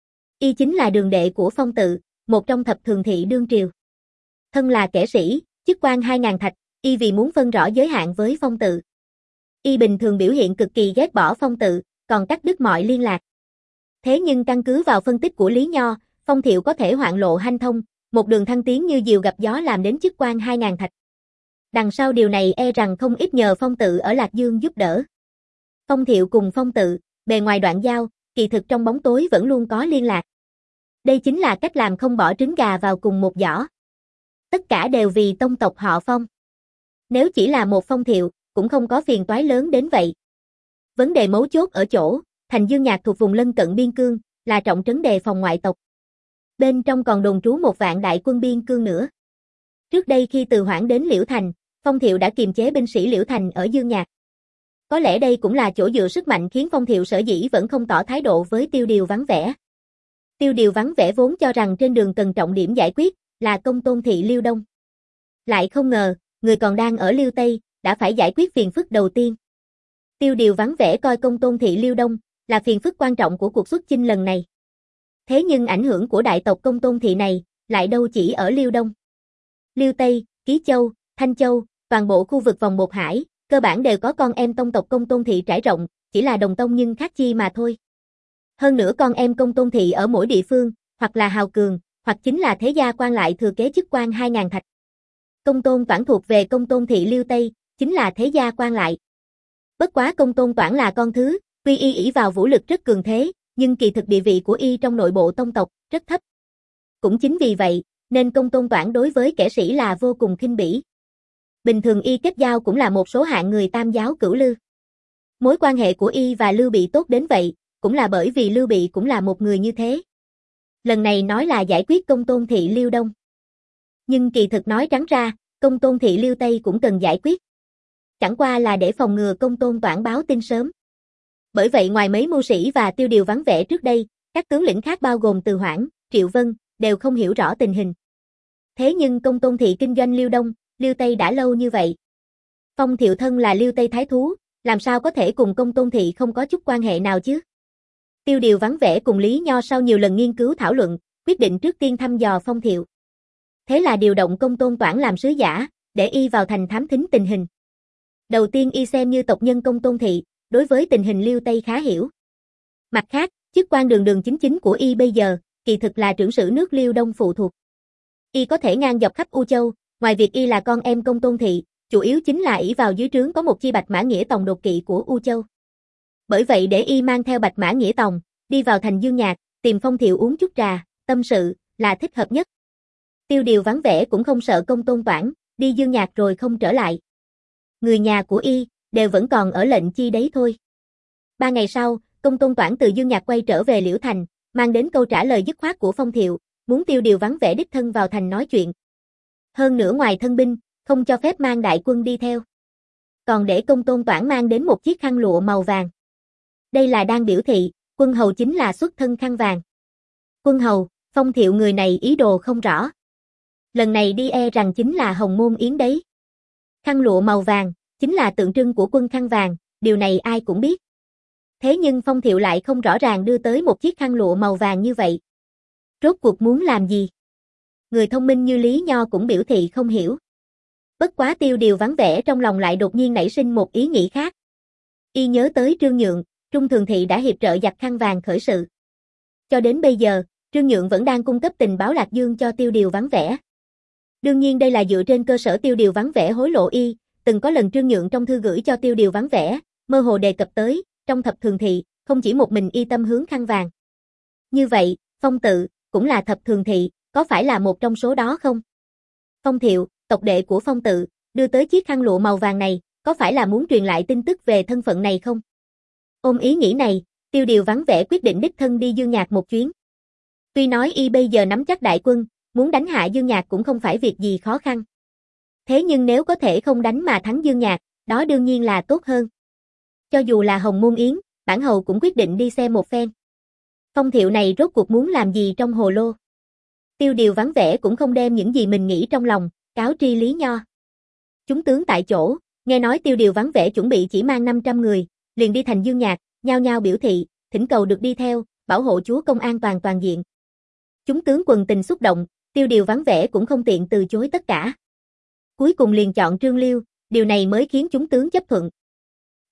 Y chính là đường đệ của Phong Tự, một trong thập thường thị đương triều. Thân là kẻ sĩ, chức quan hai ngàn thạch, y vì muốn phân rõ giới hạn với Phong Tự. Y bình thường biểu hiện cực kỳ ghét bỏ Phong Tự, còn cắt đứt mọi liên lạc. Thế nhưng căn cứ vào phân tích của Lý Nho, Phong Thiệu có thể hoạn lộ hanh thông, một đường thăng tiến như diều gặp gió làm đến chức quan hai ngàn thạch. Đằng sau điều này e rằng không ít nhờ Phong Tự ở Lạc Dương giúp đỡ. Phong Thiệu cùng Phong Tự, bề ngoài đoạn giao, kỳ thực trong bóng tối vẫn luôn có liên lạc. Đây chính là cách làm không bỏ trứng gà vào cùng một giỏ. Tất cả đều vì tông tộc họ Phong. Nếu chỉ là một Phong Thiệu, cũng không có phiền toái lớn đến vậy. Vấn đề mấu chốt ở chỗ, thành Dương Nhạc thuộc vùng lân cận biên cương, là trọng trấn đề phòng ngoại tộc. Bên trong còn đồn trú một vạn đại quân biên cương nữa. Trước đây khi từ Hoảng đến Liễu Thành, Phong Thiệu đã kiềm chế binh sĩ Liễu Thành ở Dương Nhạc. Có lẽ đây cũng là chỗ dựa sức mạnh khiến Phong Thiệu sở dĩ vẫn không tỏ thái độ với Tiêu Điều vắng vẻ. Tiêu Điều vắng vẻ vốn cho rằng trên đường cần trọng điểm giải quyết là công tôn thị Liêu Đông. Lại không ngờ, người còn đang ở Liêu Tây, đã phải giải quyết phiền phức đầu tiên. Tiêu Điều vắng vẻ coi công tôn thị Liêu Đông là phiền phức quan trọng của cuộc xuất chinh lần này. Thế nhưng ảnh hưởng của đại tộc công tôn thị này lại đâu chỉ ở Liêu Đông. Liêu Tây, Ký Châu, Thanh Châu, toàn bộ khu vực vòng một hải, cơ bản đều có con em tông tộc công tôn thị trải rộng, chỉ là đồng tông nhưng khác chi mà thôi. Hơn nữa con em công tôn thị ở mỗi địa phương, hoặc là hào cường, hoặc chính là thế gia quan lại thừa kế chức quan hai ngàn thạch. Công tôn Toản thuộc về công tôn thị Liêu Tây, chính là thế gia quan lại. Bất quá công tôn Toản là con thứ, tuy y ỷ vào vũ lực rất cường thế, nhưng kỳ thực địa vị của y trong nội bộ tông tộc rất thấp. Cũng chính vì vậy, nên công tôn Toản đối với kẻ sĩ là vô cùng khinh bỉ. Bình thường y kết giao cũng là một số hạng người tam giáo cửu lư. Mối quan hệ của y và Lưu Bị tốt đến vậy, cũng là bởi vì Lưu Bị cũng là một người như thế. Lần này nói là giải quyết công tôn thị Liêu Đông. Nhưng kỳ thực nói trắng ra, công tôn thị Liêu Tây cũng cần giải quyết. Chẳng qua là để phòng ngừa công tôn Toản báo tin sớm. Bởi vậy ngoài mấy mưu sĩ và Tiêu Điều vắng vẻ trước đây, các tướng lĩnh khác bao gồm Từ Hoảng, Triệu Vân, đều không hiểu rõ tình hình. Thế nhưng công tôn thị kinh doanh Liêu Đông, Liêu Tây đã lâu như vậy. Phong Thiệu thân là Liêu Tây thái thú, làm sao có thể cùng công tôn thị không có chút quan hệ nào chứ? Tiêu Điều vắng vẻ cùng Lý Nho sau nhiều lần nghiên cứu thảo luận, quyết định trước tiên thăm dò Phong Thiệu. Thế là điều động công tôn Toản làm sứ giả, để y vào thành thám thính tình hình. Đầu tiên y xem như tộc nhân công tôn thị, đối với tình hình Liêu Tây khá hiểu. Mặt khác, chức quan đường đường chính chính của y bây giờ, kỳ thực là trưởng sử nước Liêu Đông phụ thuộc. Y có thể ngang dọc khắp U Châu, ngoài việc y là con em công tôn thị, chủ yếu chính là ỷ vào dưới trướng có một chi Bạch Mã Nghĩa Tòng đột kỵ của U Châu. Bởi vậy để y mang theo Bạch Mã Nghĩa Tòng, đi vào thành Dương Nhạc, tìm Phong Thiệu uống chút trà, tâm sự, là thích hợp nhất. Tiêu Điều vắng vẻ cũng không sợ công tôn Toản, đi Dương Nhạc rồi không trở lại. Người nhà của y, đều vẫn còn ở lệnh chi đấy thôi. Ba ngày sau, công tôn Toản từ Dương Nhạc quay trở về Liễu Thành, mang đến câu trả lời dứt khoát của Phong Thiệu, muốn Tiêu Điều vắng vẻ đích thân vào thành nói chuyện. Hơn nữa ngoài thân binh, không cho phép mang đại quân đi theo. Còn để công tôn Toản mang đến một chiếc khăn lụa màu vàng. Đây là đang biểu thị, quân hầu chính là xuất thân khăn vàng. Quân hầu, Phong Thiệu người này ý đồ không rõ. Lần này đi e rằng chính là Hồng Môn Yến đấy. Khăn lụa màu vàng, chính là tượng trưng của quân khăn vàng, điều này ai cũng biết. Thế nhưng Phong Thiệu lại không rõ ràng đưa tới một chiếc khăn lụa màu vàng như vậy. Rốt cuộc muốn làm gì? Người thông minh như Lý Nho cũng biểu thị không hiểu. Bất quá Tiêu Điều vắng vẻ trong lòng lại đột nhiên nảy sinh một ý nghĩ khác. Y nhớ tới Trương Nhượng, Trung Thường Thị đã hiệp trợ giặc khăn vàng khởi sự. Cho đến bây giờ, Trương Nhượng vẫn đang cung cấp tình báo Lạc Dương cho Tiêu Điều vắng vẻ. Đương nhiên đây là dựa trên cơ sở Tiêu Điều vắng vẻ hối lộ y, từng có lần Trương Nhượng trong thư gửi cho Tiêu Điều vắng vẻ, mơ hồ đề cập tới, trong thập thường thị, không chỉ một mình y tâm hướng khăn vàng. Như vậy, Phong Tự, cũng là thập thường thị, có phải là một trong số đó không? Phong Thiệu, tộc đệ của Phong Tự, đưa tới chiếc khăn lụa màu vàng này, có phải là muốn truyền lại tin tức về thân phận này không? Ôm ý nghĩ này, Tiêu Điều vắng vẻ quyết định đích thân đi Dương Nhạc một chuyến. Tuy nói y bây giờ nắm chắc đại quân, muốn đánh hạ Dương Nhạc cũng không phải việc gì khó khăn. Thế nhưng nếu có thể không đánh mà thắng Dương Nhạc, đó đương nhiên là tốt hơn. Cho dù là Hồng Môn Yến, bản hầu cũng quyết định đi xem một phen. Phong Thiệu này rốt cuộc muốn làm gì trong hồ lô? Tiêu Điều vắng vẻ cũng không đem những gì mình nghĩ trong lòng, cáo tri Lý Nho. Chúng tướng tại chỗ, nghe nói Tiêu Điều vắng vẻ chuẩn bị chỉ mang năm trăm người, liền đi thành Dương Nhạc, nhao nhao biểu thị, thỉnh cầu được đi theo, bảo hộ chúa công an toàn toàn diện. Chúng tướng quần tình xúc động, Tiêu Điều vắng vẻ cũng không tiện từ chối tất cả. Cuối cùng liền chọn Trương Liêu, điều này mới khiến chúng tướng chấp thuận.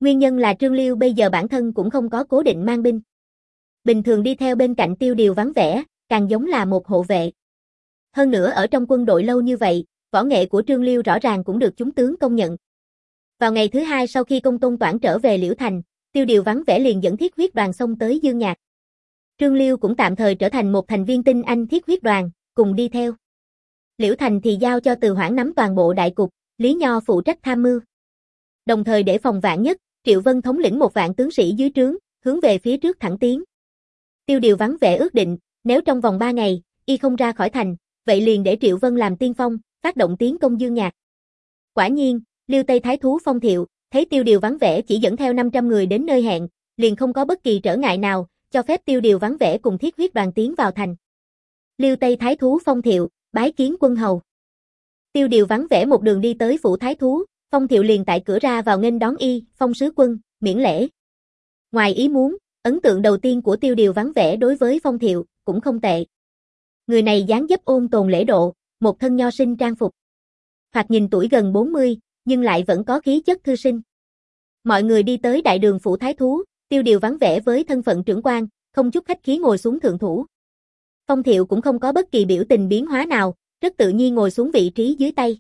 Nguyên nhân là Trương Liêu bây giờ bản thân cũng không có cố định mang binh. Bình thường đi theo bên cạnh Tiêu Điều vắng vẻ, càng giống là một hộ vệ. Hơn nữa ở trong quân đội lâu như vậy, võ nghệ của Trương Liêu rõ ràng cũng được chúng tướng công nhận. Vào ngày thứ hai sau khi Công Tôn Toản trở về Liễu Thành, Tiêu Điều vắng vẻ liền dẫn thiết huyết đoàn xông tới Dương Nhạc. Trương Liêu cũng tạm thời trở thành một thành viên tinh anh thiết huyết đoàn, cùng đi theo. Liễu Thành thì giao cho Từ Hoảng nắm toàn bộ đại cục, Lý Nho phụ trách tham mưu. Đồng thời để phòng vạn nhất, Triệu Vân thống lĩnh một vạn tướng sĩ dưới trướng, hướng về phía trước thẳng tiến. Tiêu Điều vắng vẻ ước định, nếu trong vòng ba ngày, y không ra khỏi thành, vậy liền để Triệu Vân làm tiên phong, phát động tiến công Dương Nhạc. Quả nhiên, Liêu Tây Thái thú Phong Thiệu, thấy Tiêu Điều vắng vẻ chỉ dẫn theo năm trăm người đến nơi hẹn, liền không có bất kỳ trở ngại nào, cho phép Tiêu Điều vắng vẻ cùng thiết huyết đoàn tiến vào thành. Liêu Tây Thái thú Phong Thiệu, bái kiến quân hầu. Tiêu Điều vắng vẻ một đường đi tới phủ Thái thú, Phong Thiệu liền tại cửa ra vào nghênh đón y, Phong sứ quân, miễn lễ. Ngoài ý muốn, ấn tượng đầu tiên của Tiêu Điều vắng vẻ đối với Phong Thiệu cũng không tệ. Người này dáng dấp ôn tồn lễ độ, một thân nho sinh trang phục. Thoạt nhìn tuổi gần bốn mươi, nhưng lại vẫn có khí chất thư sinh. Mọi người đi tới đại đường phủ Thái thú, Tiêu Điều vắng vẻ với thân phận trưởng quan, không chút khách khí ngồi xuống thượng thủ. Phong Thiệu cũng không có bất kỳ biểu tình biến hóa nào, rất tự nhiên ngồi xuống vị trí dưới tay.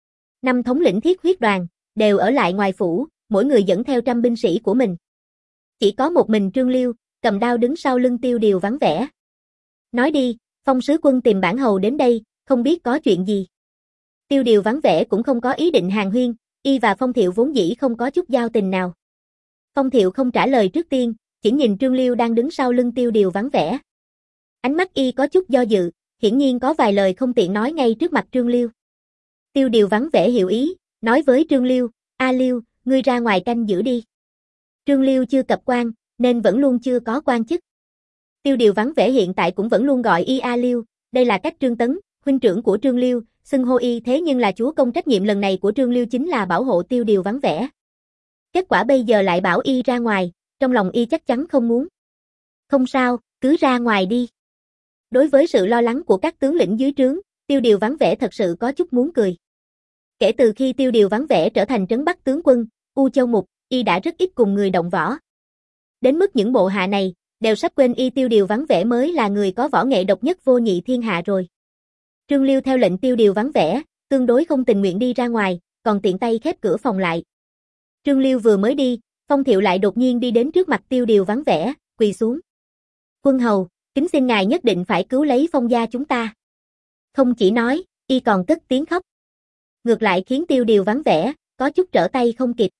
Năm thống lĩnh thiết huyết đoàn, đều ở lại ngoài phủ, mỗi người dẫn theo trăm binh sĩ của mình. Chỉ có một mình Trương Liêu, cầm đao đứng sau lưng Tiêu Điều vắng vẻ. Nói đi, Phong sứ quân tìm bản hầu đến đây, không biết có chuyện gì. Tiêu Điều vắng vẻ cũng không có ý định hàn huyên, y và Phong Thiệu vốn dĩ không có chút giao tình nào. Phong Thiệu không trả lời trước tiên, chỉ nhìn Trương Liêu đang đứng sau lưng Tiêu Điều vắng vẻ. Ánh mắt y có chút do dự, hiển nhiên có vài lời không tiện nói ngay trước mặt Trương Liêu. Tiêu Điều vắng vẻ hiểu ý, nói với Trương Liêu, A Liêu, ngươi ra ngoài canh giữ đi. Trương Liêu chưa cập quan, nên vẫn luôn chưa có quan chức. Tiêu Điều vắng vẻ hiện tại cũng vẫn luôn gọi y A Liêu, đây là cách Trương Tấn, huynh trưởng của Trương Liêu, xưng hô y, thế nhưng là chúa công trách nhiệm lần này của Trương Liêu chính là bảo hộ Tiêu Điều vắng vẻ. Kết quả bây giờ lại bảo y ra ngoài, trong lòng y chắc chắn không muốn. Không sao, cứ ra ngoài đi. Đối với sự lo lắng của các tướng lĩnh dưới trướng, Tiêu Điều vắng vẻ thật sự có chút muốn cười. Kể từ khi Tiêu Điều vắng vẻ trở thành trấn Bắc tướng quân, U Châu Mục, y đã rất ít cùng người động võ. Đến mức những bộ hạ này, đều sắp quên y Tiêu Điều vắng vẻ mới là người có võ nghệ độc nhất vô nhị thiên hạ rồi. Trương Liêu theo lệnh Tiêu Điều vắng vẻ, tương đối không tình nguyện đi ra ngoài, còn tiện tay khép cửa phòng lại. Trương Liêu vừa mới đi, Phong Thiệu lại đột nhiên đi đến trước mặt Tiêu Điều vắng vẻ, quỳ xuống. Quân hầu, kính xin ngài nhất định phải cứu lấy Phong gia chúng ta. Không chỉ nói, y còn cất tiếng khóc. Ngược lại khiến Tiêu Điều vắng vẻ, có chút trở tay không kịp.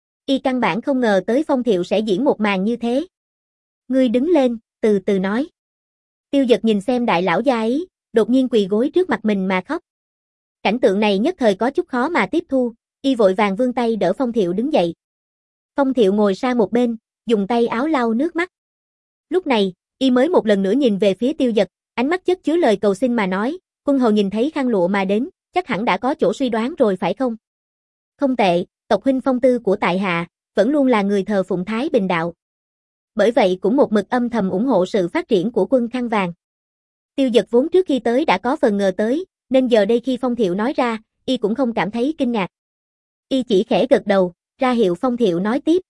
Y căn bản không ngờ tới Phong Thiệu sẽ diễn một màn như thế. Ngươi đứng lên, từ từ nói. Tiêu Dật nhìn xem đại lão gia ấy, đột nhiên quỳ gối trước mặt mình mà khóc. Cảnh tượng này nhất thời có chút khó mà tiếp thu, y vội vàng vươn tay đỡ Phong Thiệu đứng dậy. Phong Thiệu ngồi sang một bên, dùng tay áo lau nước mắt. Lúc này, y mới một lần nữa nhìn về phía Tiêu Dật, ánh mắt chất chứa lời cầu xin mà nói, quân hầu nhìn thấy khăn lụa mà đến, chắc hẳn đã có chỗ suy đoán rồi phải không? Không tệ, tộc huynh Phong Tư của tại hạ, vẫn luôn là người thờ phụng Thái Bình đạo. Bởi vậy cũng một mực âm thầm ủng hộ sự phát triển của quân khăn vàng. Tiêu Dật vốn trước khi tới đã có phần ngờ tới, nên giờ đây khi Phong Thiệu nói ra, y cũng không cảm thấy kinh ngạc. Y chỉ khẽ gật đầu, ra hiệu Phong Thiệu nói tiếp.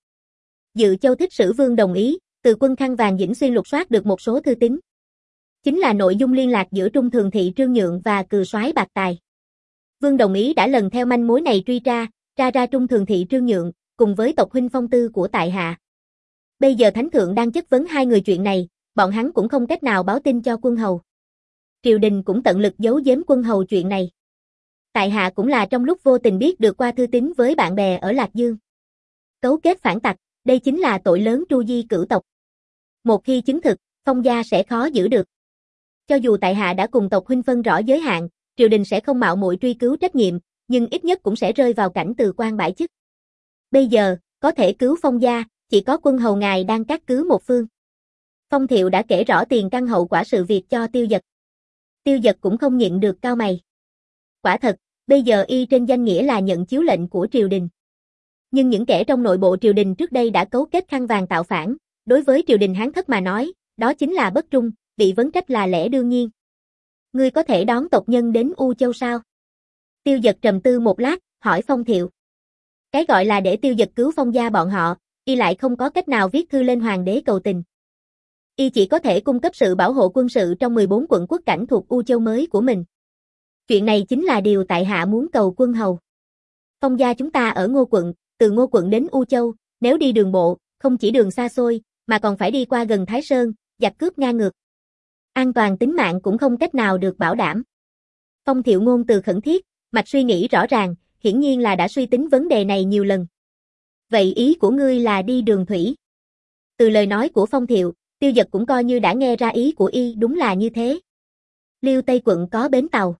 Dự Châu Thích Sử Vương đồng ý, từ quân khăn vàng Dĩnh Xuyên lục soát được một số thư tín. Chính là nội dung liên lạc giữa Trung Thường Thị Trương Nhượng và cừ soái Bạc Tài. Vương đồng ý đã lần theo manh mối này truy tra, tra ra Trung Thường Thị Trương Nhượng, cùng với tộc huynh Phong Tư của tại hạ. Bây giờ Thánh Thượng đang chất vấn hai người chuyện này, bọn hắn cũng không cách nào báo tin cho quân hầu. Triều đình cũng tận lực giấu giếm quân hầu chuyện này. Tại hạ cũng là trong lúc vô tình biết được qua thư tín với bạn bè ở Lạc Dương. Cấu kết phản tặc, đây chính là tội lớn tru di cửu tộc. Một khi chứng thực, Phong gia sẽ khó giữ được. Cho dù tại hạ đã cùng tộc huynh phân rõ giới hạn, triều đình sẽ không mạo muội truy cứu trách nhiệm, nhưng ít nhất cũng sẽ rơi vào cảnh từ quan bãi chức. Bây giờ, có thể cứu Phong gia, chỉ có quân hầu ngài đang cát cứ một phương. Phong Thiệu đã kể rõ tiền căn hậu quả sự việc cho Tiêu Dật. Tiêu Dật cũng không nhịn được cau mày. Quả thật, bây giờ y trên danh nghĩa là nhận chiếu lệnh của triều đình. Nhưng những kẻ trong nội bộ triều đình trước đây đã cấu kết khăn vàng tạo phản, đối với triều đình Hán Thất mà nói, đó chính là bất trung, bị vấn trách là lẽ đương nhiên. Ngươi có thể đón tộc nhân đến U Châu sao? Tiêu Dật trầm tư một lát, hỏi Phong Thiệu. Cái gọi là để Tiêu Dật cứu Phong gia bọn họ, y lại không có cách nào viết thư lên hoàng đế cầu tình. Y chỉ có thể cung cấp sự bảo hộ quân sự trong mười bốn quận quốc cảnh thuộc U Châu mới của mình. Chuyện này chính là điều tại hạ muốn cầu quân hầu. Phong gia chúng ta ở Ngô quận, từ Ngô quận đến U Châu, nếu đi đường bộ, không chỉ đường xa xôi, mà còn phải đi qua gần Thái Sơn, giặc cướp ngang ngược. An toàn tính mạng cũng không cách nào được bảo đảm. Phong Thiệu ngôn từ khẩn thiết, mạch suy nghĩ rõ ràng, hiển nhiên là đã suy tính vấn đề này nhiều lần. Vậy ý của ngươi là đi đường thủy? Từ lời nói của Phong Thiệu, Tiêu Dật cũng coi như đã nghe ra ý của y, đúng là như thế. Liêu Tây quận có bến tàu.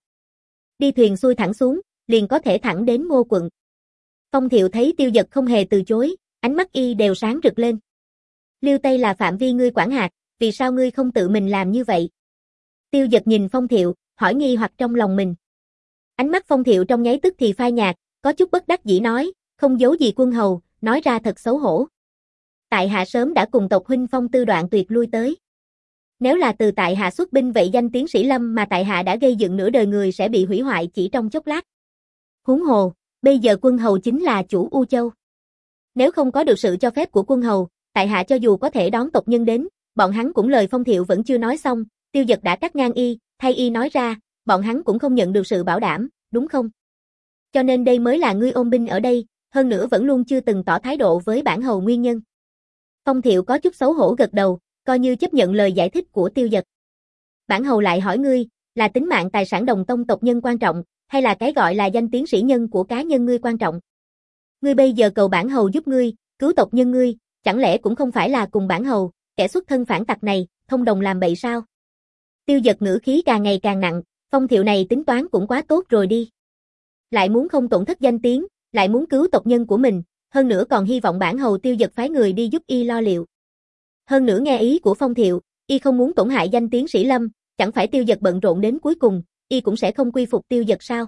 Đi thuyền xuôi thẳng xuống, liền có thể thẳng đến Ngô quận. Phong Thiệu thấy Tiêu Dật không hề từ chối, ánh mắt y đều sáng rực lên. Liêu Tây là phạm vi ngươi quản hạt, vì sao ngươi không tự mình làm như vậy? Tiêu Dật nhìn Phong Thiệu, hỏi nghi hoặc trong lòng mình. Ánh mắt Phong Thiệu trong nháy tức thì phai nhạt, có chút bất đắc dĩ nói, không giấu gì quân hầu, nói ra thật xấu hổ. Tại hạ sớm đã cùng tộc huynh Phong Tư đoạn tuyệt lui tới. Nếu là từ tại hạ xuất binh vậy danh tiến sĩ Lâm mà tại hạ đã gây dựng nửa đời người sẽ bị hủy hoại chỉ trong chốc lát. Huống hồ, bây giờ quân hầu chính là chủ U Châu. Nếu không có được sự cho phép của quân hầu, tại hạ cho dù có thể đón tộc nhân đến, bọn hắn cũng lời Phong Thiệu vẫn chưa nói xong, Tiêu Dật đã cắt ngang y, thay y nói ra, bọn hắn cũng không nhận được sự bảo đảm, đúng không? Cho nên đây mới là ngươi ôm binh ở đây, hơn nữa vẫn luôn chưa từng tỏ thái độ với bản hầu nguyên nhân. Phong Thiệu có chút xấu hổ gật đầu, coi như chấp nhận lời giải thích của Tiêu Dật. Bản hầu lại hỏi ngươi, là tính mạng tài sản đồng tông tộc nhân quan trọng, hay là cái gọi là danh tiến sĩ nhân của cá nhân ngươi quan trọng? Ngươi bây giờ cầu bản hầu giúp ngươi, cứu tộc nhân ngươi, chẳng lẽ cũng không phải là cùng bản hầu, kẻ xuất thân phản tặc này, thông đồng làm bậy sao? Tiêu Dật ngữ khí càng ngày càng nặng, Phong Thiệu này tính toán cũng quá tốt rồi đi. Lại muốn không tổn thất danh tiếng, lại muốn cứu tộc nhân của mình, hơn nữa còn hy vọng bản hầu Tiêu Dật phái người đi giúp y lo liệu. Hơn nữa nghe ý của Phong Thiệu, y không muốn tổn hại danh tiến sĩ Lâm, chẳng phải Tiêu Dật bận rộn đến cuối cùng, y cũng sẽ không quy phục Tiêu Dật sao?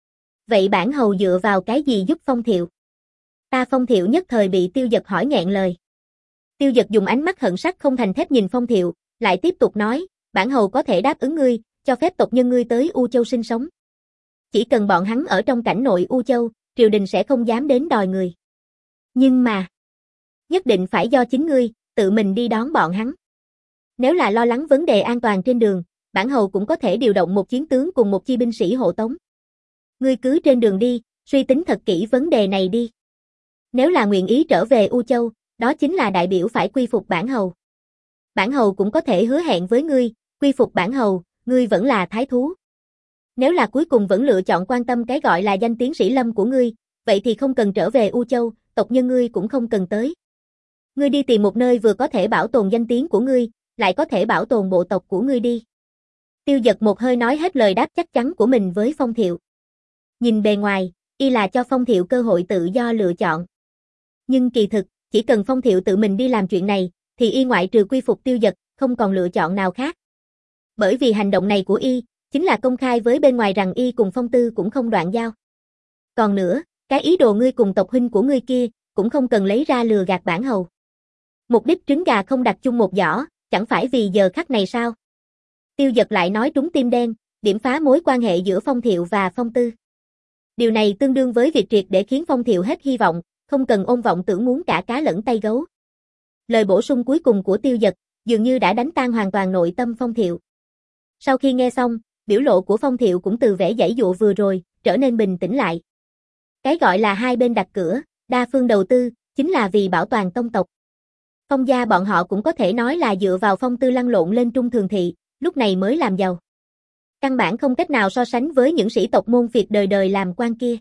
Vậy bản hầu dựa vào cái gì giúp Phong Thiệu? Ta Phong Thiệu nhất thời bị Tiêu Dật hỏi nghẹn lời. Tiêu Dật dùng ánh mắt hận sắt không thành thép nhìn Phong Thiệu, lại tiếp tục nói, bản hầu có thể đáp ứng ngươi, cho phép tộc nhân ngươi tới U Châu sinh sống. Chỉ cần bọn hắn ở trong cảnh nội U Châu, triều đình sẽ không dám đến đòi người. Nhưng mà, nhất định phải do chính ngươi, tự mình đi đón bọn hắn. Nếu là lo lắng vấn đề an toàn trên đường, bản hầu cũng có thể điều động một chiến tướng cùng một chi binh sĩ hộ tống. Ngươi cứ trên đường đi, suy tính thật kỹ vấn đề này đi. Nếu là nguyện ý trở về U Châu, đó chính là đại biểu phải quy phục bản hầu. Bản hầu cũng có thể hứa hẹn với ngươi, quy phục bản hầu, ngươi vẫn là thái thú. Nếu là cuối cùng vẫn lựa chọn quan tâm cái gọi là danh tiến sĩ Lâm của ngươi, vậy thì không cần trở về U Châu, tộc nhân ngươi cũng không cần tới. Ngươi đi tìm một nơi vừa có thể bảo tồn danh tiếng của ngươi, lại có thể bảo tồn bộ tộc của ngươi đi. Tiêu Dật một hơi nói hết lời đáp chắc chắn của mình với Phong Thiệu. Nhìn bề ngoài, y là cho Phong Thiệu cơ hội tự do lựa chọn. Nhưng kỳ thực, chỉ cần Phong Thiệu tự mình đi làm chuyện này, thì y ngoại trừ quy phục Tiêu Dật, không còn lựa chọn nào khác. Bởi vì hành động này của y, chính là công khai với bên ngoài rằng y cùng Phong Tư cũng không đoạn giao. Còn nữa, cái ý đồ ngươi cùng tộc huynh của ngươi kia, cũng không cần lấy ra lừa gạt bản hầu. Mục đích trứng gà không đặt chung một giỏ, chẳng phải vì giờ khắc này sao? Tiêu Dật lại nói trúng tim đen, điểm phá mối quan hệ giữa Phong Thiệu và Phong Tư. Điều này tương đương với việc triệt để khiến Phong Thiệu hết hy vọng, không cần ôm vọng tưởng muốn cả cá lẫn tay gấu. Lời bổ sung cuối cùng của Tiêu Dật, dường như đã đánh tan hoàn toàn nội tâm Phong Thiệu. Sau khi nghe xong, biểu lộ của Phong Thiệu cũng từ vẻ giãy dụa vừa rồi, trở nên bình tĩnh lại. Cái gọi là hai bên đặt cửa, đa phương đầu tư, chính là vì bảo toàn tông tộc. Phong gia bọn họ cũng có thể nói là dựa vào Phong Tư lăn lộn lên trung thường thị, lúc này mới làm giàu. Căn bản không cách nào so sánh với những sĩ tộc môn phiệt đời đời làm quan kia.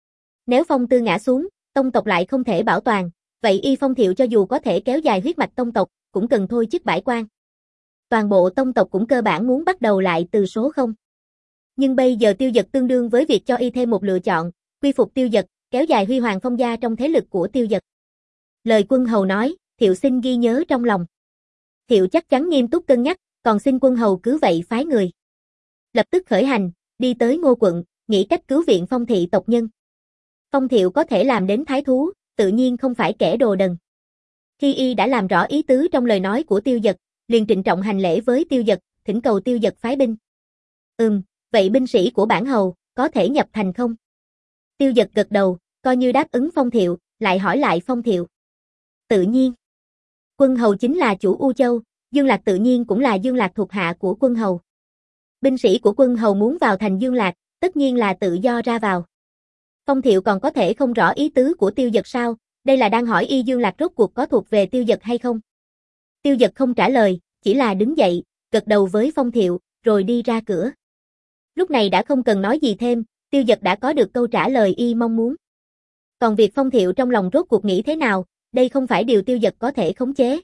Nếu Phong Tư ngã xuống, tông tộc lại không thể bảo toàn, vậy y Phong Thiệu cho dù có thể kéo dài huyết mạch tông tộc, cũng cần thôi chức bãi quan. Toàn bộ tông tộc cũng cơ bản muốn bắt đầu lại từ số không. Nhưng bây giờ Tiêu Dật tương đương với việc cho y thêm một lựa chọn, quy phục Tiêu Dật, kéo dài huy hoàng Phong gia trong thế lực của Tiêu Dật. Lời quân hầu nói, Thiệu xin ghi nhớ trong lòng. Thiệu chắc chắn nghiêm túc cân nhắc, còn xin quân hầu cứ vậy phái người. Lập tức khởi hành, đi tới Ngô quận, nghĩ cách cứu viện Phong thị tộc nhân. Phong Thiệu có thể làm đến thái thú, tự nhiên không phải kẻ đồ đần. Khi y đã làm rõ ý tứ trong lời nói của Tiêu Dật, liền trịnh trọng hành lễ với Tiêu Dật, thỉnh cầu Tiêu Dật phái binh. Ừm, vậy binh sĩ của bản hầu, có thể nhập thành không? Tiêu Dật gật đầu, coi như đáp ứng Phong Thiệu, lại hỏi lại Phong Thiệu. Tự nhiên. Quân hầu chính là chủ U Châu, Dương Lạc tự nhiên cũng là Dương Lạc thuộc hạ của quân hầu. Binh sĩ của quân hầu muốn vào thành Dương Lạc, tất nhiên là tự do ra vào. Phong Thiệu còn có thể không rõ ý tứ của Tiêu Dật sao, đây là đang hỏi y Dương Lạc rốt cuộc có thuộc về Tiêu Dật hay không. Tiêu Dật không trả lời, chỉ là đứng dậy, gật đầu với Phong Thiệu, rồi đi ra cửa. Lúc này đã không cần nói gì thêm, Tiêu Dật đã có được câu trả lời y mong muốn. Còn việc Phong Thiệu trong lòng rốt cuộc nghĩ thế nào, đây không phải điều Tiêu Dật có thể khống chế.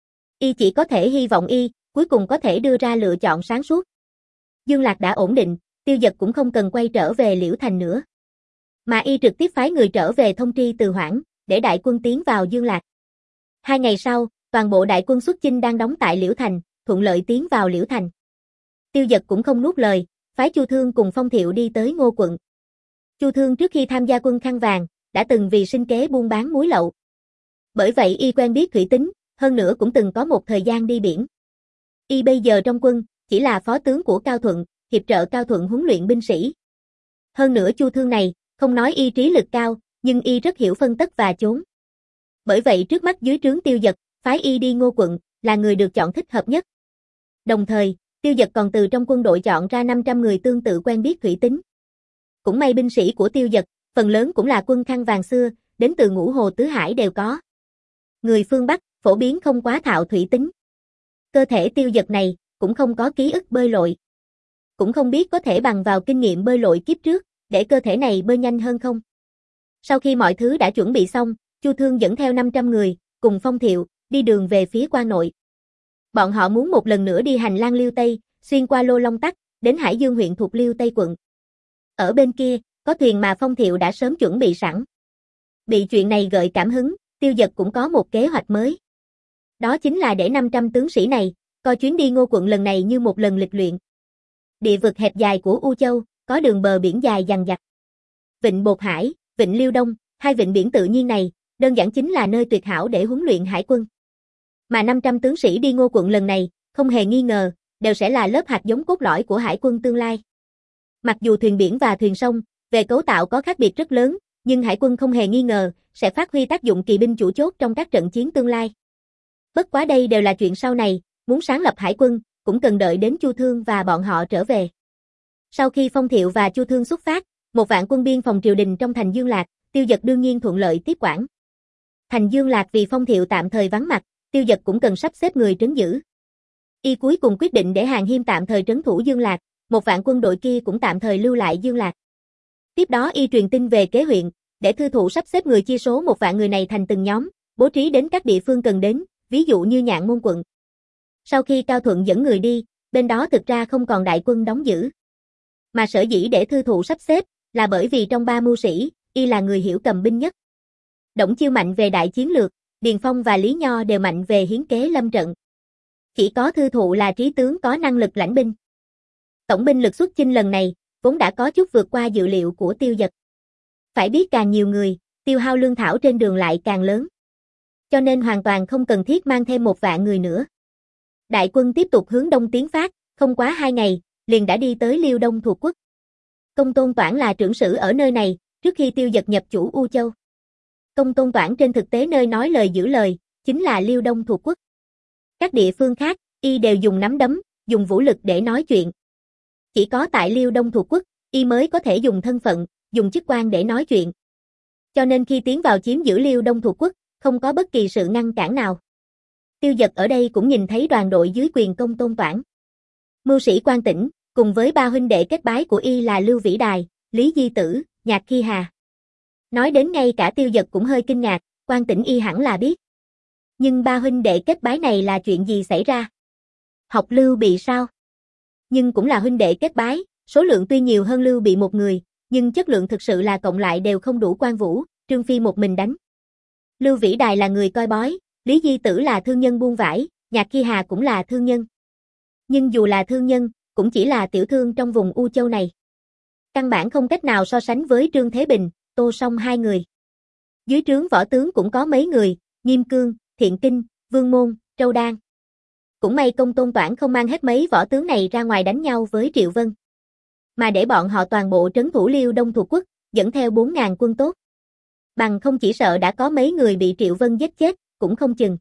Y chỉ có thể hy vọng y, cuối cùng có thể đưa ra lựa chọn sáng suốt. Dương Lạc đã ổn định, Tiêu Dật cũng không cần quay trở về Liễu Thành nữa. Mà y trực tiếp phái người trở về thông tri Từ Hoảng, để đại quân tiến vào Dương Lạc. Hai ngày sau, toàn bộ đại quân xuất chinh đang đóng tại Liễu Thành, thuận lợi tiến vào Liễu Thành. Tiêu Dật cũng không nuốt lời, phái Chu Thương cùng Phong Thiệu đi tới Ngô quận. Chu Thương trước khi tham gia quân khăn vàng, đã từng vì sinh kế buôn bán muối lậu. Bởi vậy y quen biết thủy tính, hơn nữa cũng từng có một thời gian đi biển. Y bây giờ trong quân, chỉ là phó tướng của Cao Thuận, hiệp trợ Cao Thuận huấn luyện binh sĩ. Hơn nữa Chu Thương này, không nói y trí lực cao, nhưng y rất hiểu phân tất và chốn. Bởi vậy trước mắt dưới trướng Tiêu Dật, phái y đi Ngô quận, là người được chọn thích hợp nhất. Đồng thời, Tiêu Dật còn từ trong quân đội chọn ra năm trăm người tương tự quen biết thủy tính. Cũng may binh sĩ của Tiêu Dật, phần lớn cũng là quân khăn vàng xưa, đến từ Ngũ Hồ Tứ Hải đều có. Người phương Bắc, phổ biến không quá thạo thủy tính. Cơ thể Tiêu Dật này, cũng không có ký ức bơi lội. Cũng không biết có thể bằng vào kinh nghiệm bơi lội kiếp trước, để cơ thể này bơi nhanh hơn không. Sau khi mọi thứ đã chuẩn bị xong, Chu Thương dẫn theo năm trăm người, cùng Phong Thiệu, đi đường về phía Quan Nội. Bọn họ muốn một lần nữa đi hành lang Liêu Tây, xuyên qua Lô Long Tắc, đến Hải Dương huyện thuộc Liêu Tây quận. Ở bên kia, có thuyền mà Phong Thiệu đã sớm chuẩn bị sẵn. Bị chuyện này gợi cảm hứng, Tiêu Dật cũng có một kế hoạch mới. Đó chính là để năm trăm tướng sĩ này, coi chuyến đi Ngô quận lần này như một lần lịch luyện. Địa vực hẹp dài của U Châu, có đường bờ biển dài dằng dặc. Vịnh Bột Hải, Vịnh Liêu Đông, hai vịnh biển tự nhiên này, đơn giản chính là nơi tuyệt hảo để huấn luyện hải quân. Mà năm trăm tướng sĩ đi Ngô quận lần này, không hề nghi ngờ, đều sẽ là lớp hạt giống cốt lõi của hải quân tương lai. Mặc dù thuyền biển và thuyền sông, về cấu tạo có khác biệt rất lớn, nhưng hải quân không hề nghi ngờ, sẽ phát huy tác dụng kỳ binh chủ chốt trong các trận chiến tương lai. Bất quá đây đều là chuyện sau này, muốn sáng lập hải quân, cũng cần đợi đến Chu Thương và bọn họ trở về. Sau khi Phong Thiệu và Chu Thương xuất phát, một vạn quân biên phòng triều đình trong thành Dương Lạc, Tiêu Dật đương nhiên thuận lợi tiếp quản. Thành Dương Lạc vì Phong Thiệu tạm thời vắng mặt, Tiêu Dật cũng cần sắp xếp người trấn giữ. Y cuối cùng quyết định để Hàn Hiêm tạm thời trấn thủ Dương Lạc, một vạn quân đội kia cũng tạm thời lưu lại Dương Lạc. Tiếp đó y truyền tin về kế huyện, để thư thụ sắp xếp người chia số một vạn người này thành từng nhóm, bố trí đến các địa phương cần đến, ví dụ như Nhạn Môn quận. Sau khi Cao Thuận dẫn người đi, bên đó thực ra không còn đại quân đóng giữ. Mà sở dĩ để thư thụ sắp xếp, là bởi vì trong ba mưu sĩ, y là người hiểu cầm binh nhất. Đổng Chiêu mạnh về đại chiến lược, Điền Phong và Lý Nho đều mạnh về hiến kế lâm trận. Chỉ có thư thụ là trí tướng có năng lực lãnh binh. Tổng binh lực xuất chinh lần này, vốn đã có chút vượt qua dự liệu của Tiêu Dật. Phải biết càng nhiều người, tiêu hao lương thảo trên đường lại càng lớn. Cho nên hoàn toàn không cần thiết mang thêm một vạn người nữa. Đại quân tiếp tục hướng đông tiến phát, không quá hai ngày, liền đã đi tới Liêu Đông thuộc quốc. Công Tôn Toản là trưởng sử ở nơi này, trước khi Tiêu Dật nhập chủ U Châu. Công Tôn Toản trên thực tế nơi nói lời giữ lời, chính là Liêu Đông thuộc quốc. Các địa phương khác, y đều dùng nắm đấm, dùng vũ lực để nói chuyện. Chỉ có tại Liêu Đông thuộc quốc, y mới có thể dùng thân phận, dùng chức quan để nói chuyện. Cho nên khi tiến vào chiếm giữ Liêu Đông thuộc quốc, không có bất kỳ sự ngăn cản nào. Tiêu Dật ở đây cũng nhìn thấy đoàn đội dưới quyền Công Tôn Toản. Mưu sĩ Quan Tĩnh, cùng với ba huynh đệ kết bái của y là Lưu Vĩ Đài, Lý Di Tử, Nhạc Khi Hà. Nói đến ngay cả Tiêu Dật cũng hơi kinh ngạc, Quan Tĩnh y hẳn là biết. Nhưng ba huynh đệ kết bái này là chuyện gì xảy ra? Học Lưu Bị sao? Nhưng cũng là huynh đệ kết bái, số lượng tuy nhiều hơn Lưu Bị một người, nhưng chất lượng thực sự là cộng lại đều không đủ Quan Vũ, Trương Phi một mình đánh. Lưu Vĩ Đài là người coi bói, Lý Di Tử là thương nhân buôn vải, Nhạc Khi Hà cũng là thương nhân. Nhưng dù là thương nhân, cũng chỉ là tiểu thương trong vùng U Châu này. Căn bản không cách nào so sánh với Trương Thế Bình, Tô Song hai người. Dưới trướng võ tướng cũng có mấy người, Nghiêm Cương, Thiện Kinh, Vương Môn, Trâu Đan. Cũng may Công Tôn Toản không mang hết mấy võ tướng này ra ngoài đánh nhau với Triệu Vân, mà để bọn họ toàn bộ trấn thủ Liêu Đông thuộc quốc, dẫn theo bốn ngàn quân tốt. Bằng không chỉ sợ đã có mấy người bị Triệu Vân giết chết, cũng không chừng.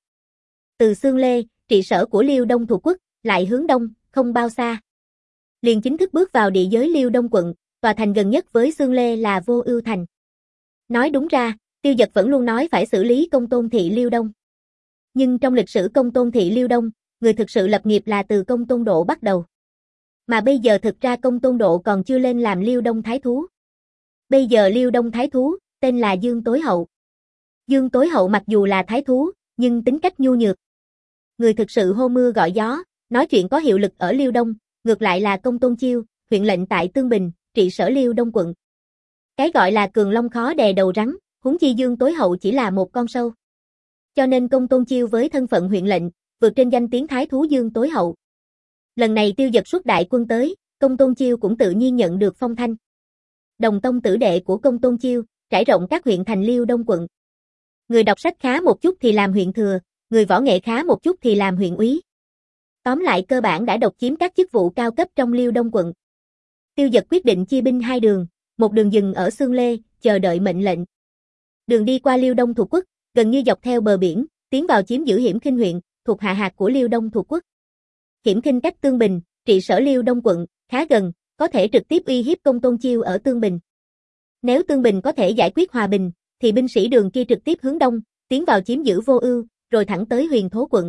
Từ Xương Lê, trị sở của Liêu Đông thuộc quốc, lại hướng đông, không bao xa. Liền chính thức bước vào địa giới Liêu Đông quận, tòa thành gần nhất với Xương Lê là Vô Ưu thành. Nói đúng ra, Tiêu Dật vẫn luôn nói phải xử lý Công Tôn thị Liêu Đông. Nhưng trong lịch sử Công Tôn thị Liêu Đông, người thực sự lập nghiệp là từ Công Tôn Độ bắt đầu. Mà bây giờ thực ra Công Tôn Độ còn chưa lên làm Liêu Đông Thái Thú. Bây giờ Liêu Đông Thái Thú, tên là Dương Tối Hậu. Dương Tối Hậu mặc dù là Thái Thú, nhưng tính cách nhu nhược. Người thực sự hô mưa gọi gió, nói chuyện có hiệu lực ở Liêu Đông, ngược lại là Công Tôn Chiêu, huyện lệnh tại Tương Bình, trị sở Liêu Đông quận. Cái gọi là cường long khó đè đầu rắn, huống chi Dương Tối Hậu chỉ là một con sâu. Cho nên Công Tôn Chiêu với thân phận huyện lệnh, vượt trên danh tiếng Thái Thú Dương Tối Hậu. Lần này Tiêu Dật xuất đại quân tới, Công Tôn Chiêu cũng tự nhiên nhận được phong thanh. Đồng tông tử đệ của Công Tôn Chiêu, trải rộng các huyện thành Liêu Đông quận. Người đọc sách khá một chút thì làm huyện thừa, người võ nghệ khá một chút thì làm huyện úy. Tóm lại cơ bản đã độc chiếm các chức vụ cao cấp trong Liêu Đông quận. Tiêu Dật quyết định chia binh hai đường, một đường dừng ở Xương Lê, chờ đợi mệnh lệnh. Đường đi qua Liêu Đông thuộc quốc, gần như dọc theo bờ biển, tiến vào chiếm giữ Hiểm Khinh huyện, thuộc hạ hạt của Liêu Đông thuộc quốc. Hiểm Khinh cách Tương Bình, trị sở Liêu Đông quận, khá gần, có thể trực tiếp uy hiếp Công Tôn Chiêu ở Tương Bình. Nếu Tương Bình có thể giải quyết hòa bình, thì binh sĩ đường kia trực tiếp hướng đông, tiến vào chiếm giữ Vô Ưu, rồi thẳng tới Huyền Thố quận.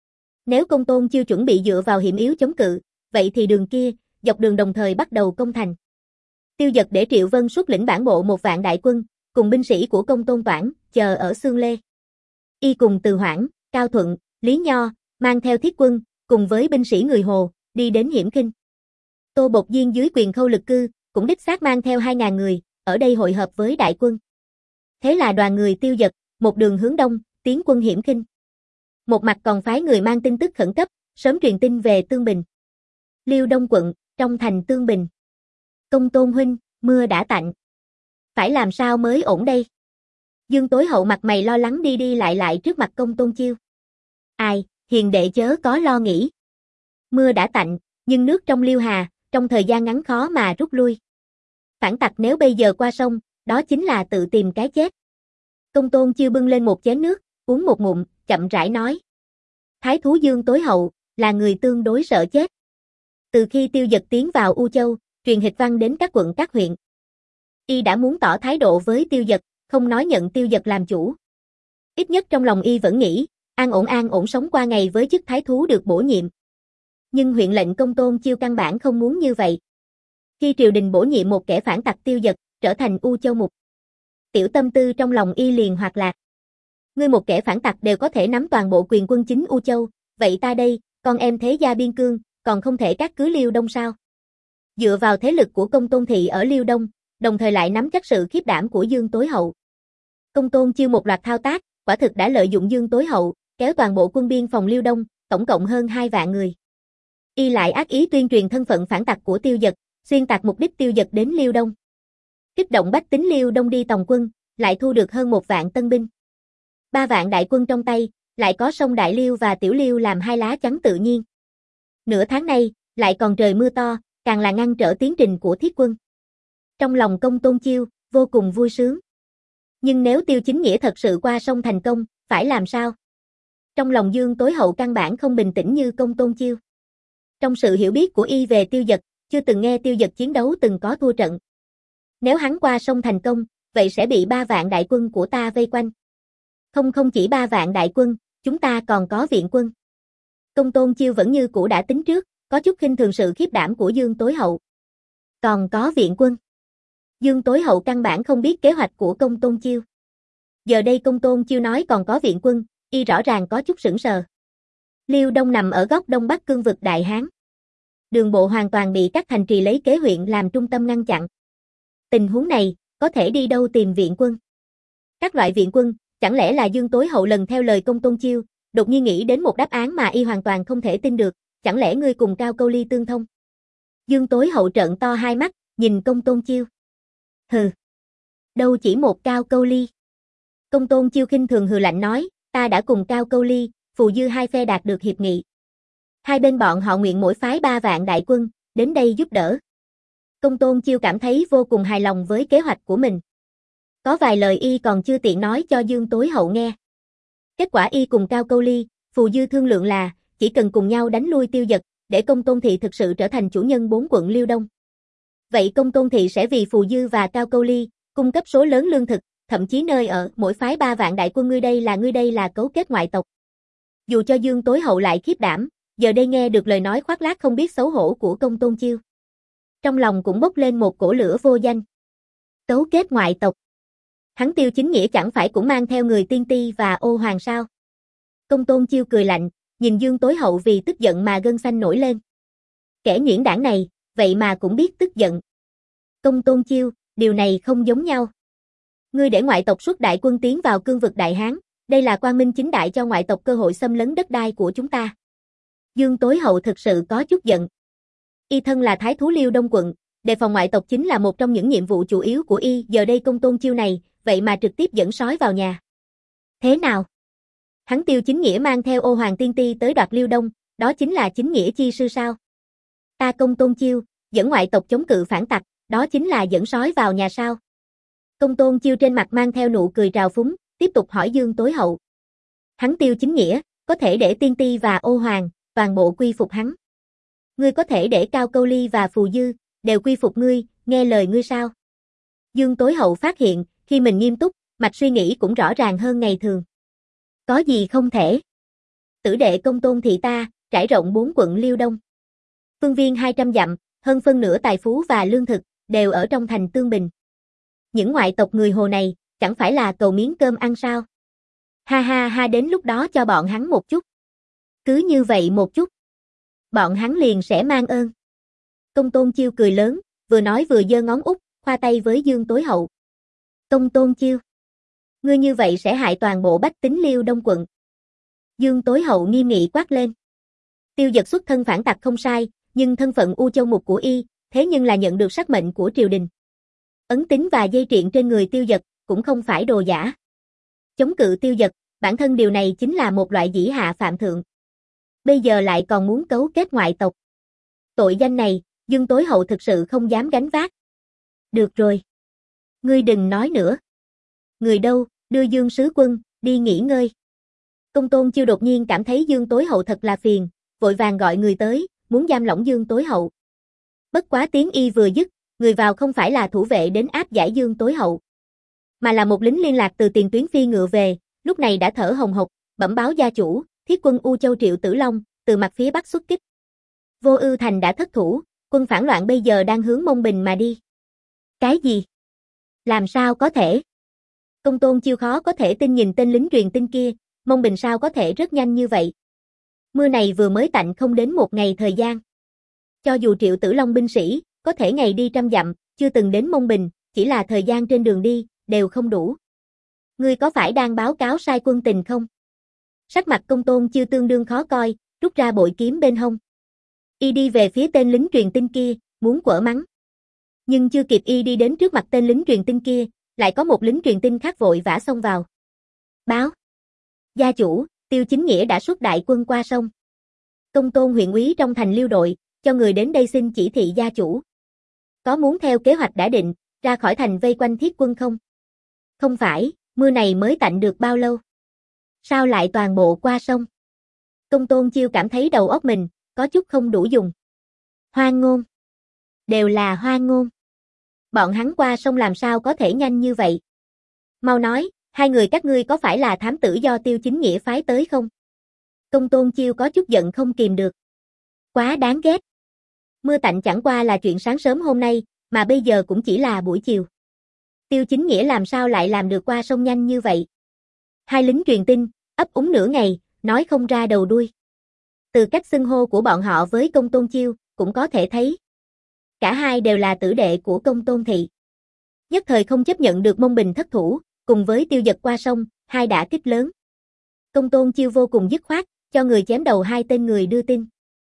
Nếu Công Tôn Chiêu chuẩn bị dựa vào hiểm yếu chống cự, vậy thì đường kia, dọc đường đồng thời bắt đầu công thành. Tiêu Dật để Triệu Vân xuất lĩnh bản bộ một vạn đại quân, cùng binh sĩ của Công Tôn Toản, chờ ở Xương Lê. Y cùng Từ Hoảng, Cao Thuận, Lý Nho, mang theo thiết quân, cùng với binh sĩ người Hồ, đi đến Hiểm Khinh. Tô Bột Diên dưới quyền Khâu Lực Cư, cũng đích xác mang theo hai ngàn người, ở đây hội hợp với đại quân. Thế là đoàn người Tiêu Dật, một đường hướng đông, tiến quân Hiểm Khinh. Một mặt còn phái người mang tin tức khẩn cấp, sớm truyền tin về Tương Bình. Liêu Đông quận, trong thành Tương Bình. Công Tôn huynh, mưa đã tạnh. Phải làm sao mới ổn đây? Dương Tối Hậu mặt mày lo lắng đi đi lại lại trước mặt Công Tôn Chiêu. Ai, hiền đệ chớ có lo nghĩ. Mưa đã tạnh, nhưng nước trong Liêu Hà, trong thời gian ngắn khó mà rút lui. Phản tặc nếu bây giờ qua sông, đó chính là tự tìm cái chết. Công Tôn Chiêu bưng lên một chén nước, uống một ngụm, chậm rãi nói. Thái Thú Dương Tối Hậu, là người tương đối sợ chết. Từ khi Tiêu Dật tiến vào U Châu, truyền hịch văn đến các quận các huyện. Y đã muốn tỏ thái độ với Tiêu Dật, không nói nhận Tiêu Dật làm chủ. Ít nhất trong lòng Y vẫn nghĩ, an ổn an ổn sống qua ngày với chức Thái Thú được bổ nhiệm. Nhưng huyện lệnh Công Tôn Chiêu căn bản không muốn như vậy. Khi triều đình bổ nhiệm một kẻ phản tặc Tiêu Dật, trở thành U Châu mục. Tiểu tâm tư trong lòng Y liền hoạt lạc. Ngươi một kẻ phản tặc đều có thể nắm toàn bộ quyền quân chính U Châu, vậy ta đây, con em thế gia biên cương, còn không thể cát cứ Liêu Đông sao? Dựa vào thế lực của Công Tôn thị ở Liêu Đông, đồng thời lại nắm chắc sự khiếp đảm của Dương Tối Hậu. Công Tôn Chiêu một loạt thao tác, quả thực đã lợi dụng Dương Tối Hậu, kéo toàn bộ quân biên phòng Liêu Đông, tổng cộng hơn hai vạn người. Y lại ác ý tuyên truyền thân phận phản tặc của Tiêu Dật, xuyên tạc mục đích Tiêu Dật đến Liêu Đông. Kích động bách tính Liêu Đông đi tòng quân, lại thu được hơn một vạn tân binh. Ba vạn đại quân trong tay, lại có sông Đại Liêu và Tiểu Liêu làm hai lá chắn tự nhiên. Nửa tháng nay, lại còn trời mưa to, càng là ngăn trở tiến trình của thiết quân. Trong lòng Công Tôn Chiêu, vô cùng vui sướng. Nhưng nếu Tiêu Chính Nghĩa thật sự qua sông thành công, phải làm sao? Trong lòng Dương Tối Hậu căn bản không bình tĩnh như Công Tôn Chiêu. Trong sự hiểu biết của Y về Tiêu Dật, chưa từng nghe Tiêu Dật chiến đấu từng có thua trận. Nếu hắn qua sông thành công, vậy sẽ bị ba vạn đại quân của ta vây quanh. Không không chỉ ba vạn đại quân, chúng ta còn có viện quân. Công Tôn Chiêu vẫn như cũ đã tính trước, có chút khinh thường sự khiếp đảm của Dương Tối Hậu. Còn có viện quân. Dương Tối Hậu căn bản không biết kế hoạch của Công Tôn Chiêu. Giờ đây Công Tôn Chiêu nói còn có viện quân, Y rõ ràng có chút sững sờ. Liêu Đông nằm ở góc đông bắc cương vực Đại Hán. Đường bộ hoàn toàn bị các thành trì lấy kế huyện làm trung tâm ngăn chặn. Tình huống này, có thể đi đâu tìm viện quân? Các loại viện quân, chẳng lẽ là Dương Tối Hậu lần theo lời Công Tôn Chiêu, đột nhiên nghĩ đến một đáp án mà Y hoàn toàn không thể tin được, chẳng lẽ ngươi cùng Cao Câu Ly tương thông? Dương Tối Hậu trợn to hai mắt, nhìn Công Tôn Chiêu. Hừ, đâu chỉ một Cao Câu Ly. Công Tôn Chiêu khinh thường hừ lạnh nói, ta đã cùng Cao Câu Ly, Phù Dư hai phe đạt được hiệp nghị. Hai bên bọn họ nguyện mỗi phái ba vạn đại quân, đến đây giúp đỡ. Công Tôn Chiêu cảm thấy vô cùng hài lòng với kế hoạch của mình. Có vài lời y còn chưa tiện nói cho Dương Tối Hậu nghe. Kết quả y cùng Cao Câu Ly, Phù Dư thương lượng là, chỉ cần cùng nhau đánh lui Tiêu Dật, để Công Tôn Thị thực sự trở thành chủ nhân bốn quận Liêu Đông. Vậy Công Tôn Thị sẽ vì Phù Dư và Cao Câu Ly, cung cấp số lớn lương thực, thậm chí nơi ở, mỗi phái ba vạn đại quân. Ngươi đây là ngươi đây là cấu kết ngoại tộc. Dù cho Dương Tối Hậu lại khiếp đảm, giờ đây nghe được lời nói khoác lác không biết xấu hổ của Công Tôn Chiêu. Trong lòng cũng bốc lên một cổ lửa vô danh. Cấu kết ngoại tộc. Hắn Tiêu Chính Nghĩa chẳng phải cũng mang theo người Tiên Ti và Ô Hoàng sao? Công Tôn Chiêu cười lạnh, nhìn Dương Tối Hậu vì tức giận mà gân xanh nổi lên. Kẻ nhuyễn đảng này, vậy mà cũng biết tức giận. Công Tôn Chiêu, điều này không giống nhau. Ngươi để ngoại tộc xuất đại quân tiến vào cương vực Đại Hán, đây là quang minh chính đại cho ngoại tộc cơ hội xâm lấn đất đai của chúng ta. Dương Tối Hậu thực sự có chút giận. Y thân là thái thú Liêu Đông quận, đề phòng ngoại tộc chính là một trong những nhiệm vụ chủ yếu của y. Giờ đây Công Tôn Chiêu này, vậy mà trực tiếp dẫn sói vào nhà. Thế nào? Hắn Tiêu Chính Nghĩa mang theo Ô Hoàng Tiên Ti tới đoạt Liêu Đông, đó chính là chính nghĩa chi sư sao? Ta Công Tôn Chiêu, dẫn ngoại tộc chống cự phản tặc, đó chính là dẫn sói vào nhà sao? Công Tôn Chiêu trên mặt mang theo nụ cười trào phúng, tiếp tục hỏi Dương Tối Hậu. Hắn Tiêu Chính Nghĩa, có thể để Tiên Ti và Ô Hoàng, toàn bộ quy phục hắn. Ngươi có thể để Cao Câu Ly và Phù Dư, đều quy phục ngươi, nghe lời ngươi sao? Dương Tối Hậu phát hiện, khi mình nghiêm túc, mạch suy nghĩ cũng rõ ràng hơn ngày thường. Có gì không thể? Tử đệ Công Tôn Thị ta, trải rộng bốn quận Liêu Đông. Phương viên hai trăm dặm, hơn phân nửa tài phú và lương thực, đều ở trong thành Tương Bình. Những ngoại tộc người Hồ này, chẳng phải là cầu miếng cơm ăn sao? Ha ha ha, đến lúc đó cho bọn hắn một chút. Cứ như vậy một chút. Bọn hắn liền sẽ mang ơn. Công Tôn Chiêu cười lớn, vừa nói vừa giơ ngón út, khoa tay với Dương Tối Hậu. Công Tôn Chiêu, ngươi như vậy sẽ hại toàn bộ bách tính Liêu Đông quận. Dương Tối Hậu nghiêm nghị quát lên. Tiêu Dật xuất thân phản tặc không sai, nhưng thân phận U Châu Mục của y, thế nhưng là nhận được sắc mệnh của triều đình. Ấn tín và dây triện trên người Tiêu Dật, cũng không phải đồ giả. Chống cự Tiêu Dật, bản thân điều này chính là một loại dĩ hạ phạm thượng. Bây giờ lại còn muốn cấu kết ngoại tộc. Tội danh này, Dương Tối Hậu thực sự không dám gánh vác. Được rồi. Ngươi đừng nói nữa. Người đâu, đưa Dương Sứ Quân, đi nghỉ ngơi. Công Tôn Chiêu đột nhiên cảm thấy Dương Tối Hậu thật là phiền, vội vàng gọi người tới, muốn giam lỏng Dương Tối Hậu. Bất quá tiếng y vừa dứt, người vào không phải là thủ vệ đến áp giải Dương Tối Hậu, mà là một lính liên lạc từ tiền tuyến phi ngựa về, lúc này đã thở hồng hộc, bẩm báo gia chủ, thiết quân U Châu Triệu Tử Long, từ mặt phía bắc xuất kích. Vô Ưu thành đã thất thủ, quân phản loạn bây giờ đang hướng Mông Bình mà đi. Cái gì? Làm sao có thể? Công Tôn Chiêu khó có thể tin nhìn tên lính truyền tin kia, Mông Bình sao có thể rất nhanh như vậy? Mưa này vừa mới tạnh không đến một ngày thời gian. Cho dù Triệu Tử Long binh sĩ, có thể ngày đi trăm dặm, chưa từng đến Mông Bình, chỉ là thời gian trên đường đi, đều không đủ. Ngươi có phải đang báo cáo sai quân tình không? Sắc mặt Công Tôn Chiêu tương đương khó coi, rút ra bội kiếm bên hông. Y đi về phía tên lính truyền tin kia, muốn quở mắng. Nhưng chưa kịp y đi đến trước mặt tên lính truyền tin kia, lại có một lính truyền tin khác vội vã xông vào. Báo. Gia chủ, Tiêu Chính Nghĩa đã xuất đại quân qua sông. Công Tôn huyện úy trong thành Liêu đội, cho người đến đây xin chỉ thị gia chủ. Có muốn theo kế hoạch đã định, ra khỏi thành vây quanh thiết quân không? Không phải, mưa này mới tạnh được bao lâu? Sao lại toàn bộ qua sông? Công Tôn Chiêu cảm thấy đầu óc mình, có chút không đủ dùng. Hoang ngôn. Đều là hoang ngôn. Bọn hắn qua sông làm sao có thể nhanh như vậy? Mau nói, hai người các ngươi có phải là thám tử do Tiêu Chính Nghĩa phái tới không? Công Tôn Chiêu có chút giận không kìm được. Quá đáng ghét. Mưa tạnh chẳng qua là chuyện sáng sớm hôm nay, mà bây giờ cũng chỉ là buổi chiều. Tiêu Chính Nghĩa làm sao lại làm được qua sông nhanh như vậy? Hai lính truyền tin, ấp úng nửa ngày, nói không ra đầu đuôi. Từ cách xưng hô của bọn họ với Công Tôn Chiêu, cũng có thể thấy. Cả hai đều là tử đệ của Công Tôn Thị. Nhất thời không chấp nhận được Mông Bình thất thủ, cùng với Tiêu Dật qua sông, hai đả kích lớn. Công Tôn Chiêu vô cùng dứt khoát, cho người chém đầu hai tên người đưa tin.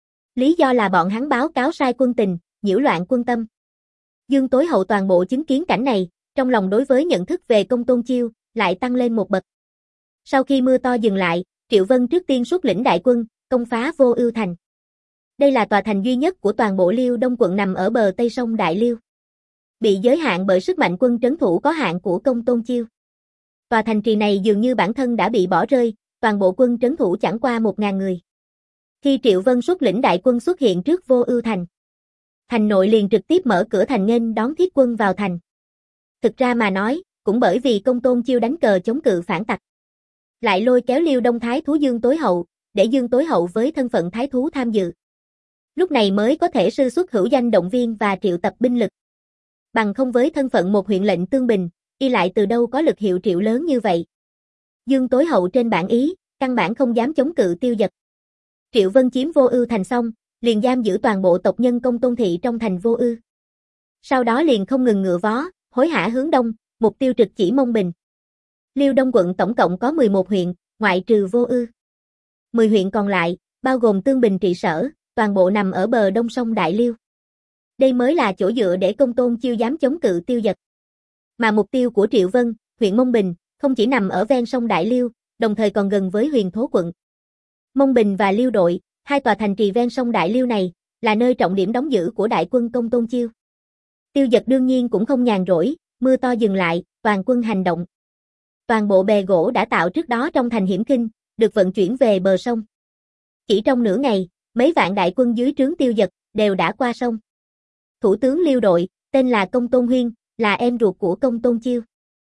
Lý do là bọn hắn báo cáo sai quân tình, nhiễu loạn quân tâm. Dương Tối Hậu toàn bộ chứng kiến cảnh này, trong lòng đối với nhận thức về Công Tôn Chiêu, lại tăng lên một bậc. Sau khi mưa to dừng lại, Triệu Vân trước tiên xuất lĩnh đại quân, công phá Vô Ưu thành. Đây là tòa thành duy nhất của toàn bộ Liêu Đông quận nằm ở bờ tây sông Đại Liêu. bị giới hạn bởi sức mạnh quân trấn thủ có hạn của Công Tôn Chiêu. Tòa thành trì này dường như bản thân đã bị bỏ rơi, toàn bộ quân trấn thủ chẳng qua một ngàn người. Khi Triệu Vân xuất lĩnh đại quân xuất hiện trước Vô Ưu thành, thành nội liền trực tiếp mở cửa thành nghênh đón thiết quân vào thành. Thực ra mà nói, cũng bởi vì Công Tôn Chiêu đánh cờ chống cự phản tặc, lại lôi kéo Liêu Đông Thái thú Dương Tối Hậu, để Dương Tối Hậu với thân phận thái thú tham dự. Lúc này mới có thể sư xuất hữu danh động viên và triệu tập binh lực. Bằng không với thân phận một huyện lệnh Tương Bình, y lại từ đâu có lực hiệu triệu lớn như vậy. Dương Tối Hậu trên bản ý, căn bản không dám chống cự Tiêu Dật. Triệu Vân chiếm Vô Ưu thành xong, liền giam giữ toàn bộ tộc nhân Công Tôn thị trong thành Vô Ưu. Sau đó liền không ngừng ngựa vó, hối hả hướng đông, mục tiêu trực chỉ Mông Bình. Liêu Đông quận tổng cộng có mười một huyện, ngoại trừ Vô Ưu. mười huyện còn lại, bao gồm Tương Bình trị sở, toàn bộ nằm ở bờ đông sông Đại Liêu. Đây mới là chỗ dựa để Công Tôn Chiêu dám chống cự Tiêu Dật. Mà mục tiêu của Triệu Vân, huyện Mông Bình, không chỉ nằm ở ven sông Đại Liêu, đồng thời còn gần với Huyền Thố quận. Mông Bình và Liêu đội, hai tòa thành trì ven sông Đại Liêu này, là nơi trọng điểm đóng giữ của đại quân Công Tôn Chiêu. Tiêu Dật đương nhiên cũng không nhàn rỗi, mưa to dừng lại, toàn quân hành động. Toàn bộ bè gỗ đã tạo trước đó trong thành Hiểm Kinh, được vận chuyển về bờ sông. Chỉ trong nửa ngày, mấy vạn đại quân dưới trướng Tiêu Dật đều đã qua sông. Thủ tướng Liêu đội, tên là Công Tôn Huyên, là em ruột của Công Tôn Chiêu.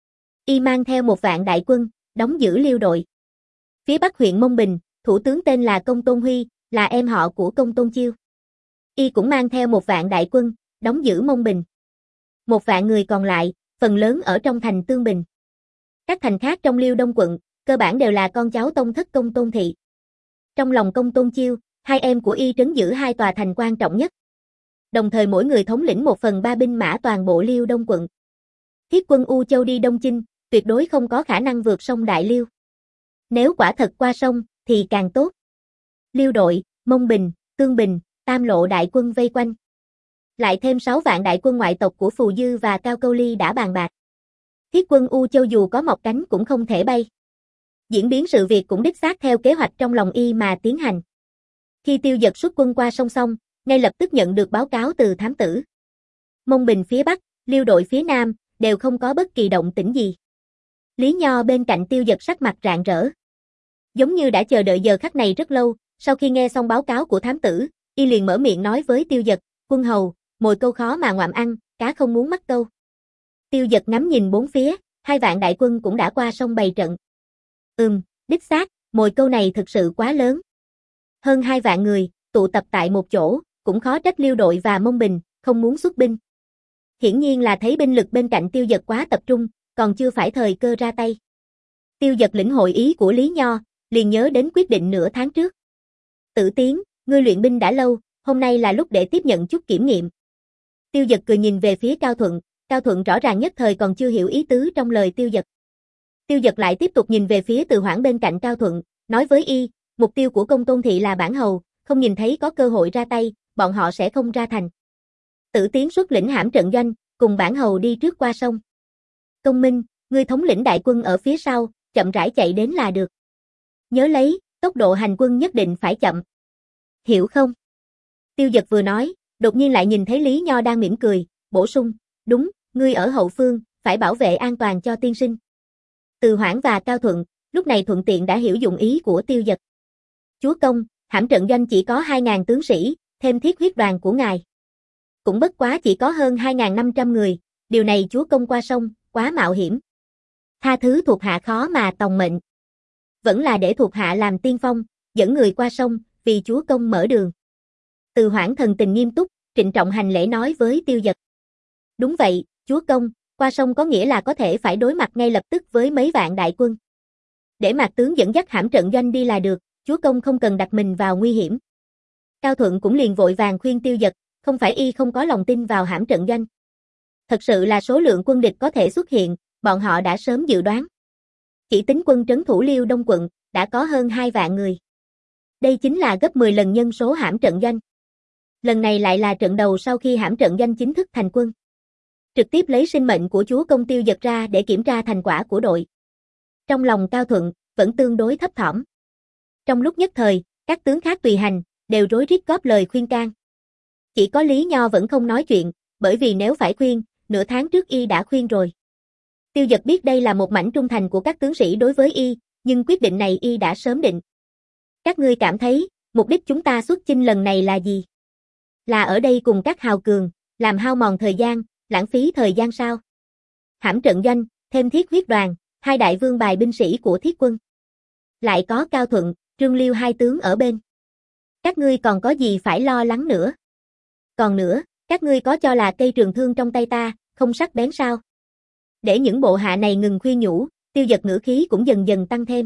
Y mang theo một vạn đại quân, đóng giữ Liêu đội. Phía bắc huyện Mông Bình, thủ tướng tên là Công Tôn Huy, là em họ của Công Tôn Chiêu. Y cũng mang theo một vạn đại quân, đóng giữ Mông Bình. Một vạn người còn lại, phần lớn ở trong thành Tương Bình. Các thành khác trong Liêu Đông quận, cơ bản đều là con cháu tông thất Công Tôn thị. Trong lòng Công Tôn Chiêu, hai em của Y trấn giữ hai tòa thành quan trọng nhất. Đồng thời mỗi người thống lĩnh một phần ba binh mã toàn bộ Liêu Đông quận. Thiết quân U Châu đi Đông Chinh, tuyệt đối không có khả năng vượt sông Đại Liêu. Nếu quả thật qua sông, thì càng tốt. Liêu đội, Mông Bình, Tương Bình, tam lộ đại quân vây quanh. Lại thêm sáu vạn đại quân ngoại tộc của Phù Dư và Cao Câu Ly đã bàn bạc. Thiết quân U Châu dù có mọc cánh cũng không thể bay. Diễn biến sự việc cũng đích xác theo kế hoạch trong lòng Y mà tiến hành. Khi Tiêu Dật xuất quân qua sông xong, ngay lập tức nhận được báo cáo từ thám tử. Mông Bình phía bắc, Liêu đội phía nam, đều không có bất kỳ động tĩnh gì. Lý Nho bên cạnh Tiêu Dật sắc mặt rạng rỡ. Giống như đã chờ đợi giờ khắc này rất lâu, sau khi nghe xong báo cáo của thám tử, Y liền mở miệng nói với Tiêu Dật, quân hầu, mồi câu khó mà ngoạm ăn, cá không muốn mắc câu. Tiêu Dật ngắm nhìn bốn phía, hai vạn đại quân cũng đã qua sông bày trận. Ừm, đích xác, mồi câu này thực sự quá lớn. Hơn hai vạn người, tụ tập tại một chỗ, cũng khó trách Liêu đội và Mông Bình, không muốn xuất binh. Hiển nhiên là thấy binh lực bên cạnh Tiêu Dật quá tập trung, còn chưa phải thời cơ ra tay. Tiêu Dật lĩnh hội ý của Lý Nho, liền nhớ đến quyết định nửa tháng trước. Tử Tiến, ngươi luyện binh đã lâu, hôm nay là lúc để tiếp nhận chút kiểm nghiệm. Tiêu Dật cười nhìn về phía Cao Thuận, Cao Thuận rõ ràng nhất thời còn chưa hiểu ý tứ trong lời Tiêu Dật. Tiêu Dật lại tiếp tục nhìn về phía Từ Hoảng bên cạnh Cao Thuận, nói với Y, mục tiêu của Công Tôn thị là bản hầu, không nhìn thấy có cơ hội ra tay, bọn họ sẽ không ra thành. Tử Tiến xuất lĩnh hãm trận doanh, cùng bản hầu đi trước qua sông. Công Minh, ngươi thống lĩnh đại quân ở phía sau, chậm rãi chạy đến là được. Nhớ lấy, tốc độ hành quân nhất định phải chậm. Hiểu không? Tiêu Dật vừa nói, đột nhiên lại nhìn thấy Lý Nho đang mỉm cười, bổ sung, đúng, ngươi ở hậu phương, phải bảo vệ an toàn cho tiên sinh. Từ Hoảng và Cao Thuận, lúc này thuận tiện đã hiểu dụng ý của Tiêu Dật. Chúa công, hãm trận doanh chỉ có hai ngàn tướng sĩ, thêm thiết huyết đoàn của ngài. Cũng bất quá chỉ có hơn hai nghìn năm trăm người, điều này chúa công qua sông, quá mạo hiểm. Tha thứ thuộc hạ khó mà tòng mệnh. Vẫn là để thuộc hạ làm tiên phong, dẫn người qua sông, vì chúa công mở đường. Từ Hoảng thần tình nghiêm túc, trịnh trọng hành lễ nói với Tiêu Dật. Đúng vậy, chúa công, qua sông có nghĩa là có thể phải đối mặt ngay lập tức với mấy vạn đại quân. Để Mạc tướng dẫn dắt hãm trận doanh đi là được, chúa công không cần đặt mình vào nguy hiểm. Cao Thuận cũng liền vội vàng khuyên Tiêu Dật, không phải Y không có lòng tin vào hãm trận doanh. Thật sự là số lượng quân địch có thể xuất hiện, bọn họ đã sớm dự đoán. Chỉ tính quân trấn thủ Liêu Đông quận, đã có hơn hai vạn người. Đây chính là gấp mười lần nhân số hãm trận doanh. Lần này lại là trận đầu sau khi hãm trận doanh chính thức thành quân. Trực tiếp lấy sinh mệnh của chúa công Tiêu Dật ra để kiểm tra thành quả của đội. Trong lòng Cao Thuận, vẫn tương đối thấp thỏm. Trong lúc nhất thời, các tướng khác tùy hành, đều rối rít góp lời khuyên can. Chỉ có Lý Nho vẫn không nói chuyện, bởi vì nếu phải khuyên, nửa tháng trước y đã khuyên rồi. Tiêu Dật biết đây là một mảnh trung thành của các tướng sĩ đối với y, nhưng quyết định này y đã sớm định. Các ngươi cảm thấy, mục đích chúng ta xuất chinh lần này là gì? Là ở đây cùng các hào cường, làm hao mòn thời gian, lãng phí thời gian sao? Hãm trận doanh, thêm thiết huyết đoàn, hai đại vương bài binh sĩ của thiết quân. Lại có Cao Thuận, Trương Liêu hai tướng ở bên. Các ngươi còn có gì phải lo lắng nữa? Còn nữa, các ngươi có cho là cây trường thương trong tay ta, không sắc bén sao? Để những bộ hạ này ngừng khuyên nhủ, Tiêu Dật ngữ khí cũng dần dần tăng thêm.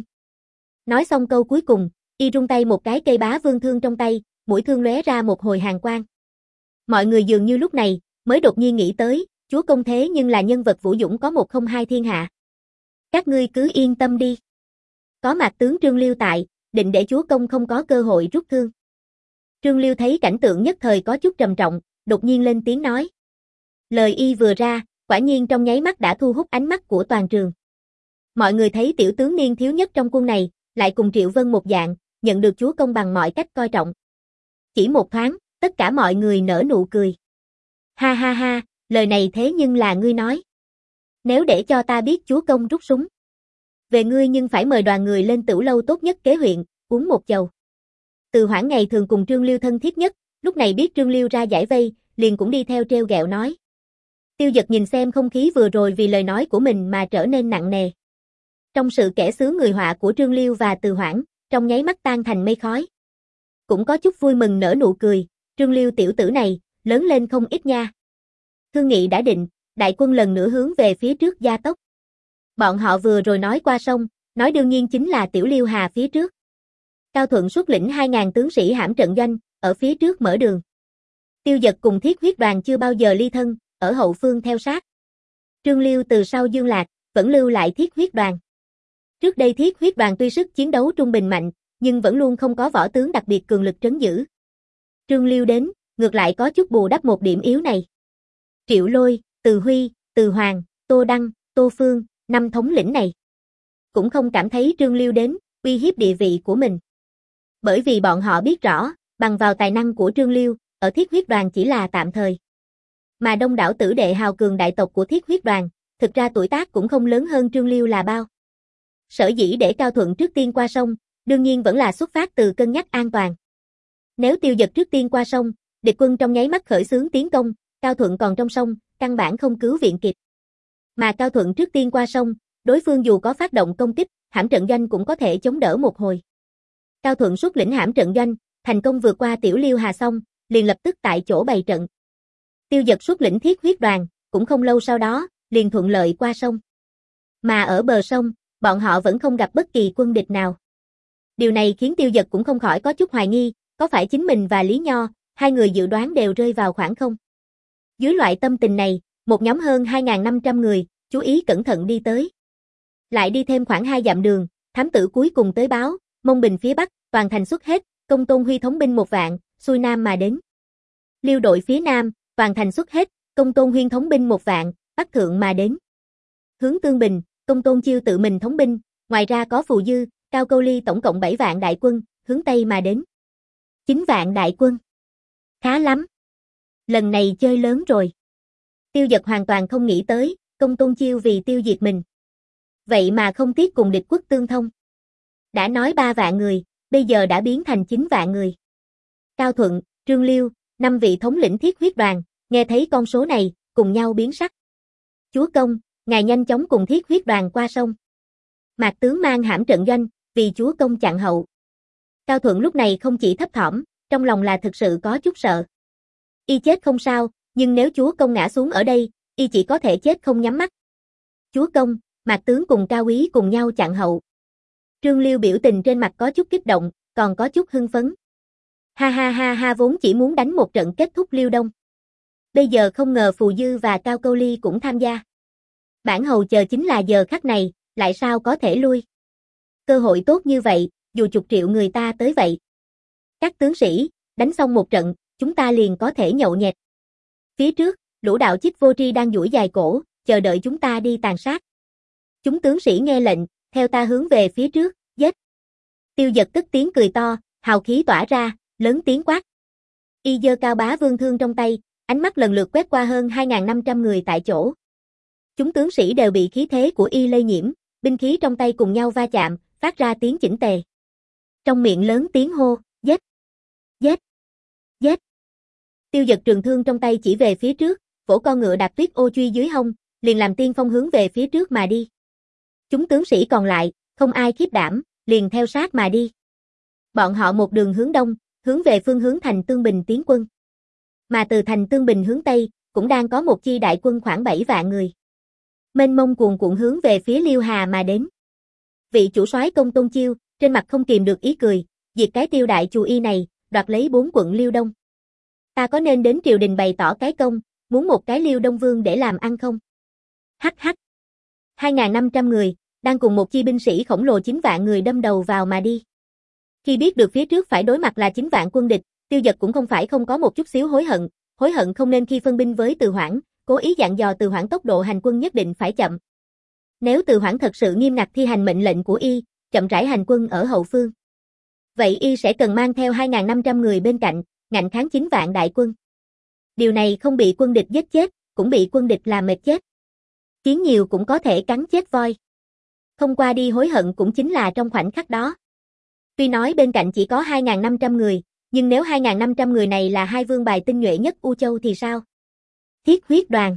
Nói xong câu cuối cùng, y rung tay một cái cây bá vương thương trong tay, mũi thương lóe ra một hồi hàn quang. Mọi người dường như lúc này, mới đột nhiên nghĩ tới, chúa công thế nhưng là nhân vật vũ dũng có một không hai thiên hạ. Các ngươi cứ yên tâm đi. Có mặt tướng Trương Liêu tại, định để chúa công không có cơ hội rút thương. Trương Liêu thấy cảnh tượng nhất thời có chút trầm trọng, đột nhiên lên tiếng nói. Lời y vừa ra, quả nhiên trong nháy mắt đã thu hút ánh mắt của toàn trường. Mọi người thấy tiểu tướng niên thiếu nhất trong quân này, lại cùng Triệu Vân một dạng, nhận được chúa công bằng mọi cách coi trọng. Chỉ một thoáng, tất cả mọi người nở nụ cười. Ha ha ha, lời này thế nhưng là ngươi nói. Nếu để cho ta biết chúa công rút súng. Về ngươi nhưng phải mời đoàn người lên tửu lâu tốt nhất kế huyện, uống một chầu. Từ Hoảng ngày thường cùng Trương Liêu thân thiết nhất, lúc này biết Trương Liêu ra giải vây, liền cũng đi theo treo gẹo nói. Tiêu Dật nhìn xem không khí vừa rồi vì lời nói của mình mà trở nên nặng nề. Trong sự kẻ xứ người họa của Trương Liêu và Từ Hoảng, trong nháy mắt tan thành mây khói. Cũng có chút vui mừng nở nụ cười, Trương Liêu tiểu tử này, lớn lên không ít nha. Thương nghị đã định, đại quân lần nữa hướng về phía trước gia tốc. Bọn họ vừa rồi nói qua sông, nói đương nhiên chính là tiểu Liêu Hà phía trước. Cao Thuận xuất lĩnh hai nghìn tướng sĩ hãm trận doanh, ở phía trước mở đường. Tiêu Dật cùng thiết huyết đoàn chưa bao giờ ly thân, ở hậu phương theo sát. Trương Liêu từ sau dương lạc, vẫn lưu lại thiết huyết đoàn. Trước đây thiết huyết đoàn tuy sức chiến đấu trung bình mạnh, nhưng vẫn luôn không có võ tướng đặc biệt cường lực trấn giữ. Trương Liêu đến, ngược lại có chút bù đắp một điểm yếu này. Triệu Lôi, Từ Huy, Từ Hoàng, Tô Đăng, Tô Phương, năm thống lĩnh này. Cũng không cảm thấy Trương Liêu đến, uy hiếp địa vị của mình. Bởi vì bọn họ biết rõ, bằng vào tài năng của Trương Liêu, ở thiết huyết đoàn chỉ là tạm thời. Mà đông đảo tử đệ hào cường đại tộc của thiết huyết đoàn, thực ra tuổi tác cũng không lớn hơn Trương Liêu là bao. Sở dĩ để Cao Thuận trước tiên qua sông, đương nhiên vẫn là xuất phát từ cân nhắc an toàn. Nếu Tiêu Dật trước tiên qua sông, địch quân trong nháy mắt khởi xướng tiến công, Cao Thuận còn trong sông, căn bản không cứu viện kịp. Mà Cao Thuận trước tiên qua sông, đối phương dù có phát động công kích, hãm trận doanh cũng có thể chống đỡ một hồi. Cao Thuận xuất lĩnh hãm trận doanh, thành công vượt qua tiểu Liêu Hà sông, liền lập tức tại chỗ bày trận. Tiêu Dật xuất lĩnh thiết huyết đoàn, cũng không lâu sau đó, liền thuận lợi qua sông. Mà ở bờ sông, bọn họ vẫn không gặp bất kỳ quân địch nào. Điều này khiến Tiêu Dật cũng không khỏi có chút hoài nghi, có phải chính mình và Lý Nho, hai người dự đoán đều rơi vào khoảng không? Dưới loại tâm tình này, một nhóm hơn hai nghìn năm trăm người, chú ý cẩn thận đi tới. Lại đi thêm khoảng hai dặm đường, thám tử cuối cùng tới báo, Mông Bình phía Bắc, toàn thành xuất hết, Công Tôn Huy thống binh một vạn, xuôi Nam mà đến. Liêu đội phía Nam, toàn thành xuất hết, Công Tôn Huyên thống binh một vạn, bắc thượng mà đến. Hướng Tương Bình, Công Tôn Chiêu tự mình thống binh, ngoài ra có Phù Dư, Cao Câu Ly tổng cộng bảy vạn đại quân, hướng Tây mà đến. chín vạn đại quân. Khá lắm. Lần này chơi lớn rồi. Tiêu Dật hoàn toàn không nghĩ tới, Công Tôn Chiêu vì tiêu diệt mình. Vậy mà không tiếc cùng địch quốc tương thông. Đã nói ba vạn người, bây giờ đã biến thành chín vạn người. Cao Thuận, Trương Liêu, năm vị thống lĩnh thiết huyết đoàn, nghe thấy con số này, cùng nhau biến sắc. Chúa công, ngài nhanh chóng cùng thiết huyết đoàn qua sông. Mạc tướng mang hãm trận doanh, vì chúa công chặn hậu. Cao Thuận lúc này không chỉ thấp thỏm, trong lòng là thực sự có chút sợ. Y chết không sao, nhưng nếu chúa công ngã xuống ở đây, y chỉ có thể chết không nhắm mắt. Chúa công, Mạc tướng cùng Cao úy cùng nhau chặn hậu. Trương Liêu biểu tình trên mặt có chút kích động, còn có chút hưng phấn. Ha ha ha ha, vốn chỉ muốn đánh một trận kết thúc Liêu Đông. Bây giờ không ngờ Phù Dư và Cao Câu Ly cũng tham gia. Bản hầu chờ chính là giờ khắc này, lại sao có thể lui. Cơ hội tốt như vậy, dù chục triệu người ta tới vậy. Các tướng sĩ, đánh xong một trận, chúng ta liền có thể nhậu nhẹt. Phía trước, lũ đạo chích vô tri đang duỗi dài cổ, chờ đợi chúng ta đi tàn sát. Chúng tướng sĩ nghe lệnh, theo ta hướng về phía trước, giết. Tiêu Dật tức tiếng cười to, hào khí tỏa ra, lớn tiếng quát. Y giơ cao bá vương thương trong tay, ánh mắt lần lượt quét qua hơn hai nghìn năm trăm người tại chỗ. Chúng tướng sĩ đều bị khí thế của y lây nhiễm, binh khí trong tay cùng nhau va chạm, phát ra tiếng chỉnh tề. Trong miệng lớn tiếng hô, giết, giết, giết. Tiêu Dật trường thương trong tay chỉ về phía trước, vỗ con ngựa đạp tuyết ô truy dưới hông, liền làm tiên phong hướng về phía trước mà đi. Chúng tướng sĩ còn lại, không ai khiếp đảm, liền theo sát mà đi. Bọn họ một đường hướng đông, hướng về phương hướng thành Tương Bình tiến quân. Mà từ thành Tương Bình hướng tây, cũng đang có một chi đại quân khoảng bảy vạn người. Mênh mông cuồn cuộn hướng về phía Liêu Hà mà đến. Vị chủ soái Công Tôn Chiêu, trên mặt không kìm được ý cười, diệt cái Tiêu đại chù y này, đoạt lấy bốn quận Liêu Đông. Ta có nên đến triều đình bày tỏ cái công, muốn một cái Liêu Đông Vương để làm ăn không? Hắc hắc. hai nghìn năm trăm người, đang cùng một chi binh sĩ khổng lồ chín vạn người đâm đầu vào mà đi. Khi biết được phía trước phải đối mặt là chín vạn quân địch, Tiêu Dật cũng không phải không có một chút xíu hối hận, hối hận không nên khi phân binh với Từ Hoảng, cố ý dặn dò Từ Hoảng tốc độ hành quân nhất định phải chậm. Nếu Từ Hoảng thật sự nghiêm ngặt thi hành mệnh lệnh của y, chậm rãi hành quân ở hậu phương, vậy y sẽ cần mang theo hai nghìn năm trăm người bên cạnh, ngạnh kháng chín vạn đại quân. Điều này không bị quân địch giết chết, cũng bị quân địch làm mệt chết. Kiến nhiều cũng có thể cắn chết voi. Không qua đi hối hận cũng chính là trong khoảnh khắc đó. Tuy nói bên cạnh chỉ có hai nghìn năm trăm người, nhưng nếu hai nghìn năm trăm người này là hai vương bài tinh nhuệ nhất U Châu thì sao? Thiết huyết đoàn,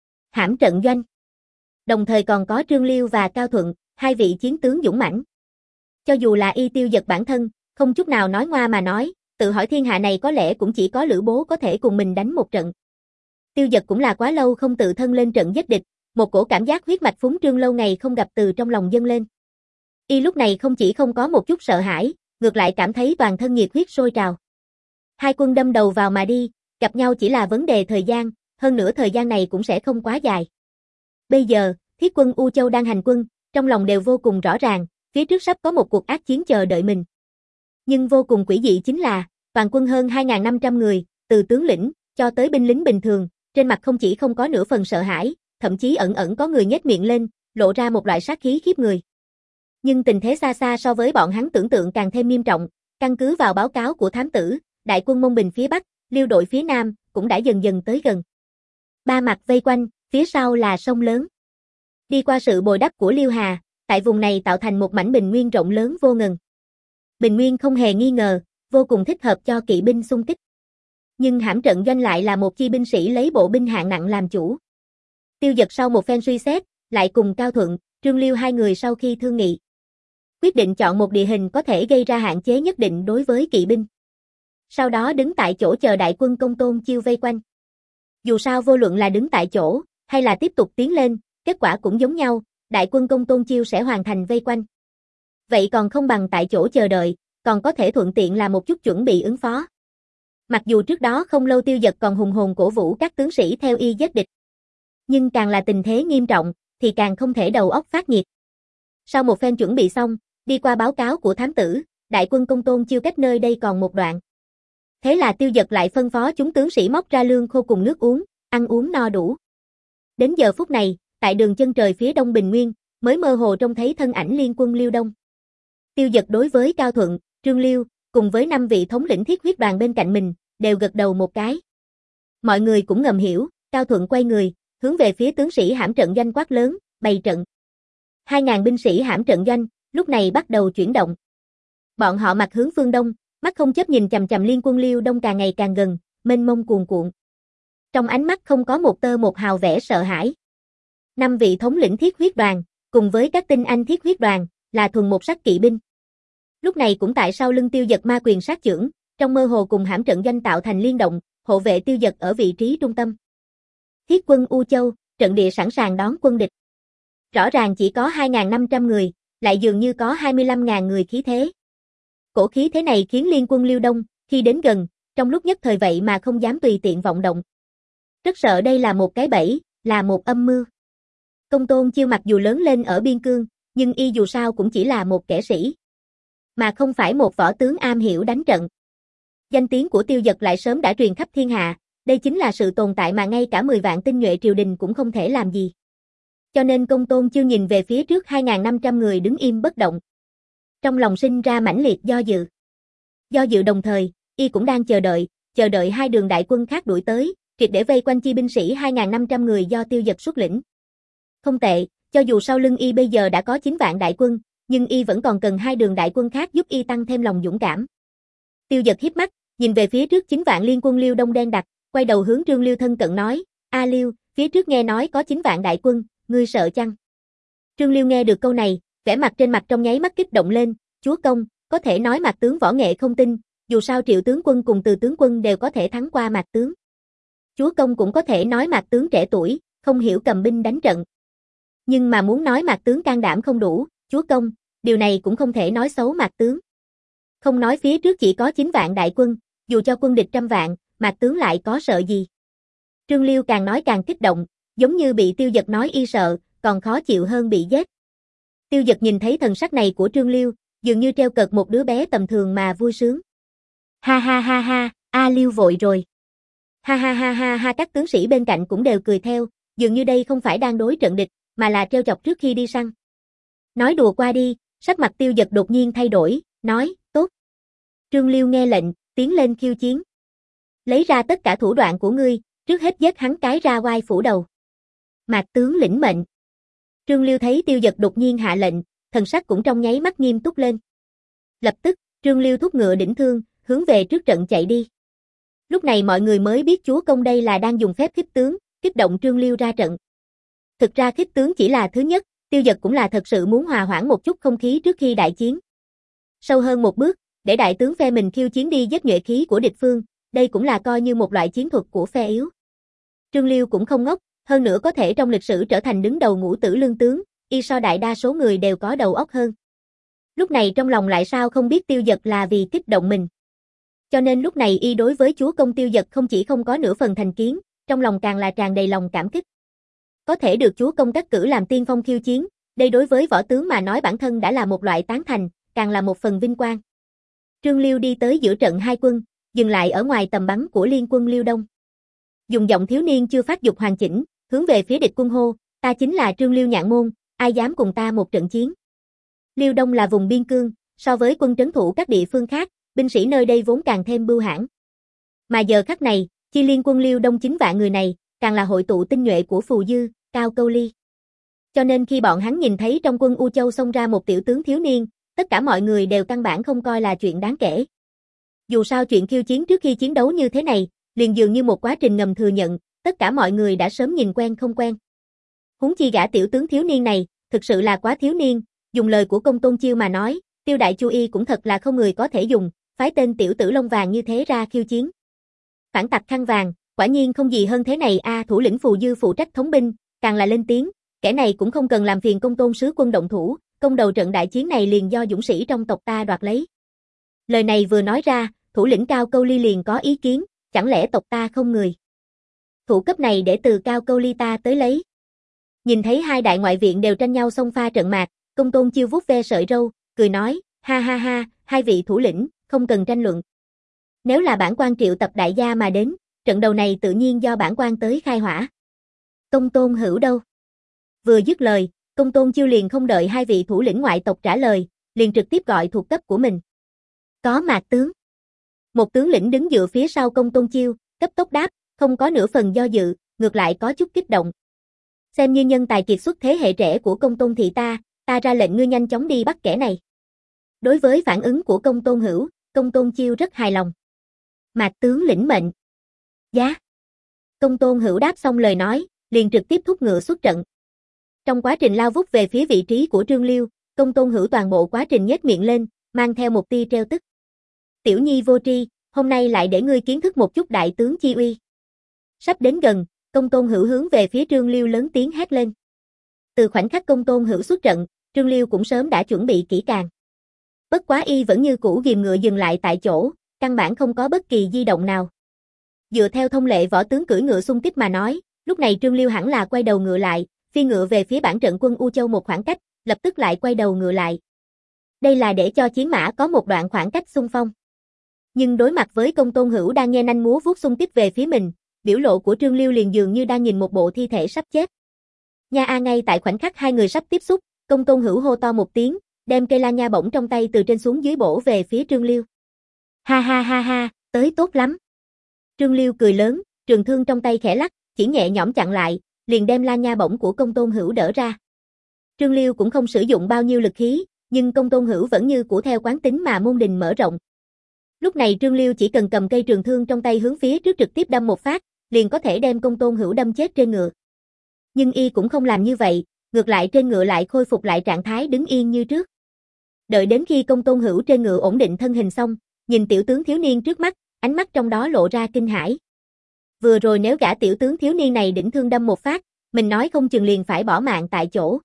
Hãm trận doanh. Đồng thời còn có Trương Liêu và Cao Thuận, hai vị chiến tướng dũng mãnh. Cho dù là y Tiêu Dật bản thân, không chút nào nói ngoa mà nói, tự hỏi thiên hạ này có lẽ cũng chỉ có Lữ Bố có thể cùng mình đánh một trận. Tiêu Dật cũng là quá lâu không tự thân lên trận giết địch, một cổ cảm giác huyết mạch phúng trương lâu ngày không gặp từ trong lòng dâng lên. Y lúc này không chỉ không có một chút sợ hãi, ngược lại cảm thấy toàn thân nhiệt huyết sôi trào. Hai quân đâm đầu vào mà đi, gặp nhau chỉ là vấn đề thời gian, hơn nữa thời gian này cũng sẽ không quá dài. Bây giờ, thiết quân U Châu đang hành quân, trong lòng đều vô cùng rõ ràng, phía trước sắp có một cuộc ác chiến chờ đợi mình. Nhưng vô cùng quỷ dị chính là, toàn quân hơn hai nghìn năm trăm người, từ tướng lĩnh, cho tới binh lính bình thường, trên mặt không chỉ không có nửa phần sợ hãi, thậm chí ẩn ẩn có người nhếch miệng lên, lộ ra một loại sát khí khiếp người. Nhưng tình thế xa xa so với bọn hắn tưởng tượng càng thêm nghiêm trọng, căn cứ vào báo cáo của thám tử, đại quân Mông Bình phía Bắc, Liêu đội phía Nam, cũng đã dần dần tới gần. Ba mặt vây quanh, phía sau là sông lớn. Đi qua sự bồi đắp của Liêu Hà, tại vùng này tạo thành một mảnh bình nguyên rộng lớn vô ngần. Bình nguyên không hề nghi ngờ, vô cùng thích hợp cho kỵ binh xung kích. Nhưng Hãm trận doanh lại là một chi binh sĩ lấy bộ binh hạng nặng làm chủ. Tiêu Dật sau một phen suy xét, lại cùng Cao Thuận, Trương Liêu hai người sau khi thương nghị, quyết định chọn một địa hình có thể gây ra hạn chế nhất định đối với kỵ binh. Sau đó đứng tại chỗ chờ đại quân Công Tôn Chiêu vây quanh. Dù sao vô luận là đứng tại chỗ, hay là tiếp tục tiến lên, kết quả cũng giống nhau, đại quân Công Tôn Chiêu sẽ hoàn thành vây quanh. Vậy còn không bằng tại chỗ chờ đợi, còn có thể thuận tiện làm một chút chuẩn bị ứng phó. Mặc dù trước đó không lâu Tiêu Dật còn hùng hồn cổ vũ các tướng sĩ theo y giết địch. Nhưng càng là tình thế nghiêm trọng, thì càng không thể đầu óc phát nhiệt. Sau một phen chuẩn bị xong, đi qua báo cáo của thám tử, đại quân Công Tôn Chiêu cách nơi đây còn một đoạn. Thế là Tiêu Dật lại phân phó chúng tướng sĩ móc ra lương khô cùng nước uống, ăn uống no đủ. Đến giờ phút này, tại đường chân trời phía đông Bình Nguyên, mới mơ hồ trông thấy thân ảnh liên quân Liêu Đông. Tiêu Dật đối với Cao Thuận, Trương Liêu, cùng với năm vị thống lĩnh thiết huyết đoàn bên cạnh mình, đều gật đầu một cái. Mọi người cũng ngầm hiểu, Cao Thuận quay người, hướng về phía tướng sĩ Hãm trận doanh quát lớn, bày trận. Hai ngàn binh sĩ Hãm trận doanh, lúc này bắt đầu chuyển động. Bọn họ mặt hướng phương đông, mắt không chớp nhìn chằm chằm liên quân Liêu Đông càng ngày càng gần, mênh mông cuồn cuộn. Trong ánh mắt không có một tơ một hào vẻ sợ hãi. Năm vị thống lĩnh thiết huyết đoàn, cùng với các tinh anh thiết huyết đoàn, là thuần một sắc kỵ binh. Lúc này cũng tại sau lưng Tiêu Dật ma quyền sát chưởng, trong mơ hồ cùng Hãm trận doanh tạo thành liên động, hộ vệ Tiêu Dật ở vị trí trung tâm. Thiết quân U Châu, trận địa sẵn sàng đón quân địch. Rõ ràng chỉ có hai nghìn năm trăm người, lại dường như có hai mươi lăm nghìn người khí thế. Cổ khí thế này khiến liên quân Liêu Đông, khi đến gần, trong lúc nhất thời vậy mà không dám tùy tiện vọng động. Rất sợ đây là một cái bẫy, là một âm mưu. Công Tôn Chiêu mặc dù lớn lên ở biên cương, nhưng y dù sao cũng chỉ là một kẻ sĩ, mà không phải một võ tướng am hiểu đánh trận. Danh tiếng của Tiêu Dật lại sớm đã truyền khắp thiên hạ, đây chính là sự tồn tại mà ngay cả mười vạn tinh nhuệ triều đình cũng không thể làm gì. Cho nên Công Tôn Chiêu nhìn về phía trước hai nghìn năm trăm người đứng im bất động. Trong lòng sinh ra mãnh liệt do dự. Do dự đồng thời, y cũng đang chờ đợi, chờ đợi hai đường đại quân khác đuổi tới, triệt để vây quanh chi binh sĩ hai nghìn năm trăm người do Tiêu Dật xuất lĩnh. Không tệ, cho dù sau lưng y bây giờ đã có chín vạn đại quân, nhưng y vẫn còn cần hai đường đại quân khác giúp y tăng thêm lòng dũng cảm. Tiêu Dật híp mắt, nhìn về phía trước chín vạn liên quân Liêu Đông đen đặc, quay đầu hướng Trương Liêu thân cận nói, A Liêu, phía trước nghe nói có chín vạn đại quân, ngươi sợ chăng? Trương Liêu nghe được câu này, vẻ mặt trên mặt trong nháy mắt kích động lên, chúa công, có thể nói Mạc tướng võ nghệ không tin, dù sao Triệu tướng quân cùng Từ tướng quân đều có thể thắng qua Mạc tướng. Chúa công cũng có thể nói Mạc tướng trẻ tuổi, không hiểu cầm binh đánh trận. Nhưng mà muốn nói Mạc tướng can đảm không đủ, chúa công, điều này cũng không thể nói xấu Mạc tướng. Không nói phía trước chỉ có chín vạn đại quân, dù cho quân địch trăm vạn, Mạc tướng lại có sợ gì? Trương Liêu càng nói càng kích động, giống như bị Tiêu Dật nói y sợ, còn khó chịu hơn bị giết. Tiêu Dật nhìn thấy thần sắc này của Trương Liêu, dường như treo cợt một đứa bé tầm thường mà vui sướng. Ha ha ha ha, A Liêu vội rồi. Ha ha ha ha ha, các tướng sĩ bên cạnh cũng đều cười theo, dường như đây không phải đang đối trận địch, mà là trêu chọc trước khi đi săn. Nói đùa qua đi, sắc mặt Tiêu Dật đột nhiên thay đổi, nói, tốt. Trương Liêu nghe lệnh, tiến lên khiêu chiến. Lấy ra tất cả thủ đoạn của ngươi, trước hết giết hắn cái ra oai phủ đầu. Mạc tướng lĩnh mệnh. Trương Liêu thấy Tiêu Dật đột nhiên hạ lệnh, thần sắc cũng trong nháy mắt nghiêm túc lên. Lập tức, Trương Liêu thúc ngựa đỉnh thương, hướng về trước trận chạy đi. Lúc này mọi người mới biết chúa công đây là đang dùng phép khích tướng, kích động Trương Liêu ra trận. Thực ra khích tướng chỉ là thứ nhất, Tiêu Dật cũng là thật sự muốn hòa hoãn một chút không khí trước khi đại chiến. Sâu hơn một bước, để đại tướng phe mình khiêu chiến đi giết nhuệ khí của địch phương, đây cũng là coi như một loại chiến thuật của phe yếu. Trương Liêu cũng không ngốc, hơn nữa có thể trong lịch sử trở thành đứng đầu ngũ tử lương tướng, y so đại đa số người đều có đầu óc hơn. Lúc này trong lòng lại sao không biết Tiêu Dật là vì kích động mình. Cho nên lúc này y đối với chúa công Tiêu Dật không chỉ không có nửa phần thành kiến, trong lòng càng là tràn đầy lòng cảm kích. Có thể được chúa công cắt cử làm tiên phong khiêu chiến, đây đối với võ tướng mà nói bản thân đã là một loại tán thành, càng là một phần vinh quang. Trương Liêu đi tới giữa trận hai quân, dừng lại ở ngoài tầm bắn của liên quân Liêu Đông. Dùng giọng thiếu niên chưa phát dục hoàn chỉnh, hướng về phía địch quân hô, ta chính là Trương Liêu Nhạn Môn, ai dám cùng ta một trận chiến. Liêu Đông là vùng biên cương, so với quân trấn thủ các địa phương khác, binh sĩ nơi đây vốn càng thêm bưu hãn. Mà giờ khắc này, chi liên quân Liêu Đông chín vạn người này, càng là hội tụ tinh nhuệ của Phù Dư, Cao Câu Ly. Cho nên khi bọn hắn nhìn thấy trong quân U Châu xông ra một tiểu tướng thiếu niên, tất cả mọi người đều căn bản không coi là chuyện đáng kể. Dù sao chuyện khiêu chiến trước khi chiến đấu như thế này, liền dường như một quá trình ngầm thừa nhận, tất cả mọi người đã sớm nhìn quen không quen. Huống chi gã tiểu tướng thiếu niên này, thực sự là quá thiếu niên, dùng lời của Công Tôn Chiêu mà nói, Tiêu Đại Chu y cũng thật là không người có thể dùng, phái tên tiểu tử lông vàng như thế ra khiêu chiến. Phản tặc khăn vàng, quả nhiên không gì hơn thế này a. À, thủ lĩnh Phù Dư phụ trách thống binh, càng là lên tiếng, kẻ này cũng không cần làm phiền Công Tôn sứ quân động thủ, công đầu trận đại chiến này liền do dũng sĩ trong tộc ta đoạt lấy. Lời này vừa nói ra, thủ lĩnh Cao Câu Ly liền có ý kiến, chẳng lẽ tộc ta không người. Thủ cấp này để từ Cao Câu Ly ta tới lấy. Nhìn thấy hai đại ngoại viện đều tranh nhau xông pha trận mạc, Công Tôn Chiêu vuốt ve sợi râu, cười nói, ha ha ha, hai vị thủ lĩnh, không cần tranh luận. Nếu là bản quan triệu tập đại gia mà đến, trận đầu này tự nhiên do bản quan tới khai hỏa. Công Tôn Hữu đâu? Vừa dứt lời, Công Tôn Chiêu liền không đợi hai vị thủ lĩnh ngoại tộc trả lời, liền trực tiếp gọi thuộc cấp của mình. Có Mạc tướng. Một tướng lĩnh đứng dựa phía sau Công Tôn Chiêu, cấp tốc đáp, không có nửa phần do dự, ngược lại có chút kích động. Xem như nhân tài kiệt xuất thế hệ trẻ của Công Tôn thị ta, ta ra lệnh ngươi nhanh chóng đi bắt kẻ này. Đối với phản ứng của Công Tôn Hữu, Công Tôn Chiêu rất hài lòng. Mạc tướng lĩnh mệnh. Giá. Công Tôn Hữu đáp xong lời nói, liền trực tiếp thúc ngựa xuất trận. Trong quá trình lao vút về phía vị trí của Trương Liêu, Công Tôn Hữu toàn bộ quá trình nhếch miệng lên, mang theo một tia trêu tức. Tiểu nhi vô tri, hôm nay lại để ngươi kiến thức một chút đại tướng chi uy. Sắp đến gần, Công Tôn Hữu hướng về phía Trương Liêu lớn tiếng hét lên. Từ khoảnh khắc Công Tôn Hữu xuất trận, Trương Liêu cũng sớm đã chuẩn bị kỹ càng. Bất quá y vẫn như cũ ghìm ngựa dừng lại tại chỗ, căn bản không có bất kỳ di động nào. Dựa theo thông lệ võ tướng cưỡi ngựa xung kích mà nói, lúc này Trương Liêu hẳn là quay đầu ngựa lại, phi ngựa về phía bản trận quân U Châu một khoảng cách, lập tức lại quay đầu ngựa lại. Đây là để cho chiến mã có một đoạn khoảng cách xung phong. Nhưng đối mặt với Công Tôn Hữu đang nghe nanh múa vuốt xung kích về phía mình, biểu lộ của Trương Liêu liền dường như đang nhìn một bộ thi thể sắp chết. Nha a ngay tại khoảnh khắc hai người sắp tiếp xúc, Công Tôn Hữu hô to một tiếng, đem cây la nha bổng trong tay từ trên xuống dưới bổ về phía Trương Liêu. Ha ha ha ha, tới tốt lắm. Trương Liêu cười lớn, trường thương trong tay khẽ lắc, chỉ nhẹ nhõm chặn lại, liền đem La Nha bổng của Công Tôn Hữu đỡ ra. Trương Liêu cũng không sử dụng bao nhiêu lực khí, nhưng Công Tôn Hữu vẫn như cũ theo quán tính mà môn đình mở rộng. Lúc này Trương Liêu chỉ cần cầm cây trường thương trong tay hướng phía trước trực tiếp đâm một phát, liền có thể đem Công Tôn Hữu đâm chết trên ngựa. Nhưng y cũng không làm như vậy, ngược lại trên ngựa lại khôi phục lại trạng thái đứng yên như trước. Đợi đến khi Công Tôn Hữu trên ngựa ổn định thân hình xong, nhìn tiểu tướng thiếu niên trước mắt, ánh mắt trong đó lộ ra kinh hãi. Vừa rồi nếu gã tiểu tướng thiếu niên này đỉnh thương đâm một phát, mình nói không chừng liền phải bỏ mạng tại chỗ.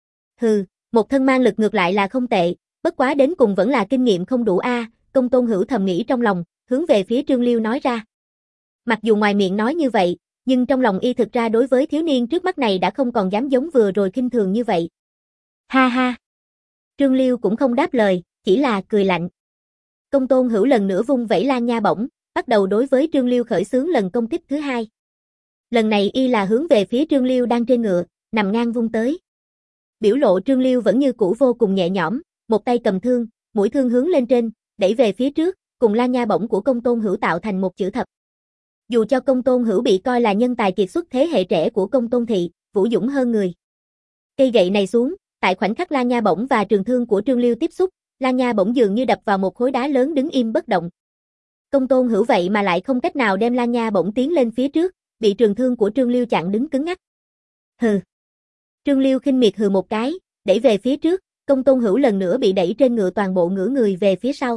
Hừ, một thân mang lực ngược lại là không tệ, bất quá đến cùng vẫn là kinh nghiệm không đủ a, à, Công Tôn Hữu thầm nghĩ trong lòng, hướng về phía Trương Liêu nói ra. Mặc dù ngoài miệng nói như vậy, nhưng trong lòng y thực ra đối với thiếu niên trước mắt này đã không còn dám giống vừa rồi khinh thường như vậy. Ha ha. Trương Liêu cũng không đáp lời, chỉ là cười lạnh. Công Tôn Hữu lần nữa vung vẩy La Nha bổng, bắt đầu đối với Trương Liêu khởi xướng lần công kích thứ hai. Lần này y là hướng về phía Trương Liêu đang trên ngựa, nằm ngang vung tới. Biểu lộ Trương Liêu vẫn như cũ vô cùng nhẹ nhõm, một tay cầm thương, mũi thương hướng lên trên, đẩy về phía trước, cùng La Nha bổng của Công Tôn Hữu tạo thành một chữ thập. Dù cho Công Tôn Hữu bị coi là nhân tài kiệt xuất thế hệ trẻ của Công Tôn thị, vũ dũng hơn người. Cây gậy này xuống, tại khoảnh khắc La Nha bổng và trường thương của Trương Liêu tiếp xúc, La Nha bổng dường như đập vào một khối đá lớn đứng im bất động. Công Tôn Hữu vậy mà lại không cách nào đem La Nha bổng tiến lên phía trước, bị trường thương của Trương Liêu chặn đứng cứng ngắc. Hừ. Trương Liêu khinh miệt hừ một cái, đẩy về phía trước, Công Tôn Hữu lần nữa bị đẩy trên ngựa toàn bộ ngửa người về phía sau.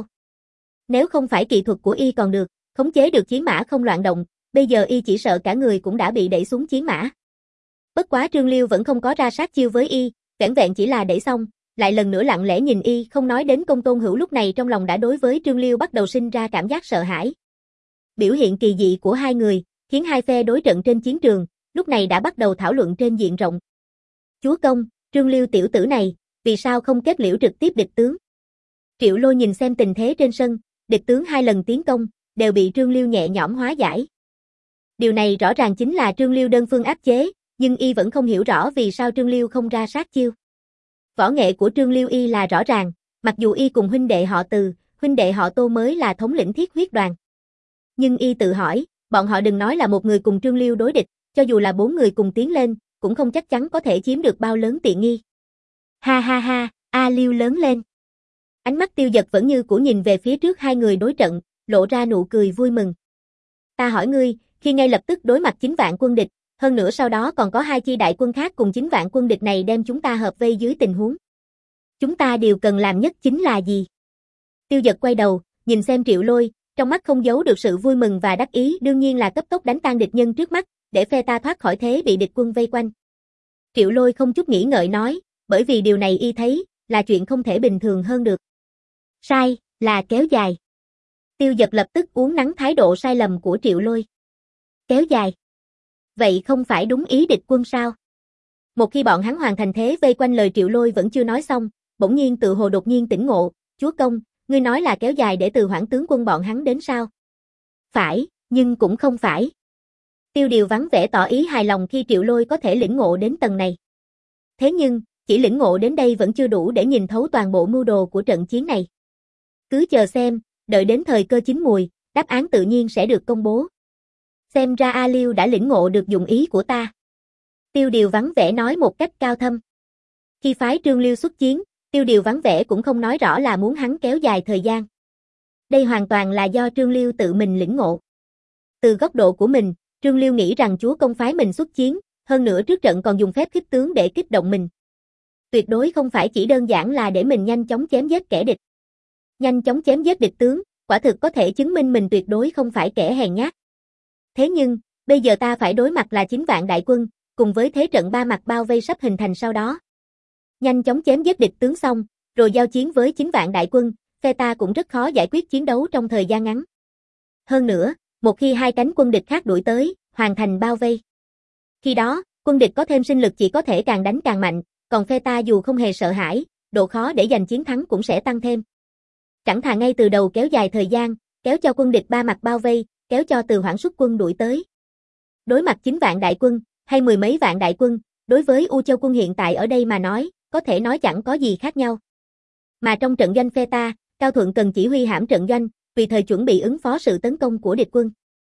Nếu không phải kỹ thuật của y còn được, khống chế được chiến mã không loạn động, bây giờ y chỉ sợ cả người cũng đã bị đẩy xuống chiến mã. Bất quá Trương Liêu vẫn không có ra sát chiêu với y, vẻn vẹn chỉ là đẩy xong, lại lần nữa lặng lẽ nhìn y, không nói đến Công Tôn Hữu lúc này trong lòng đã đối với Trương Liêu bắt đầu sinh ra cảm giác sợ hãi. Biểu hiện kỳ dị của hai người, khiến hai phe đối trận trên chiến trường, lúc này đã bắt đầu thảo luận trên diện rộng. Chúa công, Trương Liêu tiểu tử này, vì sao không kết liễu trực tiếp địch tướng? Triệu Lôi nhìn xem tình thế trên sân, địch tướng hai lần tiến công, đều bị Trương Liêu nhẹ nhõm hóa giải. Điều này rõ ràng chính là Trương Liêu đơn phương áp chế, nhưng y vẫn không hiểu rõ vì sao Trương Liêu không ra sát chiêu. Võ nghệ của Trương Liêu y là rõ ràng, mặc dù y cùng huynh đệ họ Từ, huynh đệ họ Tô mới là thống lĩnh thiết huyết đoàn. Nhưng y tự hỏi, bọn họ đừng nói là một người cùng Trương Liêu đối địch, cho dù là bốn người cùng tiến lên, cũng không chắc chắn có thể chiếm được bao lớn tiện nghi. Ha ha ha, A Liêu lớn lên. Ánh mắt Tiêu Dật vẫn như cũ nhìn về phía trước hai người đối trận, lộ ra nụ cười vui mừng. Ta hỏi ngươi, khi ngay lập tức đối mặt chín vạn quân địch, hơn nữa sau đó còn có hai chi đại quân khác cùng chín vạn quân địch này đem chúng ta hợp vây dưới tình huống. Chúng ta điều cần làm nhất chính là gì? Tiêu Dật quay đầu, nhìn xem Triệu Lôi, trong mắt không giấu được sự vui mừng và đắc ý, đương nhiên là cấp tốc đánh tan địch nhân trước mắt, để phe ta thoát khỏi thế bị địch quân vây quanh. Triệu Lôi không chút nghĩ ngợi nói, bởi vì điều này y thấy, là chuyện không thể bình thường hơn được. Sai, là kéo dài. Tiêu Dật lập tức uốn nắn thái độ sai lầm của Triệu Lôi. Kéo dài. Vậy không phải đúng ý địch quân sao? Một khi bọn hắn hoàn thành thế vây quanh, lời Triệu Lôi vẫn chưa nói xong, bỗng nhiên tự hồ đột nhiên tỉnh ngộ, chúa công, ngươi nói là kéo dài để từ Hoãn tướng quân bọn hắn đến sao? Phải, nhưng cũng không phải. Tiêu Điều vắng vẻ tỏ ý hài lòng khi Triệu Lôi có thể lĩnh ngộ đến tầng này. Thế nhưng, chỉ lĩnh ngộ đến đây vẫn chưa đủ để nhìn thấu toàn bộ mưu đồ của trận chiến này. Cứ chờ xem, đợi đến thời cơ chín mùi, đáp án tự nhiên sẽ được công bố. Xem ra A Liêu đã lĩnh ngộ được dụng ý của ta. Tiêu Điều vắng vẻ nói một cách cao thâm. Khi phái Trương Liêu xuất chiến, Tiêu Điều vắng vẻ cũng không nói rõ là muốn hắn kéo dài thời gian. Đây hoàn toàn là do Trương Liêu tự mình lĩnh ngộ. Từ góc độ của mình, Trương Liêu nghĩ rằng chúa công phái mình xuất chiến, hơn nữa trước trận còn dùng phép khích tướng để kích động mình. Tuyệt đối không phải chỉ đơn giản là để mình nhanh chóng chém giết kẻ địch. Nhanh chóng chém giết địch tướng, quả thực có thể chứng minh mình tuyệt đối không phải kẻ hèn nhát. Thế nhưng, bây giờ ta phải đối mặt là chín vạn đại quân, cùng với thế trận ba mặt bao vây sắp hình thành sau đó. Nhanh chóng chém giết địch tướng xong, rồi giao chiến với chín vạn đại quân, phe ta cũng rất khó giải quyết chiến đấu trong thời gian ngắn. Hơn nữa, một khi hai cánh quân địch khác đuổi tới, hoàn thành bao vây. Khi đó, quân địch có thêm sinh lực chỉ có thể càng đánh càng mạnh, còn phe ta dù không hề sợ hãi, độ khó để giành chiến thắng cũng sẽ tăng thêm. Chẳng thà ngay từ đầu kéo dài thời gian, kéo cho quân địch ba mặt bao vây, kéo cho Từ Hoãn xuất quân đuổi tới. Đối mặt chín vạn đại quân, hay mười mấy vạn đại quân, đối với U Châu quân hiện tại ở đây mà nói, có thể nói chẳng có gì khác nhau. Mà trong trận doanh phe ta, Cao Thuận cần chỉ huy hãm trận doanh, vì thời chuẩn bị ứng phó sự tấn công của địch quân.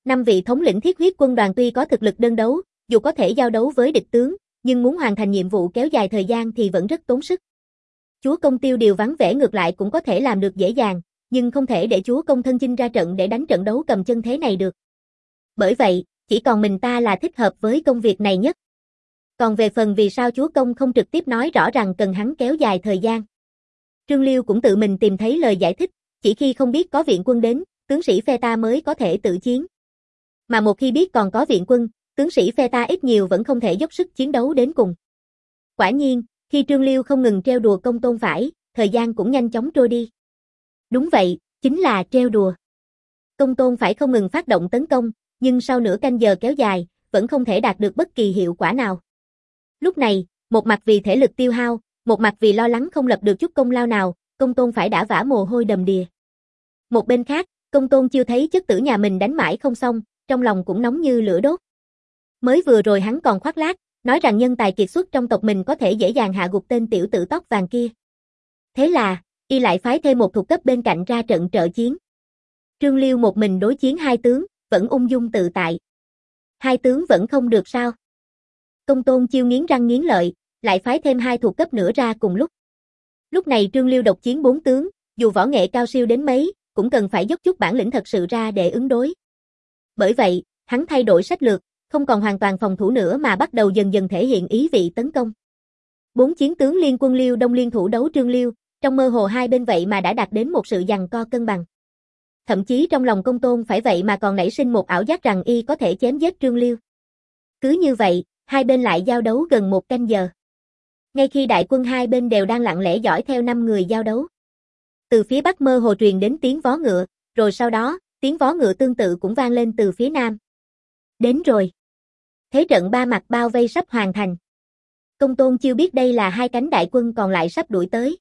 Năm vị thống lĩnh thiết huyết quân đoàn tuy có thực lực đơn đấu, dù có thể giao đấu với địch tướng, nhưng muốn hoàn thành nhiệm vụ kéo dài thời gian thì vẫn rất tốn sức. Chúa công Tiêu Điều vắng vẻ ngược lại cũng có thể làm được dễ dàng, nhưng không thể để chúa công thân chinh ra trận để đánh trận đấu cầm chân thế này được. Bởi vậy, chỉ còn mình ta là thích hợp với công việc này nhất. Còn về phần vì sao chúa công không trực tiếp nói rõ rằng cần hắn kéo dài thời gian. Trương Liêu cũng tự mình tìm thấy lời giải thích, chỉ khi không biết có viện quân đến, tướng sĩ phe ta mới có thể tự chiến. Mà một khi biết còn có viện quân, tướng sĩ phe ta ít nhiều vẫn không thể dốc sức chiến đấu đến cùng. Quả nhiên, khi Trương Liêu không ngừng trêu đùa Công Tôn Phải, thời gian cũng nhanh chóng trôi đi. Đúng vậy, chính là trêu đùa. Công Tôn Phải không ngừng phát động tấn công, nhưng sau nửa canh giờ kéo dài, vẫn không thể đạt được bất kỳ hiệu quả nào. Lúc này, một mặt vì thể lực tiêu hao, một mặt vì lo lắng không lập được chút công lao nào, Công Tôn Phải đã vã mồ hôi đầm đìa. Một bên khác, Công Tôn Chiêu thấy chất tử nhà mình đánh mãi không xong, trong lòng cũng nóng như lửa đốt. Mới vừa rồi hắn còn khoác lác, nói rằng nhân tài kiệt xuất trong tộc mình có thể dễ dàng hạ gục tên tiểu tử tóc vàng kia. Thế là, y lại phái thêm một thuộc cấp bên cạnh ra trận trợ chiến. Trương Liêu một mình đối chiến hai tướng, vẫn ung dung tự tại. Hai tướng vẫn không được sao? Công Tôn Chiêu nghiến răng nghiến lợi, lại phái thêm hai thuộc cấp nữa ra cùng lúc. Lúc này Trương Liêu độc chiến bốn tướng, dù võ nghệ cao siêu đến mấy, cũng cần phải dốc chút bản lĩnh thật sự ra để ứng đối. Bởi vậy, hắn thay đổi sách lược, không còn hoàn toàn phòng thủ nữa mà bắt đầu dần dần thể hiện ý vị tấn công. Bốn chiến tướng liên quân Liêu Đông liên thủ đấu Trương Liêu, trong mơ hồ hai bên vậy mà đã đạt đến một sự giằng co cân bằng. Thậm chí trong lòng Công Tôn Phải vậy mà còn nảy sinh một ảo giác rằng y có thể chém giết Trương Liêu. Cứ như vậy, hai bên lại giao đấu gần một canh giờ. Ngay khi đại quân hai bên đều đang lặng lẽ dõi theo năm người giao đấu. Từ phía bắc mơ hồ truyền đến tiếng vó ngựa, rồi sau đó, tiếng vó ngựa tương tự cũng vang lên từ phía nam. Đến rồi. Thế trận ba mặt bao vây sắp hoàn thành. Công Tôn Chiêu biết đây là hai cánh đại quân còn lại sắp đuổi tới.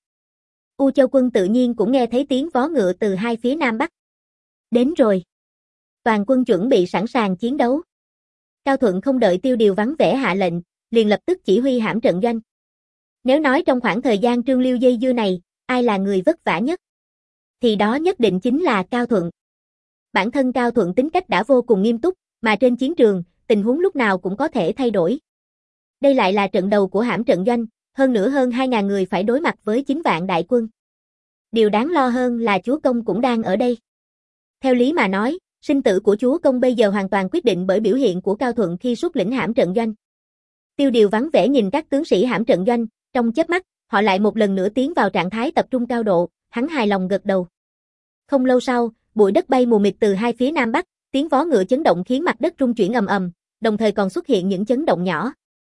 U Châu quân tự nhiên cũng nghe thấy tiếng vó ngựa từ hai phía nam bắc. Đến rồi. Toàn quân chuẩn bị sẵn sàng chiến đấu. Cao Thuận không đợi Tiêu Điều vắng vẻ hạ lệnh, liền lập tức chỉ huy hãm trận doanh. Nếu nói trong khoảng thời gian Trương Liêu dây dưa này, ai là người vất vả nhất, thì đó nhất định chính là Cao Thuận. Bản thân Cao Thuận tính cách đã vô cùng nghiêm túc, mà trên chiến trường, tình huống lúc nào cũng có thể thay đổi. Đây lại là trận đầu của hãm trận doanh, hơn nữa hơn hai nghìn người phải đối mặt với chín vạn đại quân. Điều đáng lo hơn là chúa công cũng đang ở đây. Theo lý mà nói, sinh tử của chúa công bây giờ hoàn toàn quyết định bởi biểu hiện của Cao Thuận khi xuất lĩnh hãm trận doanh. Tiêu Điều vắng vẻ nhìn các tướng sĩ hãm trận doanh, trong chớp mắt, họ lại một lần nữa tiến vào trạng thái tập trung cao độ, hắn hài lòng gật đầu. Không lâu sau, bụi đất bay mù mịt từ hai phía nam bắc, tiếng vó ngựa chấn động khiến mặt đất rung chuyển ầm ầm, đồng thời còn xuất hiện những chấn động nhỏ.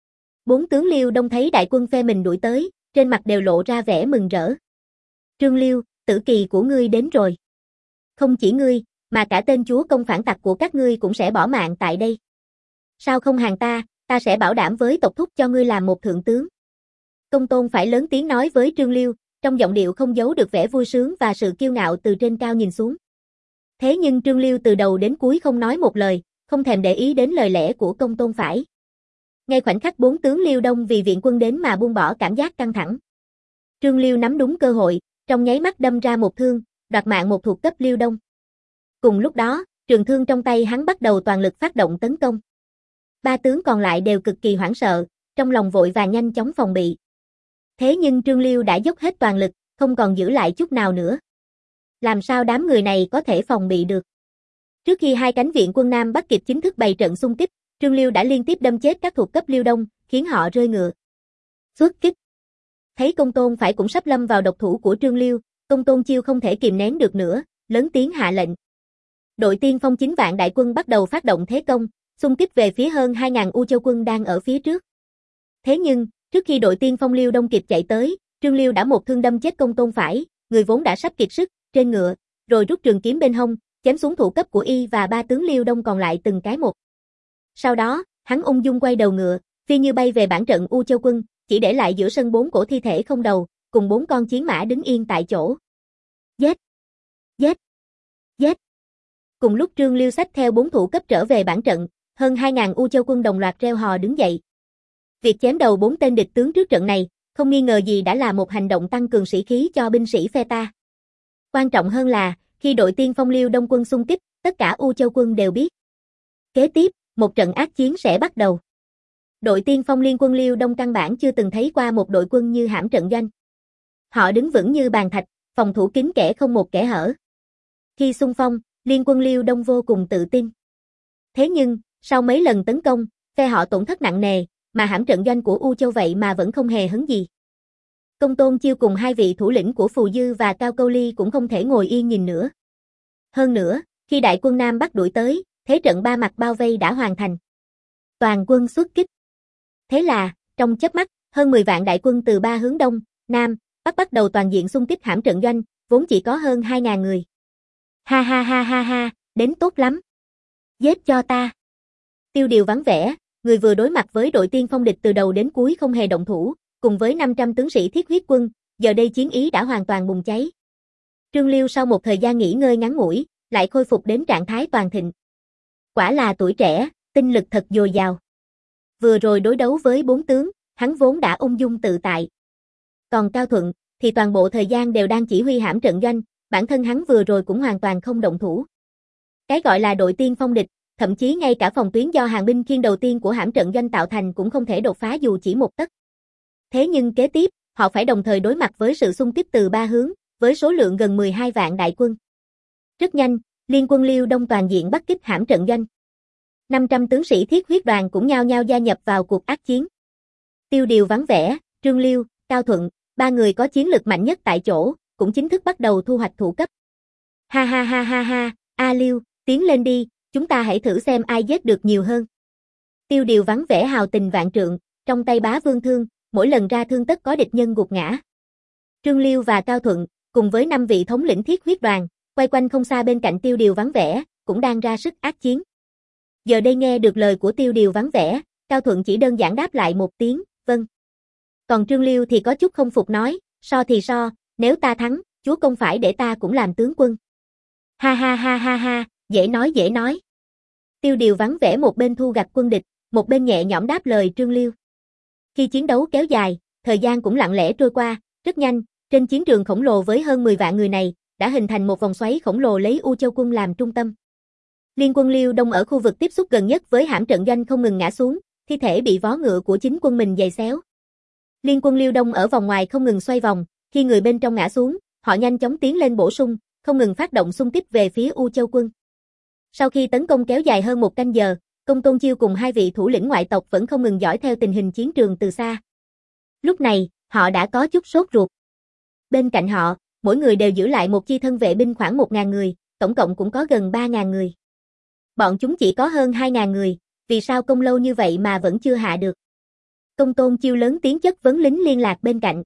Bốn tướng Liêu Đông thấy đại quân phe mình đuổi tới, trên mặt đều lộ ra vẻ mừng rỡ. Trương Liêu, tử kỳ của ngươi đến rồi. Không chỉ ngươi, mà cả tên chúa công phản tặc của các ngươi cũng sẽ bỏ mạng tại đây. Sao không hàng ta, ta sẽ bảo đảm với tộc thúc cho ngươi làm một thượng tướng. Công Tôn Phải lớn tiếng nói với Trương Liêu, trong giọng điệu không giấu được vẻ vui sướng và sự kiêu ngạo từ trên cao nhìn xuống. Thế nhưng Trương Liêu từ đầu đến cuối không nói một lời, không thèm để ý đến lời lẽ của Công Tôn Phải. Ngay khoảnh khắc bốn tướng Liêu Đông vì viện quân đến mà buông bỏ cảm giác căng thẳng. Trương Liêu nắm đúng cơ hội, trong nháy mắt đâm ra một thương, đoạt mạng một thuộc cấp Liêu Đông. Cùng lúc đó, trường thương trong tay hắn bắt đầu toàn lực phát động tấn công. Ba tướng còn lại đều cực kỳ hoảng sợ, trong lòng vội và nhanh chóng phòng bị. Thế nhưng Trương Liêu đã dốc hết toàn lực, không còn giữ lại chút nào nữa. Làm sao đám người này có thể phòng bị được? Trước khi hai cánh viện quân Nam Bắc kịp chính thức bày trận xung kích, Trương Liêu đã liên tiếp đâm chết các thuộc cấp Liêu Đông, khiến họ rơi ngựa. Xuất kích. Thấy Công Tôn Phải cũng sắp lâm vào độc thủ của Trương Liêu, Công Tôn Chiêu không thể kìm nén được nữa, lớn tiếng hạ lệnh. Đội tiên phong chín vạn đại quân bắt đầu phát động thế công, xung kích về phía hơn hai nghìn U Châu quân đang ở phía trước. Thế nhưng, trước khi đội tiên phong Liêu Đông kịp chạy tới, Trương Liêu đã một thương đâm chết Công Tôn Phải, người vốn đã sắp kiệt sức, trên ngựa, rồi rút trường kiếm bên hông, chém xuống thủ cấp của y và ba tướng Liêu Đông còn lại từng cái một. Sau đó, hắn ung dung quay đầu ngựa, phi như bay về bản trận U Châu quân, chỉ để lại giữa sân bốn cổ thi thể không đầu, cùng bốn con chiến mã đứng yên tại chỗ. Giết! Giết! Giết! Cùng lúc Trương Liêu xách theo bốn thủ cấp trở về bản trận, hơn hai nghìn U Châu quân đồng loạt reo hò đứng dậy. Việc chém đầu bốn tên địch tướng trước trận này, không nghi ngờ gì đã là một hành động tăng cường sĩ khí cho binh sĩ phe ta. Quan trọng hơn là, khi đội tiên phong Liêu Đông quân xung kích, tất cả U Châu quân đều biết. Kế tiếp, một trận ác chiến sẽ bắt đầu. Đội tiên phong liên quân Liêu Đông căn bản chưa từng thấy qua một đội quân như hãm trận doanh. Họ đứng vững như bàn thạch, phòng thủ kín kẽ không một kẽ hở. Khi xung phong, liên quân Liêu Đông vô cùng tự tin. Thế nhưng, sau mấy lần tấn công, phe họ tổn thất nặng nề, mà hãm trận doanh của U Châu vậy mà vẫn không hề hấn gì. Công Tôn Chiêu cùng hai vị thủ lĩnh của Phù Dư và Cao Câu Ly cũng không thể ngồi yên nhìn nữa. Hơn nữa, khi đại quân Nam Bắc đuổi tới, thế trận ba mặt bao vây đã hoàn thành. Toàn quân xuất kích. Thế là, trong chớp mắt, hơn mười vạn đại quân từ ba hướng Đông, Nam, Bắc bắt đầu toàn diện xung kích hãm trận doanh, vốn chỉ có hơn hai ngàn người. Ha ha ha ha ha, đến tốt lắm. Giết cho ta. Tiêu Điều vắng vẻ, người vừa đối mặt với đội tiên phong địch từ đầu đến cuối không hề động thủ, cùng với năm trăm tướng sĩ thiết huyết quân, giờ đây chiến ý đã hoàn toàn bùng cháy. Trương Liêu sau một thời gian nghỉ ngơi ngắn ngủi, lại khôi phục đến trạng thái toàn thịnh. Quả là tuổi trẻ, tinh lực thật dồi dào. Vừa rồi đối đấu với bốn tướng, hắn vốn đã ung dung tự tại. Còn Cao Thuận, thì toàn bộ thời gian đều đang chỉ huy hãm trận doanh, bản thân hắn vừa rồi cũng hoàn toàn không động thủ. Cái gọi là đội tiên phong địch, thậm chí ngay cả phòng tuyến do hàng binh khiên đầu tiên của hãm trận doanh tạo thành cũng không thể đột phá dù chỉ một tấc. Thế nhưng kế tiếp, họ phải đồng thời đối mặt với sự xung kích từ ba hướng, với số lượng gần mười hai vạn đại quân. Rất nhanh, liên quân Liêu Đông toàn diện bắt kích hãm trận doanh. năm trăm tướng sĩ thiết huyết đoàn cũng nhao nhao gia nhập vào cuộc ác chiến. Tiêu Điều vắng vẻ, Trương Liêu, Cao Thuận, ba người có chiến lực mạnh nhất tại chỗ, cũng chính thức bắt đầu thu hoạch thủ cấp. Ha ha ha ha ha, A Liêu, tiến lên đi, chúng ta hãy thử xem ai giết được nhiều hơn. Tiêu Điều vắng vẻ hào tình vạn trượng, trong tay bá vương thương, mỗi lần ra thương tất có địch nhân gục ngã. Trương Liêu và Cao Thuận, cùng với năm vị thống lĩnh thiết huyết đoàn, quay quanh không xa bên cạnh Tiêu Điều vắng vẻ, cũng đang ra sức ác chiến. Giờ đây nghe được lời của Tiêu Điều vắng vẻ, Cao Thuận chỉ đơn giản đáp lại một tiếng, vâng. Còn Trương Liêu thì có chút không phục nói, so thì so, nếu ta thắng, chúa công phải để ta cũng làm tướng quân. Ha ha ha ha ha, dễ nói dễ nói. Tiêu Điều vắng vẻ một bên thu gặt quân địch, một bên nhẹ nhõm đáp lời Trương Liêu. Khi chiến đấu kéo dài, thời gian cũng lặng lẽ trôi qua, rất nhanh, trên chiến trường khổng lồ với hơn mười vạn người này, đã hình thành một vòng xoáy khổng lồ lấy U Châu quân làm trung tâm. Liên quân Liêu Đông ở khu vực tiếp xúc gần nhất với hãm trận doanh không ngừng ngã xuống, thi thể bị vó ngựa của chính quân mình giày xéo. Liên quân Liêu Đông ở vòng ngoài không ngừng xoay vòng, khi người bên trong ngã xuống, họ nhanh chóng tiến lên bổ sung, không ngừng phát động xung kích về phía U Châu quân. Sau khi tấn công kéo dài hơn một canh giờ, Công Tôn Chiêu cùng hai vị thủ lĩnh ngoại tộc vẫn không ngừng dõi theo tình hình chiến trường từ xa. Lúc này, họ đã có chút sốt ruột. Bên cạnh họ, mỗi người đều giữ lại một chi thân vệ binh khoảng một nghìn người, tổng cộng cũng có gần ba nghìn người. Bọn chúng chỉ có hơn hai nghìn người, vì sao công lâu như vậy mà vẫn chưa hạ được? Công Tôn Chiêu lớn tiếng chất vấn lính liên lạc bên cạnh.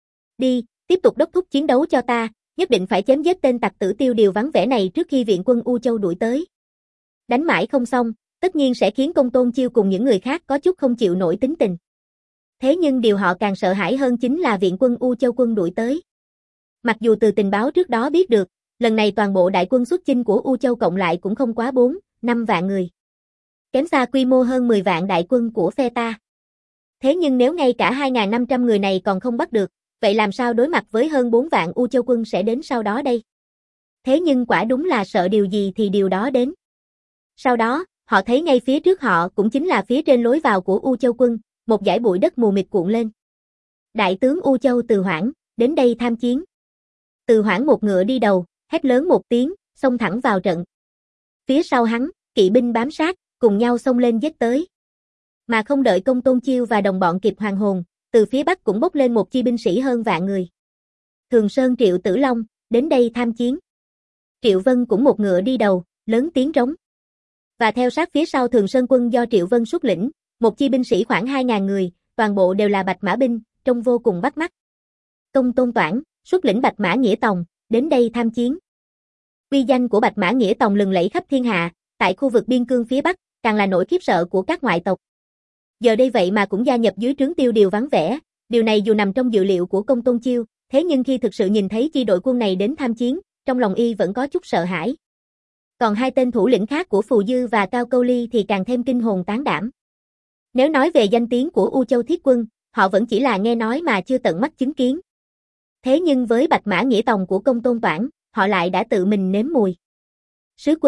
Đi, tiếp tục đốc thúc chiến đấu cho ta, nhất định phải chém giết tên tặc tử Tiêu Điều vắng vẻ này trước khi viện quân U Châu đuổi tới. Đánh mãi không xong, tất nhiên sẽ khiến Công Tôn Chiêu cùng những người khác có chút không chịu nổi tính tình. Thế nhưng điều họ càng sợ hãi hơn chính là viện quân U Châu quân đuổi tới. Mặc dù từ tình báo trước đó biết được, lần này toàn bộ đại quân xuất chinh của U Châu cộng lại cũng không quá bốn, năm vạn người. Kém xa quy mô hơn mười vạn đại quân của phe ta. Thế nhưng nếu ngay cả hai nghìn năm trăm người này còn không bắt được, vậy làm sao đối mặt với hơn bốn vạn U Châu quân sẽ đến sau đó đây? Thế nhưng quả đúng là sợ điều gì thì điều đó đến. Sau đó, họ thấy ngay phía trước họ cũng chính là phía trên lối vào của U Châu quân, một dải bụi đất mù mịt cuộn lên. Đại tướng U Châu Từ Hoảng, đến đây tham chiến. Từ Hoảng một ngựa đi đầu, hét lớn một tiếng, xông thẳng vào trận. Phía sau hắn, kỵ binh bám sát, cùng nhau xông lên giết tới. Mà không đợi Công Tôn Chiêu và đồng bọn kịp hoàn hồn, từ phía bắc cũng bốc lên một chi binh sĩ hơn vạn người. Thường Sơn Triệu Tử Long, đến đây tham chiến. Triệu Vân cũng một ngựa đi đầu, lớn tiếng trống. Và theo sát phía sau Thường Sơn quân do Triệu Vân xuất lĩnh, một chi binh sĩ khoảng hai nghìn người, toàn bộ đều là bạch mã binh, trông vô cùng bắt mắt. Công Tôn Toản, xuất lĩnh bạch mã Nghĩa Tòng, đến đây tham chiến. Uy danh của bạch mã Nghĩa Tòng lừng lẫy khắp thiên hạ, tại khu vực biên cương phía bắc, càng là nỗi khiếp sợ của các ngoại tộc. Giờ đây vậy mà cũng gia nhập dưới trướng Tiêu Điều vắng vẻ, điều này dù nằm trong dự liệu của Công Tôn Chiêu, thế nhưng khi thực sự nhìn thấy chi đội quân này đến tham chiến, trong lòng y vẫn có chút sợ hãi. Còn hai tên thủ lĩnh khác của Phù Dư và Cao Câu Ly thì càng thêm kinh hồn tán đảm. Nếu nói về danh tiếng của U Châu Thiết quân, họ vẫn chỉ là nghe nói mà chưa tận mắt chứng kiến. Thế nhưng với bạch mã Nghĩa Tòng của Công Tôn Toản, họ lại đã tự mình nếm mùi. Sứ quân,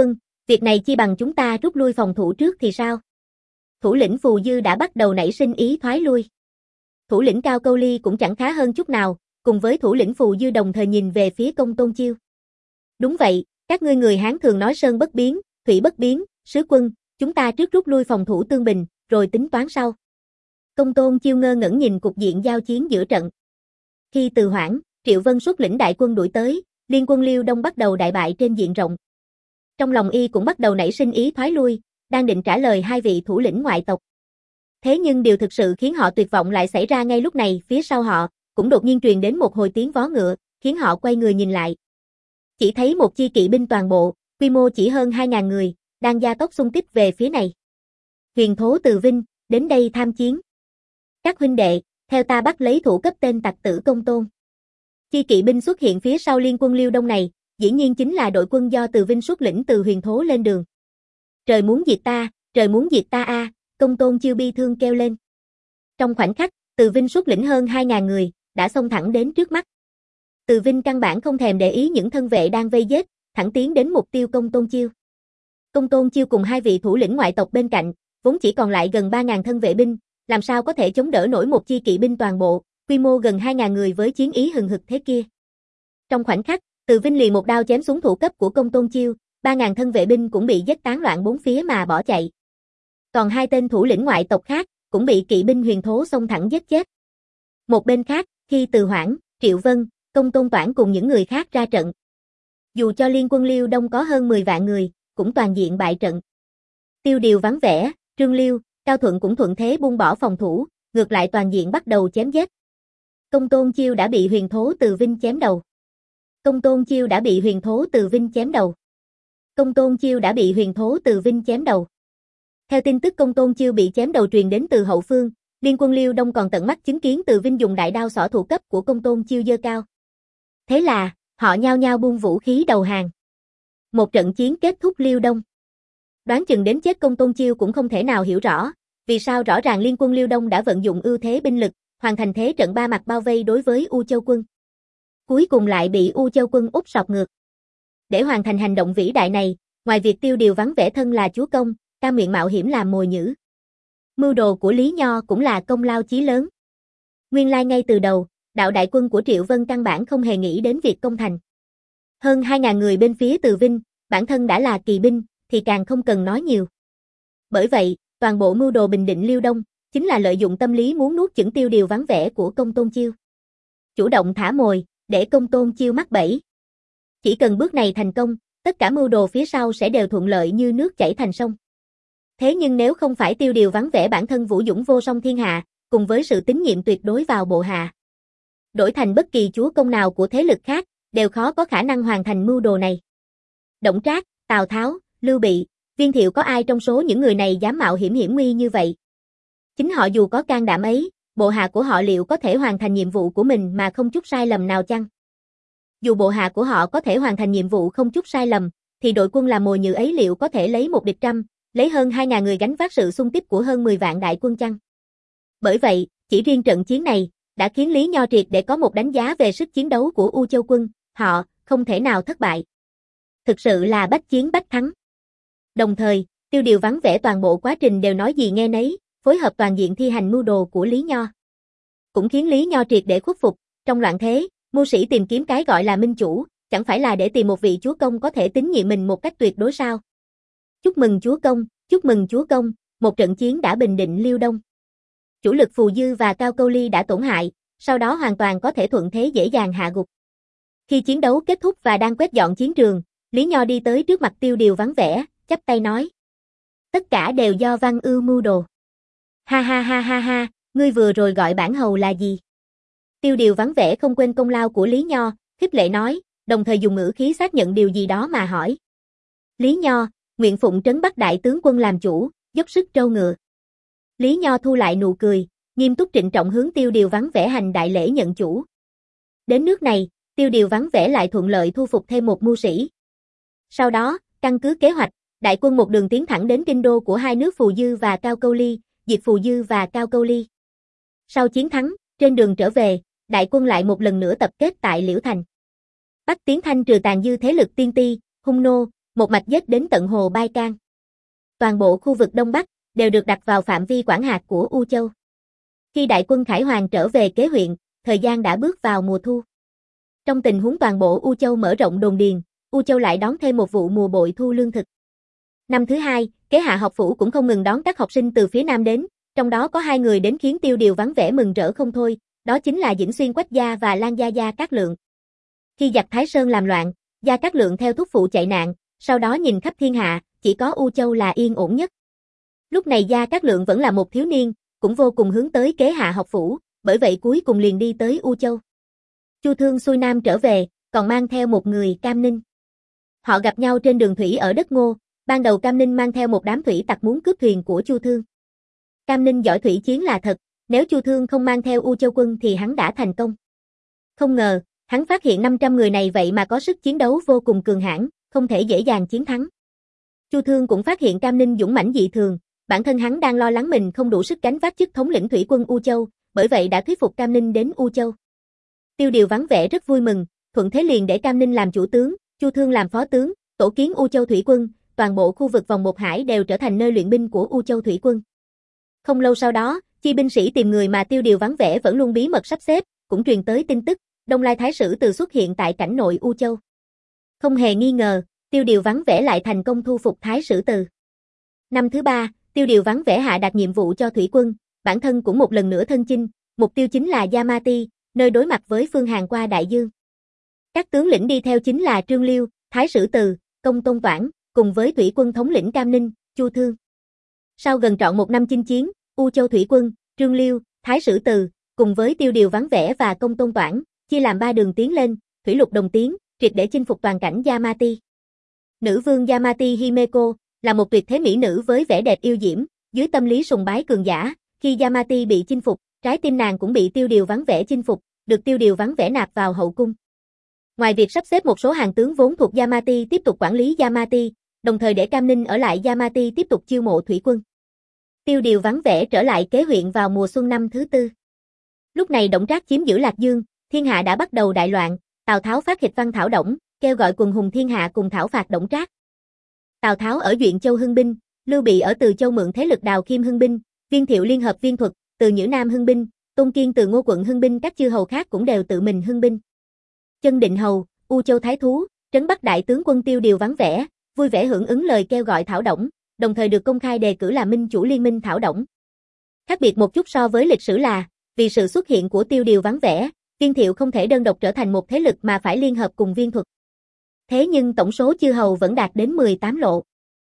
Việc này chi bằng chúng ta rút lui phòng thủ trước thì sao? Thủ lĩnh Phù Dư đã bắt đầu nảy sinh ý thoái lui. Thủ lĩnh Cao Câu Ly cũng chẳng khá hơn chút nào, cùng với thủ lĩnh Phù Dư đồng thời nhìn về phía Công Tôn Chiêu. Đúng vậy, các ngươi người Hán thường nói sơn bất biến, thủy bất biến, sứ quân, chúng ta trước rút lui phòng thủ Tương Bình, rồi tính toán sau. Công Tôn Chiêu ngơ ngẩn nhìn cục diện giao chiến giữa trận. Khi Từ Hoảng, Triệu Vân xuất lĩnh đại quân đuổi tới, liên quân Liêu Đông bắt đầu đại bại trên diện rộng. Trong lòng y cũng bắt đầu nảy sinh ý thoái lui, đang định trả lời hai vị thủ lĩnh ngoại tộc. Thế nhưng điều thực sự khiến họ tuyệt vọng lại xảy ra ngay lúc này, phía sau họ cũng đột nhiên truyền đến một hồi tiếng vó ngựa, khiến họ quay người nhìn lại. Chỉ thấy một chi kỵ binh toàn bộ, quy mô chỉ hơn hai ngàn người, đang gia tốc xung kích về phía này. Huyền Thố từ Vinh, đến đây tham chiến. Các huynh đệ, theo ta bắt lấy thủ cấp tên tặc tử Công Tôn. Chi kỵ binh xuất hiện phía sau liên quân Liêu Đông này, dĩ nhiên chính là đội quân do Từ Vinh xuất lĩnh từ Huyền Thố lên đường. Trời muốn diệt ta, trời muốn diệt ta a, à, Công Tôn Chiêu bi thương kêu lên. Trong khoảnh khắc, Từ Vinh xuất lĩnh hơn hai ngàn người, đã xông thẳng đến trước mắt. Từ Vinh căn bản không thèm để ý những thân vệ đang vây giết, thẳng tiến đến mục tiêu Công Tôn Chiêu. Công Tôn Chiêu cùng hai vị thủ lĩnh ngoại tộc bên cạnh, vốn chỉ còn lại gần ba ngàn thân vệ binh, làm sao có thể chống đỡ nổi một chi kỵ binh toàn bộ, quy mô gần hai ngàn người với chiến ý hừng hực thế kia. Trong khoảnh khắc, Từ Vinh liền một đao chém xuống thủ cấp của Công Tôn Chiêu, ba ngàn thân vệ binh cũng bị giết tán loạn bốn phía mà bỏ chạy. Còn hai tên thủ lĩnh ngoại tộc khác cũng bị kỵ binh Huyền Thố xông thẳng giết chết. Một bên khác, khi Từ Hoảng, Triệu Vân, Công Tôn Toản cùng những người khác ra trận, dù cho liên quân Liêu Đông có hơn mười vạn người, cũng toàn diện bại trận. Tiêu Điều vắng vẻ, Trương Liêu, Cao Thuận cũng thuận thế buông bỏ phòng thủ, ngược lại toàn diện bắt đầu chém giết. Công Tôn Chiêu đã bị Huyền Thố Từ Vinh chém đầu. Công Tôn Chiêu đã bị Huyền Thố Từ Vinh chém đầu. Công Tôn Chiêu đã bị Huyền Thố Từ Vinh chém đầu. Theo tin tức Công Tôn Chiêu bị chém đầu truyền đến từ hậu phương, liên quân Liêu Đông còn tận mắt chứng kiến Từ Vinh dùng đại đao xỏ thủ cấp của Công Tôn Chiêu giơ cao. Thế là, họ nhao nhao buông vũ khí đầu hàng. Một trận chiến kết thúc Liêu Đông. Đoán chừng đến chết Công Tôn Chiêu cũng không thể nào hiểu rõ, vì sao rõ ràng liên quân Liêu Đông đã vận dụng ưu thế binh lực, hoàn thành thế trận ba mặt bao vây đối với U Châu quân. Cuối cùng lại bị U Châu quân úp sọt ngược. Để hoàn thành hành động vĩ đại này, ngoài việc Tiêu Điều vắng vẻ thân là chúa công, cam nguyện mạo hiểm làm mồi nhử, mưu đồ của Lý Nho cũng là công lao chí lớn. Nguyên lai ngay từ đầu, đạo đại quân của Triệu Vân căn bản không hề nghĩ đến việc công thành. Hơn hai ngàn người bên phía Từ Vinh, bản thân đã là kỳ binh, thì càng không cần nói nhiều. Bởi vậy, toàn bộ mưu đồ bình định Liêu Đông, chính là lợi dụng tâm lý muốn nuốt chửng Tiêu Điều vắng vẻ của Công Tôn Chiêu. Chủ động thả mồi, để Công Tôn Chiêu mắc bẫy. Chỉ cần bước này thành công, tất cả mưu đồ phía sau sẽ đều thuận lợi như nước chảy thành sông. Thế nhưng nếu không phải Tiêu Điều vắng vẻ bản thân vũ dũng vô song thiên hạ, cùng với sự tín nhiệm tuyệt đối vào bộ hạ, đổi thành bất kỳ chúa công nào của thế lực khác, đều khó có khả năng hoàn thành mưu đồ này. Đổng Trác, Tào Tháo, Lưu Bị, Viên Thiệu có ai trong số những người này dám mạo hiểm hiểm nguy như vậy? Chính họ dù có can đảm ấy, bộ hạ của họ liệu có thể hoàn thành nhiệm vụ của mình mà không chút sai lầm nào chăng? Dù bộ hạ của họ có thể hoàn thành nhiệm vụ không chút sai lầm, thì đội quân làm mồi nhử ấy liệu có thể lấy một địch trăm, lấy hơn hai ngàn người gánh vác sự xung kích của hơn mười vạn đại quân chăng? Bởi vậy, chỉ riêng trận chiến này, đã khiến Lý Nho triệt để có một đánh giá về sức chiến đấu của U Châu quân, họ không thể nào thất bại. Thực sự là bách chiến bách thắng. Đồng thời, Tiêu Điều vắng vẻ toàn bộ quá trình đều nói gì nghe nấy, phối hợp toàn diện thi hành mưu đồ của Lý Nho. Cũng khiến Lý Nho triệt để khuất phục, trong loạn thế, mưu sĩ tìm kiếm cái gọi là minh chủ, chẳng phải là để tìm một vị chúa công có thể tín nhiệm mình một cách tuyệt đối sao? Chúc mừng chúa công, chúc mừng chúa công, một trận chiến đã bình định Liêu Đông. Chủ lực Phù Dư và Cao Câu Ly đã tổn hại, sau đó hoàn toàn có thể thuận thế dễ dàng hạ gục. Khi chiến đấu kết thúc và đang quét dọn chiến trường, Lý Nho đi tới trước mặt Tiêu Điều vắng vẻ, chắp tay nói: tất cả đều do Văn Ưu mưu đồ. Ha ha ha ha ha, ngươi vừa rồi gọi bản hầu là gì? Tiêu Điều vắng vẻ không quên công lao của Lý Nho, khích lệ nói, đồng thời dùng ngữ khí xác nhận điều gì đó mà hỏi. Lý Nho, nguyện phụng trấn Bắc đại tướng quân làm chủ, dốc sức trâu ngựa. Lý Nho thu lại nụ cười, nghiêm túc trịnh trọng hướng Tiêu Điều vắng vẻ hành đại lễ nhận chủ. Đến nước này, Tiêu Điều vắng vẻ lại thuận lợi thu phục thêm một mưu sĩ. Sau đó, căn cứ kế hoạch, đại quân một đường tiến thẳng đến kinh đô của hai nước Phù Dư và Cao Câu Ly, diệt Phù Dư và Cao Câu Ly. Sau chiến thắng, trên đường trở về, đại quân lại một lần nữa tập kết tại Liễu Thành. Bắc tiến thanh trừ tàn dư thế lực Tiên Ti, Hung Nô, một mạch giết đến tận hồ Bai Can. Toàn bộ khu vực Đông Bắc đều được đặt vào phạm vi quản hạt của U Châu. Khi đại quân Khải Hoàn trở về kế huyện, thời gian đã bước vào mùa thu. Trong tình huống toàn bộ U Châu mở rộng đồn điền, U Châu lại đón thêm một vụ mùa bội thu lương thực. Năm thứ hai, Kế Hạ học phủ cũng không ngừng đón các học sinh từ phía Nam đến, trong đó có hai người đến khiến Tiêu Điều vắng vẻ mừng rỡ không thôi, đó chính là Dĩnh Xuyên Quách Gia và Lan Gia Gia Cát Lượng. Khi giặc Thái Sơn làm loạn, Gia Cát Lượng theo thúc phụ chạy nạn, sau đó nhìn khắp thiên hạ, chỉ có U Châu là yên ổn nhất. Lúc này Gia Cát Lượng vẫn là một thiếu niên, cũng vô cùng hướng tới Kế Hạ học phủ, bởi vậy cuối cùng liền đi tới U Châu. Chu Thương xuôi Nam trở về, còn mang theo một người Cam Ninh. Họ gặp nhau trên đường thủy ở đất Ngô, ban đầu Cam Ninh mang theo một đám thủy tặc muốn cướp thuyền của Chu Thương. Cam Ninh giỏi thủy chiến là thật, nếu Chu Thương không mang theo U Châu quân thì hắn đã thành công. Không ngờ, hắn phát hiện năm trăm người này vậy mà có sức chiến đấu vô cùng cường hãn, không thể dễ dàng chiến thắng. Chu Thương cũng phát hiện Cam Ninh dũng mãnh dị thường, bản thân hắn đang lo lắng mình không đủ sức gánh vác chức thống lĩnh thủy quân U Châu, bởi vậy đã thuyết phục Cam Ninh đến U Châu. Tiêu Điều vắng vẻ rất vui mừng, thuận thế liền để Cam Ninh làm chủ tướng, Chu Thương làm phó tướng, tổ kiến U Châu thủy quân, toàn bộ khu vực vòng một hải đều trở thành nơi luyện binh của U Châu thủy quân. Không lâu sau đó, chi binh sĩ tìm người mà Tiêu Điều vắng vẻ vẫn luôn bí mật sắp xếp, cũng truyền tới tin tức, Đông Lai Thái Sử Từ xuất hiện tại cảnh nội U Châu. Không hề nghi ngờ, Tiêu Điều vắng vẻ lại thành công thu phục Thái Sử Từ. Năm thứ ba, Tiêu Điều vắng vẻ hạ đặt nhiệm vụ cho thủy quân, bản thân cũng một lần nữa thân chinh, mục tiêu chính là Yamati, nơi đối mặt với Phương Hàn qua đại dương. Các tướng lĩnh đi theo chính là Trương Liêu, Thái Sử Từ, Công Tôn Toản, cùng với thủy quân thống lĩnh Cam Ninh, Chu Thương. Sau gần trọn một năm chinh chiến, U Châu thủy quân, Trương Liêu, Thái Sử Từ, cùng với Tiêu Điều vắng vẻ và Công Tôn Toản, chia làm ba đường tiến lên, thủy lục đồng tiến, triệt để chinh phục toàn cảnh Yamati. Nữ vương Yamati Himeko là một tuyệt thế mỹ nữ với vẻ đẹp yêu diễm, dưới tâm lý sùng bái cường giả, khi Yamati bị chinh phục, trái tim nàng cũng bị Tiêu Điều vắng vẻ chinh phục, được Tiêu Điều vắng vẻ nạp vào hậu cung. Ngoài việc sắp xếp một số hàng tướng vốn thuộc Yamati tiếp tục quản lý Yamati, đồng thời để Cam Ninh ở lại Yamati tiếp tục chiêu mộ thủy quân. Tiêu Điều vắng vẻ trở lại kế huyện vào mùa xuân năm thứ tư. Lúc này Đổng Trác chiếm giữ Lạc Dương, thiên hạ đã bắt đầu đại loạn, Tào Tháo phát hịch văn thảo Đổng, kêu gọi quần hùng thiên hạ cùng thảo phạt Đổng Trác. Tào Tháo ở Duyện Châu hưng binh, Lưu Bị ở Từ Châu mượn thế lực Đào Khiêm hưng binh, Viên Thiệu liên hợp Viên Thuật, Từ Nhữ Nam hưng binh, Tôn Kiên từ Ngô quận hưng binh, các chư hầu khác cũng đều tự mình hưng binh. Chân Định Hầu, U Châu Thái Thú, trấn Bắc đại tướng quân Tiêu Điều vắng vẻ, vui vẻ hưởng ứng lời kêu gọi thảo Đổng, đồng thời được công khai đề cử là minh chủ liên minh thảo Đổng. Khác biệt một chút so với lịch sử là, vì sự xuất hiện của Tiêu Điều vắng vẻ, Viên Thiệu không thể đơn độc trở thành một thế lực mà phải liên hợp cùng Viên Thuật. Thế nhưng tổng số chư hầu vẫn đạt đến mười tám lộ.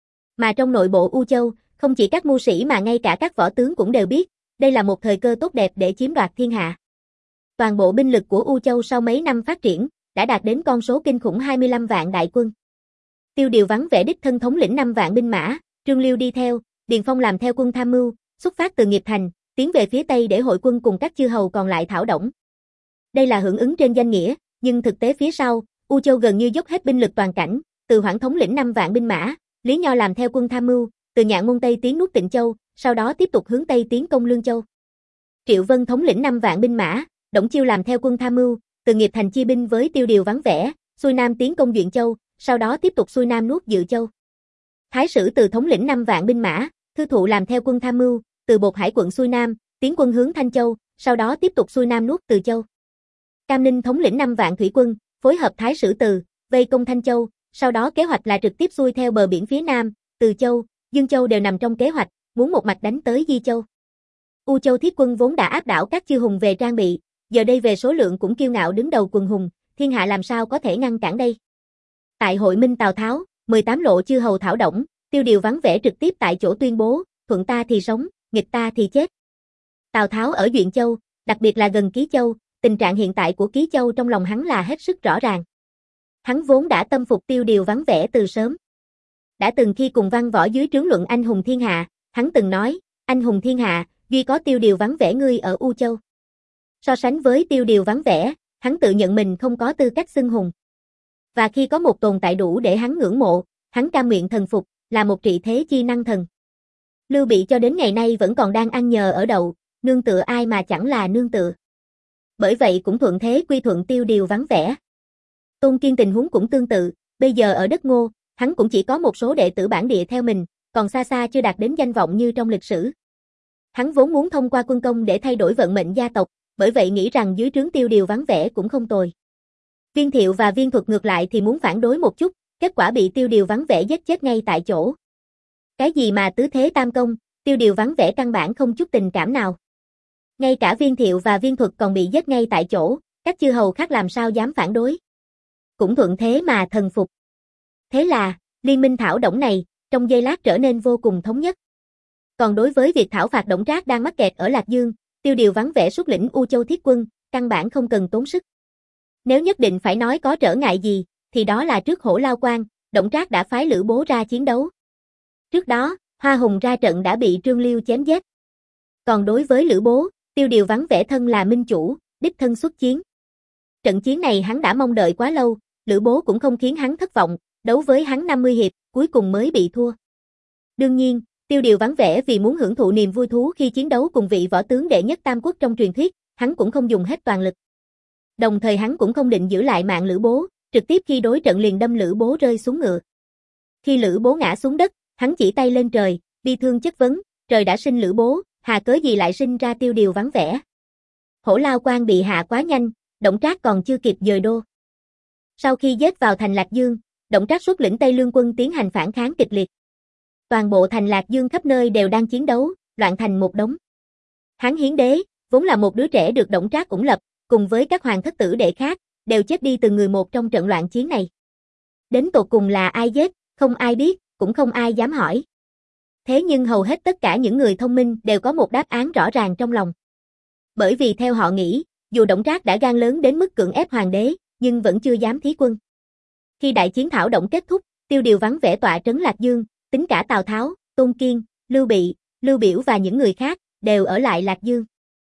Mà trong nội bộ U Châu, không chỉ các mưu sĩ mà ngay cả các võ tướng cũng đều biết, đây là một thời cơ tốt đẹp để chiếm đoạt thiên hạ. Toàn bộ binh lực của U Châu sau mấy năm phát triển, đã đạt đến con số kinh khủng hai mươi lăm vạn đại quân. Tiêu Điều vắng vẻ đích thân thống lĩnh năm vạn binh mã, Trương Liêu đi theo, Điền Phong làm theo quân tham mưu, xuất phát từ Nghiệp Thành, tiến về phía Tây để hội quân cùng các chư hầu còn lại thảo Đổng. Đây là hưởng ứng trên danh nghĩa, nhưng thực tế phía sau, U Châu gần như dốc hết binh lực toàn cảnh, từ Hoảng thống lĩnh năm vạn binh mã, Lý Nho làm theo quân tham mưu, từ Nhạn Môn Tây tiến nuốt Tịnh Châu, sau đó tiếp tục hướng Tây tiến công Lương Châu. Triệu Vân thống lĩnh năm vạn binh mã, Đổng Chiêu làm theo quân tham mưu, từ Nghiệp Thành chia binh với Tiêu Điều vắng vẻ, xuôi Nam tiến công Duyện Châu, sau đó tiếp tục xuôi Nam nuốt Dự Châu. Thái Sử Từ thống lĩnh năm vạn binh mã, Thư Thụ làm theo quân tham mưu, từ Bột Hải quận xuôi Nam, tiến quân hướng Thanh Châu, sau đó tiếp tục xuôi Nam nuốt Từ Châu. Cam Ninh thống lĩnh năm vạn thủy quân, phối hợp Thái Sử Từ, vây công Thanh Châu, sau đó kế hoạch là trực tiếp xuôi theo bờ biển phía Nam, Từ Châu, Dương Châu đều nằm trong kế hoạch, muốn một mạch đánh tới Di Châu. U Châu thiết quân vốn đã áp đảo các chư hùng về trang bị, giờ đây về số lượng cũng kiêu ngạo đứng đầu quần hùng, thiên hạ làm sao có thể ngăn cản đây. Tại hội minh Tào Tháo, mười tám lộ chư hầu thảo Đổng, Tiêu Điều vắng vẻ trực tiếp tại chỗ tuyên bố, thuận ta thì sống, nghịch ta thì chết. Tào Tháo ở Duyện Châu, đặc biệt là gần Ký Châu, tình trạng hiện tại của Ký Châu trong lòng hắn là hết sức rõ ràng. Hắn vốn đã tâm phục Tiêu Điều vắng vẻ từ sớm. Đã từng khi cùng văn võ dưới trướng luận anh hùng thiên hạ, hắn từng nói, anh hùng thiên hạ, duy có Tiêu Điều vắng vẻ ngươi ở U Châu. So sánh với Tiêu Điều vắng vẻ, hắn tự nhận mình không có tư cách xưng hùng. Và khi có một tồn tại đủ để hắn ngưỡng mộ, hắn cam nguyện thần phục, là một trị thế chi năng thần. Lưu Bị cho đến ngày nay vẫn còn đang ăn nhờ ở đậu, nương tựa ai mà chẳng là nương tựa. Bởi vậy cũng thuận thế quy thuận Tiêu Điều vắng vẻ. Tôn Kiên tình huống cũng tương tự, bây giờ ở đất Ngô, hắn cũng chỉ có một số đệ tử bản địa theo mình, còn xa xa chưa đạt đến danh vọng như trong lịch sử. Hắn vốn muốn thông qua quân công để thay đổi vận mệnh gia tộc, bởi vậy nghĩ rằng dưới trướng Tiêu Điều vắng vẻ cũng không tồi. Viên Thiệu và Viên Thuật ngược lại thì muốn phản đối một chút, kết quả bị Tiêu Điều vắng vẻ giết chết ngay tại chỗ. Cái gì mà tứ thế tam công, Tiêu Điều vắng vẻ căn bản không chút tình cảm nào. Ngay cả Viên Thiệu và Viên Thuật còn bị giết ngay tại chỗ, các chư hầu khác làm sao dám phản đối. Cũng thuận thế mà thần phục. Thế là, liên minh thảo Đổng này, trong giây lát trở nên vô cùng thống nhất. Còn đối với việc thảo phạt Đổng Trác đang mắc kẹt ở Lạc Dương, Tiêu Điều vắng vẻ xuất lĩnh U Châu Thiết quân, căn bản không cần tốn sức. Nếu nhất định phải nói có trở ngại gì, thì đó là trước Hổ Lao Quan, Đổng Trác đã phái Lữ Bố ra chiến đấu. Trước đó, Hoa Hùng ra trận đã bị Trương Liêu chém giết. Còn đối với Lữ Bố, Tiêu Điều vắng vẻ thân là minh chủ, đích thân xuất chiến. Trận chiến này hắn đã mong đợi quá lâu, Lữ Bố cũng không khiến hắn thất vọng, đấu với hắn năm mươi hiệp, cuối cùng mới bị thua. Đương nhiên, Tiêu Điều vắng vẻ vì muốn hưởng thụ niềm vui thú khi chiến đấu cùng vị võ tướng đệ nhất tam quốc trong truyền thuyết, hắn cũng không dùng hết toàn lực. Đồng thời hắn cũng không định giữ lại mạng Lữ Bố, trực tiếp khi đối trận liền đâm Lữ Bố rơi xuống ngựa. Khi Lữ Bố ngã xuống đất, hắn chỉ tay lên trời, bi thương chất vấn, trời đã sinh Lữ Bố, hà cớ gì lại sinh ra Tiêu Điều vắng vẻ. Hổ Lao Quan bị hạ quá nhanh, Đổng Trác còn chưa kịp dời đô. Sau khi giết vào thành Lạc Dương, Đổng Trác xuất lĩnh Tây Lương quân tiến hành phản kháng kịch liệt. Toàn bộ thành Lạc Dương khắp nơi đều đang chiến đấu, loạn thành một đống. Hán Hiến Đế, vốn là một đứa trẻ được Đổng Trác ủng lập, cùng với các hoàng thất tử đệ khác, đều chết đi từng người một trong trận loạn chiến này. Đến tột cùng là ai giết, không ai biết, cũng không ai dám hỏi. Thế nhưng hầu hết tất cả những người thông minh đều có một đáp án rõ ràng trong lòng. Bởi vì theo họ nghĩ, dù Đổng Trác đã gan lớn đến mức cưỡng ép hoàng đế, nhưng vẫn chưa dám thí quân. Khi đại chiến thảo Đổng kết thúc, Tiêu Điều vắng vẻ tọa trấn Lạc Dương, tính cả Tào Tháo, Tôn Kiên, Lưu Bị, Lưu Biểu và những người khác, đều ở lại Lạc Dương.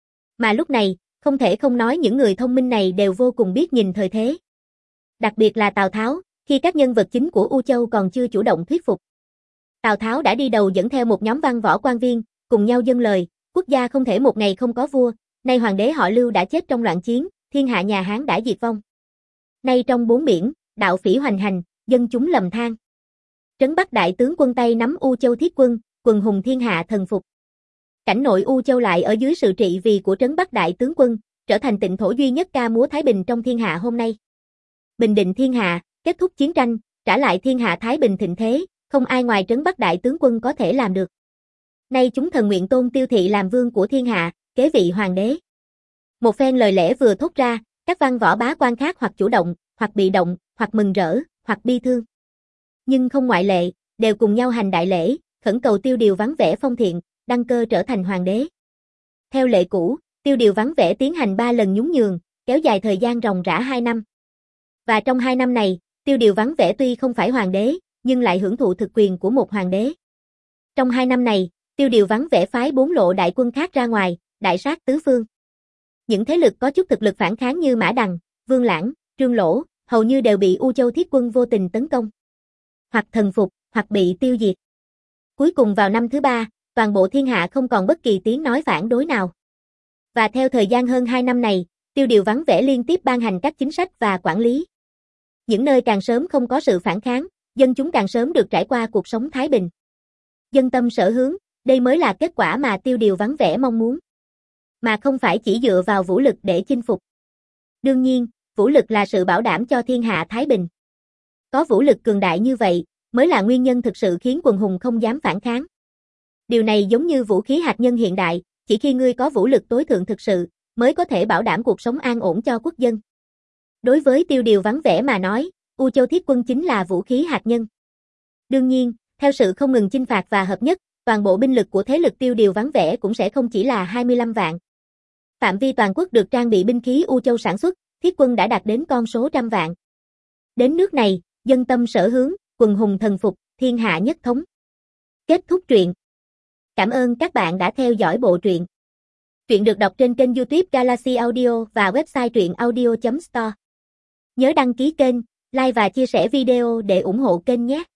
Mà lúc này, không thể không nói những người thông minh này đều vô cùng biết nhìn thời thế. Đặc biệt là Tào Tháo, khi các nhân vật chính của U Châu còn chưa chủ động thuyết phục. Tào Tháo đã đi đầu dẫn theo một nhóm văn võ quan viên, cùng nhau dâng lời, quốc gia không thể một ngày không có vua, nay hoàng đế họ Lưu đã chết trong loạn chiến, thiên hạ nhà Hán đã diệt vong. Nay trong bốn biển, đạo phỉ hoành hành, dân chúng lầm than. Trấn Bắc đại tướng quân Tây nắm U Châu Thiết quân, quần hùng thiên hạ thần phục. Cảnh nội U Châu lại ở dưới sự trị vì của Trấn Bắc đại tướng quân, trở thành tịnh thổ duy nhất ca múa Thái Bình trong thiên hạ hôm nay. Bình định thiên hạ, kết thúc chiến tranh, trả lại thiên hạ Thái Bình thịnh thế, không ai ngoài Trấn Bắc đại tướng quân có thể làm được. Nay chúng thần nguyện tôn Tiêu Thị làm vương của thiên hạ, kế vị hoàng đế. Một phen lời lẽ vừa thốt ra, các văn võ bá quan khác hoặc chủ động, hoặc bị động, hoặc mừng rỡ, hoặc bi thương. Nhưng không ngoại lệ, đều cùng nhau hành đại lễ, khẩn cầu Tiêu Điều vắng vẻ phong thiện, đăng cơ trở thành hoàng đế. Theo lệ cũ, Tiêu Điều vắng vẻ tiến hành ba lần nhún nhường, kéo dài thời gian ròng rã hai năm. Và trong hai năm này, Tiêu Điều vắng vẻ tuy không phải hoàng đế, nhưng lại hưởng thụ thực quyền của một hoàng đế. Trong hai năm này, Tiêu Điều vắng vẻ phái bốn lộ đại quân khác ra ngoài, đại sát tứ phương. Những thế lực có chút thực lực phản kháng như Mã Đằng, Vương Lãng, Trương Lỗ, hầu như đều bị U Châu Thiết quân vô tình tấn công. Hoặc thần phục, hoặc bị tiêu diệt. Cuối cùng vào năm thứ ba, toàn bộ thiên hạ không còn bất kỳ tiếng nói phản đối nào. Và theo thời gian hơn hai năm này, Tiêu Điều vắng vẻ liên tiếp ban hành các chính sách và quản lý. Những nơi càng sớm không có sự phản kháng, dân chúng càng sớm được trải qua cuộc sống thái bình. Dân tâm sở hướng, đây mới là kết quả mà Tiêu Điều vắng vẻ mong muốn. Mà không phải chỉ dựa vào vũ lực để chinh phục. Đương nhiên, vũ lực là sự bảo đảm cho thiên hạ thái bình. Có vũ lực cường đại như vậy, mới là nguyên nhân thực sự khiến quần hùng không dám phản kháng. Điều này giống như vũ khí hạt nhân hiện đại, chỉ khi ngươi có vũ lực tối thượng thực sự, mới có thể bảo đảm cuộc sống an ổn cho quốc dân. Đối với Tiêu Điều vắng vẻ mà nói, U Châu Thiết quân chính là vũ khí hạt nhân. Đương nhiên, theo sự không ngừng chinh phạt và hợp nhất, toàn bộ binh lực của thế lực Tiêu Điều vắng vẻ cũng sẽ không chỉ là hai mươi lăm vạn. Phạm vi toàn quốc được trang bị binh khí U Châu sản xuất, thiết quân đã đạt đến con số trăm vạn. Đến nước này, dân tâm sở hướng, quần hùng thần phục, thiên hạ nhất thống. Kết thúc truyện. Cảm ơn các bạn đã theo dõi bộ truyện. Truyện được đọc trên kênh YouTube Galaxy Audio và website truyện audio chấm store. Nhớ đăng ký kênh, like và chia sẻ video để ủng hộ kênh nhé.